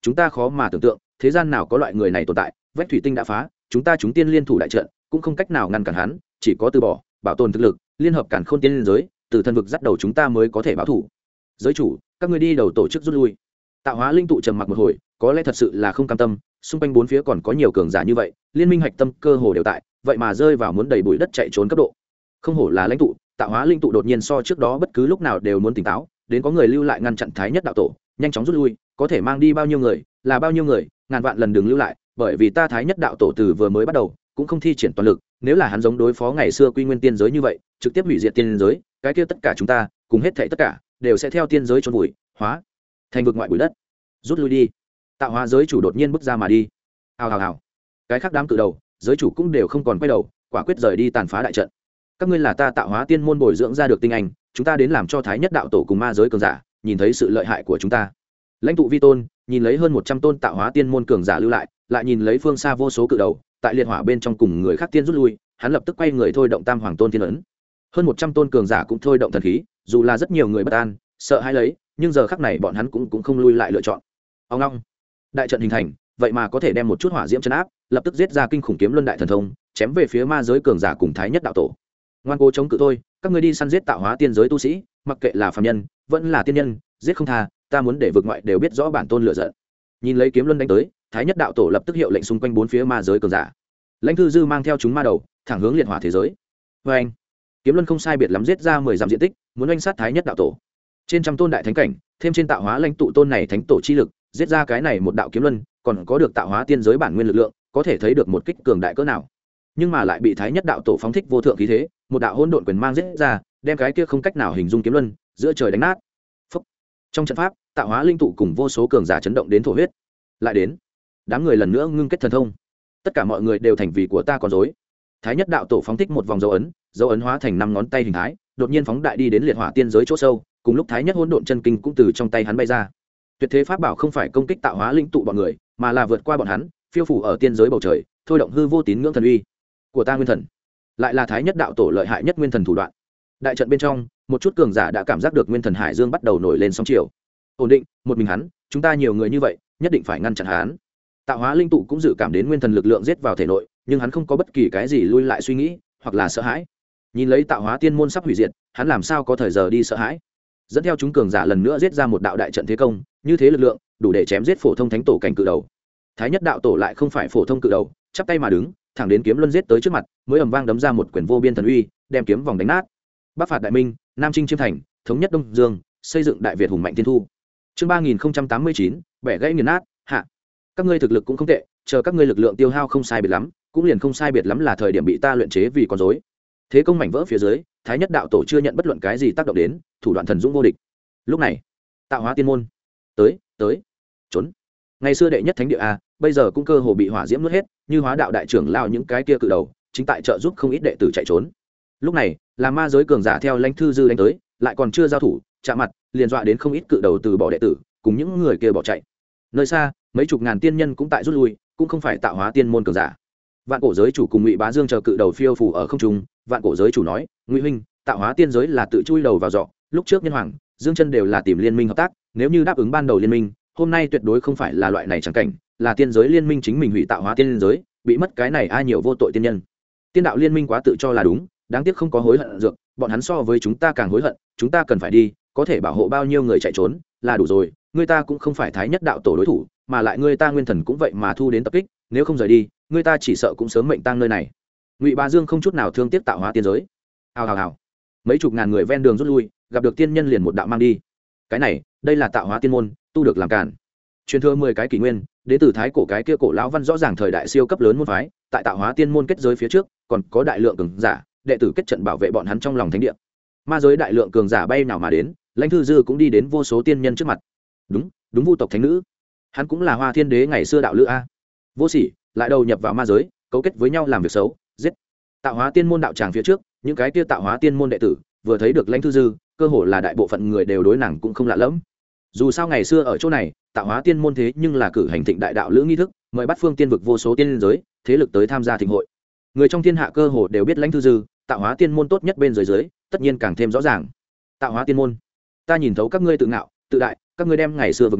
chúng ta khó mà tưởng tượng thế gian nào có loại người này tồn tại. Vách thủy tinh đã phá, chúng tiên liên thủ đại trận cũng không cách nào ngăn cản hắn, chỉ có từ bỏ bảo tồn thực lực, liên hợp cản khôn tiên liên giới, từ thần vực dắt đầu chúng ta mới có thể báo thủ. Giới chủ, các ngươi đi đầu tổ chức rút lui. Tạo hóa linh tụ trầm mặc một hồi, có lẽ thật sự là không cam tâm, xung quanh bốn phía còn có nhiều cường giả như vậy, liên minh hạch tâm cơ hồ đều tại, vậy mà rơi vào muốn đầy bụi đất chạy trốn cấp độ. Không hổ là lãnh tụ, tạo hóa linh tụ đột nhiên so trước đó bất cứ lúc nào đều muốn tỉnh táo, đến có người lưu lại ngăn chặn Thái Nhất đạo tổ, nhanh chóng rút lui, có thể mang đi bao nhiêu người, là bao nhiêu người, ngàn vạn lần đừng lưu lại, bởi vì ta Thái Nhất đạo tổ từ vừa mới bắt đầu cũng không thi triển toàn lực, nếu là hắn giống đối phó ngày xưa Quy Nguyên tiên giới như vậy, trực tiếp hủy diệt tiên giới, cái kia tất cả chúng ta, cùng hết thảy tất cả, đều sẽ theo tiên giới chôn vùi, hóa thành vực ngoại bụi đất. Rút lui đi. Tạo hóa giới chủ đột nhiên bước ra mà đi. Hào hào hào. Cái khác đám cự đầu, giới chủ cũng đều không còn quay đầu, quả quyết rời đi tàn phá đại trận. Các ngươi là ta Tạo hóa tiên môn bồi dưỡng ra được tinh anh, chúng ta đến làm cho Thái Nhất đạo tổ cùng ma giới cường giả nhìn thấy sự lợi hại của chúng ta. Lãnh tụ vi tôn nhìn lấy hơn 100 tôn Tạo hóa tiên môn cường giả lưu lại, lại nhìn lấy phương xa vô số cự đầu tại liệt hỏa bên trong cùng người khác tiên rút lui, hắn lập tức quay người thôi động Tam Hoàng Tôn Thiên ấn. Hơn 100 tôn cường giả cũng thôi động thần khí, dù là rất nhiều người bất an, sợ hãi lấy, nhưng giờ khắc này bọn hắn cũng không lui lại lựa chọn. Ông long, đại trận hình thành, vậy mà có thể đem một chút hỏa diễm chấn áp, lập tức giết ra kinh khủng kiếm luân đại thần thông, chém về phía ma giới cường giả cùng Thái Nhất đạo tổ. Ngoan cố chống cự thôi, các ngươi đi săn giết Tạo hóa tiên giới tu sĩ, mặc kệ là phàm nhân vẫn là tiên nhân, giết không tha, ta muốn để vực ngoại đều biết rõ bản tôn lựa giận. Nhìn lấy kiếm luân đánh tới, Thái Nhất đạo tổ lập tức hiệu lệnh xung quanh bốn phía ma giới cường giả. Lãnh Thư Dư mang theo chúng ma đầu, thẳng hướng liệt hỏa thế giới. Và anh, kiếm luân không sai biệt lắm giết ra 10 dặm diện tích, muốn oanh sát Thái Nhất đạo tổ. Trên trăm tôn đại thánh cảnh, thêm trên Tạo hóa lãnh tụ tôn này thánh tổ chi lực, giết ra cái này một đạo kiếm luân, còn có được Tạo hóa tiên giới bản nguyên lực lượng, có thể thấy được một kích cường đại cỡ nào. Nhưng mà lại bị Thái Nhất đạo tổ phóng thích vô thượng khí thế, một đạo hỗn độn quyền mang giết ra, đem cái kia không cách nào hình dung kiếm luân giữa trời đánh nát. Phúc. Trong trận pháp, Tạo hóa linh tụ cùng vô số cường giả chấn động đến thổ huyết. Lại đến, đám người lần nữa ngưng kết thần thông. Tất cả mọi người đều thành vì của ta con rối. Thái Nhất đạo tổ phóng thích một vòng dấu ấn hóa thành 5 ngón tay hình thái, đột nhiên phóng đại đi đến liệt hỏa tiên giới chỗ sâu, cùng lúc Thái Nhất hỗn độn chân kinh cũng từ trong tay hắn bay ra. Tuyệt thế pháp bảo không phải công kích Tạo hóa linh tụ bọn người, mà là vượt qua bọn hắn, phiêu phủ ở tiên giới bầu trời, thôi động hư vô tín ngưỡng thần uy của ta nguyên thần. Lại là Thái Nhất đạo tổ lợi hại nhất nguyên thần thủ đoạn. Đại trận bên trong, một chút cường giả đã cảm giác được nguyên thần hải dương bắt đầu nổi lên sóng chiều. Ổn định, một mình hắn, chúng ta nhiều người như vậy, nhất định phải ngăn chặn hắn. Tạo hóa linh tụ cũng dự cảm đến nguyên thần lực lượng giết vào thể nội, nhưng hắn không có bất kỳ cái gì lui lại suy nghĩ hoặc là sợ hãi. Nhìn lấy Tạo hóa tiên môn sắp hủy diệt, hắn làm sao có thời giờ đi sợ hãi. Dẫn theo chúng cường giả lần nữa giết ra một đạo đại trận thế công, như thế lực lượng đủ để chém giết phổ thông thánh tổ cảnh cự đầu. Thái Nhất đạo tổ lại không phải phổ thông cự đầu, chắp tay mà đứng, thẳng đến kiếm luân giết tới trước mặt, mới ầm vang đấm ra một quyền vô biên thần uy, đem kiếm vòng đánh nát. Bắc phạt đại minh, Nam chinh chiêm thành, thống nhất Đông Dương, xây dựng đại Việt hùng mạnh thiên thu. Chương 3089, bẻ gãy nghiền nát, hạ. Các ngươi thực lực cũng không tệ, chờ các ngươi lực lượng tiêu hao không sai biệt lắm, cũng liền không sai biệt lắm là thời điểm bị ta luyện chế vì con rối. Thế công mảnh vỡ phía dưới, Thái Nhất đạo tổ chưa nhận bất luận cái gì tác động đến, thủ đoạn thần dũng vô địch. Lúc này, Tạo hóa tiên môn, tới, trốn. Ngày xưa đệ nhất thánh địa a, bây giờ cũng cơ hồ bị hỏa diễm nuốt hết, như Hóa đạo đại trưởng lao những cái kia cự đầu, chính tại trợ giúp không ít đệ tử chạy trốn. Lúc này, là ma giới cường giả theo Lãnh Thư Dư đánh tới, lại còn chưa giao thủ, chạm mặt, liền dọa đến không ít cự đầu từ bỏ đệ tử, cùng những người kia bỏ chạy. Nơi xa, mấy chục ngàn tiên nhân cũng tại rút lui, cũng không phải Tạo hóa tiên môn cường giả. Vạn cổ giới chủ cùng Ngụy Bá Dương chờ cự đầu phiêu phù ở không trung, Vạn cổ giới chủ nói, Ngụy huynh, Tạo hóa tiên giới là tự chui đầu vào giọ, lúc trước Nhân Hoàng, Dương Chân đều là tìm liên minh hợp tác, nếu như đáp ứng ban đầu liên minh, hôm nay tuyệt đối không phải là loại này chẳng cảnh, là tiên giới liên minh chính mình hủy Tạo hóa tiên giới, bị mất cái này ai nhiều vô tội tiên nhân. Tiên đạo liên minh quá tự cho là đúng, đáng tiếc không có hối hận dược, bọn hắn so với chúng ta càng hối hận, chúng ta cần phải đi, có thể bảo hộ bao nhiêu người chạy trốn là đủ rồi, người ta cũng không phải Thái Nhất đạo tổ đối thủ, mà lại người ta nguyên thần cũng vậy mà thu đến tập kích, nếu không rời đi, người ta chỉ sợ cũng sớm mệnh tang nơi này. Ngụy Bá Dương không chút nào thương tiếc Tạo hóa tiên giới. Hào hào hào. Mấy chục ngàn người ven đường rút lui, gặp được tiên nhân liền một đạo mang đi. Cái này, đây là Tạo hóa tiên môn, tu được làm cản. Truyền thừa 10 cái kỷ nguyên, đến từ thái cổ cái kia cổ lão văn rõ ràng thời đại siêu cấp lớn môn phái, tại Tạo hóa tiên môn kết giới phía trước, còn có đại lượng cường giả, đệ tử kết trận bảo vệ bọn hắn trong lòng thánh địa. Ma giới đại lượng cường giả bay nào mà đến, Lãnh Thư Dư cũng đi đến vô số tiên nhân trước mặt. Đúng vu tộc thánh nữ, hắn cũng là Hoa Thiên Đế ngày xưa đạo lữ a. Vô sỉ, lại đầu nhập vào ma giới, cấu kết với nhau làm việc xấu, giết. Tạo hóa tiên môn đạo tràng phía trước, những cái kia Tạo hóa tiên môn đệ tử, vừa thấy được Lãnh Thư Dư, cơ hồ là đại bộ phận người đều đối nàng cũng không lạ lẫm. Dù sao ngày xưa ở chỗ này, Tạo hóa tiên môn thế nhưng là cử hành thịnh đại đạo lữ nghi thức, mời bắt phương tiên vực vô số tiên giới thế lực tới tham gia thịnh hội. Người trong thiên hạ cơ hồ đều biết Lãnh Thư Dư, Tạo hóa tiên môn tốt nhất bên dưới, tất nhiên càng thêm rõ ràng. Tạo hóa tiên môn, ta nhìn thấu các ngươi tự ngạo tự đại, các ngươi đem ngày xưa vực ngoại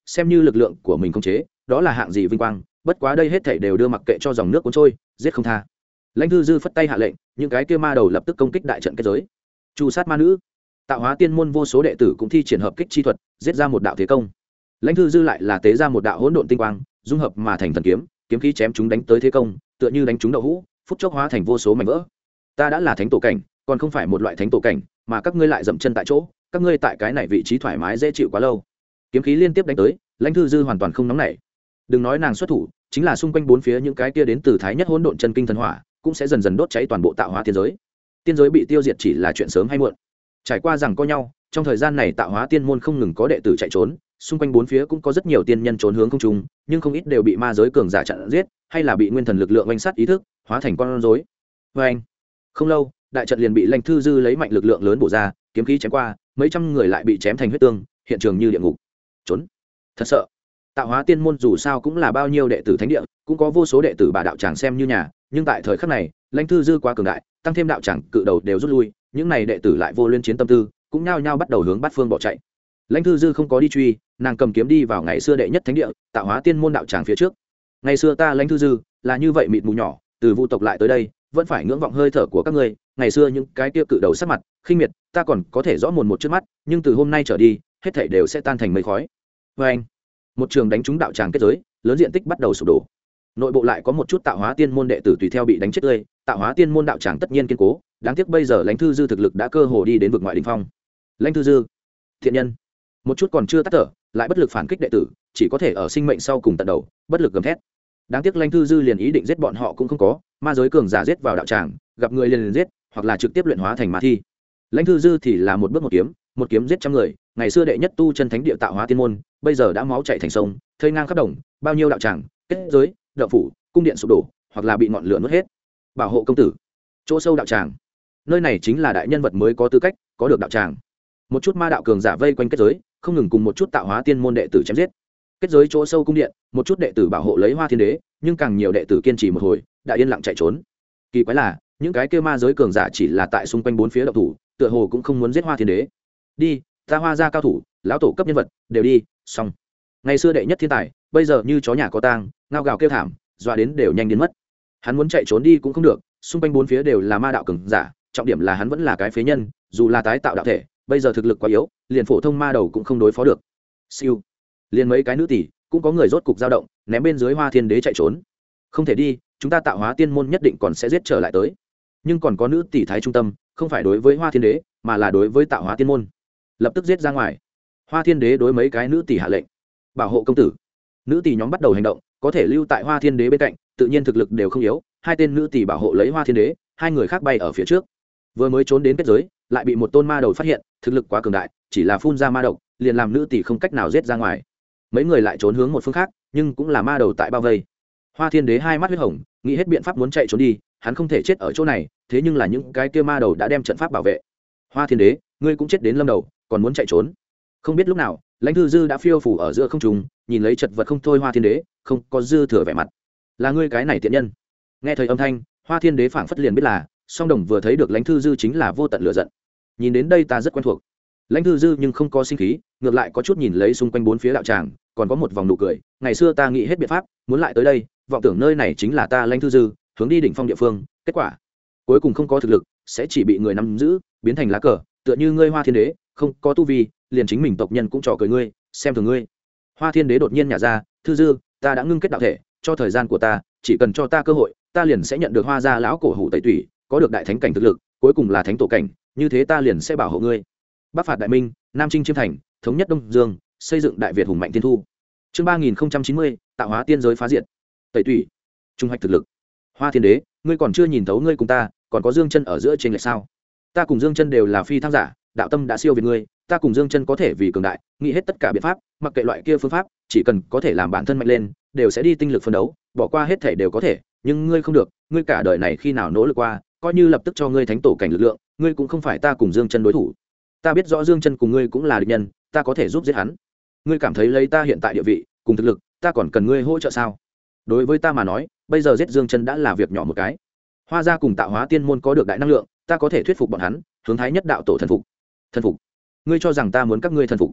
xem như lực lượng của mình khống chế, đó là hạng gì vinh quang, bất quá đây hết thảy đều đưa mặc kệ cho dòng nước cuốn trôi, giết không tha. Lãnh Thư Dư phất tay hạ lệnh, những cái kia ma đầu lập tức công kích đại trận kết giới. Chu sát ma nữ. Tạo Hóa Tiên môn vô số đệ tử cũng thi triển hợp kích chi thuật, giết ra một đạo thế công. Lãnh Thư Dư lại là tế ra một đạo hỗn độn tinh quang, dung hợp mà thành thần kiếm, kiếm khí chém chúng đánh tới thế công, tựa như đánh chúng đậu hũ, phút chốc hóa thành vô số mảnh vỡ. Ta đã là thánh tổ cảnh, còn không phải một loại thánh tổ cảnh, mà các ngươi lại dậm chân tại chỗ, các ngươi tại cái này vị trí thoải mái dễ chịu quá lâu. Kiếm khí liên tiếp đánh tới, Lãnh Thư Dư hoàn toàn không nóng nảy. Đừng nói nàng xuất thủ, chính là xung quanh bốn phía những cái kia đến từ thái nhất hỗn độn chân kinh thần hỏa, cũng sẽ dần dần đốt cháy toàn bộ Tạo Hóa tiên giới. Tiên giới bị tiêu diệt chỉ là chuyện sớm hay muộn. Trải qua rằng co nhau, trong thời gian này Tạo Hóa tiên môn không ngừng có đệ tử chạy trốn, xung quanh bốn phía cũng có rất nhiều tiên nhân trốn hướng không trung, nhưng không ít đều bị ma giới cường giả chặn giết, hay là bị nguyên thần lực lượng oanh sát ý thức, hóa thành con rối. Oanh! Không lâu, đại trận liền bị Lãnh Thư Dư lấy mạnh lực lượng lớn bổ ra, kiếm khí chém qua, mấy trăm người lại bị chém thành huyết tương, hiện trường như địa ngục. Trốn! Thật sợ. Tạo Hóa tiên môn dù sao cũng là bao nhiêu đệ tử thánh địa, cũng có vô số đệ tử bà đạo tràng xem như nhà, nhưng tại thời khắc này, Lãnh Thư Dư quá cường đại, tăng thêm đạo tràng cự đầu đều rút lui, những này đệ tử lại vô liên chiến tâm tư, cũng nhao nhao bắt đầu hướng bát phương bỏ chạy. Lãnh Thư Dư không có đi truy, nàng cầm kiếm đi vào ngày xưa đệ nhất thánh địa, Tạo Hóa tiên môn đạo tràng phía trước. Ngày xưa ta Lãnh Thư Dư là như vậy mịt mù nhỏ, từ vu tộc lại tới đây, vẫn phải ngưỡng vọng hơi thở của các ngươi. Ngày xưa những cái kia cự đầu sắc mặt khinh miệt, ta còn có thể rõ mồn một trước mắt, nhưng từ hôm nay trở đi, hết thảy đều sẽ tan thành mây khói. Và anh, một trường đánh trúng đạo tràng kết giới, lớn diện tích bắt đầu sụp đổ. Nội bộ lại có một chút Tạo Hóa tiên môn đệ tử tùy theo bị đánh chết tươi, Tạo Hóa tiên môn đạo tràng tất nhiên kiên cố, đáng tiếc bây giờ Lãnh Thư Dư thực lực đã cơ hồ đi đến vực ngoại đỉnh phong. Lãnh Thư Dư, thiện nhân, một chút còn chưa tắt thở, lại bất lực phản kích đệ tử, chỉ có thể ở sinh mệnh sau cùng tận đầu, bất lực gầm thét. Đáng tiếc Lãnh Thư Dư liền ý định giết bọn họ cũng không có, ma giới cường giả giết vào đạo tràng, gặp người liền giết, hoặc là trực tiếp luyện hóa thành ma thi. Lãnh Thư Dư thì là một bước một kiếm giết trăm người, ngày xưa đệ nhất tu chân thánh địa Tạo Hóa tiên môn, bây giờ đã máu chảy thành sông, thây ngang khắp đồng, bao nhiêu đạo tràng, kết giới, đạo phủ, cung điện sụp đổ, hoặc là bị ngọn lửa nuốt hết. Bảo hộ công tử. Chỗ sâu đạo tràng, nơi này chính là đại nhân vật mới có tư cách có được đạo tràng. Một chút ma đạo cường giả vây quanh kết giới, không ngừng cùng một chút Tạo Hóa tiên môn đệ tử chém giết. Kết giới chỗ sâu cung điện, một chút đệ tử bảo hộ lấy Hoa Thiên Đế, nhưng càng nhiều đệ tử kiên trì một hồi, đã yên lặng chạy trốn. Kỳ quái là, những cái kia ma giới cường giả chỉ là tại xung quanh bốn phía động thủ, tựa hồ cũng không muốn giết Hoa Thiên Đế. Đi, ta Hoa gia cao thủ, lão tổ cấp nhân vật, đều đi, xong. Ngày xưa đệ nhất thiên tài, bây giờ như chó nhà có tang, ngao gào kêu thảm, dọa đến đều nhanh đến mất. Hắn muốn chạy trốn đi cũng không được, xung quanh bốn phía đều là ma đạo cường giả, trọng điểm là hắn vẫn là cái phế nhân, dù là tái tạo đạo thể, bây giờ thực lực quá yếu, liền phổ thông ma đầu cũng không đối phó được. Siêu, liền mấy cái nữ tỷ, cũng có người rốt cục dao động, ném bên dưới Hoa Thiên Đế chạy trốn. Không thể đi, chúng ta Tạo Hóa tiên môn nhất định còn sẽ giết trở lại tới. Nhưng còn có nữ tỷ thái trung tâm, không phải đối với Hoa Thiên Đế, mà là đối với Tạo Hóa tiên môn. Lập tức giết ra ngoài. Hoa Thiên Đế đối mấy cái nữ tỷ hạ lệnh, bảo hộ công tử. Nữ tỷ nhóm bắt đầu hành động, có thể lưu tại Hoa Thiên Đế bên cạnh, tự nhiên thực lực đều không yếu, hai tên nữ tỷ bảo hộ lấy Hoa Thiên Đế, hai người khác bay ở phía trước. Vừa mới trốn đến kết giới, lại bị một tôn ma đầu phát hiện, thực lực quá cường đại, chỉ là phun ra ma độc, liền làm nữ tỷ không cách nào giết ra ngoài. Mấy người lại trốn hướng một phương khác, nhưng cũng là ma đầu tại bao vây. Hoa Thiên Đế hai mắt huyết hồng, nghĩ hết biện pháp muốn chạy trốn đi, hắn không thể chết ở chỗ này, thế nhưng là những cái kia ma đầu đã đem trận pháp bảo vệ. Hoa Thiên Đế, ngươi cũng chết đến lâm đầu, còn muốn chạy trốn? Không biết lúc nào, Lãnh Thư Dư đã phiêu phủ ở giữa không trung, nhìn lấy chật vật không thôi Hoa Thiên Đế, không có dư thừa vẻ mặt. Là ngươi cái này tiện nhân. Nghe thời âm thanh, Hoa Thiên Đế phảng phất liền biết là, song đồng vừa thấy được Lãnh Thư Dư chính là vô tận lửa giận. Nhìn đến đây ta rất quen thuộc. Lãnh Thư Dư nhưng không có sinh khí, ngược lại có chút nhìn lấy xung quanh bốn phía đạo tràng, còn có một vòng nụ cười. Ngày xưa ta nghĩ hết biện pháp, muốn lại tới đây, vọng tưởng nơi này chính là ta Lãnh Thư Dư, hướng đi đỉnh phong địa phương, kết quả cuối cùng không có thực lực, sẽ chỉ bị người nắm giữ, biến thành lá cờ, tựa như ngươi Hoa Thiên Đế, không có tu vi, liền chính mình tộc nhân cũng trò cười ngươi, xem thường ngươi. Hoa Thiên Đế đột nhiên nhả ra, Thư Dư, ta đã ngưng kết đạo thể, cho thời gian của ta, chỉ cần cho ta cơ hội, ta liền sẽ nhận được Hoa gia lão cổ hủ tẩy tủy, có được đại thánh cảnh thực lực, cuối cùng là thánh tổ cảnh, như thế ta liền sẽ bảo hộ ngươi. Bắc phạt đại minh, nam chinh chiêm thành, thống nhất đông dương, xây dựng đại việt hùng mạnh tiên thu. Chương 3090, Tạo Hóa tiên giới phá diệt. Tẩy tủy, trung hoạch thực lực. Hoa Thiên Đế, ngươi còn chưa nhìn thấu ngươi cùng ta, còn có Dương Chân ở giữa trên lệch sao? Ta cùng Dương Chân đều là phi thăng giả, đạo tâm đã siêu việt ngươi, ta cùng Dương Chân có thể vì cường đại, nghĩ hết tất cả biện pháp, mặc kệ loại kia phương pháp, chỉ cần có thể làm bản thân mạnh lên, đều sẽ đi tinh lực phân đấu, bỏ qua hết thể đều có thể, nhưng ngươi không được, ngươi cả đời này khi nào nỗ lực qua, coi như lập tức cho ngươi thánh tổ cảnh lực lượng, ngươi cũng không phải ta cùng Dương Chân đối thủ. Ta biết rõ Dương Chân cùng ngươi cũng là địch nhân, ta có thể giúp giết hắn. Ngươi cảm thấy lấy ta hiện tại địa vị, cùng thực lực, ta còn cần ngươi hỗ trợ sao? Đối với ta mà nói, bây giờ giết Dương Chân đã là việc nhỏ một cái. Hoa gia cùng Tạo Hóa tiên môn có được đại năng lượng, ta có thể thuyết phục bọn hắn, hướng thái nhất đạo tổ thần phục. Thần phục? Ngươi cho rằng ta muốn các ngươi thần phục?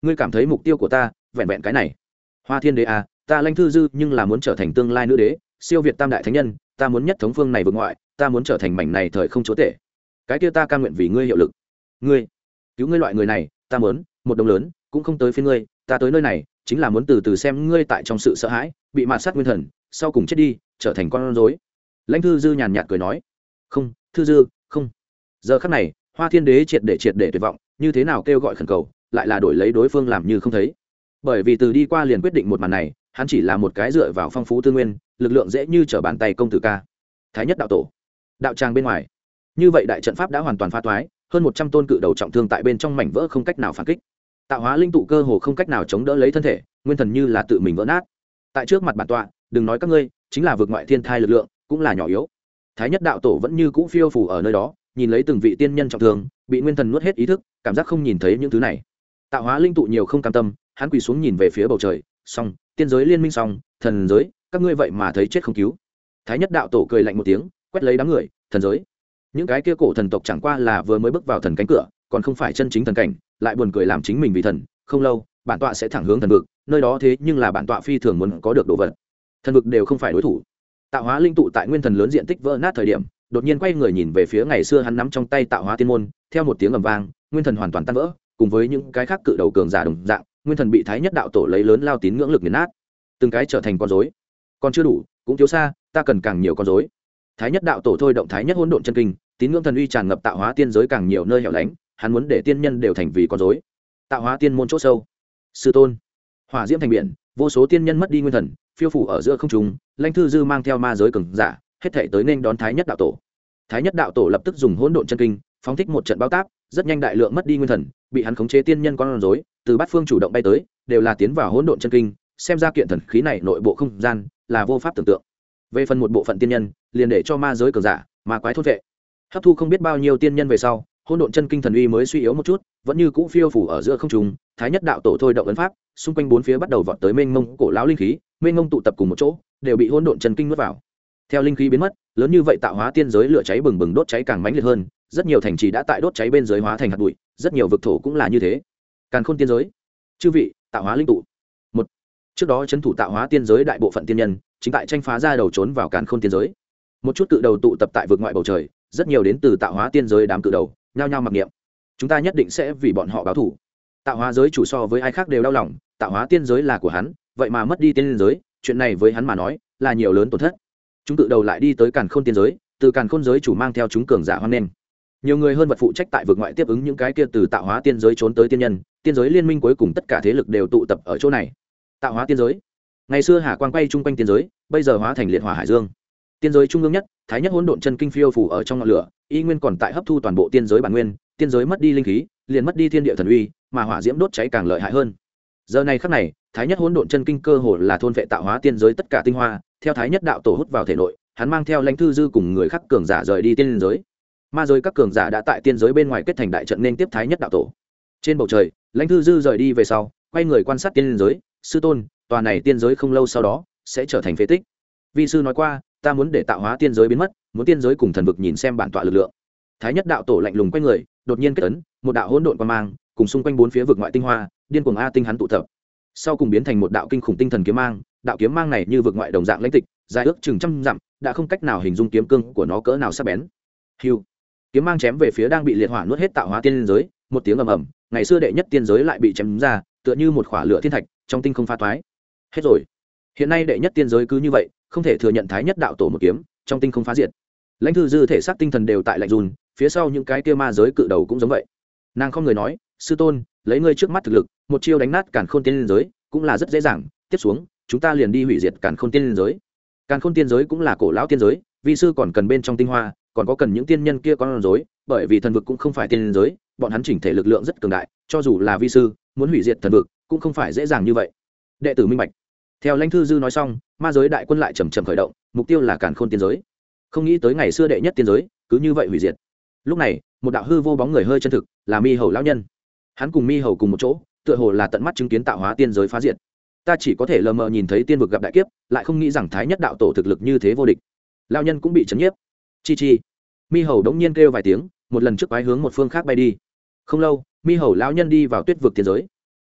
ngươi cảm thấy mục tiêu của ta vẹn vẹn cái này? Hoa Thiên Đế à, ta Lãnh Thư Dư nhưng là muốn trở thành tương lai nữ đế, siêu việt tam đại thánh nhân, ta muốn nhất thống phương này vượt ngoại, ta muốn trở thành mảnh này thời không chúa tể. Cái kia ta cam nguyện vì ngươi hiệu lực. Ngươi cứu ngươi loại người này, ta muốn một đồng lớn cũng không tới phiên ngươi, ta tới nơi này chính là muốn từ từ xem ngươi tại trong sự sợ hãi bị mạt sát nguyên thần, sau cùng chết đi trở thành con rối. Lãnh Thư Dư nhàn nhạt cười nói. Không, Thư Dư, không. Giờ khắc này, Hoa Thiên Đế triệt để tuyệt vọng, như thế nào kêu gọi khẩn cầu, lại là đổi lấy đối phương làm như không thấy. Bởi vì từ đi qua liền quyết định một màn này, hắn chỉ là một cái dựa vào phong phú tư nguyên, lực lượng dễ như trở bàn tay công tử ca. Thái nhất đạo tổ, đạo tràng bên ngoài. Như vậy đại trận pháp đã hoàn toàn phá toái, hơn 100 tôn cự đầu trọng thương tại bên trong mảnh vỡ không cách nào phản kích. Tạo hóa linh tụ cơ hồ không cách nào chống đỡ lấy thân thể, nguyên thần như là tự mình vỡ nát. Tại trước mặt bản tọa, đừng nói các ngươi, chính là vượt ngoại thiên thai lực lượng, cũng là nhỏ yếu. Thái nhất đạo tổ vẫn như cũ phiêu phù ở nơi đó, nhìn lấy từng vị tiên nhân trọng thương, bị nguyên thần nuốt hết ý thức, cảm giác không nhìn thấy những thứ này. Tạo hóa linh tụ nhiều không cam tâm, hắn quỳ xuống nhìn về phía bầu trời, xong, tiên giới liên minh xong, thần giới, các ngươi vậy mà thấy chết không cứu. Thái nhất đạo tổ cười lạnh một tiếng, quét lấy đám người, thần giới. Những cái kia cổ thần tộc chẳng qua là vừa mới bước vào thần cánh cửa, còn không phải chân chính thần cảnh, lại buồn cười làm chính mình vì thần, không lâu, bản tọa sẽ thẳng hướng thần vực, nơi đó thế nhưng là bản tọa phi thường muốn có được đồ vật. Thần vực đều không phải đối thủ. Tạo hóa linh tụ tại nguyên thần lớn diện tích vỡ nát thời điểm, đột nhiên quay người nhìn về phía ngày xưa hắn nắm trong tay tạo hóa tiên môn, theo một tiếng ầm vang, nguyên thần hoàn toàn tan vỡ, cùng với những cái khác cự đầu cường giả đồng dạng, nguyên thần bị thái nhất đạo tổ lấy lớn lao tín ngưỡng lực nghiền nát, từng cái trở thành con rối. Còn chưa đủ, cũng thiếu xa, ta cần càng nhiều con rối. Thái nhất đạo tổ thôi động thái nhất hỗn độn chân kinh, tín ngưỡng thần uy tràn ngập tạo hóa tiên giới càng nhiều nơi hẻo lánh, hắn muốn để tiên nhân đều thành vì con rối. Tạo hóa tiên môn chỗ sâu, sư tôn, hỏa diễm thành biển, vô số tiên nhân mất đi nguyên thần, phiêu phủ ở giữa không trung. Lãnh Thư Dư mang theo ma giới cường giả, hết thảy tới nên đón thái nhất đạo tổ. Thái nhất đạo tổ lập tức dùng hỗn độn chân kinh, phóng thích một trận báo táp, rất nhanh đại lượng mất đi nguyên thần, bị hắn khống chế tiên nhân con rối, từ bát phương chủ động bay tới, đều là tiến vào hỗn độn chân kinh, xem ra kiện thần khí này nội bộ không gian là vô pháp tưởng tượng. Về phần một bộ phận tiên nhân, liền để cho ma giới cường giả, ma quái thôn vệ, hấp thu không biết bao nhiêu tiên nhân về sau, hỗn độn chân kinh thần uy mới suy yếu một chút, vẫn như cũ phiêu phủ ở giữa không trung. Thái nhất đạo tổ thôi động ấn pháp, xung quanh bốn phía bắt đầu vọt tới mênh mông cổ lão linh khí, mênh mông tụ tập cùng một chỗ, đều bị hỗn độn chân kinh nuốt vào. Theo linh khí biến mất, lớn như vậy tạo hóa tiên giới lửa cháy bừng bừng đốt cháy càng mãnh liệt hơn, rất nhiều thành trì đã tại đốt cháy bên dưới hóa thành hạt bụi, rất nhiều vực thổ cũng là như thế. Càn khôn tiên giới, chư vị, tạo hóa linh tụ. Một, trước đó trấn thủ tạo hóa tiên giới đại bộ phận tiên nhân, chính tại tranh phá ra đầu trốn vào càn khôn tiên giới. Một chút cự đầu tụ tập tại vực ngoại bầu trời, rất nhiều đến từ tạo hóa tiên giới đám cự đầu, nhao nhao mặc niệm. Chúng ta nhất định sẽ vì bọn họ báo thù. Tạo hóa giới chủ so với ai khác đều đau lòng, tạo hóa tiên giới là của hắn, vậy mà mất đi tiên giới, chuyện này với hắn mà nói là nhiều lớn tổn thất. Chúng cự đầu lại đi tới càn khôn tiên giới, từ càn khôn giới chủ mang theo chúng cường giả hoan nghênh. Nhiều người hơn vật phụ trách tại vực ngoại tiếp ứng những cái kia từ tạo hóa tiên giới trốn tới tiên nhân, tiên giới liên minh cuối cùng tất cả thế lực đều tụ tập ở chỗ này. Tạo hóa tiên giới, ngày xưa hà quang quay chung quanh tiên giới, bây giờ hóa thành liệt hỏa hải dương. Tiên giới trung ương nhất, thái nhất hỗn độn chân kinh phiêu phủ ở trong ngọn lửa, y nguyên còn tại hấp thu toàn bộ tiên giới bản nguyên, tiên giới mất đi linh khí, liền mất đi thiên địa thần uy, mà hỏa diễm đốt cháy càng lợi hại hơn. Giờ này khắc này, thái nhất hỗn độn chân kinh cơ hồ là thôn vệ tạo hóa tiên giới tất cả tinh hoa, theo thái nhất đạo tổ hút vào thể nội, hắn mang theo Lãnh Thư Dư cùng người khác cường giả rời đi tiên giới. Ma giới các cường giả đã tại tiên giới bên ngoài kết thành đại trận nên tiếp thái nhất đạo tổ. Trên bầu trời, Lãnh Thư Dư rời đi về sau, quay người quan sát tiên giới, sư tôn, tòa này tiên giới không lâu sau đó sẽ trở thành phế tích. Vi sư nói qua, ta muốn để tạo hóa tiên giới biến mất, muốn tiên giới cùng thần vực nhìn xem bản tọa lực lượng. Thái nhất đạo tổ lạnh lùng quay người, đột nhiên kết ấn, một đạo hỗn độn quang mang, cùng xung quanh bốn phía vực ngoại tinh hoa, điên cuồng a tinh hắn tụ tập. Sau cùng biến thành một đạo kinh khủng tinh thần kiếm mang, đạo kiếm mang này như vực ngoại đồng dạng lãnh tịch, dài ước chừng trăm dặm, đã không cách nào hình dung kiếm cương của nó cỡ nào sắc bén. Hưu, kiếm mang chém về phía đang bị liệt hỏa nuốt hết tạo hóa tiên giới, một tiếng ầm ầm, ngày xưa đệ nhất tiên giới lại bị chém ra, tựa như một khỏa lửa thiên thạch, trong tinh không pha toái. Hết rồi. Hiện nay đệ nhất tiên giới cứ như vậy, không thể thừa nhận thái nhất đạo tổ một kiếm, trong tinh không phá diệt. Lãnh Thư Dư thể xác tinh thần đều tại lạnh run, phía sau những cái kia ma giới cự đầu cũng giống vậy. Nàng không người nói, sư tôn, lấy ngươi trước mắt thực lực, một chiêu đánh nát càn khôn tiên giới cũng là rất dễ dàng, tiếp xuống chúng ta liền đi hủy diệt càn khôn tiên giới. Càn khôn tiên giới cũng là cổ lão tiên giới, vi sư còn cần bên trong tinh hoa, còn có cần những tiên nhân kia con rối, bởi vì thần vực cũng không phải tiên giới, bọn hắn chỉnh thể lực lượng rất cường đại, cho dù là vi sư muốn hủy diệt thần vực cũng không phải dễ dàng như vậy. Đệ tử minh bạch. Theo Lãnh Thư Dư nói xong, ma giới đại quân lại chậm chậm khởi động, mục tiêu là càn khôn tiên giới. Không nghĩ tới ngày xưa đệ nhất tiên giới cứ như vậy hủy diệt. Lúc này, một đạo hư vô bóng người hơi chân thực, là Mi Hầu lão nhân. Hắn cùng Mi Hầu cùng một chỗ, tựa hồ là tận mắt chứng kiến tạo hóa tiên giới phá diệt. Ta chỉ có thể lờ mờ nhìn thấy tiên vực gặp đại kiếp, lại không nghĩ rằng thái nhất đạo tổ thực lực như thế vô địch. Lão nhân cũng bị chấn nhiếp. Chi chi. Mi Hầu đống nhiên kêu vài tiếng, một lần trước quái hướng một phương khác bay đi. Không lâu, Mi Hầu lão nhân đi vào tuyết vực tiên giới.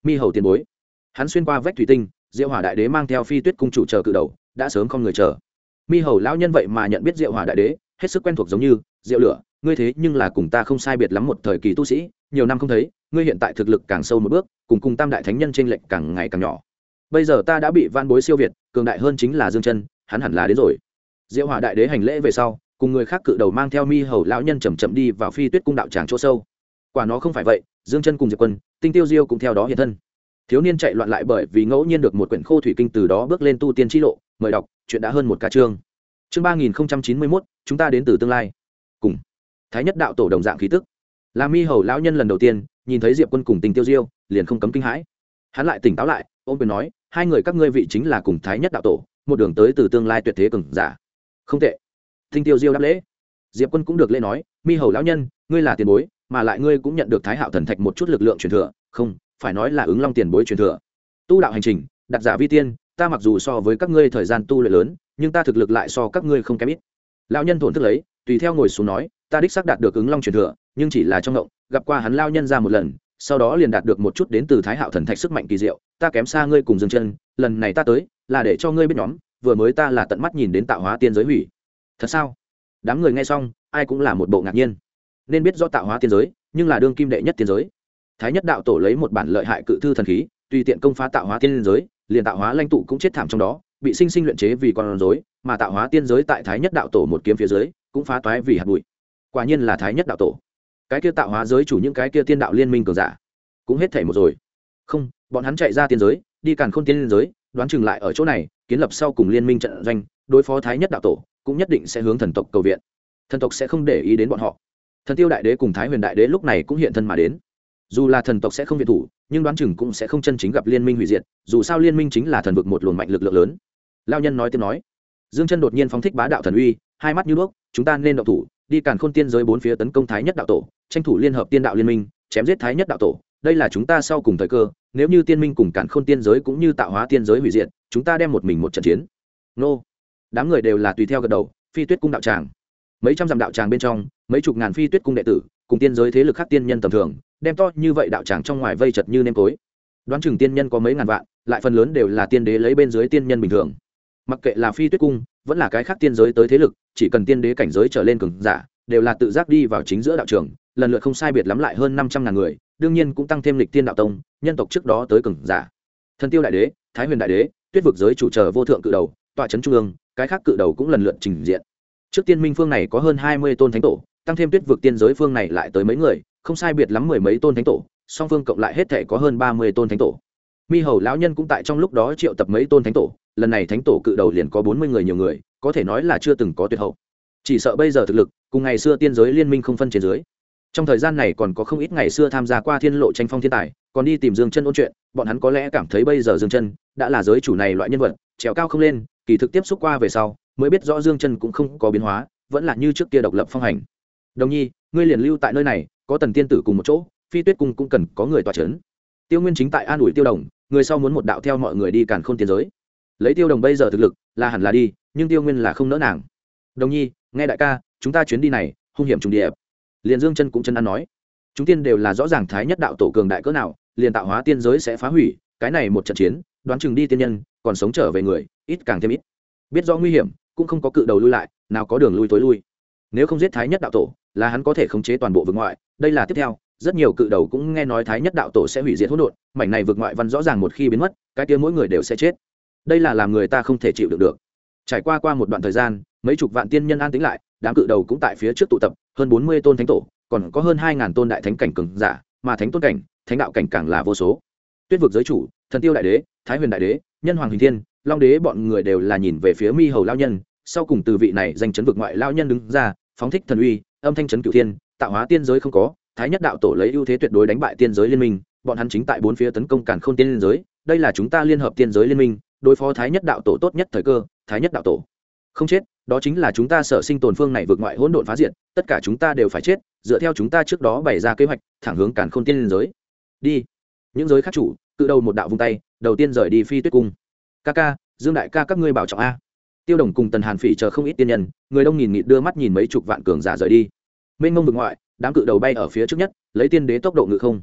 Mi hầu tiền bối. Hắn xuyên qua vách thủy tinh, Diệu Hỏa đại đế mang theo Phi Tuyết cung chủ chờ cự đầu đã sớm không người chờ. Mi hầu lão nhân vậy mà nhận biết Diệu Hỏa đại đế, hết sức quen thuộc giống như Diệu lửa, ngươi thế nhưng là cùng ta không sai biệt lắm một thời kỳ tu sĩ, nhiều năm không thấy, ngươi hiện tại thực lực càng sâu một bước, cùng tam đại thánh nhân chênh lệch càng ngày càng nhỏ. Bây giờ ta đã bị van bối siêu việt, cường đại hơn chính là Dương Chân, hắn hẳn là đến rồi. Diệu Hỏa đại đế hành lễ về sau, cùng người khác cự đầu mang theo Mi hầu lão nhân chậm chậm đi vào Phi Tuyết cung đạo tràng chỗ sâu. Quả nó không phải vậy, Dương Chân cùng Diệp Quân, Tinh Tiêu Diêu cũng theo đó hiện thân. Thiếu niên chạy loạn lại bởi vì ngẫu nhiên được một quyển khô thủy kinh, từ đó bước lên tu tiên chi lộ. Mời đọc, chuyện đã hơn một ca chương. Chương 3091, chúng ta đến từ tương lai. Cùng Thái Nhất đạo tổ đồng dạng khí tức. Là Mi hầu lão nhân lần đầu tiên nhìn thấy Diệp Quân cùng Tinh Tiêu Diêu, liền không cấm kinh hãi. Hắn lại tỉnh táo lại, ôm quyền nói, hai người các ngươi vị chính là cùng Thái Nhất đạo tổ, một đường tới từ tương lai tuyệt thế cường giả. Không tệ. Tinh Tiêu Diêu đáp lễ. Diệp Quân cũng được lễ nói, Mi hầu lão nhân, ngươi là tiền bối, mà lại ngươi cũng nhận được Thái Hạo thần thạch một chút lực lượng truyền thừa, không, phải nói là ứng long tiền bối truyền thừa. Tu đạo hành trình, đặt giả vi tiên, ta mặc dù so với các ngươi thời gian tu luyện lớn, nhưng ta thực lực lại so các ngươi không kém ít. Lão nhân thổn thức lấy, tùy theo ngồi xuống nói, ta đích xác đạt được ứng long truyền thừa, nhưng chỉ là trong ngộng, gặp qua hắn lão nhân ra một lần, sau đó liền đạt được một chút đến từ Thái Hạo thần thạch sức mạnh kỳ diệu, ta kém xa ngươi cùng Dương Chân, lần này ta tới, là để cho ngươi biết nhóm, vừa mới ta là tận mắt nhìn đến tạo hóa tiên giới hủy. Thật sao? Đám người nghe xong, ai cũng là một bộ ngạc nhiên. Nên biết rõ tạo hóa tiên giới, nhưng là đương kim đệ nhất tiên giới. Thái Nhất đạo tổ lấy một bản lợi hại cự thư thần khí, tùy tiện công phá tạo hóa tiên giới, liền tạo hóa lãnh tụ cũng chết thảm trong đó, bị sinh sinh luyện chế vì con rối, mà tạo hóa tiên giới tại Thái Nhất đạo tổ một kiếm phía dưới, cũng phá toái vì hạt bụi. Quả nhiên là Thái Nhất đạo tổ. Cái kia tạo hóa giới chủ những cái kia tiên đạo liên minh cường giả, cũng hết thảy một rồi. Không, bọn hắn chạy ra tiên giới, đi Càn Khôn tiên giới, đoán chừng lại ở chỗ này, kiến lập sau cùng liên minh trận doanh, đối phó Thái Nhất đạo tổ, cũng nhất định sẽ hướng thần tộc cầu viện. Thần tộc sẽ không để ý đến bọn họ. Thần Tiêu đại đế cùng Thái Huyền đại đế lúc này cũng hiện thân mà đến. Dù là thần tộc sẽ không viện thủ, nhưng đoán chừng cũng sẽ không chân chính gặp liên minh hủy diệt, dù sao liên minh chính là thần vực một luồng mạnh lực lượng lớn. Lão nhân nói tiếp nói. Dương Chân đột nhiên phóng thích bá đạo thần uy, hai mắt như đuốc, chúng ta nên động thủ, đi Càn Khôn tiên giới bốn phía tấn công Thái Nhất đạo tổ, tranh thủ liên hợp tiên đạo liên minh, chém giết Thái Nhất đạo tổ, đây là chúng ta sau cùng thời cơ, nếu như tiên minh cùng Càn Khôn tiên giới cũng như tạo hóa tiên giới hủy diệt, chúng ta đem một mình một trận chiến. Nô. Đám người đều là tùy theo gật đầu. Phi Tuyết cung đạo tràng, mấy trăm dặm đạo tràng bên trong, mấy chục ngàn Phi Tuyết cung đệ tử, cùng tiên giới thế lực khác tiên nhân tầm thường, đem to như vậy đạo tràng trong ngoài vây chật như nêm tối. Đoán chừng tiên nhân có mấy ngàn vạn, lại phần lớn đều là tiên đế lấy bên dưới tiên nhân bình thường. Mặc kệ là Phi Tuyết cung, vẫn là cái khác tiên giới tới thế lực, chỉ cần tiên đế cảnh giới trở lên cường giả, đều là tự giác đi vào chính giữa đạo trường, lần lượt không sai biệt lắm lại hơn 500.000 người, đương nhiên cũng tăng thêm lịch tiên đạo tông, nhân tộc trước đó tới cường giả. Thần Tiêu đại đế, Thái Huyền đại đế, Tuyết vực giới chủ trở vô thượng cự đầu, tọa trấn trung ương, cái khác cự đầu cũng lần lượt trình diện. Trước tiên minh phương này có hơn 20 tôn thánh tổ, tăng thêm Tuyết vực tiên giới phương này lại tới mấy người, không sai biệt lắm mười mấy tôn thánh tổ, song phương cộng lại hết thể có hơn 30 tôn thánh tổ. Mi hầu lão nhân cũng tại trong lúc đó triệu tập mấy tôn thánh tổ, lần này thánh tổ cự đầu liền có 40 người nhiều người, có thể nói là chưa từng có tuyệt hậu. Chỉ sợ bây giờ thực lực cùng ngày xưa tiên giới liên minh không phân trên dưới. Trong thời gian này còn có không ít ngày xưa tham gia qua thiên lộ tranh phong thiên tài, còn đi tìm Dương Chân ôn chuyện, bọn hắn có lẽ cảm thấy bây giờ Dương Chân đã là giới chủ này loại nhân vật, trèo cao không lên, kỳ thực tiếp xúc qua về sau, mới biết rõ Dương Chân cũng không có biến hóa, vẫn là như trước kia độc lập phong hành. Đồng nhi, ngươi liền lưu tại nơi này, có Tần tiên tử cùng một chỗ, Phi Tuyết cung cũng cần có người tọa chấn. Tiêu Nguyên chính tại an ủi Tiêu Đồng, người sau muốn một đạo theo mọi người đi Càn Khôn tiên giới. Lấy Tiêu Đồng bây giờ thực lực, là hẳn là đi, nhưng Tiêu Nguyên là không nỡ nàng. Đồng nhi, nghe đại ca, chúng ta chuyến đi này, hung hiểm trùng điệp. Liền Dương Chân cũng chân ăn nói, chúng tiên đều là rõ ràng Thái Nhất đạo tổ cường đại cỡ nào, liền tạo hóa tiên giới sẽ phá hủy, cái này một trận chiến, đoán chừng đi tiên nhân, còn sống trở về người, ít càng thêm ít. Biết rõ nguy hiểm, cũng không có cự đầu lui lại, nào có đường lui tối lui. Nếu không giết Thái Nhất đạo tổ, là hắn có thể khống chế toàn bộ vực ngoại, đây là tiếp theo, rất nhiều cự đầu cũng nghe nói Thái Nhất đạo tổ sẽ hủy diệt hỗn độn, mảnh này vực ngoại văn rõ ràng một khi biến mất, cái kia mỗi người đều sẽ chết. Đây là làm người ta không thể chịu đựng được. Trải qua một đoạn thời gian, mấy chục vạn tiên nhân an tĩnh lại, đám cự đầu cũng tại phía trước tụ tập, hơn 40 tôn thánh tổ, còn có hơn 2000 tôn đại thánh cảnh cường giả, mà thánh tôn cảnh, thánh đạo cảnh càng là vô số. Tuyết vực giới chủ, Thần Tiêu đại đế, Thái Huyền đại đế, Nhân Hoàng Huỳnh Thiên, Long đế bọn người đều là nhìn về phía Mi hầu lão nhân, sau cùng từ vị này danh chấn vực ngoại lão nhân đứng ra, phóng thích thần uy, âm thanh chấn cửu thiên, tạo hóa tiên giới không có, Thái Nhất đạo tổ lấy ưu thế tuyệt đối đánh bại tiên giới liên minh, bọn hắn chính tại bốn phía tấn công Càn Khôn tiên giới, đây là chúng ta liên hợp tiên giới liên minh, đối phó Thái Nhất đạo tổ tốt nhất thời cơ. Thái Nhất đạo tổ không chết, đó chính là chúng ta sở sinh tồn phương này vượt ngoại hỗn độn phá diệt, tất cả chúng ta đều phải chết, dựa theo chúng ta trước đó bày ra kế hoạch, thẳng hướng Càn Khôn tiên giới. Đi. Những giới khác chủ, cự đầu một đạo vung tay, đầu tiên rời đi Phi Tuyết cung. Ca ca, Dương đại ca các ngươi bảo trọng a. Tiêu Đồng cùng Tần Hàn Phỉ chờ không ít tiên nhân, người đông nghìn nghịt đưa mắt nhìn mấy chục vạn cường giả rời đi. Mênh mông vực ngoại, đám cự đầu bay ở phía trước nhất, lấy tiên đế tốc độ ngự không.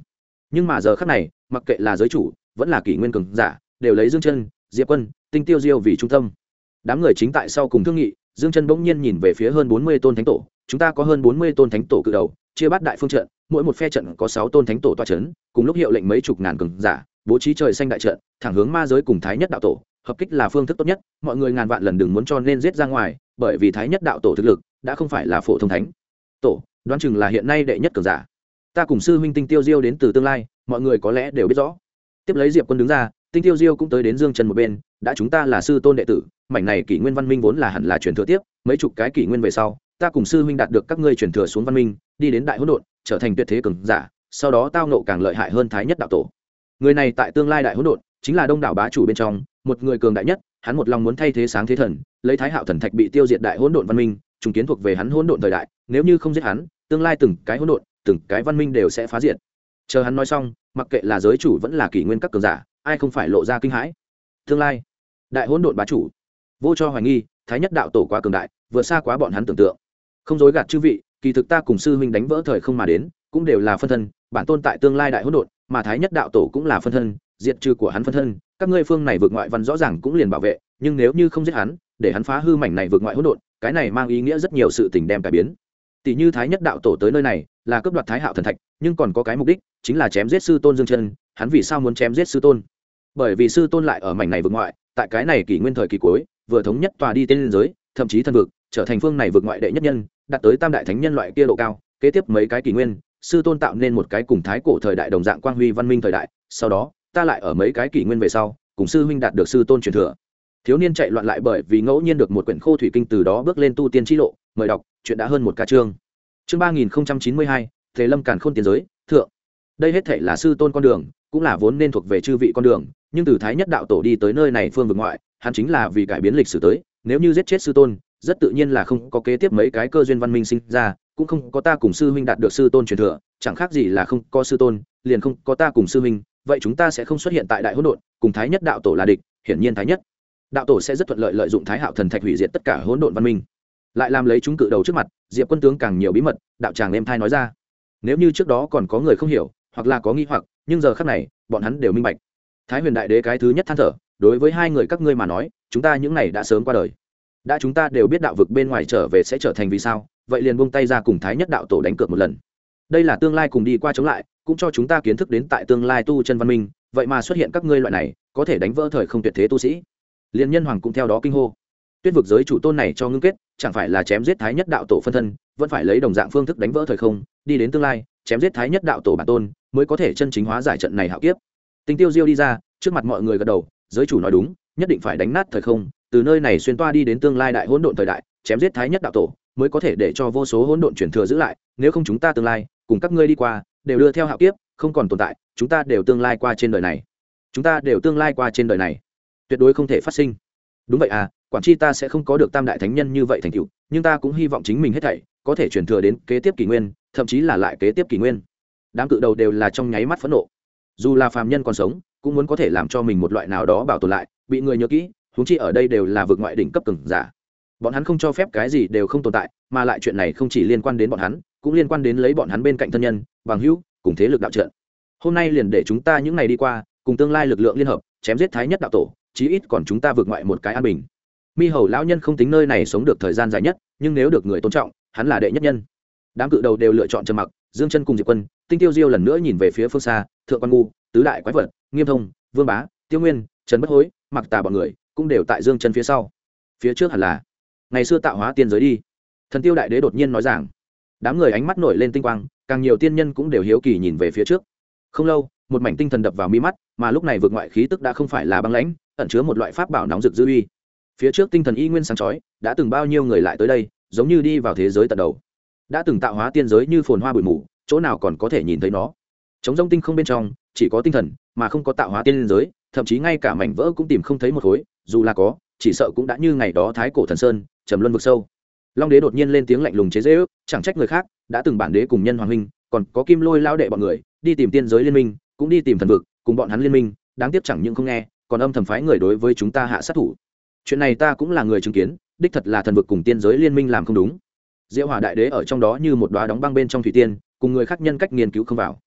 Nhưng mà giờ khắc này mặc kệ là giới chủ vẫn là kỷ nguyên cường giả đều lấy Dương Chân, Diệp Quân, Tinh Tiêu Diêu vì trung tâm. Đám người chính tại sau cùng thương nghị, Dương Chân bỗng nhiên nhìn về phía hơn 40 tôn thánh tổ, chúng ta có hơn 40 tôn thánh tổ cự đầu, chia bát đại phương trận, mỗi một phe trận có 6 tôn thánh tổ tọa chấn, cùng lúc hiệu lệnh mấy chục ngàn cường giả, bố trí trời xanh đại trận, thẳng hướng ma giới cùng thái nhất đạo tổ, hợp kích là phương thức tốt nhất, mọi người ngàn vạn lần đừng muốn cho nên giết ra ngoài, bởi vì thái nhất đạo tổ thực lực đã không phải là phổ thông thánh tổ, đoán chừng là hiện nay đệ nhất cường giả. Ta cùng sư huynh Tinh Tiêu Diêu đến từ tương lai, mọi người có lẽ đều biết rõ. Tiếp lấy Diệp Quân đứng ra, Tinh Tiêu Diêu cũng tới đến Dương Chân một bên, đã chúng ta là sư tôn đệ tử, mảnh này kỷ nguyên văn minh vốn là hẳn là truyền thừa tiếp, mấy chục cái kỷ nguyên về sau, ta cùng sư huynh đạt được các ngươi truyền thừa xuống văn minh, đi đến đại hỗn độn, trở thành tuyệt thế cường giả, sau đó tao nộ càng lợi hại hơn thái nhất đạo tổ. Người này tại tương lai đại hỗn độn, chính là đông đảo bá chủ bên trong, một người cường đại nhất, hắn một lòng muốn thay thế sáng thế thần, lấy Thái Hạo thần thạch bị tiêu diệt đại hỗn độn văn minh, trùng kiến thuộc về hắn hỗn độn thời đại, nếu như không giết hắn, tương lai từng cái hỗn độn, từng cái văn minh đều sẽ phá diệt. Chờ hắn nói xong, mặc kệ là giới chủ vẫn là kỷ nguyên các cường giả, ai không phải lộ ra kinh hãi. Tương lai, đại hỗn độn bá chủ, vô cho hoài nghi, thái nhất đạo tổ quá cường đại, vượt xa quá bọn hắn tưởng tượng. Không dối gạt chư vị, kỳ thực ta cùng sư huynh đánh vỡ thời không mà đến, cũng đều là phân thân, bản tôn tại tương lai đại hỗn độn, mà thái nhất đạo tổ cũng là phân thân, diệt trừ của hắn phân thân, các ngươi phương này vượt ngoại văn rõ ràng cũng liền bảo vệ, nhưng nếu như không giết hắn, để hắn phá hư mảnh này vượt ngoại hỗn độn, cái này mang ý nghĩa rất nhiều sự tình đem cải biến. Tỷ như thái nhất đạo tổ tới nơi này, là cướp đoạt thái hạo thần thạch, nhưng còn có cái mục đích, chính là chém giết sư tôn Dương Chân, hắn vì sao muốn chém giết sư tôn? Bởi vì sư tôn lại ở mảnh này vượt ngoại, tại cái này kỷ nguyên thời kỳ cuối, vừa thống nhất tòa đi tên liên giới, thậm chí thân vực, trở thành phương này vượt ngoại đệ nhất nhân, đạt tới tam đại thánh nhân loại kia độ cao, kế tiếp mấy cái kỷ nguyên, sư tôn tạo nên một cái cùng thái cổ thời đại đồng dạng quang huy văn minh thời đại, sau đó, ta lại ở mấy cái kỷ nguyên về sau, cùng sư huynh đạt được sư tôn truyền thừa. Thiếu niên chạy loạn lại bởi vì ngẫu nhiên được một quyển khô thủy kinh, từ đó bước lên tu tiên chi lộ, mời đọc, chuyện đã hơn một ca chương. Chương 3092, Thế Lâm Càn Khôn tiến giới, thượng. Đây hết thảy là sư tôn con đường, cũng là vốn nên thuộc về chư vị con đường, nhưng từ thái nhất đạo tổ đi tới nơi này phương vực ngoại, hắn chính là vì cải biến lịch sử tới, nếu như giết chết sư tôn, rất tự nhiên là không có kế tiếp mấy cái cơ duyên văn minh sinh ra, cũng không có ta cùng sư huynh đạt được sư tôn truyền thừa, chẳng khác gì là không có sư tôn, liền không có ta cùng sư huynh, vậy chúng ta sẽ không xuất hiện tại đại hỗn độn, cùng thái nhất đạo tổ là địch, hiển nhiên thái nhất đạo tổ sẽ rất thuận lợi lợi dụng thái hạo thần thạch hủy diệt tất cả hỗn độn văn minh, lại làm lấy chúng cự đầu trước mặt. Diệp Quân tướng càng nhiều bí mật, đạo tràng êm thai nói ra. Nếu như trước đó còn có người không hiểu, hoặc là có nghi hoặc, nhưng giờ khắc này, bọn hắn đều minh bạch. Thái Huyền đại đế cái thứ nhất than thở, đối với hai người các ngươi mà nói, chúng ta những này đã sớm qua đời. Đã chúng ta đều biết đạo vực bên ngoài trở về sẽ trở thành vì sao, vậy liền buông tay ra cùng thái nhất đạo tổ đánh cược một lần. Đây là tương lai cùng đi qua chống lại, cũng cho chúng ta kiến thức đến tại tương lai tu chân văn minh, vậy mà xuất hiện các ngươi loại này có thể đánh vỡ thời không tuyệt thế tu sĩ. Liên nhân hoàng cũng theo đó kinh hô. Tuyết vực giới chủ tôn này cho ngưng kết, chẳng phải là chém giết thái nhất đạo tổ phân thân, vẫn phải lấy đồng dạng phương thức đánh vỡ thời không, đi đến tương lai, chém giết thái nhất đạo tổ bản tôn, mới có thể chân chính hóa giải trận này hạo kiếp. Tinh Tiêu Diêu đi ra, trước mặt mọi người gật đầu, giới chủ nói đúng, nhất định phải đánh nát thời không, từ nơi này xuyên toa đi đến tương lai đại hỗn độn thời đại, chém giết thái nhất đạo tổ, mới có thể để cho vô số hỗn độn chuyển thừa giữ lại, nếu không chúng ta tương lai cùng các ngươi đi qua, đều đưa theo hạo kiếp, không còn tồn tại, chúng ta đều tương lai qua trên đời này. Chúng ta đều tương lai qua trên đời này, tuyệt đối không thể phát sinh. Đúng vậy à, quản chi ta sẽ không có được tam đại thánh nhân như vậy thành tựu, nhưng ta cũng hy vọng chính mình hết thảy có thể truyền thừa đến kế tiếp kỷ nguyên, thậm chí là lại kế tiếp kỷ nguyên. Đám cự đầu đều là trong nháy mắt phẫn nộ. Dù là phàm nhân còn sống, cũng muốn có thể làm cho mình một loại nào đó bảo tồn lại, bị người nhớ kỹ, huống chi ở đây đều là vực ngoại đỉnh cấp cường giả. Bọn hắn không cho phép cái gì đều không tồn tại, mà lại chuyện này không chỉ liên quan đến bọn hắn, cũng liên quan đến lấy bọn hắn bên cạnh thân nhân, bằng hữu, cùng thế lực đạo trận. Hôm nay liền để chúng ta những ngày đi qua, cùng tương lai lực lượng liên hợp, chém giết thái nhất đạo tổ, chí ít còn chúng ta vượt ngoại một cái an bình. Mi Hầu lão nhân không tính nơi này sống được thời gian dài nhất, nhưng nếu được người tôn trọng, hắn là đệ nhất nhân. Đám cự đầu đều lựa chọn trầm mặc. Dương Chân cùng Diệp Quân, Tinh Tiêu Diêu lần nữa nhìn về phía phương xa, Thượng Quan Ngu, tứ đại quái vật, Nghiêm Thông, Vương Bá, Tiêu Nguyên, Trần Bất Hối, Mặc Tà bọn người cũng đều tại Dương Chân phía sau. Phía trước hẳn là ngày xưa tạo hóa tiên giới đi. Thần Tiêu đại đế đột nhiên nói rằng. Đám người ánh mắt nổi lên tinh quang, càng nhiều tiên nhân cũng đều hiếu kỳ nhìn về phía trước. Không lâu, một mảnh tinh thần đập vào mi mắt, mà lúc này vượt ngoại khí tức đã không phải là băng lãnh, ẩn chứa một loại pháp bảo nóng rực dư uy. Phía trước tinh thần y nguyên sáng chói, đã từng bao nhiêu người lại tới đây, giống như đi vào thế giới tận đầu. Đã từng tạo hóa tiên giới như phồn hoa bụi mù, chỗ nào còn có thể nhìn thấy nó. Trống rỗng tinh không bên trong, chỉ có tinh thần, mà không có tạo hóa tiên giới, thậm chí ngay cả mảnh vỡ cũng tìm không thấy một khối, dù là có, chỉ sợ cũng đã như ngày đó thái cổ thần sơn, trầm luân vực sâu. Long đế đột nhiên lên tiếng lạnh lùng chế giễu, chẳng trách người khác, đã từng bản đế cùng nhân hoàng huynh, còn có Kim Lôi lão đệ bọn người, đi tìm tiên giới liên minh, cũng đi tìm thần vực, cùng bọn hắn liên minh, đáng tiếc chẳng những không nghe, còn âm thầm phái người đối với chúng ta hạ sát thủ. Chuyện này ta cũng là người chứng kiến, đích thật là thần vực cùng tiên giới liên minh làm không đúng. Diệu Hỏa đại đế ở trong đó như một đóa đóng băng bên trong thủy tiên, cùng người khác nhân cách nghiên cứu không vào.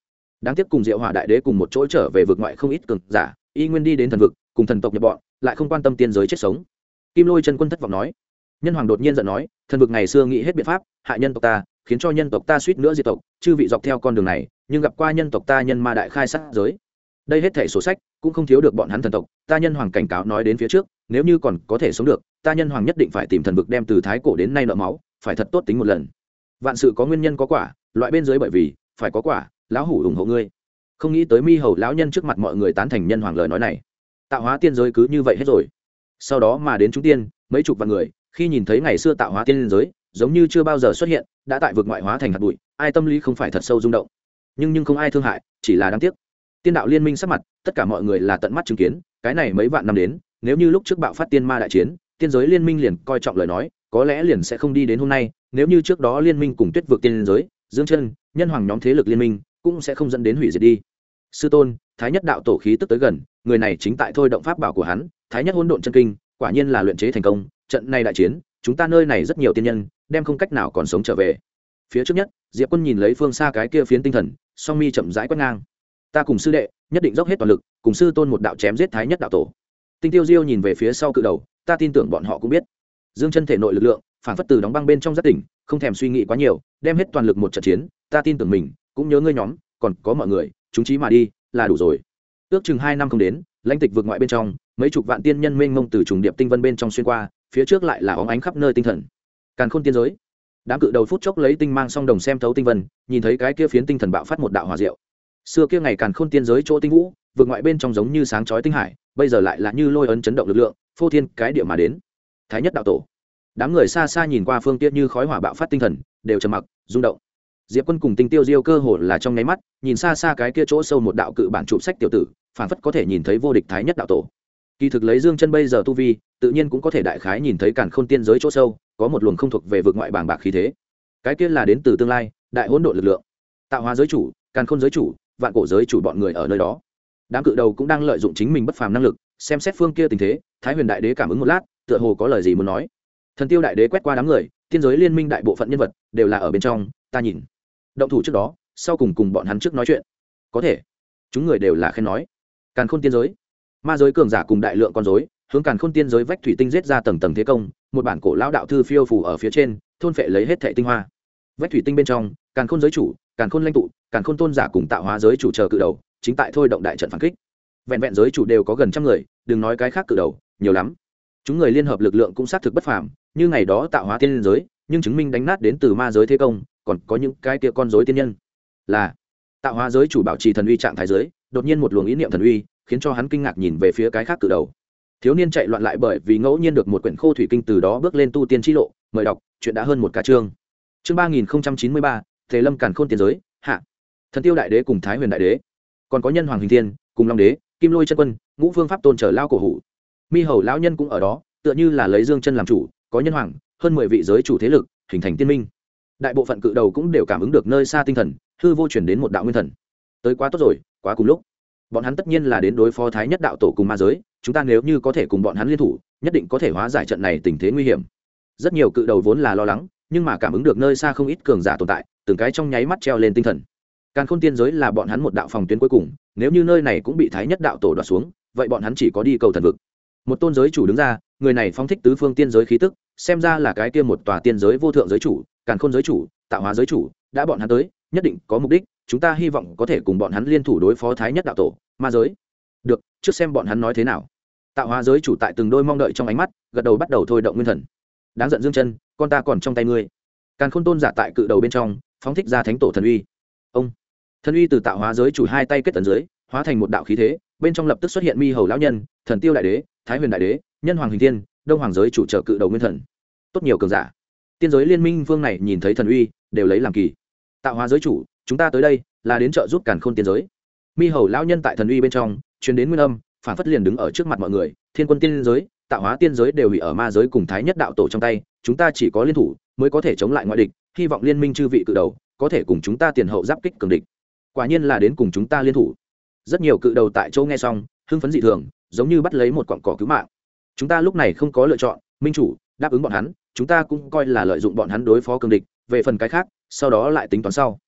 đáng tiếc cùng diệu hỏa đại đế cùng một chỗ trở về vực ngoại không ít cường giả y nguyên đi đến thần vực cùng thần tộc nhập bọn lại không quan tâm tiên giới chết sống. Kim Lôi chân quân thất vọng nói. Nhân hoàng đột nhiên giận nói, thần vực ngày xưa nghĩ hết biện pháp hại nhân tộc ta, khiến cho nhân tộc ta suýt nữa diệt tộc, chư vị dọc theo con đường này nhưng gặp qua nhân tộc ta nhân ma đại khai sát giới, đây hết thảy sổ sách cũng không thiếu được bọn hắn thần tộc. Ta nhân hoàng cảnh cáo nói đến phía trước, nếu như còn có thể sống được, ta nhân hoàng nhất định phải tìm thần vực đem từ thái cổ đến nay nợ máu, phải thật tốt tính một lần. Vạn sự có nguyên nhân có quả, loại bên dưới bởi vì phải có quả, lão hủ ủng hộ ngươi. Không nghĩ tới Mi Hầu lão nhân trước mặt mọi người tán thành nhân hoàng lời nói này. Tạo hóa tiên giới cứ như vậy hết rồi. Sau đó mà đến chúng tiên mấy chục vạn người, khi nhìn thấy ngày xưa tạo hóa tiên giới giống như chưa bao giờ xuất hiện, đã tại vực ngoại hóa thành hạt bụi, ai tâm lý không phải thật sâu rung động. Nhưng không ai thương hại, chỉ là đáng tiếc. Tiên đạo liên minh sắc mặt, tất cả mọi người là tận mắt chứng kiến, cái này mấy vạn năm đến, nếu như lúc trước bạo phát tiên ma đại chiến, tiên giới liên minh liền coi trọng lời nói, có lẽ liền sẽ không đi đến hôm nay. Nếu như trước đó liên minh cùng Tuyết vực tiên giới, Dương Chân, Nhân Hoàng nhóm thế lực liên minh, cũng sẽ không dẫn đến hủy diệt đi. Sư tôn, Thái Nhất đạo tổ khí tức tới gần, người này chính tại thôi động pháp bảo của hắn, Thái Nhất hỗn độn chân kinh, quả nhiên là luyện chế thành công. Trận này đại chiến, chúng ta nơi này rất nhiều tiên nhân, đem không cách nào còn sống trở về. Phía trước nhất, Diệp Quân nhìn lấy phương xa cái kia phiến tinh thần, song mi chậm rãi quét ngang. Ta cùng sư đệ nhất định dốc hết toàn lực, cùng sư tôn một đạo chém giết Thái Nhất đạo tổ. Tinh Tiêu Diêu nhìn về phía sau cự đầu, ta tin tưởng bọn họ cũng biết. Dương Chân thể nội lực lượng phản phất từ đóng băng bên trong rất tỉnh, không thèm suy nghĩ quá nhiều, đem hết toàn lực một trận chiến. Ta tin tưởng mình, cũng nhớ ngươi nhóm, còn có mọi người, chúng chí mà đi là đủ rồi. Ước chừng 2 năm không đến, lãnh tịch vượt ngoại bên trong, mấy chục vạn tiên nhân mênh mông từ trùng điệp tinh vân bên trong xuyên qua, phía trước lại là óng ánh khắp nơi tinh thần. Càn Khôn tiên giới, đám cự đầu phút chốc lấy tinh mang song đồng xem thấu tinh vân, nhìn thấy cái kia phiến tinh thần bạo phát một đạo hỏa diệu. Xưa kia ngày Càn Khôn tiên giới chỗ tinh vũ, vượt ngoại bên trong giống như sáng chói tinh hải, bây giờ lại là như lôi ấn chấn động lực lượng, phô thiên cái địa mà đến. Thái Nhất đạo tổ, đám người xa xa nhìn qua phương tiết như khói hỏa bạo phát tinh thần, đều trầm mặc, rung động. Diệp Quân cùng Tinh Tiêu Diêu cơ hồ là trong nháy mắt, nhìn xa xa cái kia chỗ sâu một đạo cự bản chụp sách tiểu tử, phản phất có thể nhìn thấy vô địch Thái Nhất đạo tổ. Kỳ thực lấy Dương Chân bây giờ tu vi, tự nhiên cũng có thể đại khái nhìn thấy Càn Khôn tiên giới chỗ sâu, có một luồng không thuộc về vực ngoại bàng bạc khí thế. Cái kia là đến từ tương lai, đại hỗn độn lực lượng. Tạo hóa giới chủ, Càn Khôn giới chủ, vạn cổ giới chủ bọn người ở nơi đó. Đám cự đầu cũng đang lợi dụng chính mình bất phàm năng lực, xem xét phương kia tình thế. Thái Huyền đại đế cảm ứng một lát, tựa hồ có lời gì muốn nói. Thần Tiêu đại đế quét qua đám người, tiên giới liên minh đại bộ phận nhân vật đều là ở bên trong, ta nhìn. Động thủ trước đó, sau cùng bọn hắn trước nói chuyện. Có thể, chúng người đều là khen nói. Càn Khôn tiên giới, ma giới cường giả cùng đại lượng con rối, hướng Càn Khôn tiên giới vách thủy tinh giết ra tầng tầng thế công, một bản cổ lão đạo thư phiêu phù ở phía trên, thôn phệ lấy hết thảy tinh hoa. Vách thủy tinh bên trong, Càn Khôn giới chủ, Càn Khôn lãnh tụ, Càn Khôn tôn giả cùng tạo hóa giới chủ chờ cự đầu, chính tại thôi động đại trận phản kích. Vẹn vẹn giới chủ đều có gần trăm người, đừng nói cái khác cự đầu, nhiều lắm. Chúng người liên hợp lực lượng cũng xác thực bất phàm, như ngày đó tạo hóa tiên giới, nhưng chứng minh đánh nát đến từ ma giới thế công, còn có những cái kia con rối tiên nhân. Là tạo hóa giới chủ bảo trì thần uy trạng thái giới, đột nhiên một luồng ý niệm thần uy, khiến cho hắn kinh ngạc nhìn về phía cái khác cự đầu. Thiếu niên chạy loạn lại bởi vì ngẫu nhiên được một quyển khô thủy kinh từ đó bước lên tu tiên chi lộ, mời đọc, chuyện đã hơn một ca chương. Chương 3093, Tề Lâm Càn Khôn tiên giới, hạ. Thần Tiêu đại đế cùng Thái Huyền đại đế, còn có Nhân Hoàng Hình Thiên, cùng Long đế, Kim Lôi chân quân, Ngũ Phương pháp tôn trở lao cổ hủ. Mi Hầu lão nhân cũng ở đó, tựa như là lấy Dương Chân làm chủ, có Nhân Hoàng, hơn 10 vị giới chủ thế lực, hình thành tiên minh. Đại bộ phận cự đầu cũng đều cảm ứng được nơi xa tinh thần, hư vô chuyển đến một đạo nguyên thần. Tới quá tốt rồi, quá cùng lúc. Bọn hắn tất nhiên là đến đối phó Thái Nhất đạo tổ cùng ma giới, chúng ta nếu như có thể cùng bọn hắn liên thủ, nhất định có thể hóa giải trận này tình thế nguy hiểm. Rất nhiều cự đầu vốn là lo lắng, nhưng mà cảm ứng được nơi xa không ít cường giả tồn tại, từng cái trong nháy mắt treo lên tinh thần. Càn Khôn tiên giới là bọn hắn một đạo phòng tuyến cuối cùng, nếu như nơi này cũng bị Thái Nhất đạo tổ đoạt xuống, vậy bọn hắn chỉ có đi cầu thần vực. Một tôn giới chủ đứng ra, người này phóng thích tứ phương tiên giới khí tức, xem ra là cái kia một tòa tiên giới vô thượng giới chủ, Càn Khôn giới chủ, tạo hóa giới chủ, đã bọn hắn tới, nhất định có mục đích, chúng ta hy vọng có thể cùng bọn hắn liên thủ đối phó Thái Nhất đạo tổ, ma giới. Được, trước xem bọn hắn nói thế nào. Tạo hóa giới chủ tại từng đôi mong đợi trong ánh mắt, gật đầu bắt đầu thôi động nguyên thần. Đáng giận Dương Chân, con ta còn trong tay ngươi. Càn Khôn tôn giả tại cự đầu bên trong, phóng thích ra thánh tổ thần uy. Ông, thần uy từ tạo hóa giới chủ hai tay kết tấn dưới, hóa thành một đạo khí thế, bên trong lập tức xuất hiện Mi Hầu lão nhân, Thần Tiêu đại đế, Thái Huyền đại đế, Nhân Hoàng Hình Thiên, Đông Hoàng giới chủ trợ cự đầu nguyên thần. Tốt nhiều cường giả. Tiên giới liên minh vương này nhìn thấy thần uy, đều lấy làm kỳ. Tạo hóa giới chủ, chúng ta tới đây là đến trợ giúp Càn Khôn tiên giới. Mi Hầu lão nhân tại thần uy bên trong truyền đến nguyên âm, phản phất liền đứng ở trước mặt mọi người. Thiên quân tiên giới, tạo hóa tiên giới đều hủy ở ma giới cùng Thái Nhất đạo tổ trong tay, chúng ta chỉ có liên thủ mới có thể chống lại ngoại địch, hy vọng liên minh chư vị cự đầu có thể cùng chúng ta tiền hậu giáp kích cường địch. Quả nhiên là đến cùng chúng ta liên thủ. Rất nhiều cự đầu tại chỗ nghe xong, hưng phấn dị thường, giống như bắt lấy một cọng cỏ cứu mạng. Chúng ta lúc này không có lựa chọn, minh chủ đáp ứng bọn hắn, chúng ta cũng coi là lợi dụng bọn hắn đối phó cường địch, về phần cái khác sau đó lại tính toán sau.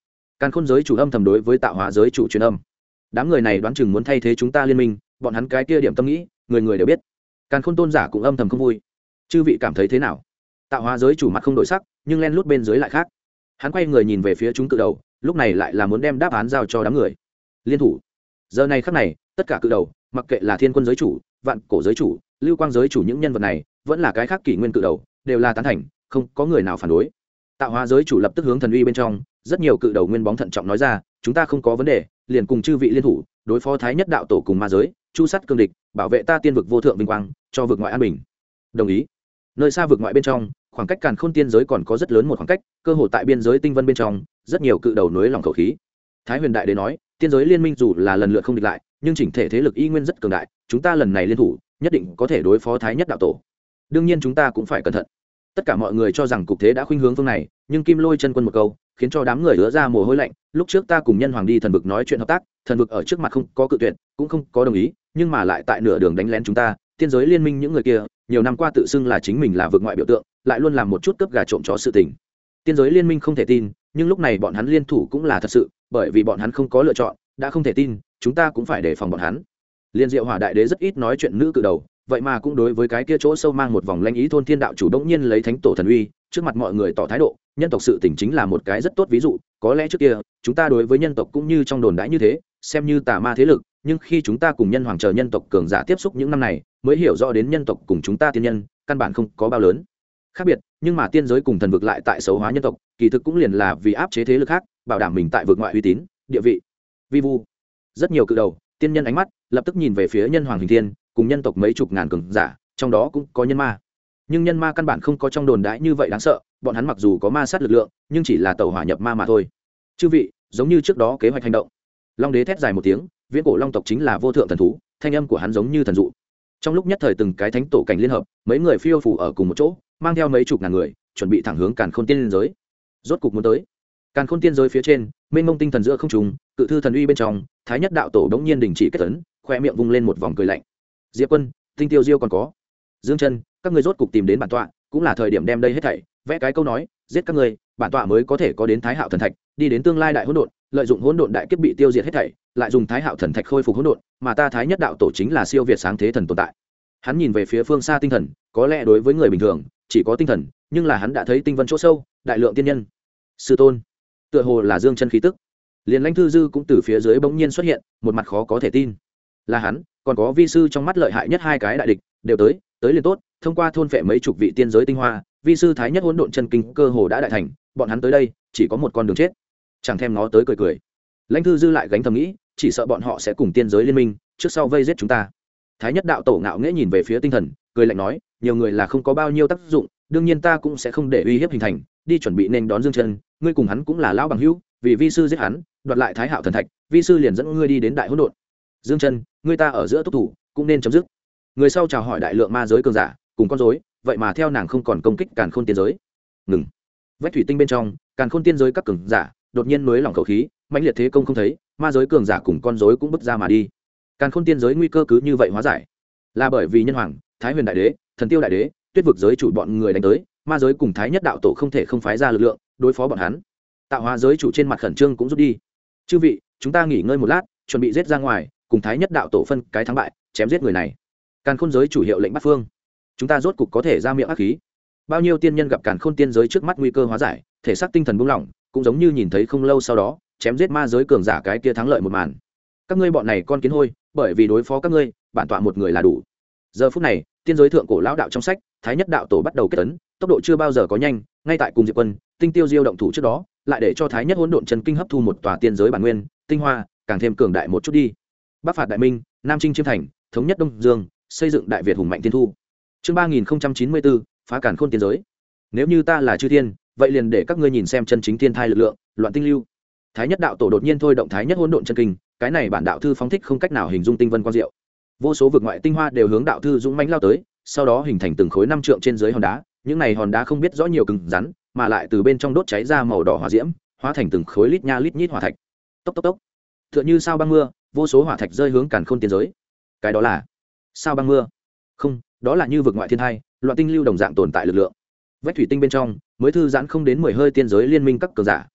Càn khôn giới chủ âm thầm đối với tạo hóa giới chủ truyền âm. Đám người này đoán chừng muốn thay thế chúng ta liên minh, bọn hắn cái kia điểm tâm nghĩ người người đều biết. Càn khôn tôn giả cũng âm thầm không vui. Chư vị cảm thấy thế nào? Tạo hóa giới chủ mặt không đổi sắc, nhưng len lút bên dưới lại khác. Hắn quay người nhìn về phía chúng cự đầu, lúc này lại là muốn đem đáp án giao cho đám người. Liên thủ. Giờ này khắc này, tất cả cự đầu, mặc kệ là thiên quân giới chủ, vạn cổ giới chủ, lưu quang giới chủ, những nhân vật này vẫn là cái khác kỷ nguyên cự đầu, đều là tán thành, không có người nào phản đối. Tạo hóa giới chủ lập tức hướng thần uy bên trong, rất nhiều cự đầu nguyên bóng thận trọng nói ra, chúng ta không có vấn đề, liền cùng chư vị liên thủ, đối phó thái nhất đạo tổ cùng ma giới, chu sát cương địch, bảo vệ ta tiên vực vô thượng vinh quang, cho vực ngoại an bình. Đồng ý. Nơi xa vực ngoại bên trong, khoảng cách càn khôn tiên giới còn có rất lớn một khoảng cách, cơ hội tại biên giới tinh vân bên trong, rất nhiều cự đầu nối lòng khẩu khí. Thái Huyền Đại Đế nói, tiên giới liên minh dù là lần lượt không địch lại, nhưng chỉnh thể thế lực y nguyên rất cường đại, chúng ta lần này liên thủ, nhất định có thể đối phó thái nhất đạo tổ. Đương nhiên chúng ta cũng phải cẩn thận. Tất cả mọi người cho rằng cục thế đã khuynh hướng phương này, nhưng Kim Lôi chân quân một câu, khiến cho đám người ứa ra mồ hôi lạnh. Lúc trước ta cùng nhân hoàng đi thần vực nói chuyện hợp tác, thần vực ở trước mặt không có cự tuyệt, cũng không có đồng ý, nhưng mà lại tại nửa đường đánh lén chúng ta. Tiên giới liên minh những người kia, nhiều năm qua tự xưng là chính mình là vực ngoại biểu tượng, lại luôn làm một chút cướp gà trộm chó sự tình. Tiên giới liên minh không thể tin, nhưng lúc này bọn hắn liên thủ cũng là thật sự, bởi vì bọn hắn không có lựa chọn, đã không thể tin, chúng ta cũng phải đề phòng bọn hắn. Liên Diệu Hỏa Đại Đế rất ít nói chuyện nữ cự đầu, vậy mà cũng đối với cái kia chỗ sâu mang một vòng lanh ý thôn thiên đạo chủ động nhiên lấy thánh tổ thần uy, trước mặt mọi người tỏ thái độ, nhân tộc sự tình chính là một cái rất tốt ví dụ, có lẽ trước kia, chúng ta đối với nhân tộc cũng như trong đồn đãi như thế, xem như tà ma thế lực, nhưng khi chúng ta cùng nhân hoàng chờ nhân tộc cường giả tiếp xúc những năm này, mới hiểu rõ đến nhân tộc cùng chúng ta tiên nhân, căn bản không có bao lớn khác biệt, nhưng mà tiên giới cùng thần vực lại tại xấu hóa nhân tộc, kỳ thực cũng liền là vì áp chế thế lực khác, bảo đảm mình tại vực ngoại uy tín, địa vị. Vi vu. Rất nhiều cự đầu, tiên nhân ánh mắt lập tức nhìn về phía nhân hoàng hình thiên, cùng nhân tộc mấy chục ngàn cường giả, trong đó cũng có nhân ma. Nhưng nhân ma căn bản không có trong đồn đãi như vậy đáng sợ, bọn hắn mặc dù có ma sát lực lượng, nhưng chỉ là tẩu hỏa nhập ma mà thôi. Chư vị, giống như trước đó kế hoạch hành động. Long đế thét dài một tiếng, viễn cổ long tộc chính là vô thượng thần thú, thanh âm của hắn giống như thần dụ. Trong lúc nhất thời từng cái thánh tổ cảnh liên hợp, mấy người phiêu phù ở cùng một chỗ, mang theo mấy chục ngàn người, chuẩn bị thẳng hướng Càn Khôn tiên giới. Rốt cục muốn tới. Càn Khôn tiên giới phía trên, mênh mông tinh thần giữa không trung, cự thư thần uy bên trong, thái nhất đạo tổ đống nhiên đình chỉ kết tấn, khoe miệng vung lên một vòng cười lạnh. Diệp Quân, Tinh Tiêu Diêu còn có Dương Chân, các ngươi rốt cục tìm đến bản tọa, cũng là thời điểm đem đây hết thảy vẽ cái câu nói, giết các ngươi, bản tọa mới có thể có đến Thái Hạo thần thạch, đi đến tương lai đại hỗn độn, lợi dụng hỗn độn đại kiếp bị tiêu diệt hết thảy, lại dùng Thái Hạo thần thạch khôi phục hỗn độn, mà ta thái nhất đạo tổ chính là siêu việt sáng thế thần tồn tại. Hắn nhìn về phía phương xa tinh thần, có lẽ đối với người bình thường chỉ có tinh thần, nhưng là hắn đã thấy tinh vân chỗ sâu, đại lượng tiên nhân. Sư tôn, tựa hồ là Dương Chân khí tức. Liền Lãnh Thư Dư cũng từ phía dưới bỗng nhiên xuất hiện, một mặt khó có thể tin. Là hắn, còn có vi sư trong mắt lợi hại nhất hai cái đại địch, đều tới liền tốt, thông qua thôn phệ mấy chục vị tiên giới tinh hoa, vi sư thái nhất hỗn độn chân kinh cơ hồ đã đại thành, bọn hắn tới đây, chỉ có một con đường chết. Chẳng thèm ngó tới cười cười. Lãnh Thư Dư lại gánh thầm nghĩ, chỉ sợ bọn họ sẽ cùng tiên giới liên minh, trước sau vây giết chúng ta. Thái nhất đạo tổ ngạo nghễ nhìn về phía tinh thần, cười lạnh nói, nhiều người là không có bao nhiêu tác dụng, đương nhiên ta cũng sẽ không để uy hiếp hình thành, đi chuẩn bị nên đón Dương Chân, ngươi cùng hắn cũng là lão bằng hữu, vì vi sư giết hắn, đoạt lại Thái Hạo thần thạch, vi sư liền dẫn ngươi đi đến đại hỗn độn. Dương Chân, ngươi ta ở giữa túc thủ, cũng nên chấm dứt. Người sau chào hỏi đại lượng ma giới cường giả, cùng con rối, vậy mà theo nàng không còn công kích Càn Khôn tiên giới. Ngừng. Vách thủy tinh bên trong, Càn Khôn tiên giới các cường giả, đột nhiên nới lỏng khẩu khí, mãnh liệt thế công không thấy, ma giới cường giả cùng con rối cũng bước ra mà đi. Càn Khôn tiên giới nguy cơ cứ như vậy hóa giải, là bởi vì nhân hoàng, Thái Huyền đại đế, Thần Tiêu đại đế, Tuyết vực giới chủ bọn người đánh tới, ma giới cùng Thái nhất đạo tổ không thể không phái ra lực lượng đối phó bọn hắn. Tạo hóa giới chủ trên mặt khẩn trương cũng rút đi. Chư vị, chúng ta nghỉ ngơi một lát, chuẩn bị giết ra ngoài, cùng Thái nhất đạo tổ phân cái thắng bại, chém giết người này. Càn Khôn giới chủ hiệu lệnh bắt phương, chúng ta rốt cục có thể ra miệng ác khí. Bao nhiêu tiên nhân gặp Càn Khôn tiên giới trước mắt nguy cơ hóa giải, thể xác tinh thần buông lỏng, cũng giống như nhìn thấy không lâu sau đó chém giết ma giới cường giả cái kia thắng lợi một màn. Các ngươi bọn này con kiến hôi, bởi vì đối phó các ngươi, bản tọa một người là đủ. Giờ phút này, tiên giới thượng cổ lão đạo trong sách, Thái nhất đạo tổ bắt đầu kết tấn, tốc độ chưa bao giờ có nhanh, ngay tại cùng Diệp Quân, Tinh Tiêu Diêu động thủ trước đó, lại để cho Thái nhất hỗn độn chân kinh hấp thu một tòa tiên giới bản nguyên, tinh hoa, càng thêm cường đại một chút đi. Bắc phạt đại minh, Nam chinh chiêm thành, thống nhất Đông Dương, xây dựng đại Việt hùng mạnh tiên thu. Chương 3094, phá Càn Khôn tiên giới. Nếu như ta là chư thiên, vậy liền để các ngươi nhìn xem chân chính thiên thai lực lượng, loạn tinh lưu. Thái nhất đạo tổ đột nhiên thôi động Thái nhất hỗn độn chân kinh, cái này bản đạo thư phóng thích không cách nào hình dung tinh vân quang diệu. Vô số vực ngoại tinh hoa đều hướng đạo thư dũng mãnh lao tới, sau đó hình thành từng khối 5 trượng trên dưới hòn đá, những này hòn đá không biết rõ nhiều cứng rắn, mà lại từ bên trong đốt cháy ra màu đỏ hỏa diễm, hóa thành từng khối lít nha lít nhít hỏa thạch. Tốc tốc tốc. Tựa như sao băng mưa, vô số hỏa thạch rơi hướng Càn Khôn tiên giới. Cái đó là sao băng mưa? Không, đó là như vực ngoại thiên thai, loạn tinh lưu đồng dạng tồn tại lực lượng. Vách thủy tinh bên trong, mới thư giãn không đến 10 hơi tiên giới liên minh các cường giả,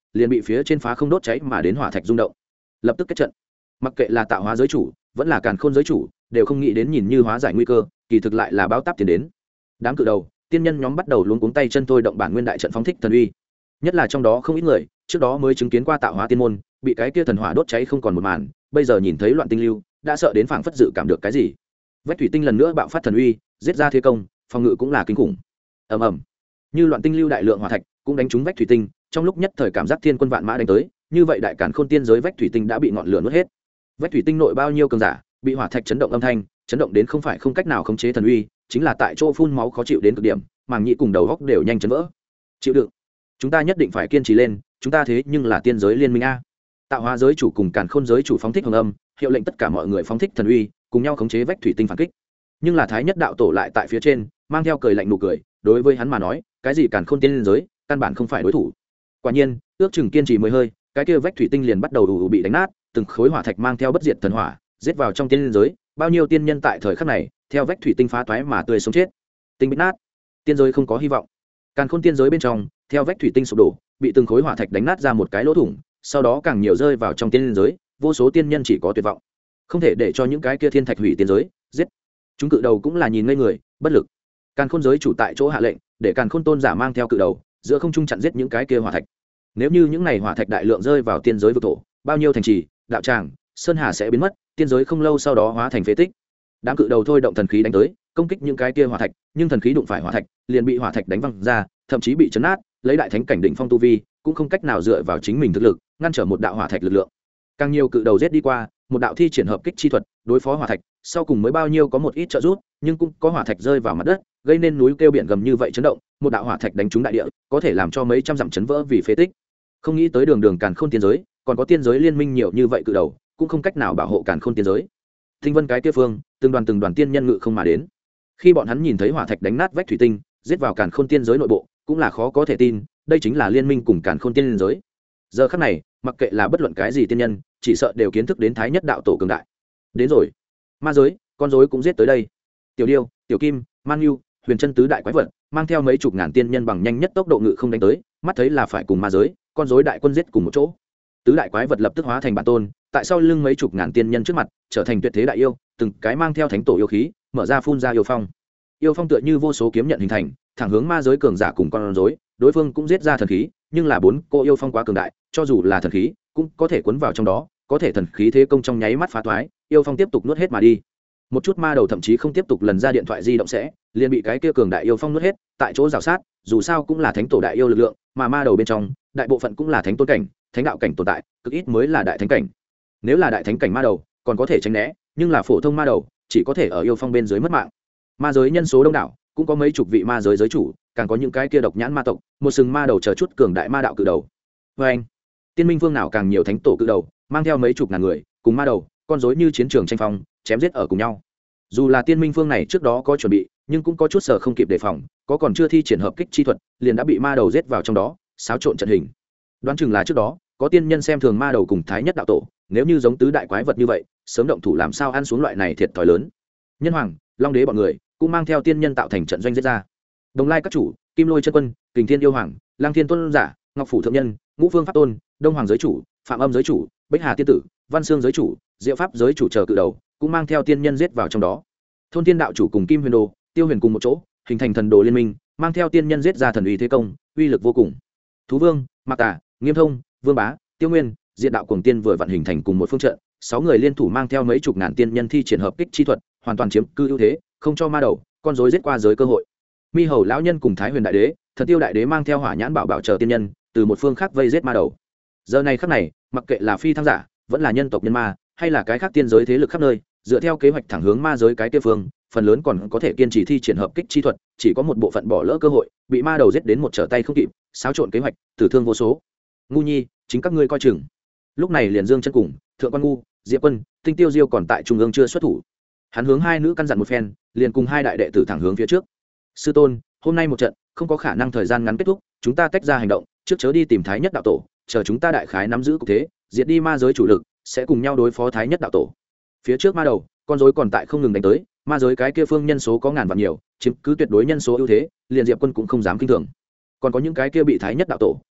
liền bị phía trên phá không đốt cháy mà đến hỏa thạch rung động, lập tức kết trận. Mặc kệ là tạo hóa giới chủ vẫn là càn khôn giới chủ đều không nghĩ đến nhìn như hóa giải nguy cơ, kỳ thực lại là báo táp tiến đến. Đám cự đầu tiên nhân nhóm bắt đầu luống cuống tay chân thôi động bản nguyên đại trận phóng thích thần uy, nhất là trong đó không ít người trước đó mới chứng kiến qua tạo hóa tiên môn bị cái kia thần hỏa đốt cháy không còn một màn, bây giờ nhìn thấy loạn tinh lưu đã sợ đến phảng phất dự cảm được cái gì. Vách thủy tinh lần nữa bạo phát thần uy, giết ra thế công, phòng ngự cũng là kinh khủng. Ầm ầm, như loạn tinh lưu đại lượng hỏa thạch cũng đánh trúng vách thủy tinh, trong lúc nhất thời cảm giác thiên quân vạn mã đánh tới, như vậy đại càn khôn tiên giới vách thủy tinh đã bị ngọn lửa nuốt hết. Vách thủy tinh nội bao nhiêu cường giả bị hỏa thạch chấn động âm thanh chấn động đến không phải không cách nào khống chế thần uy, chính là tại chỗ phun máu khó chịu đến cực điểm, màng nhĩ cùng đầu góc đều nhanh chấn vỡ. Chịu đựng, chúng ta nhất định phải kiên trì lên, chúng ta thế nhưng là tiên giới liên minh a. Tạo hóa giới chủ cùng càn khôn giới chủ phóng thích hồng âm, hiệu lệnh tất cả mọi người phóng thích thần uy, cùng nhau khống chế vách thủy tinh phản kích. Nhưng là thái nhất đạo tổ lại tại phía trên mang theo cười lạnh nụ cười, đối với hắn mà nói cái gì càn khôn tiên giới căn bản không phải đối thủ. Quả nhiên ước chừng kiên trì 10 hơi, cái kia vách thủy tinh liền bắt đầu đủ bị đánh nát, từng khối hỏa thạch mang theo bất diệt thần hỏa giết vào trong tiên giới, bao nhiêu tiên nhân tại thời khắc này theo vách thủy tinh phá toái mà tươi sống chết. Tinh bị nát, tiên giới không có hy vọng. Càn khôn tiên giới bên trong theo vách thủy tinh sụp đổ, bị từng khối hỏa thạch đánh nát ra một cái lỗ thủng, sau đó càng nhiều rơi vào trong tiên giới, vô số tiên nhân chỉ có tuyệt vọng, không thể để cho những cái kia thiên thạch hủy tiên giới, giết. Chúng cự đầu cũng là nhìn ngây người, bất lực. Càn khôn giới chủ tại chỗ hạ lệnh, để càn khôn tôn giả mang theo cự đầu giữa không trung chặn giết những cái kia hỏa thạch. Nếu như những này hỏa thạch đại lượng rơi vào tiên giới vực thổ, bao nhiêu thành trì, đạo tràng, sơn hà sẽ biến mất, tiên giới không lâu sau đó hóa thành phế tích. Đám cự đầu thôi động thần khí đánh tới, công kích những cái kia hỏa thạch, nhưng thần khí đụng phải hỏa thạch, liền bị hỏa thạch đánh văng ra, thậm chí bị chấn nát, lấy đại thánh cảnh đỉnh phong tu vi, cũng không cách nào dựa vào chính mình thực lực ngăn trở một đạo hỏa thạch lực lượng. Càng nhiều cự đầu giết đi qua, một đạo thi triển hợp kích chi thuật đối phó hỏa thạch, sau cùng mới bao nhiêu có một ít trợ giúp, nhưng cũng có hỏa thạch rơi vào mặt đất, gây nên núi kêu biển gầm như vậy chấn động, một đạo hỏa thạch đánh trúng đại địa, có thể làm cho mấy trăm dặm chấn vỡ vì phế tích. Không nghĩ tới đường đường càn khôn tiên giới, còn có tiên giới liên minh nhiều như vậy cự đầu, cũng không cách nào bảo hộ càn khôn tiên giới. Tinh vân cái kia phương, từng đoàn tiên nhân ngự không mà đến. Khi bọn hắn nhìn thấy hỏa thạch đánh nát vách thủy tinh, giết vào càn khôn tiên giới nội bộ, cũng là khó có thể tin, đây chính là liên minh cùng càn khôn tiên giới. Giờ khắc này, mặc kệ là bất luận cái gì tiên nhân, chỉ sợ đều kiến thức đến thái nhất đạo tổ cường đại. Đến rồi, ma giới, con rối cũng giết tới đây. Tiểu điêu, tiểu kim, man nhu, huyền chân tứ đại quái vật, mang theo mấy chục ngàn tiên nhân bằng nhanh nhất tốc độ ngự không đánh tới, mắt thấy là phải cùng ma giới, con rối đại quân giết cùng một chỗ. Tứ đại quái vật lập tức hóa thành bản tôn, tại sau lưng mấy chục ngàn tiên nhân trước mặt, trở thành tuyệt thế đại yêu, từng cái mang theo thánh tổ yêu khí, mở ra phun ra yêu phong. Yêu phong tựa như vô số kiếm nhận hình thành, thẳng hướng ma giới cường giả cùng con rối, đối phương cũng giết ra thần khí, nhưng là bốn cô yêu phong quá cường đại, cho dù là thần khí, cũng có thể cuốn vào trong đó, có thể thần khí thế công trong nháy mắt phá toái, yêu phong tiếp tục nuốt hết mà đi. Một chút ma đầu thậm chí không tiếp tục lần ra điện thoại di động sẽ, liền bị cái kia cường đại yêu phong nuốt hết, tại chỗ rào sát, dù sao cũng là thánh tổ đại yêu lực lượng, mà ma đầu bên trong, đại bộ phận cũng là thánh tôn cảnh, thánh đạo cảnh tồn tại, cực ít mới là đại thánh cảnh. Nếu là đại thánh cảnh ma đầu, còn có thể tránh né, nhưng là phổ thông ma đầu, chỉ có thể ở yêu phong bên dưới mất mạng. Ma giới nhân số đông đảo, cũng có mấy chục vị ma giới giới chủ, càng có những cái kia độc nhãn ma tộc, một sừng ma đầu chờ chút cường đại ma đạo cự đầu. Và anh, tiên minh vương nào càng nhiều thánh tổ cự đầu, mang theo mấy chục ngàn người, cùng ma đầu, con rối như chiến trường tranh phong, chém giết ở cùng nhau. Dù là tiên minh phương này trước đó có chuẩn bị, nhưng cũng có chút sở không kịp đề phòng, có còn chưa thi triển hợp kích chi thuật, liền đã bị ma đầu giết vào trong đó, xáo trộn trận hình. Đoán chừng là trước đó có tiên nhân xem thường ma đầu cùng thái nhất đạo tổ, nếu như giống tứ đại quái vật như vậy, sớm động thủ làm sao ăn xuống loại này thiệt thòi lớn. Nhân hoàng, long đế bọn người cũng mang theo tiên nhân tạo thành trận doanh giết ra. Đồng lai các chủ, kim lôi chân quân, kình thiên yêu hoàng, lang thiên tôn giả, ngọc phủ thượng nhân, ngũ phương pháp tôn, đông hoàng giới chủ, phạm âm giới chủ, bích hà tiên tử, văn xương giới chủ, diệu pháp giới chủ chờ cự đầu, cũng mang theo tiên nhân giết vào trong đó. Thôn thiên đạo chủ cùng kim huyền đồ, tiêu huyền cùng một chỗ, hình thành thần đồ liên minh, mang theo tiên nhân giết ra thần uy thế công, uy lực vô cùng. Thú vương, mạc tà, nghiêm thông, vương bá, tiêu nguyên, diện đạo cuồng tiên vừa vận hình thành cùng một phương trận, 6 người liên thủ mang theo mấy chục ngàn tiên nhân thi triển hợp kích chi thuật, hoàn toàn chiếm cư ưu thế, không cho ma đầu, con rối giết qua giới cơ hội. Mi hầu lão nhân cùng thái huyền đại đế, thần tiêu đại đế mang theo hỏa nhãn bảo bảo chờ tiên nhân, từ một phương khác vây giết ma đầu. Giờ này khắc này, mặc kệ là phi thăng giả, vẫn là nhân tộc nhân ma, hay là cái khác tiên giới thế lực khắp nơi, dựa theo kế hoạch thẳng hướng ma giới cái kia phương, phần lớn còn có thể kiên trì thi triển hợp kích chi thuật, chỉ có một bộ phận bỏ lỡ cơ hội, bị ma đầu giết đến một trở tay không kịp, xáo trộn kế hoạch, tử thương vô số. Ngu nhi, chính các ngươi coi chừng. Lúc này liền Dương chân cùng Thượng Quan Ngu, Diệp Quân, Tinh Tiêu Diêu còn tại trung ương chưa xuất thủ. Hắn hướng hai nữ căn dặn một phen, liền cùng hai đại đệ tử thẳng hướng phía trước. Sư tôn, hôm nay một trận, không có khả năng thời gian ngắn kết thúc, chúng ta tách ra hành động, trước chớ đi tìm Thái Nhất đạo tổ, chờ chúng ta đại khái nắm giữ cục thế, diệt đi ma giới chủ lực, sẽ cùng nhau đối phó Thái Nhất đạo tổ. Phía trước ma đầu, con rối còn tại không ngừng đánh tới, ma giới cái kia phương nhân số có ngàn vạn nhiều, chiếm cứ tuyệt đối nhân số ưu thế, liền Diệp Quân cũng không dám kinh thường. Còn có những cái kia bị Thái Nhất đạo tổ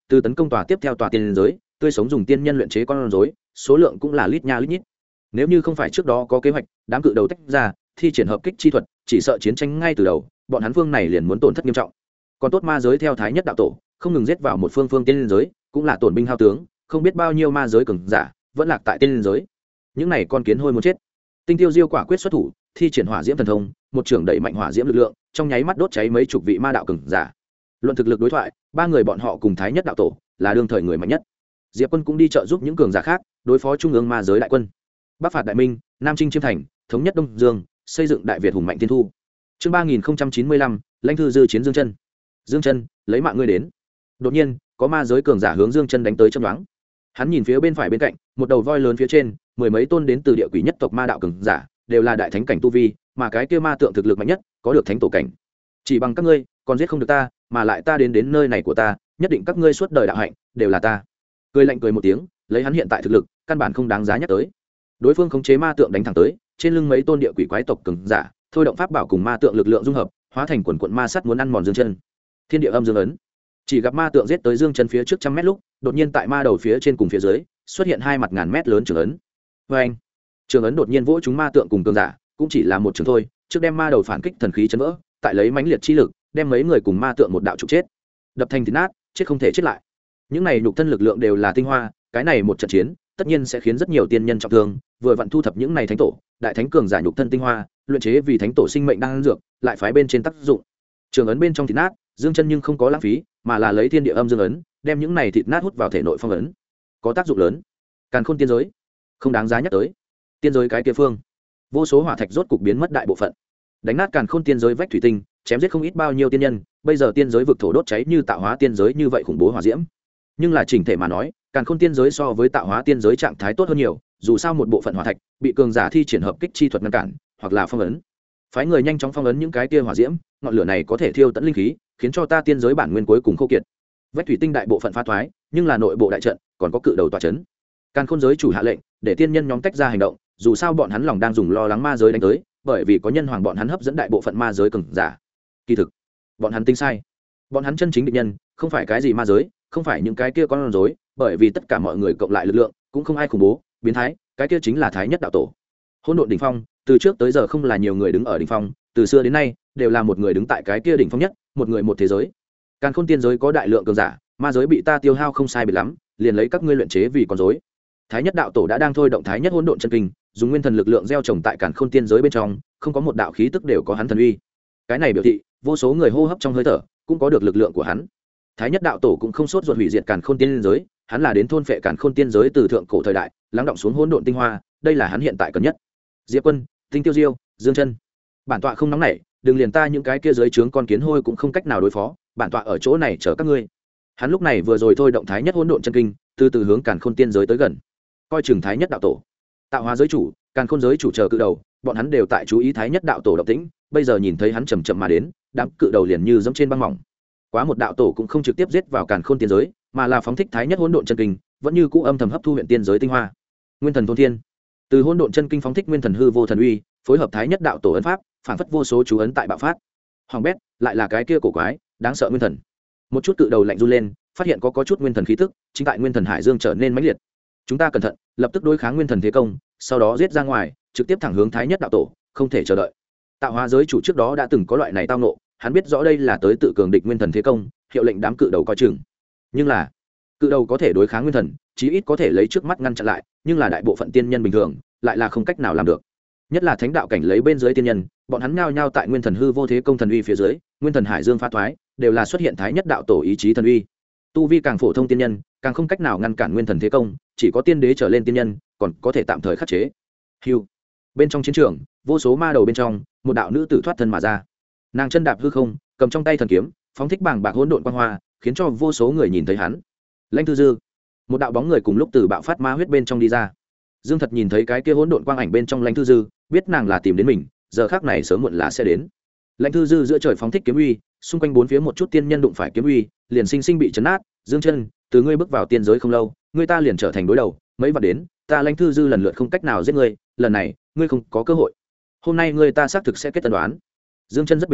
từ tấn công tòa tiếp theo tòa tiên giới, tươi sống dùng tiên nhân luyện chế con rối, số lượng cũng là lít nha lít nhít. Nếu như không phải trước đó có kế hoạch, đám cự đầu tách ra, thi triển hợp kích chi thuật, chỉ sợ chiến tranh ngay từ đầu, bọn hắn phương này liền muốn tổn thất nghiêm trọng. Còn tốt ma giới theo thái nhất đạo tổ, không ngừng giết vào một phương tiên giới, cũng là tổn binh hao tướng, không biết bao nhiêu ma giới cường giả vẫn lạc tại tiên giới. Những này con kiến hôi muốn chết. Tinh Tiêu Diêu quả quyết xuất thủ, thi triển hỏa diễm thần thông, một trường đẩy mạnh hỏa diễm lực lượng, trong nháy mắt đốt cháy mấy chục vị ma đạo cường giả. Luận thực lực đối thoại, ba người bọn họ cùng thái nhất đạo tổ là đương thời người mạnh nhất. Diệp Quân cũng đi trợ giúp những cường giả khác đối phó trung ương ma giới đại quân. Bắc phạt đại minh, nam chinh chiêm thành, thống nhất đông dương, xây dựng đại việt hùng mạnh tiên thu. Chương 3095, lãnh thư dư chiến Dương Chân. Dương Chân, lấy mạng ngươi đến. Đột nhiên, có ma giới cường giả hướng Dương Chân đánh tới chớp nhoáng. Hắn nhìn phía bên phải bên cạnh, một đầu voi lớn phía trên, mười mấy tôn đến từ địa quỷ nhất tộc ma đạo cường giả, đều là đại thánh cảnh tu vi, mà cái kia ma tượng thực lực mạnh nhất, có được thánh tổ cảnh. Chỉ bằng các ngươi, còn giết không được ta, mà lại ta đến nơi này của ta, nhất định các ngươi suốt đời đạo hạnh đều là ta. Cười lạnh cười một tiếng, lấy hắn hiện tại thực lực, căn bản không đáng giá nhắc tới. Đối phương khống chế ma tượng đánh thẳng tới, trên lưng mấy tôn địa quỷ quái tộc cường giả, thôi động pháp bảo cùng ma tượng lực lượng dung hợp, hóa thành quần quần ma sắt muốn ăn mòn Dương Chân. Thiên địa âm dương ấn. Chỉ gặp ma tượng giết tới Dương Chân phía trước trăm mét lúc, đột nhiên tại ma đầu phía trên cùng phía dưới, xuất hiện hai mặt ngàn mét lớn trường ấn. Oeng! Trường ấn đột nhiên vỗ trúng ma tượng cùng cường giả, cũng chỉ là một trường thôi, trước đem ma đầu phản kích thần khí chấn vỡ, tại lấy mãnh liệt chi lực, đem mấy người cùng ma tượng một đạo trục chết. Đập thành thịt nát, chết không thể chết lại. Những này nhục thân lực lượng đều là tinh hoa, cái này một trận chiến, tất nhiên sẽ khiến rất nhiều tiên nhân trọng thương, vừa vặn thu thập những này thánh tổ, đại thánh cường giả nhục thân tinh hoa, luyện chế vì thánh tổ sinh mệnh đang dược, lại phái bên trên tác dụng. Trường ấn bên trong thịt nát, Dương Chân nhưng không có lãng phí, mà là lấy thiên địa âm dương ấn, đem những này thịt nát hút vào thể nội phong ấn. Có tác dụng lớn. Càn Khôn tiên giới, không đáng giá nhắc tới. Tiên giới cái kia phương, vô số hỏa thạch rốt cục biến mất đại bộ phận. Đánh nát Càn Khôn tiên giới vách thủy tinh, chém giết không ít bao nhiêu tiên nhân, bây giờ tiên giới vực thổ đốt cháy như tạo hóa tiên giới như vậy khủng bố hỏa diễm. Nhưng là chỉnh thể mà nói, Càn Khôn tiên giới so với tạo hóa tiên giới trạng thái tốt hơn nhiều, dù sao một bộ phận hỏa thạch bị cường giả thi triển hợp kích chi thuật ngăn cản, hoặc là phong ấn. Phái người nhanh chóng phong ấn những cái kia hỏa diễm, ngọn lửa này có thể thiêu tận linh khí, khiến cho ta tiên giới bản nguyên cuối cùng khô kiệt. Vách thủy tinh đại bộ phận phá thoái, nhưng là nội bộ đại trận còn có cự đầu tọa chấn. Càn Khôn giới chủ hạ lệnh, để tiên nhân nhóm tách ra hành động, dù sao bọn hắn lòng đang dùng lo lắng ma giới đánh tới, bởi vì có nhân hoàng bọn hắn hấp dẫn đại bộ phận ma giới cường giả. Kỳ thực, bọn hắn tính sai. Bọn hắn chân chính địch nhân, không phải cái gì ma giới, không phải những cái kia con rối, bởi vì tất cả mọi người cộng lại lực lượng, cũng không ai khủng bố, biến thái, cái kia chính là thái nhất đạo tổ. Hỗn độn đỉnh phong, từ trước tới giờ không là nhiều người đứng ở đỉnh phong, từ xưa đến nay đều là một người đứng tại cái kia đỉnh phong nhất, một người một thế giới. Càn Khôn tiên giới có đại lượng cường giả, ma giới bị ta tiêu hao không sai biệt lắm, liền lấy các ngươi luyện chế vì con rối. Thái nhất đạo tổ đã đang thôi động thái nhất hỗn độn chân kinh, dùng nguyên thần lực lượng gieo trồng tại Càn Khôn tiên giới bên trong, không có một đạo khí tức đều có hắn thần uy. Cái này biểu thị, vô số người hô hấp trong hơi thở, cũng có được lực lượng của hắn. Thái nhất đạo tổ cũng không sốt ruột hủy diệt Càn Khôn tiên giới, hắn là đến thôn phệ Càn Khôn tiên giới từ thượng cổ thời đại, lắng động xuống hỗn độn tinh hoa, đây là hắn hiện tại cần nhất. Diệp Quân, Tinh Tiêu Diêu, Dương Chân, bản tọa không nóng nảy, đừng liền ta những cái kia dưới trướng con kiến hôi cũng không cách nào đối phó, bản tọa ở chỗ này chờ các ngươi. Hắn lúc này vừa rồi thôi động thái nhất hỗn độn chân kinh, từ từ hướng Càn Khôn tiên giới tới gần. Coi chừng thái nhất đạo tổ, tạo hóa giới chủ, Càn Khôn giới chủ chờ cự đầu, bọn hắn đều tại chú ý thái nhất đạo tổ động tĩnh, bây giờ nhìn thấy hắn chậm chậm mà đến, đám cự đầu liền như giẫm trên băng mỏng. Quá một đạo tổ cũng không trực tiếp giết vào Càn Khôn tiên giới, mà là phóng thích thái nhất hỗn độn chân kinh, vẫn như cũ âm thầm hấp thu huyện tiên giới tinh hoa. Nguyên thần thôn thiên, từ hỗn độn chân kinh phóng thích nguyên thần hư vô thần uy, phối hợp thái nhất đạo tổ ấn pháp, phản phất vô số chú ấn tại bạo phát. Hoàng bét, lại là cái kia cổ quái, đáng sợ nguyên thần. Một chút cự đầu lạnh run lên, phát hiện có chút nguyên thần khí tức, chính tại nguyên thần hải dương trở nên mãnh liệt. Chúng ta cẩn thận, lập tức đối kháng nguyên thần thế công, sau đó giết ra ngoài, trực tiếp thẳng hướng thái nhất đạo tổ, không thể chờ đợi. Tạo hóa giới chủ trước đó đã từng có loại này tao nộ, hắn biết rõ đây là tới tự cường địch nguyên thần thế công, hiệu lệnh đám cự đầu coi chừng. Nhưng là, cự đầu có thể đối kháng nguyên thần, chí ít có thể lấy trước mắt ngăn chặn lại, nhưng là đại bộ phận tiên nhân bình thường, lại là không cách nào làm được. Nhất là thánh đạo cảnh lấy bên dưới tiên nhân, bọn hắn nhao nhao tại nguyên thần hư vô thế công thần uy phía dưới, nguyên thần hải dương phá thoái, đều là xuất hiện thái nhất đạo tổ ý chí thần uy. Tu vi càng phổ thông tiên nhân, càng không cách nào ngăn cản nguyên thần thế công, chỉ có tiên đế trở lên tiên nhân, còn có thể tạm thời khắc chế. Hưu. Bên trong chiến trường, vô số ma đầu bên trong, một đạo nữ tử thoát thân mà ra. Nàng chân đạp hư không, cầm trong tay thần kiếm, phóng thích bảng bạc hỗn độn quang hoa, khiến cho vô số người nhìn thấy hắn. Lãnh Thư Dư, một đạo bóng người cùng lúc từ bạo phát ma huyết bên trong đi ra. Dương Thật nhìn thấy cái kia hỗn độn quang ảnh bên trong Lãnh Thư Dư, biết nàng là tìm đến mình, giờ khắc này sớm muộn là sẽ đến. Lãnh Thư Dư giữa trời phóng thích kiếm uy, xung quanh bốn phía một chút tiên nhân đụng phải kiếm uy, liền sinh sinh bị chấn nát. Dương Chân, từ ngươi bước vào tiên giới không lâu, ngươi ta liền trở thành đối đầu, mấy vạn đến, ta Lãnh Thư Dư lần lượt không cách nào giết ngươi, lần này, ngươi không có cơ hội. Hôm nay ngươi ta xác thực sẽ kết tân đoán. Dương Chân rất bình tĩnh,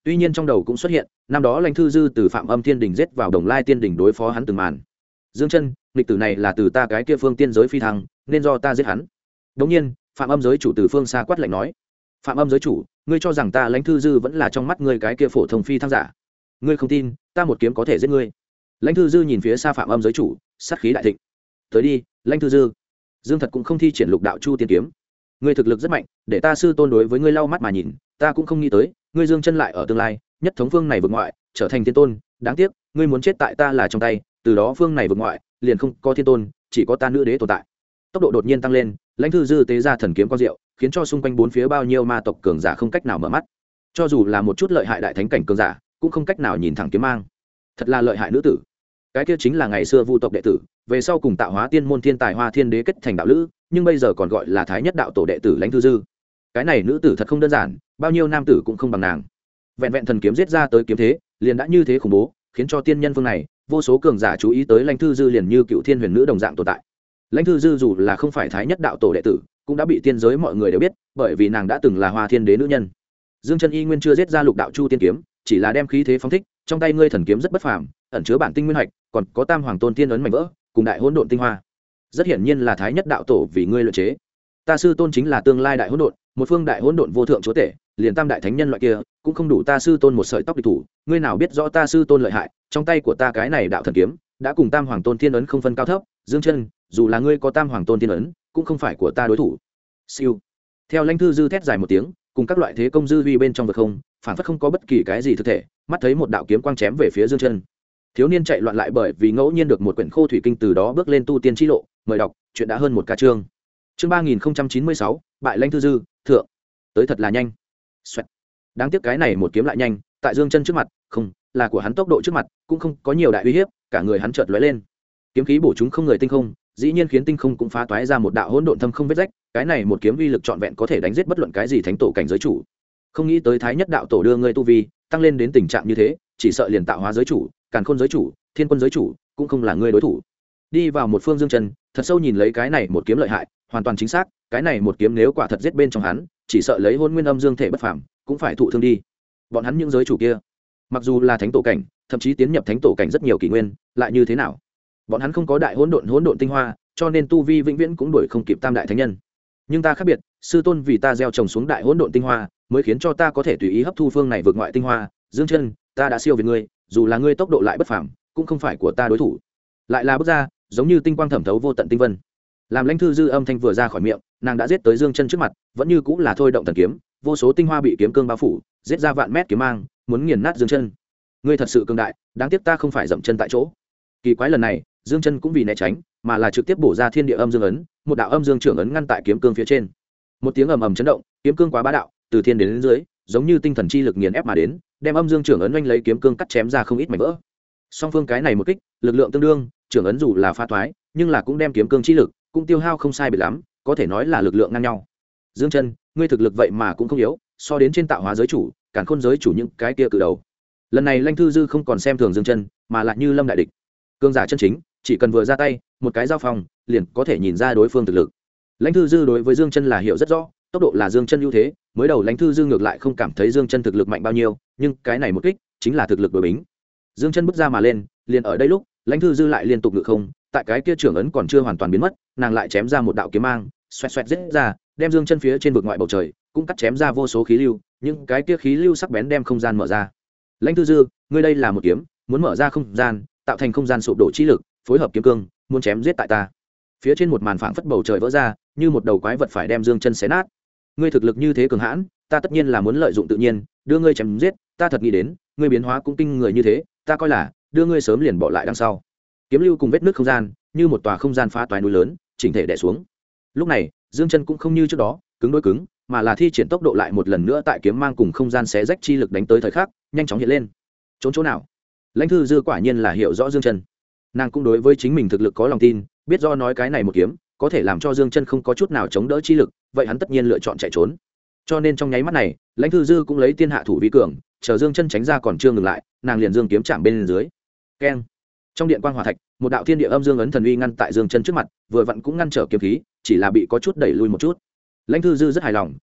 tuy nhiên trong đầu cũng xuất hiện năm đó lãnh thư dư từ Phạm Âm Thiên Đình giết vào Đồng Lai Tiên Đình đối phó hắn từng màn. Dương chân, nghịch tử này là từ ta cái kia phương tiên giới phi thăng, nên do ta giết hắn. Đống nhiên Phạm Âm giới chủ từ phương xa quát lạnh nói: Phạm Âm giới chủ, ngươi cho rằng ta lãnh thư dư vẫn là trong mắt ngươi cái kia phổ thông phi thăng giả? Ngươi không tin, ta một kiếm có thể giết ngươi. Lãnh thư dư nhìn phía xa Phạm Âm giới chủ, sát khí đại thịnh. Tới đi, lãnh thư dư. Dương thật cũng không thi triển lục đạo chu tiên kiếm. Ngươi thực lực rất mạnh, để ta sư tôn đối với ngươi lau mắt mà nhìn, ta cũng không nghĩ tới ngươi Dương chân lại ở tương lai nhất thống phương này vượt ngoại trở thành thiên tôn. Đáng tiếc ngươi muốn chết tại ta là trong tay, từ đó phương này vượt ngoại liền không có thiên tôn, chỉ có ta nữ đế tồn tại. Tốc độ đột nhiên tăng lên, lãnh thư dư tế ra thần kiếm quang diệu, khiến cho xung quanh bốn phía bao nhiêu ma tộc cường giả không cách nào mở mắt. Cho dù là một chút lợi hại đại thánh cảnh cường giả cũng không cách nào nhìn thẳng kiếm mang. Thật là lợi hại nữ tử. Cái kia chính là ngày xưa vu tộc đệ tử, về sau cùng tạo hóa tiên môn thiên tài Hoa Thiên Đế kết thành đạo lữ, nhưng bây giờ còn gọi là thái nhất đạo tổ đệ tử lãnh thư dư. Cái này nữ tử thật không đơn giản, bao nhiêu nam tử cũng không bằng nàng. Vẹn vẹn thần kiếm giết ra tới kiếm thế liền đã như thế khủng bố, khiến cho tiên nhân phương này vô số cường giả chú ý tới lãnh thư dư liền như cựu thiên huyền nữ đồng dạng tồn tại. Lãnh thư dư dù là không phải thái nhất đạo tổ đệ tử cũng đã bị tiên giới mọi người đều biết, bởi vì nàng đã từng là Hoa Thiên Đế nữ nhân. Dương chân y nguyên chưa giết ra lục đạo chu tiên kiếm, chỉ là đem khí thế phóng thích, trong tay ngươi thần kiếm rất bất phàm, ẩn chứa bản tinh nguyên hạch, còn có tam hoàng tôn tiên ấn mảnh vỡ cùng đại hỗn độn tinh hoa. Rất hiển nhiên là thái nhất đạo tổ vì ngươi luyện chế. Ta sư tôn chính là tương lai đại hỗn độn, một phương đại hỗn độn vô thượng chúa tể, liền tam đại thánh nhân loại kia cũng không đủ ta sư tôn một sợi tóc địch thủ. Ngươi nào biết rõ ta sư tôn lợi hại, trong tay của ta cái này đạo thần kiếm đã cùng tam hoàng tôn tiên ấn không phân cao thấp. Dương chân, dù là ngươi có tam hoàng tôn tiên ấn cũng không phải của ta đối thủ. Siêu. Theo lãnh thư dư thét dài một tiếng, cùng các loại thế công dư vi bên trong vực không, phản phất không có bất kỳ cái gì thực thể, mắt thấy một đạo kiếm quang chém về phía Dương chân. Thiếu niên chạy loạn lại bởi vì ngẫu nhiên được một quyển khô thủy kinh, từ đó bước lên tu tiên chi lộ. Mời đọc, chuyện đã hơn một ca chương. Chương 3096, bại lãnh thư dư, thượng. Tới thật là nhanh. Xoẹt. Đáng tiếc cái này một kiếm lại nhanh, tại Dương chân trước mặt, không, là của hắn tốc độ trước mặt, cũng không có nhiều đại uy hiếp, cả người hắn chợt lóe lên. Kiếm khí bổ chúng không người tinh không, dĩ nhiên khiến tinh không cũng phá toái ra một đạo hỗn độn thâm không vết rách, cái này một kiếm uy lực trọn vẹn có thể đánh giết bất luận cái gì thánh tổ cảnh giới chủ. Không nghĩ tới thái nhất đạo tổ đưa ngươi tu vi tăng lên đến tình trạng như thế, chỉ sợ liền tạo hóa giới chủ, càn khôn giới chủ, thiên quân giới chủ cũng không là ngươi đối thủ. Đi vào một phương Dương chân, thật sâu nhìn lấy cái này một kiếm lợi hại, hoàn toàn chính xác, cái này một kiếm nếu quả thật giết bên trong hắn, chỉ sợ lấy hôn nguyên âm dương thể bất phàm, cũng phải thụ thương đi. Bọn hắn những giới chủ kia, mặc dù là thánh tổ cảnh, thậm chí tiến nhập thánh tổ cảnh rất nhiều kỷ nguyên, lại như thế nào? Bọn hắn không có đại hỗn độn tinh hoa, cho nên tu vi vĩnh viễn cũng đuổi không kịp tam đại thánh nhân. Nhưng ta khác biệt, sư tôn vì ta gieo trồng xuống đại hỗn độn tinh hoa, mới khiến cho ta có thể tùy ý hấp thu phương này vượt ngoại tinh hoa. Dương chân, ta đã siêu việt ngươi, dù là ngươi tốc độ lại bất phàm, cũng không phải của ta đối thủ. Lại là bước ra, giống như tinh quang thẩm thấu vô tận tinh vân. Làm lãnh thư dư âm thanh vừa ra khỏi miệng, nàng đã giết tới Dương chân trước mặt, vẫn như cũng là thôi động thần kiếm, vô số tinh hoa bị kiếm cương bao phủ, giết ra vạn mét kiếm mang, muốn nghiền nát Dương chân. Ngươi thật sự cường đại, đáng tiếc ta không phải dậm chân tại chỗ. Kỳ quái lần này, Dương chân cũng vì né tránh, mà là trực tiếp bổ ra thiên địa âm dương ấn, một đạo âm dương trưởng ấn ngăn tại kiếm cương phía trên. Một tiếng ầm ầm chấn động, kiếm cương quá bá đạo, từ thiên đến dưới, giống như tinh thần chi lực nghiền ép mà đến, đem âm dương trưởng ấn oanh lấy kiếm cương cắt chém ra không ít mảnh vỡ. Song phương cái này một kích, lực lượng tương đương, trưởng ấn dù là phá toái, nhưng là cũng đem kiếm cương chi lực cũng tiêu hao không sai biệt lắm, có thể nói là lực lượng ngang nhau. Dương chân, ngươi thực lực vậy mà cũng không yếu, so đến trên tạo hóa giới chủ, càn khôn giới chủ những cái kia cự đầu. Lần này lãnh thư dư không còn xem thường Dương chân, mà lại như lâm đại địch. Cương giả chân chính, chỉ cần vừa ra tay, một cái giao phong, liền có thể nhìn ra đối phương thực lực. Lãnh thư dư đối với Dương chân là hiểu rất rõ, tốc độ là Dương chân ưu thế, mới đầu lãnh thư dư ngược lại không cảm thấy Dương chân thực lực mạnh bao nhiêu, nhưng cái này một kích chính là thực lực đối bính. Dương chân bước ra mà lên, liền ở đây lúc lãnh thư dư lại liên tục ngự không, tại cái kia trưởng ấn còn chưa hoàn toàn biến mất, nàng lại chém ra một đạo kiếm mang, xoẹt xoẹt giết ra, đem Dương chân phía trên vực ngoại bầu trời cũng cắt chém ra vô số khí lưu, những cái kia khí lưu sắc bén đem không gian mở ra. Lãnh thư dư, ngươi đây là một kiếm, muốn mở ra không gian, tạo thành không gian sụp đổ chi lực, phối hợp kiếm cương, muốn chém giết tại ta. Phía trên một màn phảng phất bầu trời vỡ ra, như một đầu quái vật phải đem Dương chân xé nát. Ngươi thực lực như thế cường hãn, ta tất nhiên là muốn lợi dụng tự nhiên, đưa ngươi chém giết, ta thật nghĩ đến, ngươi biến hóa cũng kinh người như thế, ta coi là đưa ngươi sớm liền bỏ lại đằng sau. Kiếm lưu cùng vết nứt không gian, như một tòa không gian phá toái núi lớn, chỉnh thể đè xuống. Lúc này, Dương chân cũng không như trước đó, cứng đối cứng, mà là thi triển tốc độ lại một lần nữa tại kiếm mang cùng không gian xé rách chi lực đánh tới thời khắc, nhanh chóng hiện lên. Trốn chỗ nào? Lãnh thư dư quả nhiên là hiểu rõ Dương chân. Nàng cũng đối với chính mình thực lực có lòng tin, biết do nói cái này một kiếm có thể làm cho Dương chân không có chút nào chống đỡ chi lực, vậy hắn tất nhiên lựa chọn chạy trốn. Cho nên trong nháy mắt này, lãnh thư dư cũng lấy tiên hạ thủ vi cường, chờ Dương chân tránh ra còn chưa ngừng lại, nàng liền dương kiếm chạm bên dưới. Keng! Trong điện quang hỏa thạch, một đạo thiên địa âm dương ấn thần uy ngăn tại Dương chân trước mặt, vừa vặn cũng ngăn trở kiếm khí, chỉ là bị có chút đẩy lui một chút. Lãnh thư dư rất hài lòng,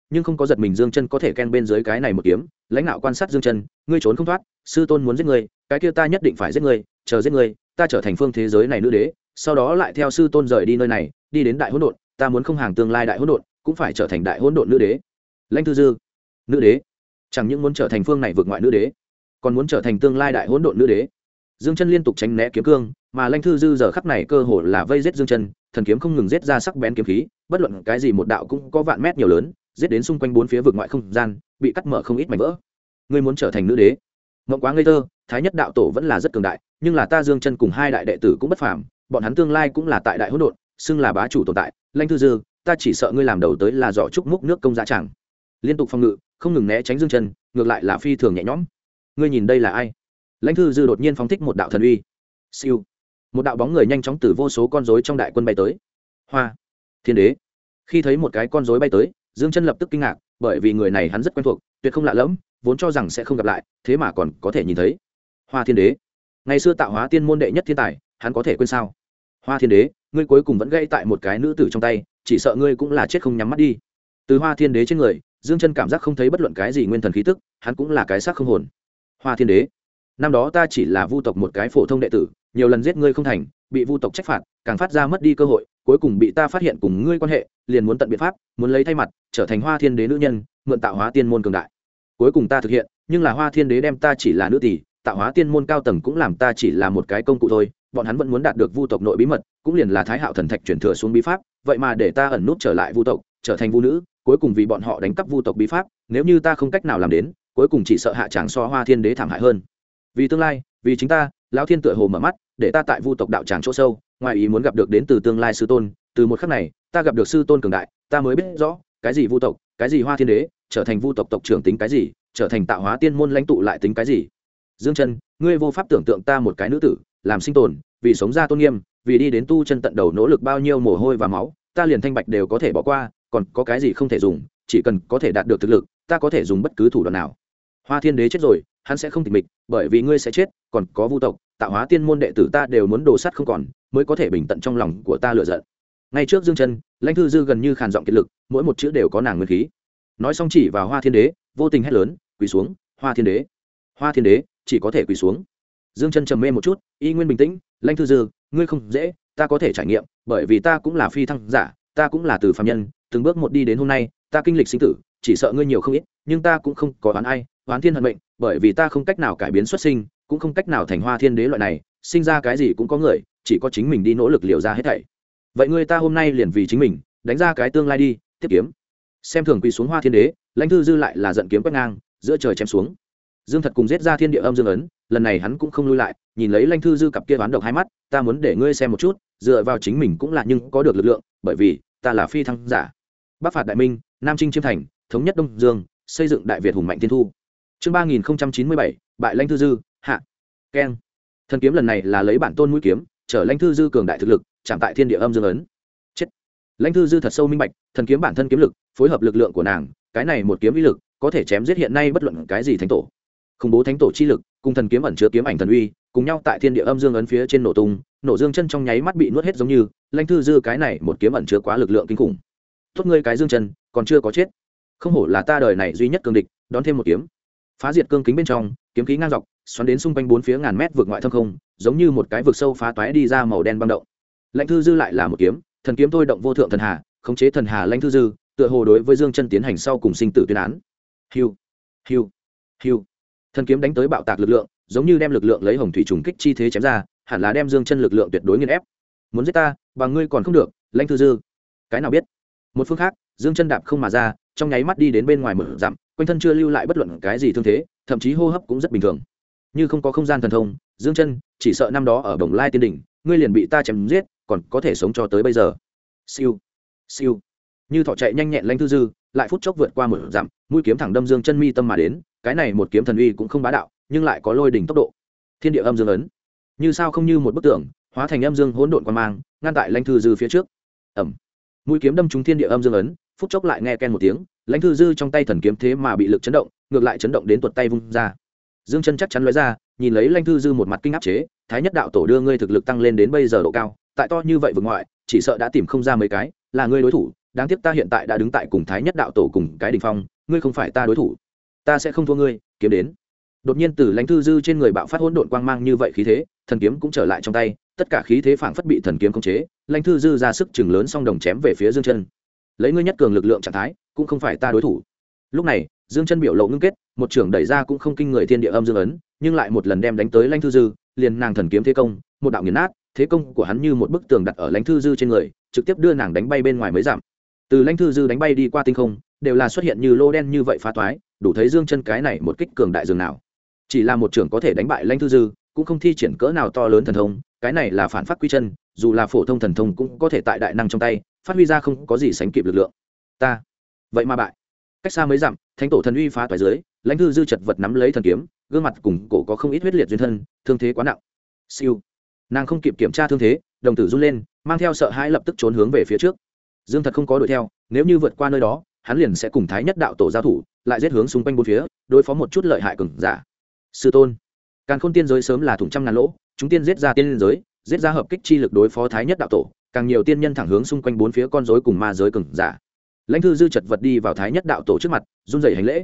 nhưng không có giật mình Dương Chân có thể ken bên dưới cái này một kiếm. Lãnh đạo quan sát Dương Chân, ngươi trốn không thoát, sư tôn muốn giết ngươi, cái kia ta nhất định phải giết ngươi, chờ giết ngươi, ta trở thành phương thế giới này nữ đế, sau đó lại theo sư tôn rời đi nơi này, đi đến đại hỗn độn, ta muốn không hàng tương lai đại hỗn độn, cũng phải trở thành đại hỗn độn nữ đế. Lãnh Thư Dư, nữ đế, chẳng những muốn trở thành phương này vượt ngoại nữ đế, còn muốn trở thành tương lai đại hỗn độn nữ đế. Dương Chân liên tục tránh né kiếm cương, mà Lãnh Thư Dư giờ khắc này cơ hồ là vây giết Dương Chân, thần kiếm không ngừng giết ra sắc bén kiếm khí, bất luận cái gì một đạo cũng có vạn mét nhiều lớn, giết đến xung quanh bốn phía vực ngoại không gian, bị cắt mở không ít mảnh vỡ. Ngươi muốn trở thành nữ đế? Ngộng quá ngây thơ, Thái Nhất đạo tổ vẫn là rất cường đại, nhưng là ta Dương Chân cùng hai đại đệ tử cũng bất phàm, bọn hắn tương lai cũng là tại đại hỗn độn, xưng là bá chủ tồn tại. Lãnh Thư Dư, ta chỉ sợ ngươi làm đầu tới là giỏ trúc múc nước công giá chẳng. Liên tục phòng ngự, không ngừng né tránh Dương Chân, ngược lại là phi thường nhẹ nhõm. Ngươi nhìn đây là ai? Lãnh Thư Dư đột nhiên phóng thích một đạo thần uy. Siêu. Một đạo bóng người nhanh chóng từ vô số con rối trong đại quân bay tới. Hoa, Thiên Đế. Khi thấy một cái con rối bay tới, Dương Chân lập tức kinh ngạc, bởi vì người này hắn rất quen thuộc, tuyệt không lạ lẫm, vốn cho rằng sẽ không gặp lại, thế mà còn có thể nhìn thấy. Hoa Thiên Đế. Ngày xưa tạo hóa tiên môn đệ nhất thiên tài, hắn có thể quên sao? Hoa Thiên Đế, ngươi cuối cùng vẫn gãy tại một cái nữ tử trong tay, chỉ sợ ngươi cũng là chết không nhắm mắt đi. Từ Hoa Thiên Đế trên người, Dương Chân cảm giác không thấy bất luận cái gì nguyên thần khí tức, hắn cũng là cái xác không hồn. Hoa Thiên Đế, năm đó ta chỉ là vu tộc một cái phổ thông đệ tử, nhiều lần giết ngươi không thành, bị vu tộc trách phạt, càng phát ra mất đi cơ hội, cuối cùng bị ta phát hiện cùng ngươi quan hệ, liền muốn tận biện pháp, muốn lấy thay mặt, trở thành Hoa Thiên Đế nữ nhân, mượn tạo hóa tiên môn cường đại. Cuối cùng ta thực hiện, nhưng là Hoa Thiên Đế đem ta chỉ là nữ tỷ, tạo hóa tiên môn cao tầng cũng làm ta chỉ là một cái công cụ thôi, bọn hắn vẫn muốn đạt được vu tộc nội bí mật, cũng liền là Thái Hạo thần thạch chuyển thừa xuống bí pháp, vậy mà để ta ẩn nút trở lại vu tộc, trở thành vu nữ, cuối cùng vì bọn họ đánh cắp vu tộc bí pháp, nếu như ta không cách nào làm đến, cuối cùng chỉ sợ hạ tràng so Hoa Thiên Đế thảm hại hơn. Vì tương lai, vì chính ta, lão thiên tựa hồ mở mắt, để ta tại vu tộc đạo tràng chỗ sâu, ngoài ý muốn gặp được đến từ tương lai sư tôn, từ một khắc này, ta gặp được sư tôn cường đại, ta mới biết rõ, cái gì vu tộc, cái gì Hoa Thiên Đế, trở thành vu tộc tộc trưởng tính cái gì, trở thành tạo hóa tiên môn lãnh tụ lại tính cái gì. Dương Chân, ngươi vô pháp tưởng tượng ta một cái nữ tử, làm sinh tồn, vì sống ra tôn nghiêm, vì đi đến tu chân tận đầu nỗ lực bao nhiêu mồ hôi và máu, ta liền thanh bạch đều có thể bỏ qua, còn có cái gì không thể dùng, chỉ cần có thể đạt được thực lực, ta có thể dùng bất cứ thủ đoạn nào. Hoa Thiên Đế chết rồi, hắn sẽ không tịch mịch, bởi vì ngươi sẽ chết, còn có vu tộc, tạo hóa tiên môn đệ tử ta đều muốn đồ sắt không còn, mới có thể bình tận trong lòng của ta lựa giận. Ngay trước Dương Chân, Lãnh Thư Dư gần như khàn giọng kiệt lực, mỗi một chữ đều có nàng nguyên khí. Nói xong chỉ vào Hoa Thiên Đế, vô tình hét lớn, quỳ xuống, Hoa Thiên Đế. Hoa Thiên Đế chỉ có thể quỳ xuống. Dương Chân trầm mê một chút, y nguyên bình tĩnh, Lãnh Thư Dư, ngươi không dễ, ta có thể trải nghiệm, bởi vì ta cũng là phi thăng giả, ta cũng là từ phàm nhân, từng bước một đi đến hôm nay, ta kinh lịch sinh tử, chỉ sợ ngươi nhiều không ít, nhưng ta cũng không có oán ai, oán thiên hận mệnh, bởi vì ta không cách nào cải biến xuất sinh, cũng không cách nào thành Hoa Thiên Đế loại này, sinh ra cái gì cũng có người, chỉ có chính mình đi nỗ lực liều ra hết thảy. Vậy ngươi ta hôm nay liền vì chính mình, đánh ra cái tương lai đi, tiếp kiếm. Xem thường quỳ xuống Hoa Thiên Đế, Lãnh Thư Dư lại là giận kiếm quét ngang, giữa trời chém xuống. Dương Thật cùng giết ra thiên địa âm dương ấn, lần này hắn cũng không lui lại, nhìn lấy Lãnh Thư Dư cặp kia đoán độc hai mắt, ta muốn để ngươi xem một chút, dựa vào chính mình cũng là nhưng có được lực lượng, bởi vì ta là phi thăng giả. Bắc phạt đại minh, Nam chinh chiêm thành, thống nhất Đông Dương, xây dựng Đại Việt hùng mạnh thiên thu. Chương 3097, bại Lãnh Thư Dư, hạ. Keng. Thần kiếm lần này là lấy bản tôn mũi kiếm, trở Lãnh Thư Dư cường đại thực lực, chạm tại thiên địa âm dương ấn. Chết. Lãnh Thư Dư thật sâu minh bạch, thần kiếm bản thân kiếm lực, phối hợp lực lượng của nàng, cái này một kiếm uy lực, có thể chém giết hiện nay bất luận cái gì thánh tổ. Khủng bố thánh tổ chi lực, cùng thần kiếm ẩn chứa kiếm ảnh thần uy, cùng nhau tại thiên địa âm dương ấn phía trên nổ tung, nổ Dương Chân trong nháy mắt bị nuốt hết giống như, Lãnh Thư Dư cái này một kiếm ẩn chứa quá lực lượng kinh khủng. Tốt ngươi cái Dương Chân, còn chưa có chết. Không hổ là ta đời này duy nhất cường địch, đón thêm một kiếm. Phá diệt cương kính bên trong, kiếm khí ngang dọc, xoắn đến xung quanh bốn phía ngàn mét vực ngoại thâm không, giống như một cái vực sâu phá toái đi ra màu đen băng động. Lãnh Thư Dư lại là một kiếm, thần kiếm thôi động vô thượng thần hà, khống chế thần hà Lãnh Thư Dư, tựa hồ đối với Dương Chân tiến hành sau cùng sinh tử tuyên án. Hiu, hiu, hiu. Thần kiếm đánh tới bạo tạc lực lượng, giống như đem lực lượng lấy hồng thủy trùng kích chi thế chém ra, hẳn là đem Dương Chân lực lượng tuyệt đối nghiền ép. Muốn giết ta, bằng ngươi còn không được, Lãnh Thư Dư. Cái nào biết? Một phương khác, Dương Chân đạp không mà ra, trong nháy mắt đi đến bên ngoài mở dặm, quanh thân chưa lưu lại bất luận cái gì thương thế, thậm chí hô hấp cũng rất bình thường. Như không có không gian thần thông, Dương Chân, chỉ sợ năm đó ở Bồng Lai Tiên đỉnh, ngươi liền bị ta chém giết, còn có thể sống cho tới bây giờ. Siêu, siêu. Như thỏ chạy nhanh nhẹn Lãnh Thư Dư, lại phút chốc vượt qua một dặm, mũi kiếm thẳng đâm Dương Chân mi tâm mà đến, cái này một kiếm thần uy cũng không bá đạo, nhưng lại có lôi đỉnh tốc độ. Thiên địa âm dương ấn, như sao không như một bức tượng, hóa thành âm dương hỗn độn quang mang, ngăn tại Lãnh Thư Dư phía trước. Ầm. Mũi kiếm đâm trúng thiên địa âm dương ấn, phút chốc lại nghe ken một tiếng, Lãnh Thư Dư trong tay thần kiếm thế mà bị lực chấn động, ngược lại chấn động đến tuột tay vung ra. Dương Chân chắc chắn lóe ra, nhìn lấy Lãnh Thư Dư một mặt kinh áp chế, Thái Nhất đạo tổ đưa ngươi thực lực tăng lên đến bây giờ độ cao, tại to như vậy vực ngoại, chỉ sợ đã tìm không ra mấy cái là ngươi đối thủ, đáng tiếc ta hiện tại đã đứng tại cùng thái nhất đạo tổ cùng cái đỉnh phong, ngươi không phải ta đối thủ, ta sẽ không thua ngươi. Kiếm đến. Đột nhiên từ Lãnh Thư Dư trên người bạo phát hỗn độn quang mang như vậy khí thế, thần kiếm cũng trở lại trong tay, tất cả khí thế phảng phất bị thần kiếm khống chế. Lãnh Thư Dư ra sức chừng lớn song đồng chém về phía Dương Chân. Lấy ngươi nhất cường lực lượng trạng thái, cũng không phải ta đối thủ. Lúc này, Dương Chân biểu lộ ngưng kết, một trưởng đẩy ra cũng không kinh người thiên địa âm dương ấn, nhưng lại một lần đem đánh tới Lãnh Thư Dư, liền nàng thần kiếm thế công, một đạo nghiền nát, thế công của hắn như một bức tường đặt ở Lãnh Thư Dư trên người, trực tiếp đưa nàng đánh bay bên ngoài mấy dặm. Từ Lãnh Thư Dư đánh bay đi qua tinh không, đều là xuất hiện như lô đen như vậy phá toái, đủ thấy Dương Chân cái này một kích cường đại dường nào. Chỉ là một trưởng có thể đánh bại Lãnh Thư Dư, cũng không thi triển cỡ nào to lớn thần thông, cái này là phản phát quy chân, dù là phổ thông thần thông cũng có thể tại đại năng trong tay phát huy ra không có gì sánh kịp lực lượng. Ta vậy mà bại. Cách xa mấy dặm, thánh tổ thần uy phá toái dưới, Lãnh Thư Dư chật vật nắm lấy thần kiếm, gương mặt cùng cổ có không ít huyết liệt duyên thân, thương thế quá nặng. Siêu. Nàng không kịp kiểm tra thương thế, đồng tử run lên, mang theo sợ hãi lập tức trốn hướng về phía trước. Dương Thật không có đuổi theo, nếu như vượt qua nơi đó, hắn liền sẽ cùng Thái Nhất đạo tổ giao thủ, lại giết hướng xung quanh bốn phía, đối phó một chút lợi hại cường giả. Sư tôn, Càn Khôn tiên giới sớm là thủng trăm ngàn lỗ, chúng tiên giết ra tiên giới, giết ra hợp kích chi lực đối phó Thái Nhất đạo tổ, càng nhiều tiên nhân thẳng hướng xung quanh bốn phía con rối cùng ma giới cường giả. Lãnh Thư Dư chật vật đi vào Thái Nhất đạo tổ trước mặt, run rẩy hành lễ,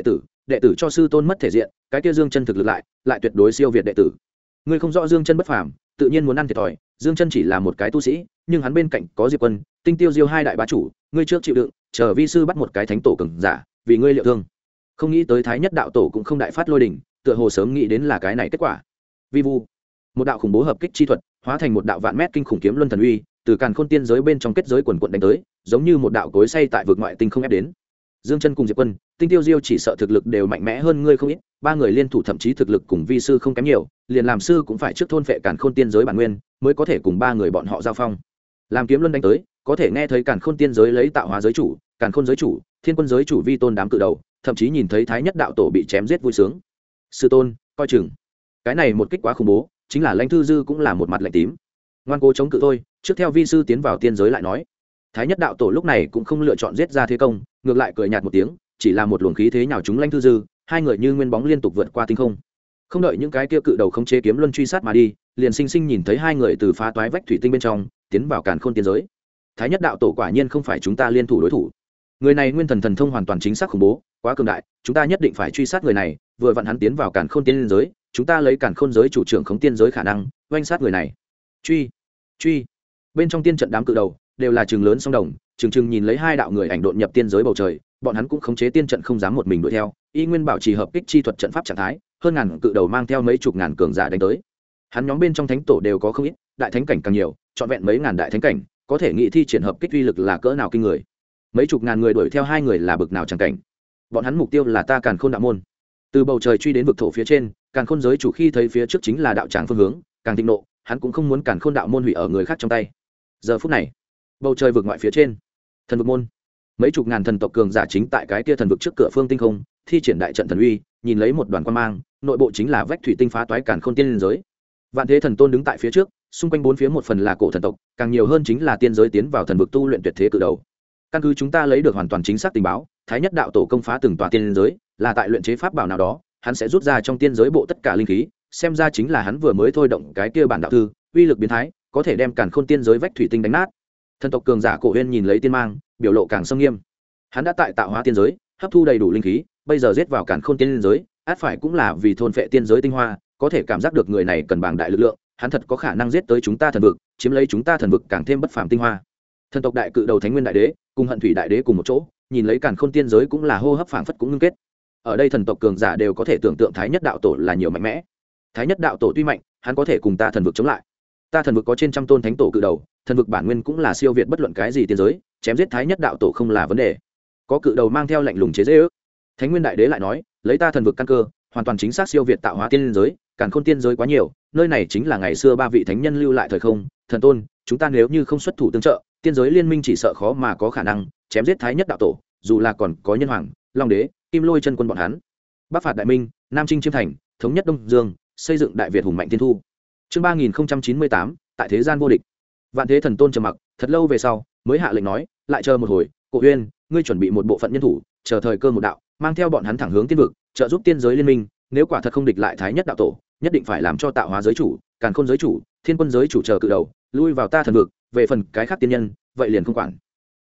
đệ tử cho sư tôn mất thể diện, cái kia Dương Chân thực lực lại tuyệt đối siêu việt đệ tử. Ngươi không rõ Dương Chân bất phàm, tự nhiên muốn ăn thiệt thòi. Dương Chân chỉ là một cái tu sĩ, nhưng hắn bên cạnh có Diệp Quân, Tinh Tiêu Diêu hai đại bá chủ, ngươi trước chịu đựng, chờ vi sư bắt một cái thánh tổ cường giả, vì ngươi liệu thương. Không nghĩ tới Thái Nhất đạo tổ cũng không đại phát lôi đình, tựa hồ sớm nghĩ đến là cái này kết quả. Vi vu, một đạo khủng bố hợp kích chi thuật, hóa thành một đạo vạn mét kinh khủng kiếm luân thần uy, từ Càn Khôn tiên giới bên trong kết giới quần quần đánh tới, giống như một đạo cối xay tại vực ngoại tinh không ép đến. Dương Chân cùng Diệp Quân, Tinh Tiêu Diêu chỉ sợ thực lực đều mạnh mẽ hơn ngươi không ít, ba người liên thủ thậm chí thực lực cùng vi sư không kém nhiều, liền làm sư cũng phải trước thôn phệ Càn Khôn tiên giới bản nguyên, mới có thể cùng ba người bọn họ giao phong. Làm kiếm luân đánh tới, có thể nghe thấy Càn Khôn tiên giới lấy tạo hóa giới chủ, Càn Khôn giới chủ, Thiên Quân giới chủ vi tôn đám cự đầu, thậm chí nhìn thấy Thái Nhất đạo tổ bị chém giết vui sướng. Sư tôn, coi chừng. Cái này một kích quá khủng bố, chính là Lãnh Thư Dư cũng là một mặt lạnh tím. Ngoan cố chống cự thôi, trước theo vi sư tiến vào tiên giới lại nói. Thái Nhất đạo tổ lúc này cũng không lựa chọn giết ra thế công, ngược lại cười nhạt một tiếng, chỉ là một luồng khí thế nhào chúng Lãnh Thư Dư, hai người như nguyên bóng liên tục vượt qua tinh không. Không đợi những cái kia cự đầu không chế kiếm luân truy sát mà đi, liền sinh sinh nhìn thấy hai người từ phá toái vách thủy tinh bên trong tiến vào Càn Khôn tiên giới. Thái Nhất đạo tổ quả nhiên không phải chúng ta liên thủ đối thủ. Người này nguyên thần thần thông hoàn toàn chính xác khủng bố, quá cường đại, chúng ta nhất định phải truy sát người này, vừa vặn hắn tiến vào Càn Khôn tiên giới, chúng ta lấy Càn Khôn giới chủ trưởng khống tiên giới khả năng, oanh sát người này. Truy. Bên trong tiên trận đám cự đầu đều là trường lớn song đồng, chừng nhìn lấy hai đạo người ảnh độn nhập tiên giới bầu trời, bọn hắn cũng khống chế tiên trận không dám một mình đuổi theo, y nguyên bảo trì hợp kích chi thuật trận pháp trạng thái, hơn ngàn cự đầu mang theo mấy chục ngàn cường giả đánh tới. Hắn nhóm bên trong thánh tổ đều có không ít, đại thánh cảnh càng nhiều, trọn vẹn mấy ngàn đại thánh cảnh, có thể nghĩ thi triển hợp kích uy lực là cỡ nào kinh người. Mấy chục ngàn người đuổi theo hai người là bực nào chẳng cảnh. Bọn hắn mục tiêu là ta Càn Khôn đạo môn. Từ bầu trời truy đến vực thổ phía trên, Càn Khôn giới chủ khi thấy phía trước chính là đạo tràng phương hướng, càng thịnh nộ, hắn cũng không muốn Càn Khôn đạo môn hủy ở người khác trong tay. Giờ phút này, bầu trời vực ngoại phía trên, thần vực môn, mấy chục ngàn thần tộc cường giả chính tại cái kia thần vực trước cửa phương tinh không thi triển đại trận thần uy, nhìn lấy một đoàn quan mang, nội bộ chính là vách thủy tinh phá toái Càn Khôn tiên giới. Vạn thế thần tôn đứng tại phía trước, xung quanh bốn phía một phần là cổ thần tộc, càng nhiều hơn chính là tiên giới tiến vào thần vực tu luyện tuyệt thế cự đầu. Căn cứ chúng ta lấy được hoàn toàn chính xác tình báo, Thái Nhất đạo tổ công phá từng tòa tiên giới, là tại luyện chế pháp bảo nào đó, hắn sẽ rút ra trong tiên giới bộ tất cả linh khí, xem ra chính là hắn vừa mới thôi động cái kia bản đạo thư, uy lực biến thái, có thể đem Càn Khôn tiên giới vách thủy tinh đánh nát. Thần tộc cường giả Cổ Huyên nhìn lấy tiên mang, biểu lộ càng sâm nghiêm. Hắn đã tại tạo hóa tiên giới, hấp thu đầy đủ linh khí, bây giờ giết vào Càn Khôn tiên giới, át phải cũng là vì thôn phệ tiên giới tinh hoa, có thể cảm giác được người này cần bàng đại lực lượng, hắn thật có khả năng giết tới chúng ta thần vực, chiếm lấy chúng ta thần vực càng thêm bất phàm tinh hoa. Thần tộc đại cự đầu Thánh Nguyên đại đế cùng Hận Thủy đại đế cùng một chỗ, nhìn lấy Càn Khôn tiên giới cũng là hô hấp phảng phất cũng ngưng kết. Ở đây thần tộc cường giả đều có thể tưởng tượng Thái Nhất đạo tổ là nhiều mạnh mẽ. Thái Nhất đạo tổ tuy mạnh, hắn có thể cùng ta thần vực chống lại. Ta thần vực có trên trăm tôn thánh tổ cự đầu, thần vực bản nguyên cũng là siêu việt bất luận cái gì tiên giới, chém giết Thái Nhất đạo tổ không là vấn đề. Có cự đầu mang theo lạnh lùng chế giễu. Thánh Nguyên đại đế lại nói, lấy ta thần vực căn cơ, hoàn toàn chính xác siêu việt tạo hóa tiên giới, Càn Khôn tiên giới quá nhiều, nơi này chính là ngày xưa ba vị thánh nhân lưu lại thời không, thần tôn, chúng ta nếu như không xuất thủ tương trợ, tiên giới liên minh chỉ sợ khó mà có khả năng chém giết Thái Nhất đạo tổ, dù là còn có nhân hoàng, long đế, kim lôi chân quân bọn hắn. Bắc phạt đại minh, nam chinh chiêm thành, thống nhất đông dương, xây dựng đại việt hùng mạnh tiên thu. Chương 3098, tại thế gian vô địch. Vạn thế thần tôn trầm mặc, thật lâu về sau, mới hạ lệnh nói, lại chờ một hồi, Cổ Uyên, ngươi chuẩn bị một bộ phận nhân thủ, chờ thời cơ một đạo, mang theo bọn hắn thẳng hướng tiên vực, trợ giúp tiên giới liên minh, nếu quả thật không địch lại Thái Nhất đạo tổ, nhất định phải làm cho tạo hóa giới chủ, Càn Khôn giới chủ, Thiên Quân giới chủ chờ cự đầu, lui vào ta thần vực, về phần cái khác tiên nhân, vậy liền không quản.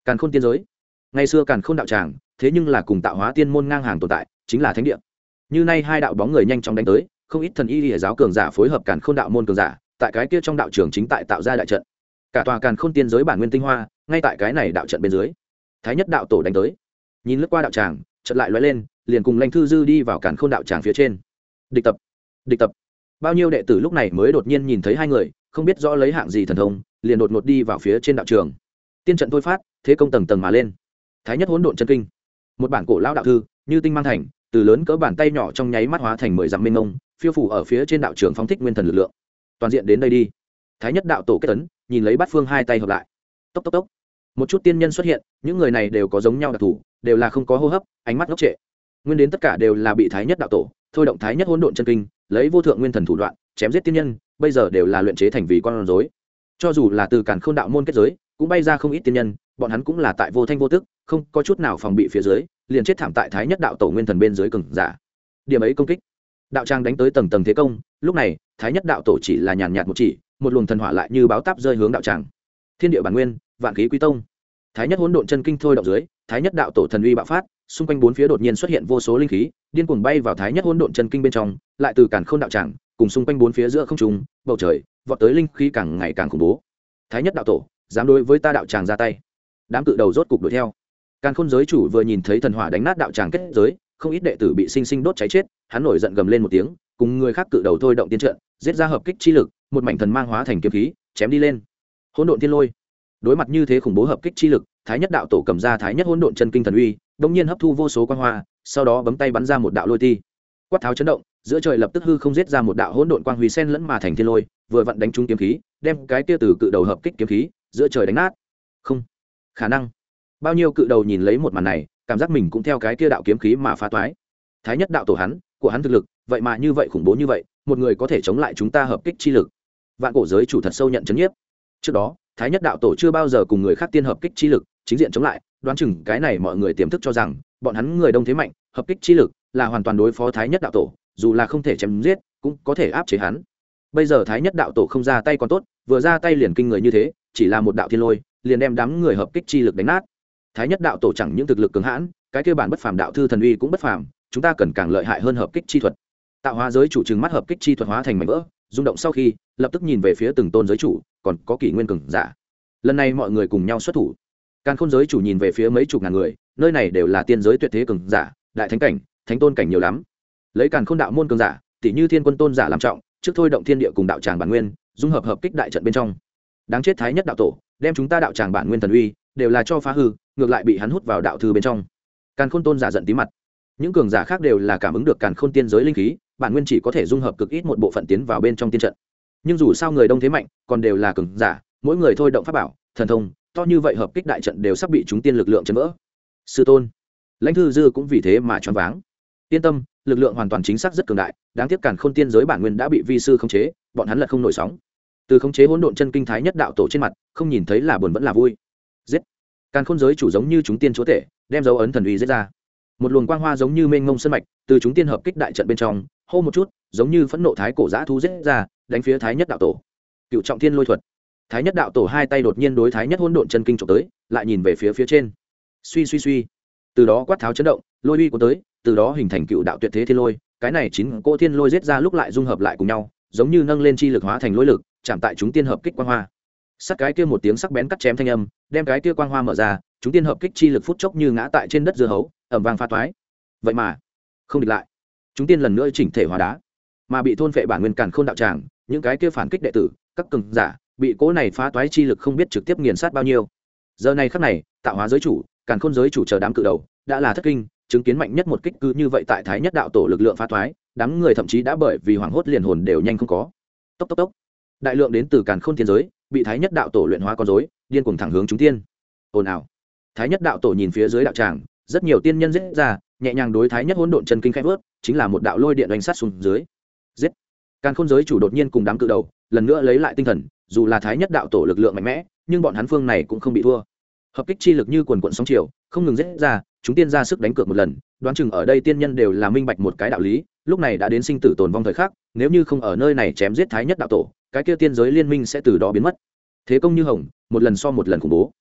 Càn Khôn tiên giới, ngày xưa Càn Khôn đạo tràng thế nhưng là cùng tạo hóa tiên môn ngang hàng tồn tại, chính là thánh địa. Như nay hai đạo bóng người nhanh chóng đánh tới, không ít thần y lìa giáo cường giả phối hợp Càn Khôn đạo môn cường giả, tại cái kia trong đạo trường chính tại tạo ra đại trận. Cả tòa Càn Khôn tiên giới bản nguyên tinh hoa, ngay tại cái này đạo trận bên dưới. Thái nhất đạo tổ đánh tới, nhìn lướt qua đạo tràng, trận lại lóe lên, liền cùng Lãnh Thư Dư đi vào Càn Khôn đạo tràng phía trên. Địch tập, địch tập. Bao nhiêu đệ tử lúc này mới đột nhiên nhìn thấy hai người, không biết rõ lấy hạng gì thần thông, liền đột ngột đi vào phía trên đạo trường. Tiên trận thôi phát, thế công tầng tầng mà lên. Thái nhất hỗn độn chân kinh, một bản cổ lão đạo thư, như tinh mang thành, từ lớn cỡ bàn tay nhỏ trong nháy mắt hóa thành 10 dặm mênh mông, phiêu phủ ở phía trên đạo trường phóng thích nguyên thần lực lượng. Toàn diện đến đây đi. Thái nhất đạo tổ kết tấn, nhìn lấy bát phương hai tay hợp lại. Tốc tốc tốc. Một chút tiên nhân xuất hiện, những người này đều có giống nhau đặc thù, đều là không có hô hấp, ánh mắt ngốc trệ. Nguyên đến tất cả đều là bị Thái nhất đạo tổ thôi động Thái nhất hỗn độn chân kinh, lấy vô thượng nguyên thần thủ đoạn chém giết tiên nhân, bây giờ đều là luyện chế thành vì con rối. Cho dù là từ Càn Khôn đạo môn kết giới, cũng bay ra không ít tiên nhân, bọn hắn cũng là tại vô thanh vô tức, không có chút nào phòng bị phía dưới, liền chết thảm tại Thái nhất đạo tổ nguyên thần bên dưới cường giả. Điểm ấy công kích, đạo trang đánh tới tầng tầng thế công, lúc này Thái nhất đạo tổ chỉ là nhàn nhạt một chỉ, một luồng thần hỏa lại như báo táp rơi hướng đạo tràng. Thiên địa bản nguyên, vạn khí quý tông. Thái nhất hỗn độn chân kinh thôi động dưới, Thái nhất đạo tổ thần uy bạo phát, xung quanh bốn phía đột nhiên xuất hiện vô số linh khí, điên cuồng bay vào Thái nhất hỗn độn chân kinh bên trong, lại từ Càn Khôn đạo tràng, cùng xung quanh bốn phía giữa không trung, bầu trời, vọt tới linh khí càng ngày càng khủng bố. Thái nhất đạo tổ, dám đối với ta đạo tràng ra tay. Đám cự đầu rốt cục đuổi theo. Càn Khôn giới chủ vừa nhìn thấy thần hỏa đánh nát đạo tràng kết giới, không ít đệ tử bị sinh sinh đốt cháy chết, hắn nổi giận gầm lên một tiếng, cùng người khác cự đầu thôi động tiên trận, giết ra hợp kích chi lực, một mảnh thần mang hóa thành kiếm khí, chém đi lên. Hỗn độn thiên lôi. Đối mặt như thế khủng bố hợp kích chi lực, Thái nhất đạo tổ cầm ra Thái nhất hỗn độn chân kinh thần uy, đống nhiên hấp thu vô số quang hoa, sau đó bấm tay bắn ra một đạo lôi ti. Quát tháo chấn động, giữa trời lập tức hư không giết ra một đạo hỗn độn quang huy sen lẫn mà thành thiên lôi, vừa vặn đánh trúng kiếm khí, đem cái kia từ cự đầu hợp kích kiếm khí, giữa trời đánh nát. Không, khả năng. Bao nhiêu cự đầu nhìn lấy một màn này, cảm giác mình cũng theo cái kia đạo kiếm khí mà phá toái. Thái nhất đạo tổ hắn, của hắn thực lực, vậy mà như vậy khủng bố như vậy, một người có thể chống lại chúng ta hợp kích chi lực. Vạn cổ giới chủ thật sâu nhận chấn nhiếp. Trước đó, Thái nhất đạo tổ chưa bao giờ cùng người khác tiên hợp kích chi lực chính diện chống lại, đoán chừng cái này mọi người tiềm thức cho rằng bọn hắn người đông thế mạnh, hợp kích chi lực là hoàn toàn đối phó Thái nhất đạo tổ, dù là không thể chém giết cũng có thể áp chế hắn. Bây giờ Thái nhất đạo tổ không ra tay còn tốt, vừa ra tay liền kinh người như thế, chỉ là một đạo thiên lôi liền đem đám người hợp kích chi lực đánh nát. Thái nhất đạo tổ chẳng những thực lực cường hãn, cái kia bản bất phàm đạo thư thần uy cũng bất phàm, chúng ta cần càng lợi hại hơn hợp kích chi thuật. Tạo hóa giới chủ trừng mắt hợp kích chi thuật hóa thành mảnh vỡ, rung động sau khi lập tức nhìn về phía từng tôn giới chủ, còn có kỷ nguyên cường giả. Lần này mọi người cùng nhau xuất thủ. Càn Khôn giới chủ nhìn về phía mấy chục ngàn người, nơi này đều là tiên giới tuyệt thế cường giả, đại thánh cảnh, thánh tôn cảnh nhiều lắm. Lấy Càn Khôn đạo môn cường giả, tỷ như thiên quân tôn giả làm trọng, trước thôi động thiên địa cùng đạo tràng bản nguyên, dung hợp hợp kích đại trận bên trong. Đáng chết Thái nhất đạo tổ, đem chúng ta đạo tràng bản nguyên thần uy đều là cho phá hư, ngược lại bị hắn hút vào đạo thư bên trong. Càn Khôn tôn giả giận tí mặt. Những cường giả khác đều là cảm ứng được Càn Khôn tiên giới linh khí, bản nguyên chỉ có thể dung hợp cực ít một bộ phận tiến vào bên trong tiên trận. Nhưng dù sao người đông thế mạnh, còn đều là cường giả, mỗi người thôi động pháp bảo, thần thông, to như vậy hợp kích đại trận đều sắp bị chúng tiên lực lượng chấn vỡ. Sư tôn, Lãnh Thư Dư cũng vì thế mà choáng váng. Yên tâm, lực lượng hoàn toàn chính xác rất cường đại, đáng tiếc Càn Khôn tiên giới bản nguyên đã bị vi sư khống chế, bọn hắn lật không nổi sóng. Từ khống chế hỗn độn chân kinh Thái nhất đạo tổ trên mặt, không nhìn thấy là buồn vẫn là vui. Giết! Càn Khôn giới chủ giống như chúng tiên chúa tể, đem dấu ấn thần uy giết ra. Một luồng quang hoa giống như mênh mông sơn mạch, từ chúng tiên hợp kích đại trận bên trong, hô một chút, giống như phẫn nộ thái cổ dã thú giết ra, đánh phía Thái nhất đạo tổ. Cựu trọng thiên lôi thuật. Thái nhất đạo tổ hai tay đột nhiên đối Thái nhất hỗn độn chân kinh chụp tới, lại nhìn về phía trên. Suy suy suy. Từ đó quát tháo chấn động, lôi uy của tới, từ đó hình thành cựu đạo tuyệt thế thiên lôi, cái này chín cỗ thiên lôi giết ra lúc lại dung hợp lại cùng nhau, giống như nâng lên chi lực hóa thành lôi lực, chạm tại chúng tiên hợp kích quang hoa. Sắc cái kia một tiếng sắc bén cắt chém thanh âm, đem cái kia quang hoa mở ra, chúng tiên hợp kích chi lực phút chốc như ngã tại trên đất dưa hấu, ầm vang pha toái. Vậy mà, không địch lại. Chúng tiên lần nữa chỉnh thể hóa đá, mà bị thôn phệ bản nguyên Càn Khôn đạo tràng, những cái kia phản kích đệ tử, các cường giả, bị cỗ này phá toái chi lực không biết trực tiếp nghiền sát bao nhiêu. Giờ này khắc này, tạo hóa giới chủ, Càn Khôn giới chủ chờ đám cự đầu, đã là thất kinh, chứng kiến mạnh nhất một kích cứ như vậy tại Thái nhất đạo tổ lực lượng phá toái, đám người thậm chí đã bởi vì hoảng hốt liền hồn đều nhanh không có. Tốc tốc tốc. Đại lượng đến từ Càn Khôn thiên giới, bị Thái nhất đạo tổ luyện hóa con rối, điên cuồng thẳng hướng chúng tiên. Ồn ào. Thái nhất đạo tổ nhìn phía dưới đạo tràng, rất nhiều tiên nhân giết ra, nhẹ nhàng đối Thái nhất hỗn độn chân kinh khẽ vớt, chính là một đạo lôi điện đánh sát xuống dưới. Giết. Càn Khôn giới chủ đột nhiên cùng đám cự đầu, lần nữa lấy lại tinh thần, dù là Thái nhất đạo tổ lực lượng mạnh mẽ, nhưng bọn hắn phương này cũng không bị thua. Hợp kích chi lực như quần quần sóng chiều, không ngừng giết ra, chúng tiên ra sức đánh cược một lần, đoán chừng ở đây tiên nhân đều là minh bạch một cái đạo lý, lúc này đã đến sinh tử tồn vong thời khắc, nếu như không ở nơi này chém giết Thái nhất đạo tổ, cái kia tiên giới liên minh sẽ từ đó biến mất. Thế công như hồng, một lần so một lần khủng bố.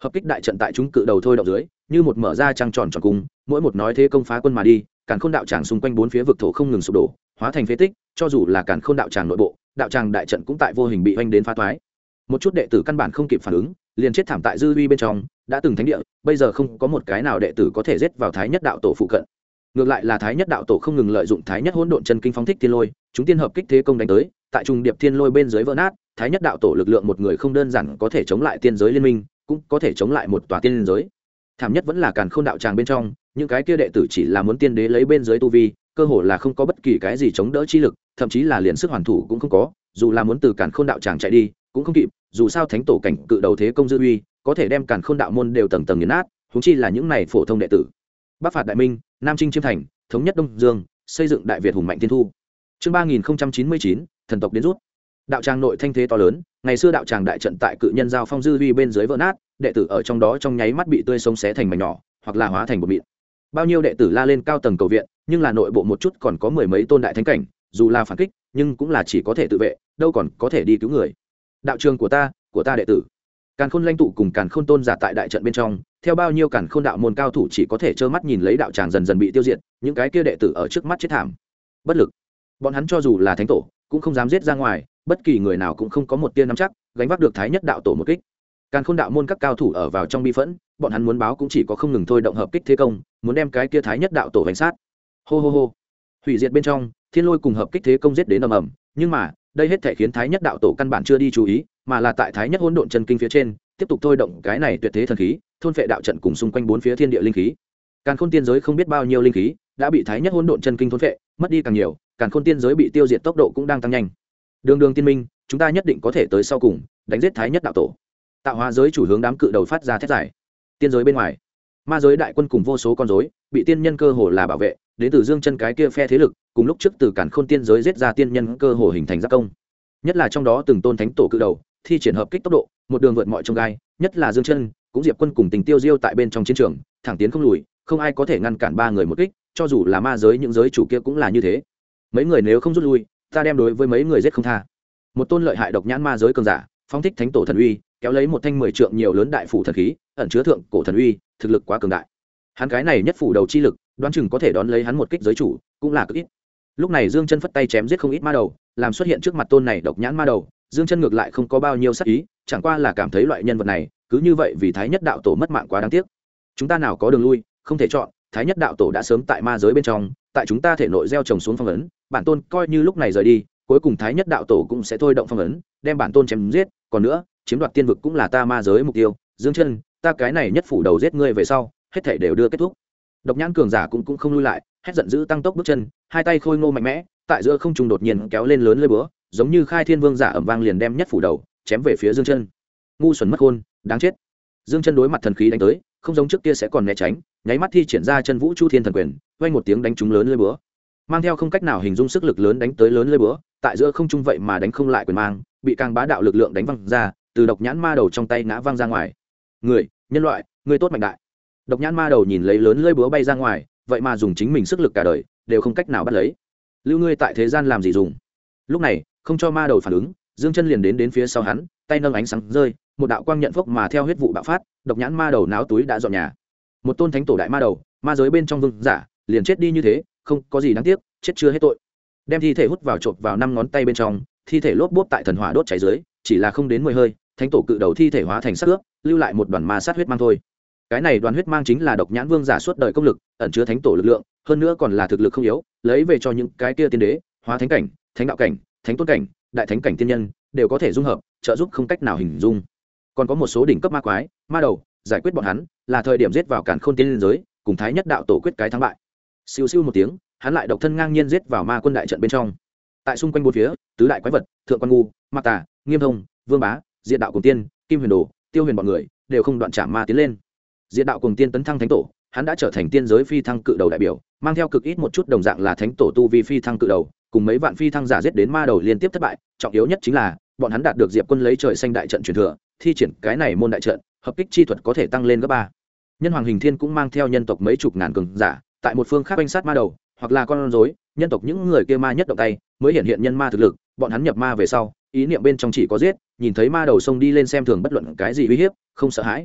hợp kích đại trận tại chúng cự đầu thôi động dưới như một mở ra trăng tròn tròn cung, mỗi một nói thế công phá quân mà đi, càn khôn đạo tràng xung quanh bốn phía vực thổ không ngừng sụp đổ, hóa thành phế tích, cho dù là càn khôn đạo tràng nội bộ, đạo tràng đại trận cũng tại vô hình bị hoành đến phá toái. Một chút đệ tử căn bản không kịp phản ứng, liền chết thảm tại dư uy bên trong, đã từng thánh địa, bây giờ không có một cái nào đệ tử có thể giết vào thái nhất đạo tổ phụ cận. Ngược lại là thái nhất đạo tổ không ngừng lợi dụng thái nhất hỗn độn chân kinh phóng thích thiên lôi, chúng tiên hợp kích thế công đánh tới, tại trùng điệp thiên lôi bên dưới vỡ nát, thái nhất đạo tổ lực lượng một người không đơn giản có thể chống lại tiên giới liên minh, cũng có thể chống lại một tòa tiên giới. Thảm nhất vẫn là càn khôn đạo tràng bên trong, những cái kia đệ tử chỉ là muốn tiên đế lấy bên dưới tu vi, cơ hồ là không có bất kỳ cái gì chống đỡ chi lực, thậm chí là liền sức hoàn thủ cũng không có, dù là muốn từ càn khôn đạo tràng chạy đi cũng không kịp, dù sao thánh tổ cảnh cự đầu thế công dư uy có thể đem càn khôn đạo môn đều tầng tầng nghiền nát, huống chi là những này phổ thông đệ tử. Bắc phạt đại minh, nam chinh chiêm thành, thống nhất đông dương, xây dựng đại việt hùng mạnh thiên thu. Chương 3099, thần tộc đến rút. Đạo tràng nội thanh thế to lớn, ngày xưa đạo tràng đại trận tại cự nhân giao phong dư uy bên dưới vỡ nát, đệ tử ở trong đó trong nháy mắt bị tươi sống xé thành mảnh nhỏ, hoặc là hóa thành bột mịn. Bao nhiêu đệ tử la lên cao tầng cầu viện, nhưng là nội bộ một chút còn có mười mấy tôn đại thánh cảnh, dù là phản kích, nhưng cũng là chỉ có thể tự vệ, đâu còn có thể đi cứu người. Đạo trường của ta đệ tử. Càn khôn lãnh tụ cùng càn khôn tôn giả tại đại trận bên trong, theo bao nhiêu càn khôn đạo môn cao thủ chỉ có thể trơ mắt nhìn lấy đạo tràng dần dần bị tiêu diệt, những cái kia đệ tử ở trước mắt chết thảm, bất lực. Bọn hắn cho dù là thánh tổ, cũng không dám giết ra ngoài, bất kỳ người nào cũng không có một tia nắm chắc gánh vác được thái nhất đạo tổ một kích. Càn khôn đạo môn các cao thủ ở vào trong bi phẫn, bọn hắn muốn báo cũng chỉ có không ngừng thôi động hợp kích thế công, muốn đem cái kia thái nhất đạo tổ vành sát. Hô hô hô. Hủy diệt bên trong, thiên lôi cùng hợp kích thế công giết đến ầm ầm, nhưng mà đây hết thể khiến thái nhất đạo tổ căn bản chưa đi chú ý, mà là tại thái nhất hỗn độn chân kinh phía trên tiếp tục thôi động cái này tuyệt thế thần khí, thôn phệ đạo trận cùng xung quanh bốn phía thiên địa linh khí. Càn khôn tiên giới không biết bao nhiêu linh khí đã bị thái nhất hỗn độn chân kinh thôn phệ, mất đi càng nhiều, càn khôn tiên giới bị tiêu diệt tốc độ cũng đang tăng nhanh. Đường đường tiên minh, chúng ta nhất định có thể tới sau cùng, đánh giết thái nhất đạo tổ. Tạo hóa giới chủ hướng đám cự đầu phát ra thét giải. Tiên giới bên ngoài, ma giới đại quân cùng vô số con rối bị tiên nhân cơ hồ là bảo vệ, đến từ dương chân cái kia phe thế lực, cùng lúc trước từ càn khôn tiên giới giết ra tiên nhân cơ hồ hình thành giáp công. Nhất là trong đó từng tôn thánh tổ cự đầu thi triển hợp kích tốc độ, một đường vượt mọi chông gai, nhất là dương chân cũng diệp quân cùng tình tiêu diêu tại bên trong chiến trường thẳng tiến không lùi, không ai có thể ngăn cản ba người một kích, cho dù là ma giới những giới chủ kia cũng là như thế. Mấy người nếu không rút lui, ta đem đối với mấy người giết không tha. Một tôn lợi hại độc nhãn ma giới cường giả phóng thích thánh tổ thần uy, kéo lấy một thanh 10 trượng nhiều lớn đại phủ thần khí, ẩn chứa thượng cổ thần uy, thực lực quá cường đại. Hắn cái này nhất phủ đầu chi lực, đoán chừng có thể đón lấy hắn một kích giới chủ, cũng là cực ít. Lúc này Dương Chân phất tay chém giết không ít ma đầu, làm xuất hiện trước mặt tôn này độc nhãn ma đầu, Dương Chân ngược lại không có bao nhiêu sát ý, chẳng qua là cảm thấy loại nhân vật này, cứ như vậy vì Thái Nhất đạo tổ mất mạng quá đáng tiếc. Chúng ta nào có đường lui, không thể chọn, Thái Nhất đạo tổ đã sớm tại ma giới bên trong, tại chúng ta thể nội gieo trồng xuống phong ấn, bản tôn coi như lúc này rời đi, cuối cùng Thái Nhất đạo tổ cũng sẽ thôi động phong ấn, đem bản tôn chém giết, còn nữa, chiếm đoạt tiên vực cũng là ta ma giới mục tiêu. Dương Chân, ta cái này nhất phủ đầu giết ngươi về sau, hết thảy đều đưa kết thúc. Độc nhãn cường giả cũng không lui lại, hét giận dữ tăng tốc bước chân, hai tay khôi ngô mạnh mẽ, tại giữa không trung đột nhiên kéo lên lớn lưỡi búa, giống như khai thiên vương giả ầm vang liền đem nhất phủ đầu chém về phía Dương Chân. Ngu xuẩn mất khôn, đáng chết. Dương Chân đối mặt thần khí đánh tới, không giống trước kia sẽ còn né tránh, nháy mắt thi triển ra chân vũ chu thiên thần quyền, vang một tiếng đánh trúng lớn lưỡi búa, mang theo không cách nào hình dung sức lực lớn đánh tới lớn lưỡi búa, tại giữa không trung vậy mà đánh không lại quyền mang, bị càng bá đạo lực lượng đánh văng ra, từ độc nhãn ma đầu trong tay ngã văng ra ngoài. Người, nhân loại, người tốt mạnh đại. Độc nhãn ma đầu nhìn lấy lớn lưỡi búa bay ra ngoài, vậy mà dùng chính mình sức lực cả đời đều không cách nào bắt lấy. Lưu ngươi tại thế gian làm gì dùng? Lúc này, không cho ma đầu phản ứng, Dương Chân liền đến phía sau hắn, tay nâng ánh sáng rơi, một đạo quang nhận phốc mà theo huyết vụ bạo phát, độc nhãn ma đầu náo túi đã dọn nhà. Một tôn thánh tổ đại ma đầu, ma giới bên trong vương giả, liền chết đi như thế, không có gì đáng tiếc, chết chưa hết tội. Đem thi thể hút vào chộp vào 5 ngón tay bên trong, thi thể lốp bốp tại thần hỏa đốt cháy dưới, chỉ là không đến 10 hơi, thánh tổ cự đầu thi thể hóa thành xác ướp, lưu lại một đoàn ma sát huyết mang thôi. Cái này đoàn huyết mang chính là độc nhãn vương giả suốt đời công lực, ẩn chứa thánh tổ lực lượng, hơn nữa còn là thực lực không yếu, lấy về cho những cái kia tiên đế, hóa thánh cảnh, thánh đạo cảnh, thánh tôn cảnh, đại thánh cảnh tiên nhân đều có thể dung hợp, trợ giúp không cách nào hình dung. Còn có một số đỉnh cấp ma quái, ma đầu, giải quyết bọn hắn, là thời điểm giết vào càn khôn tiên liên giới, cùng Thái Nhất đạo tổ quyết cái thắng bại. Siêu siêu một tiếng, hắn lại độc thân ngang nhiên giết vào ma quân đại trận bên trong. Tại xung quanh bốn phía, tứ đại quái vật, thượng quan ngu, ma tà, nghiêm thông, vương bá, diệt đạo cùng tiên, kim huyền đồ, tiêu huyền bọn người đều không đoạn chạm ma tiến lên. Diệt đạo cùng tiên tấn thăng thánh tổ, hắn đã trở thành tiên giới phi thăng cự đầu đại biểu, mang theo cực ít một chút đồng dạng là thánh tổ tu vi phi thăng cự đầu, cùng mấy vạn phi thăng giả giết đến ma đầu liên tiếp thất bại, trọng yếu nhất chính là bọn hắn đạt được Diệp Quân lấy trời xanh đại trận truyền thừa, thi triển cái này môn đại trận, hợp kích chi thuật có thể tăng lên gấp 3. Nhân Hoàng Hình Thiên cũng mang theo nhân tộc mấy chục ngàn cường giả, tại một phương khác quanh sát ma đầu, hoặc là con rối, nhân tộc những người kia ma nhất động tay, mới hiện nhân ma thực lực, bọn hắn nhập ma về sau, ý niệm bên trong chỉ có giết, nhìn thấy ma đầu xông đi lên xem thường bất luận cái gì uy hiếp, không sợ hãi.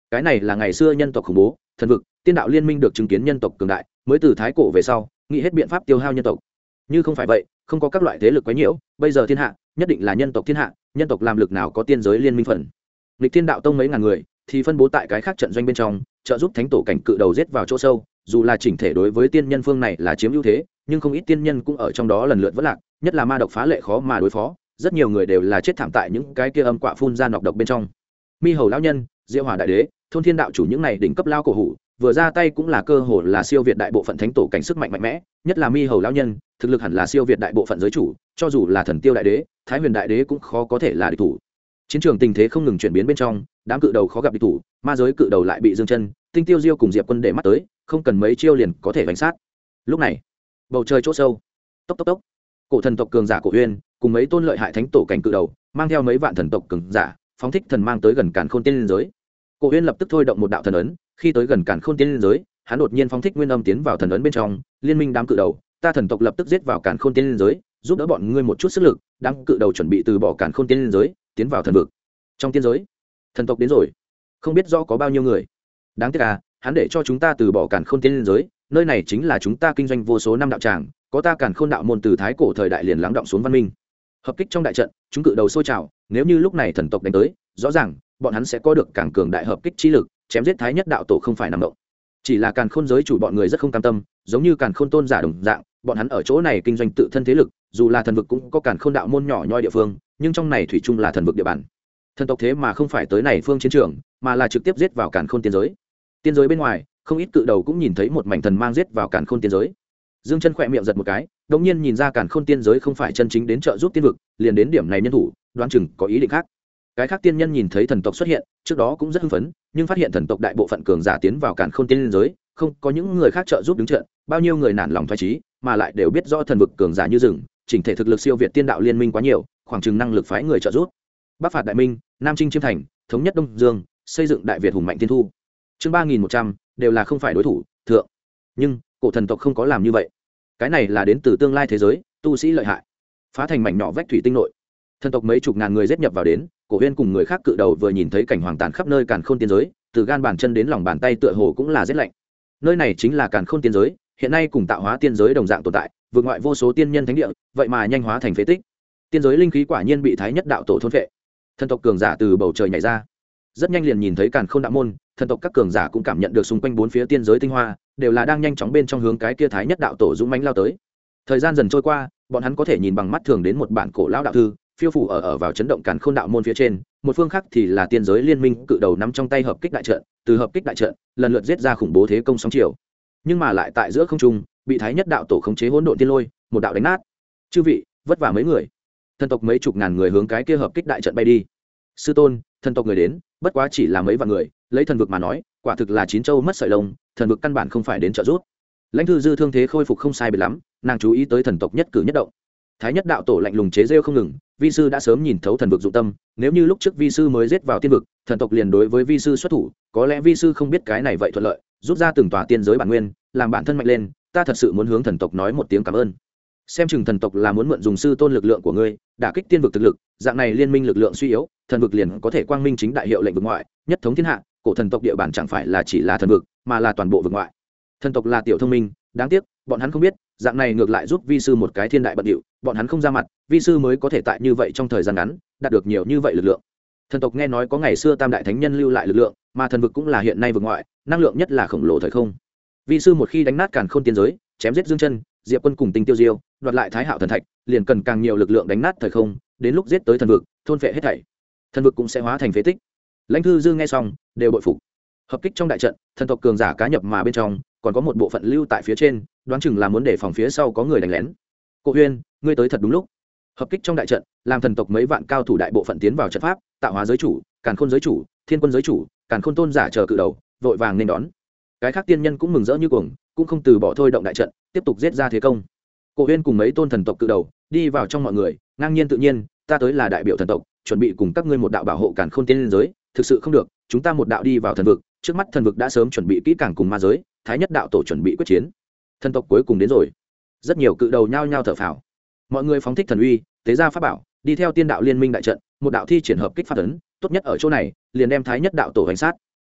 cái này là ngày xưa nhân tộc khủng bố thần vực, tiên đạo liên minh được chứng kiến nhân tộc cường đại mới từ thái cổ về sau nghĩ hết biện pháp tiêu hao nhân tộc. Như không phải vậy, không có các loại thế lực quấy nhiễu, bây giờ thiên hạ nhất định là nhân tộc thiên hạ, nhân tộc làm lực nào có tiên giới liên minh phần. Lịch Thiên đạo tông mấy ngàn người thì phân bố tại cái khác trận doanh bên trong, trợ giúp thánh tổ cảnh cự đầu giết vào chỗ sâu, dù là chỉnh thể đối với tiên nhân phương này là chiếm ưu thế, nhưng không ít tiên nhân cũng ở trong đó lần lượt vỡ lạc, nhất là ma độc phá lệ khó mà đối phó, rất nhiều người đều là chết thảm tại những cái kia âm quạ phun ra nọc độc bên trong. Mi Hầu lão nhân, Diệu Hỏa đại đế, Thôn Thiên đạo chủ những này đỉnh cấp lao cổ hủ, vừa ra tay cũng là cơ hội là siêu việt đại bộ phận thánh tổ cảnh sức mạnh mạnh mẽ, nhất là Mi Hầu lão nhân, thực lực hẳn là siêu việt đại bộ phận giới chủ, cho dù là Thần Tiêu đại đế, Thái Huyền đại đế cũng khó có thể là địch thủ. Chiến trường tình thế không ngừng chuyển biến bên trong, đám cự đầu khó gặp địch thủ, ma giới cự đầu lại bị Dương Chân, Tinh Tiêu Diêu cùng Diệp Quân để mắt tới, không cần mấy chiêu liền có thể đánh sát. Lúc này, bầu trời chỗ sâu, tốc tốc tốc, cổ thần tộc cường giả Cổ Uyên cùng mấy tôn lợi hại thánh tổ cảnh cự đầu, mang theo mấy vạn thần tộc cường giả, phóng thích thần mang tới gần Càn Khôn tiên liên giới. Cổ Uyên lập tức thôi động một đạo thần ấn, khi tới gần Càn Khôn tiên liên giới, hắn đột nhiên phóng thích nguyên âm tiến vào thần ấn bên trong, liên minh đám cự đầu, ta thần tộc lập tức giết vào Càn Khôn tiên liên giới, giúp đỡ bọn ngươi một chút sức lực. Đám cự đầu chuẩn bị từ bỏ Càn Khôn tiên liên giới, tiến vào thần vực. Trong tiên giới, thần tộc đến rồi, không biết rõ có bao nhiêu người. Đáng tiếc à, hắn để cho chúng ta từ bỏ Càn Khôn tiên liên giới, nơi này chính là chúng ta kinh doanh vô số năm đạo tràng, có ta Càn Khôn đạo môn từ thái cổ thời đại liền lắng động xuống văn minh. Hợp kích trong đại trận, chúng cự đầu sôi trào, nếu như lúc này thần tộc đánh tới, rõ ràng bọn hắn sẽ có được càng cường đại hợp kích chi lực, chém giết thái nhất đạo tổ không phải nằm động. Chỉ là Càn Khôn giới chủ bọn người rất không cam tâm, giống như Càn Khôn tôn giả đồng dạng, bọn hắn ở chỗ này kinh doanh tự thân thế lực, dù là thần vực cũng có Càn Khôn đạo môn nhỏ nhoi địa phương, nhưng trong này thủy chung là thần vực địa bàn. Thần tộc thế mà không phải tới này phương chiến trường, mà là trực tiếp giết vào Càn Khôn tiên giới. Tiên giới bên ngoài, không ít cự đầu cũng nhìn thấy một mảnh thần mang giết vào Càn Khôn tiên giới. Dương Chân khẽ miệng giật một cái, đột nhiên nhìn ra Càn Khôn tiên giới không phải chân chính đến trợ giúp tiên vực, liền đến điểm này nhân thủ, đoán chừng có ý định khác. Cái khác tiên nhân nhìn thấy thần tộc xuất hiện, trước đó cũng rất hưng phấn, nhưng phát hiện thần tộc đại bộ phận cường giả tiến vào Càn Khôn tiên giới, không có những người khác trợ giúp đứng trận, bao nhiêu người nản lòng thoái chí, mà lại đều biết rõ thần vực cường giả như rừng, chỉnh thể thực lực siêu việt tiên đạo liên minh quá nhiều, khoảng chừng năng lực phái người trợ giúp. Bắc phạt đại minh, Nam chinh chiêm thành, thống nhất Đông Dương, xây dựng đại Việt hùng mạnh tiên thu. Chương 3100 đều là không phải đối thủ, thượng. Nhưng cổ thần tộc không có làm như vậy. Cái này là đến từ tương lai thế giới, tu sĩ lợi hại. Phá thành mảnh nhỏ vách thủy tinh nội, thần tộc mấy chục ngàn người giết nhập vào đến, Cổ Huyên cùng người khác cự đầu vừa nhìn thấy cảnh hoàng tàn khắp nơi Càn Khôn tiên giới, từ gan bàn chân đến lòng bàn tay tựa hồ cũng là giết lạnh. Nơi này chính là Càn Khôn tiên giới, hiện nay cùng tạo hóa tiên giới đồng dạng tồn tại, vượt ngoại vô số tiên nhân thánh địa, vậy mà nhanh hóa thành phế tích. Tiên giới linh khí quả nhiên bị thái nhất đạo tổ thôn phệ. Thần tộc cường giả từ bầu trời nhảy ra, rất nhanh liền nhìn thấy Càn Khôn đạo môn, thần tộc các cường giả cũng cảm nhận được xung quanh bốn phía tiên giới tinh hoa, đều là đang nhanh chóng bên trong hướng cái kia thái nhất đạo tổ dũng mãnh lao tới. Thời gian dần trôi qua, bọn hắn có thể nhìn bằng mắt thường đến một bản cổ lão đạo thư, phiêu phủ ở vào chấn động Càn Khôn đạo môn phía trên, một phương khác thì là tiên giới liên minh cự đầu nắm trong tay hợp kích đại trận, từ hợp kích đại trận lần lượt giết ra khủng bố thế công sóng chiều, nhưng mà lại tại giữa không trung bị thái nhất đạo tổ khống chế hỗn độn tiên lôi một đạo đánh nát. Chư vị vất vả mấy người. Thần tộc mấy chục ngàn người hướng cái kia hợp kích đại trận bay đi. Sư tôn, thần tộc người đến, bất quá chỉ là mấy vạn người, lấy thần vực mà nói, quả thực là chín châu mất sợi lông, thần vực căn bản không phải đến trợ giúp. Lãnh Thư Dư thương thế khôi phục không sai biệt lắm, nàng chú ý tới thần tộc nhất cử nhất động. Thái nhất đạo tổ lạnh lùng chế rêu không ngừng, vi sư đã sớm nhìn thấu thần vực dụng tâm, nếu như lúc trước vi sư mới giết vào tiên vực, thần tộc liền đối với vi sư xuất thủ, có lẽ vi sư không biết cái này vậy thuận lợi, rút ra từng tòa tiên giới bản nguyên, làm bản thân mạnh lên, ta thật sự muốn hướng thần tộc nói một tiếng cảm ơn. Xem chừng thần tộc là muốn mượn dùng sư tôn lực lượng của ngươi, đả kích tiên vực thực lực, dạng này liên minh lực lượng suy yếu, thần vực liền có thể quang minh chính đại hiệu lệnh vực ngoại, nhất thống thiên hạ, cổ thần tộc địa bàn chẳng phải là chỉ là thần vực, mà là toàn bộ vực ngoại. Thần tộc là tiểu thông minh, đáng tiếc, bọn hắn không biết, dạng này ngược lại giúp vi sư một cái thiên đại bận điệu, bọn hắn không ra mặt, vi sư mới có thể tại như vậy trong thời gian ngắn đạt được nhiều như vậy lực lượng. Thần tộc nghe nói có ngày xưa tam đại thánh nhân lưu lại lực lượng, mà thần vực cũng là hiện nay vực ngoại, năng lượng nhất là khổng lồ thời không. Vi sư một khi đánh nát Càn Khôn tiên giới, chém giết Dương Chân, Diệp Quân cùng Tinh Tiêu Diêu, đoạt lại Thái Hạo thần thạch, liền cần càng nhiều lực lượng đánh nát thời không, đến lúc giết tới thần vực, thôn phệ hết thảy, thần vực cũng sẽ hóa thành phế tích. Lãnh Thư Dương nghe xong, đều bội phục. Hợp kích trong đại trận, thần tộc cường giả cá nhập mà bên trong, còn có một bộ phận lưu tại phía trên, đoán chừng là muốn để phòng phía sau có người đánh lén. Cổ Huyên, ngươi tới thật đúng lúc. Hợp kích trong đại trận, làm thần tộc mấy vạn cao thủ đại bộ phận tiến vào trận pháp, tạo hóa giới chủ, Càn Khôn giới chủ, Thiên Quân giới chủ, Càn Khôn tôn giả chờ cự đầu, vội vàng nên đón. Cái khác tiên nhân cũng mừng rỡ như cuồng, cũng không từ bỏ thôi động đại trận, tiếp tục giết ra thế công. Cổ Huyên cùng mấy tôn thần tộc cự đầu đi vào trong mọi người, ngang nhiên tự nhiên, ta tới là đại biểu thần tộc, chuẩn bị cùng các ngươi một đạo bảo hộ Càn Khôn tiên liên giới, thực sự không được, chúng ta một đạo đi vào thần vực, trước mắt thần vực đã sớm chuẩn bị kỹ càng cùng ma giới, thái nhất đạo tổ chuẩn bị quyết chiến. Thần tộc cuối cùng đến rồi. Rất nhiều cự đầu nhao nhao thở phào. Mọi người phóng thích thần uy, tế ra pháp bảo, đi theo tiên đạo liên minh đại trận, một đạo thi triển hợp kích pháp ấn, tốt nhất ở chỗ này, liền đem thái nhất đạo tổ hành sát.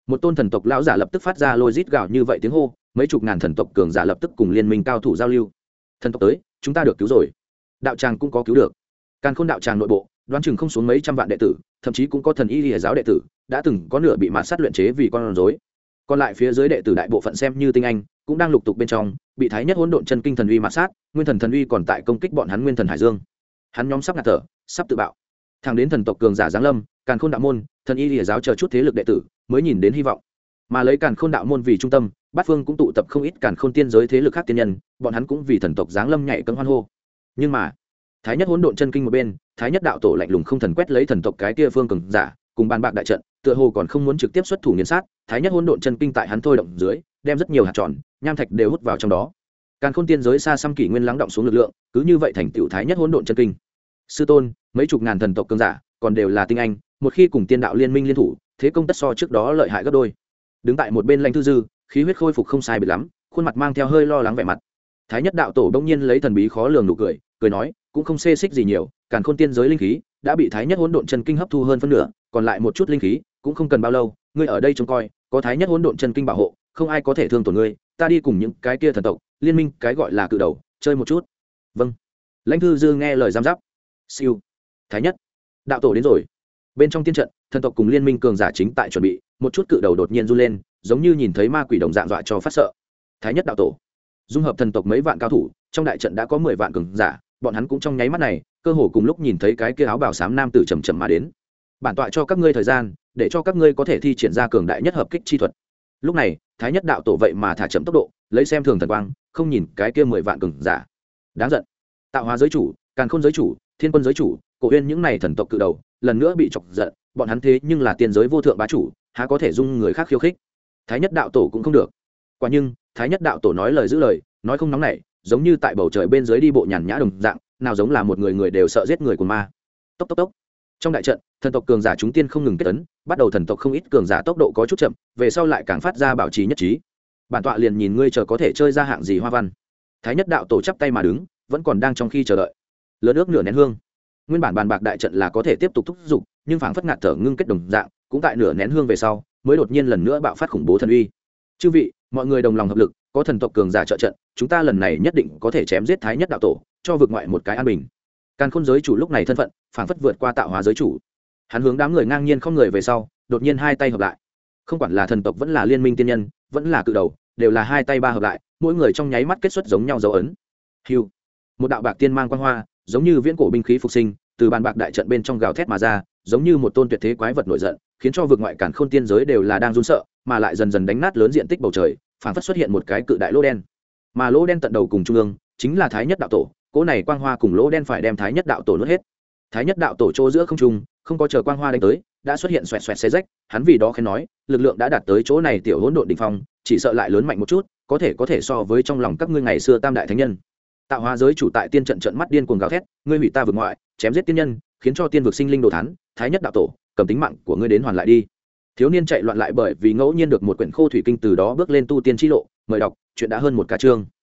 một tôn thần tộc lão giả lập tức phát ra lôi rít gạo như vậy tiếng hô, mấy chục ngàn thần tộc cường giả lập tức cùng liên minh cao thủ giao lưu. Thần tộc tới, chúng ta được cứu rồi. Đạo tràng cũng có cứu được. Càn Khôn đạo tràng nội bộ đoán chừng không xuống mấy trăm vạn đệ tử, thậm chí cũng có thần y lìa giáo đệ tử đã từng có nửa bị mạt sát luyện chế vì con rối. Còn lại phía dưới đệ tử đại bộ phận xem như tinh anh cũng đang lục tục bên trong bị thái nhất hỗn độn chân kinh thần uy mạt sát, nguyên thần thần uy còn tại công kích bọn hắn nguyên thần hải dương. Hắn nhóm sắp ngạt thở, sắp tự bạo. Thẳng đến thần tộc cường giả giáng lâm, Càn Khôn đạo môn, thần y lìa giáo chờ chút thế lực đệ tử mới nhìn đến hy vọng. Mà lấy Càn Khôn đạo môn vì trung tâm, bát phương cũng tụ tập không ít Càn Khôn tiên giới thế lực khác tiên nhân, bọn hắn cũng vì thần tộc giáng lâm nhảy cẫng hoan hô. Nhưng mà thái nhất hỗn độn chân kinh một bên, thái nhất đạo tổ lạnh lùng không thần quét lấy thần tộc cái kia phương cường giả cùng bàn bạc đại trận, tựa hồ còn không muốn trực tiếp xuất thủ nghiền sát. Thái nhất hỗn độn chân kinh tại hắn thôi động dưới, đem rất nhiều hạt tròn nham thạch đều hút vào trong đó. Càn Khôn tiên giới xa xăm kỷ nguyên lắng động xuống lực lượng, cứ như vậy thành tựu thái nhất hỗn độn chân kinh. Sư tôn, mấy chục ngàn thần tộc cường giả còn đều là tinh anh, một khi cùng tiên đạo liên minh liên thủ, thế công tất so trước đó lợi hại gấp đôi. Đứng tại một bên Lãnh Thư Dư, khí huyết khôi phục không sai biệt lắm, khuôn mặt mang theo hơi lo lắng vẻ mặt. Thái nhất đạo tổ bỗng nhiên lấy thần bí khó lường nụ cười, cười nói, cũng không xê xích gì nhiều, Càn Khôn tiên giới linh khí đã bị thái nhất hỗn độn chân kinh hấp thu hơn phân nửa, còn lại một chút linh khí cũng không cần bao lâu, ngươi ở đây trông coi, có thái nhất hỗn độn chân kinh bảo hộ, không ai có thể thương tổn ngươi, ta đi cùng những cái kia thần tộc liên minh cái gọi là cự đầu chơi một chút. Vâng. Lãnh Thư Dư nghe lời giam giáp. Siêu. Thái nhất đạo tổ đến rồi. Bên trong tiên trận, thần tộc cùng liên minh cường giả chính tại chuẩn bị, một chút cự đầu đột nhiên run lên, giống như nhìn thấy ma quỷ đồng dạng dọa cho phát sợ. Thái nhất đạo tổ dung hợp thần tộc mấy vạn cao thủ, trong đại trận đã có 10 vạn cường giả, bọn hắn cũng trong nháy mắt này cơ hồ cùng lúc nhìn thấy cái kia áo bào xám nam tử chầm chậm mà đến. Bản tọa cho các ngươi thời gian để cho các ngươi có thể thi triển ra cường đại nhất hợp kích chi thuật. Lúc này thái nhất đạo tổ vậy mà thả chậm tốc độ, lấy xem thường thần quang, không nhìn cái kia 10 vạn cường giả. Đáng giận. Tạo hóa giới chủ, Càn Khôn giới chủ, Thiên Quân giới chủ, Cổ Uyên những này thần tộc cự đầu lần nữa bị chọc giận, bọn hắn thế nhưng là tiên giới vô thượng bá chủ, há có thể dung người khác khiêu khích. Thái nhất đạo tổ cũng không được. Quả nhưng thái nhất đạo tổ nói lời giữ lời, nói không nóng nảy, giống như tại bầu trời bên dưới đi bộ nhàn nhã đồng dạng, nào giống là một người đều sợ giết người của ma. Tốc tốc tốc. Trong đại trận, thần tộc cường giả chúng tiên không ngừng kết tấn, bắt đầu thần tộc không ít cường giả tốc độ có chút chậm, về sau lại càng phát ra bảo trì nhất trí. Bản tọa liền nhìn ngươi chờ có thể chơi ra hạng gì hoa văn. Thái nhất đạo tổ chắp tay mà đứng, vẫn còn đang trong khi chờ đợi. Lớn ước nửa nén hương. Nguyên bản bàn bạc đại trận là có thể tiếp tục thúc giục, nhưng phảng phất ngạt thở ngưng kết đồng dạng, cũng tại nửa nén hương về sau, mới đột nhiên lần nữa bạo phát khủng bố thần uy. Chư vị, mọi người đồng lòng hợp lực, có thần tộc cường giả trợ trận, chúng ta lần này nhất định có thể chém giết thái nhất đạo tổ, cho vực ngoại một cái an bình. Càn Khôn giới chủ lúc này thân phận phảng phất vượt qua tạo hóa giới chủ, hắn hướng đám người ngang nhiên không người về sau, đột nhiên hai tay hợp lại. Không quản là thần tộc vẫn là liên minh tiên nhân, vẫn là cự đầu, đều là hai tay ba hợp lại, mỗi người trong nháy mắt kết xuất giống nhau dấu ấn. Hưu, một đạo bạc tiên mang quang hoa, giống như viễn cổ binh khí phục sinh, từ bàn bạc đại trận bên trong gào thét mà ra, giống như một tôn tuyệt thế quái vật nổi giận, khiến cho vực ngoại Càn Khôn tiên giới đều là đang run sợ, mà lại dần dần đánh nát lớn diện tích bầu trời, phảng phất xuất hiện một cái cự đại lỗ đen. Mà lỗ đen tận đầu cùng trung ương chính là thái nhất đạo tổ, cỗ này quang hoa cùng lỗ đen phải đem thái nhất đạo tổ nuốt hết. Thái nhất đạo tổ chỗ giữa không trung, không có chờ quang hoa đánh tới, đã xuất hiện xoẹt xoẹt xé rách, hắn vì đó khen nói, lực lượng đã đạt tới chỗ này tiểu hỗn độn đỉnh phong, chỉ sợ lại lớn mạnh một chút, có thể so với trong lòng các ngươi ngày xưa tam đại thánh nhân. Tạo hóa giới chủ tại tiên trận trận mắt điên cuồng gào thét, ngươi hủy ta vực ngoại, chém giết tiên nhân, khiến cho tiên vực sinh linh đồ thán, thái nhất đạo tổ, cầm tính mạng của ngươi đến hoàn lại đi. Thiếu niên chạy loạn lại bởi vì ngẫu nhiên được một quyển khô thủy kinh, từ đó bước lên tu tiên chi lộ, mời đọc, chuyện đã hơn một ca chương.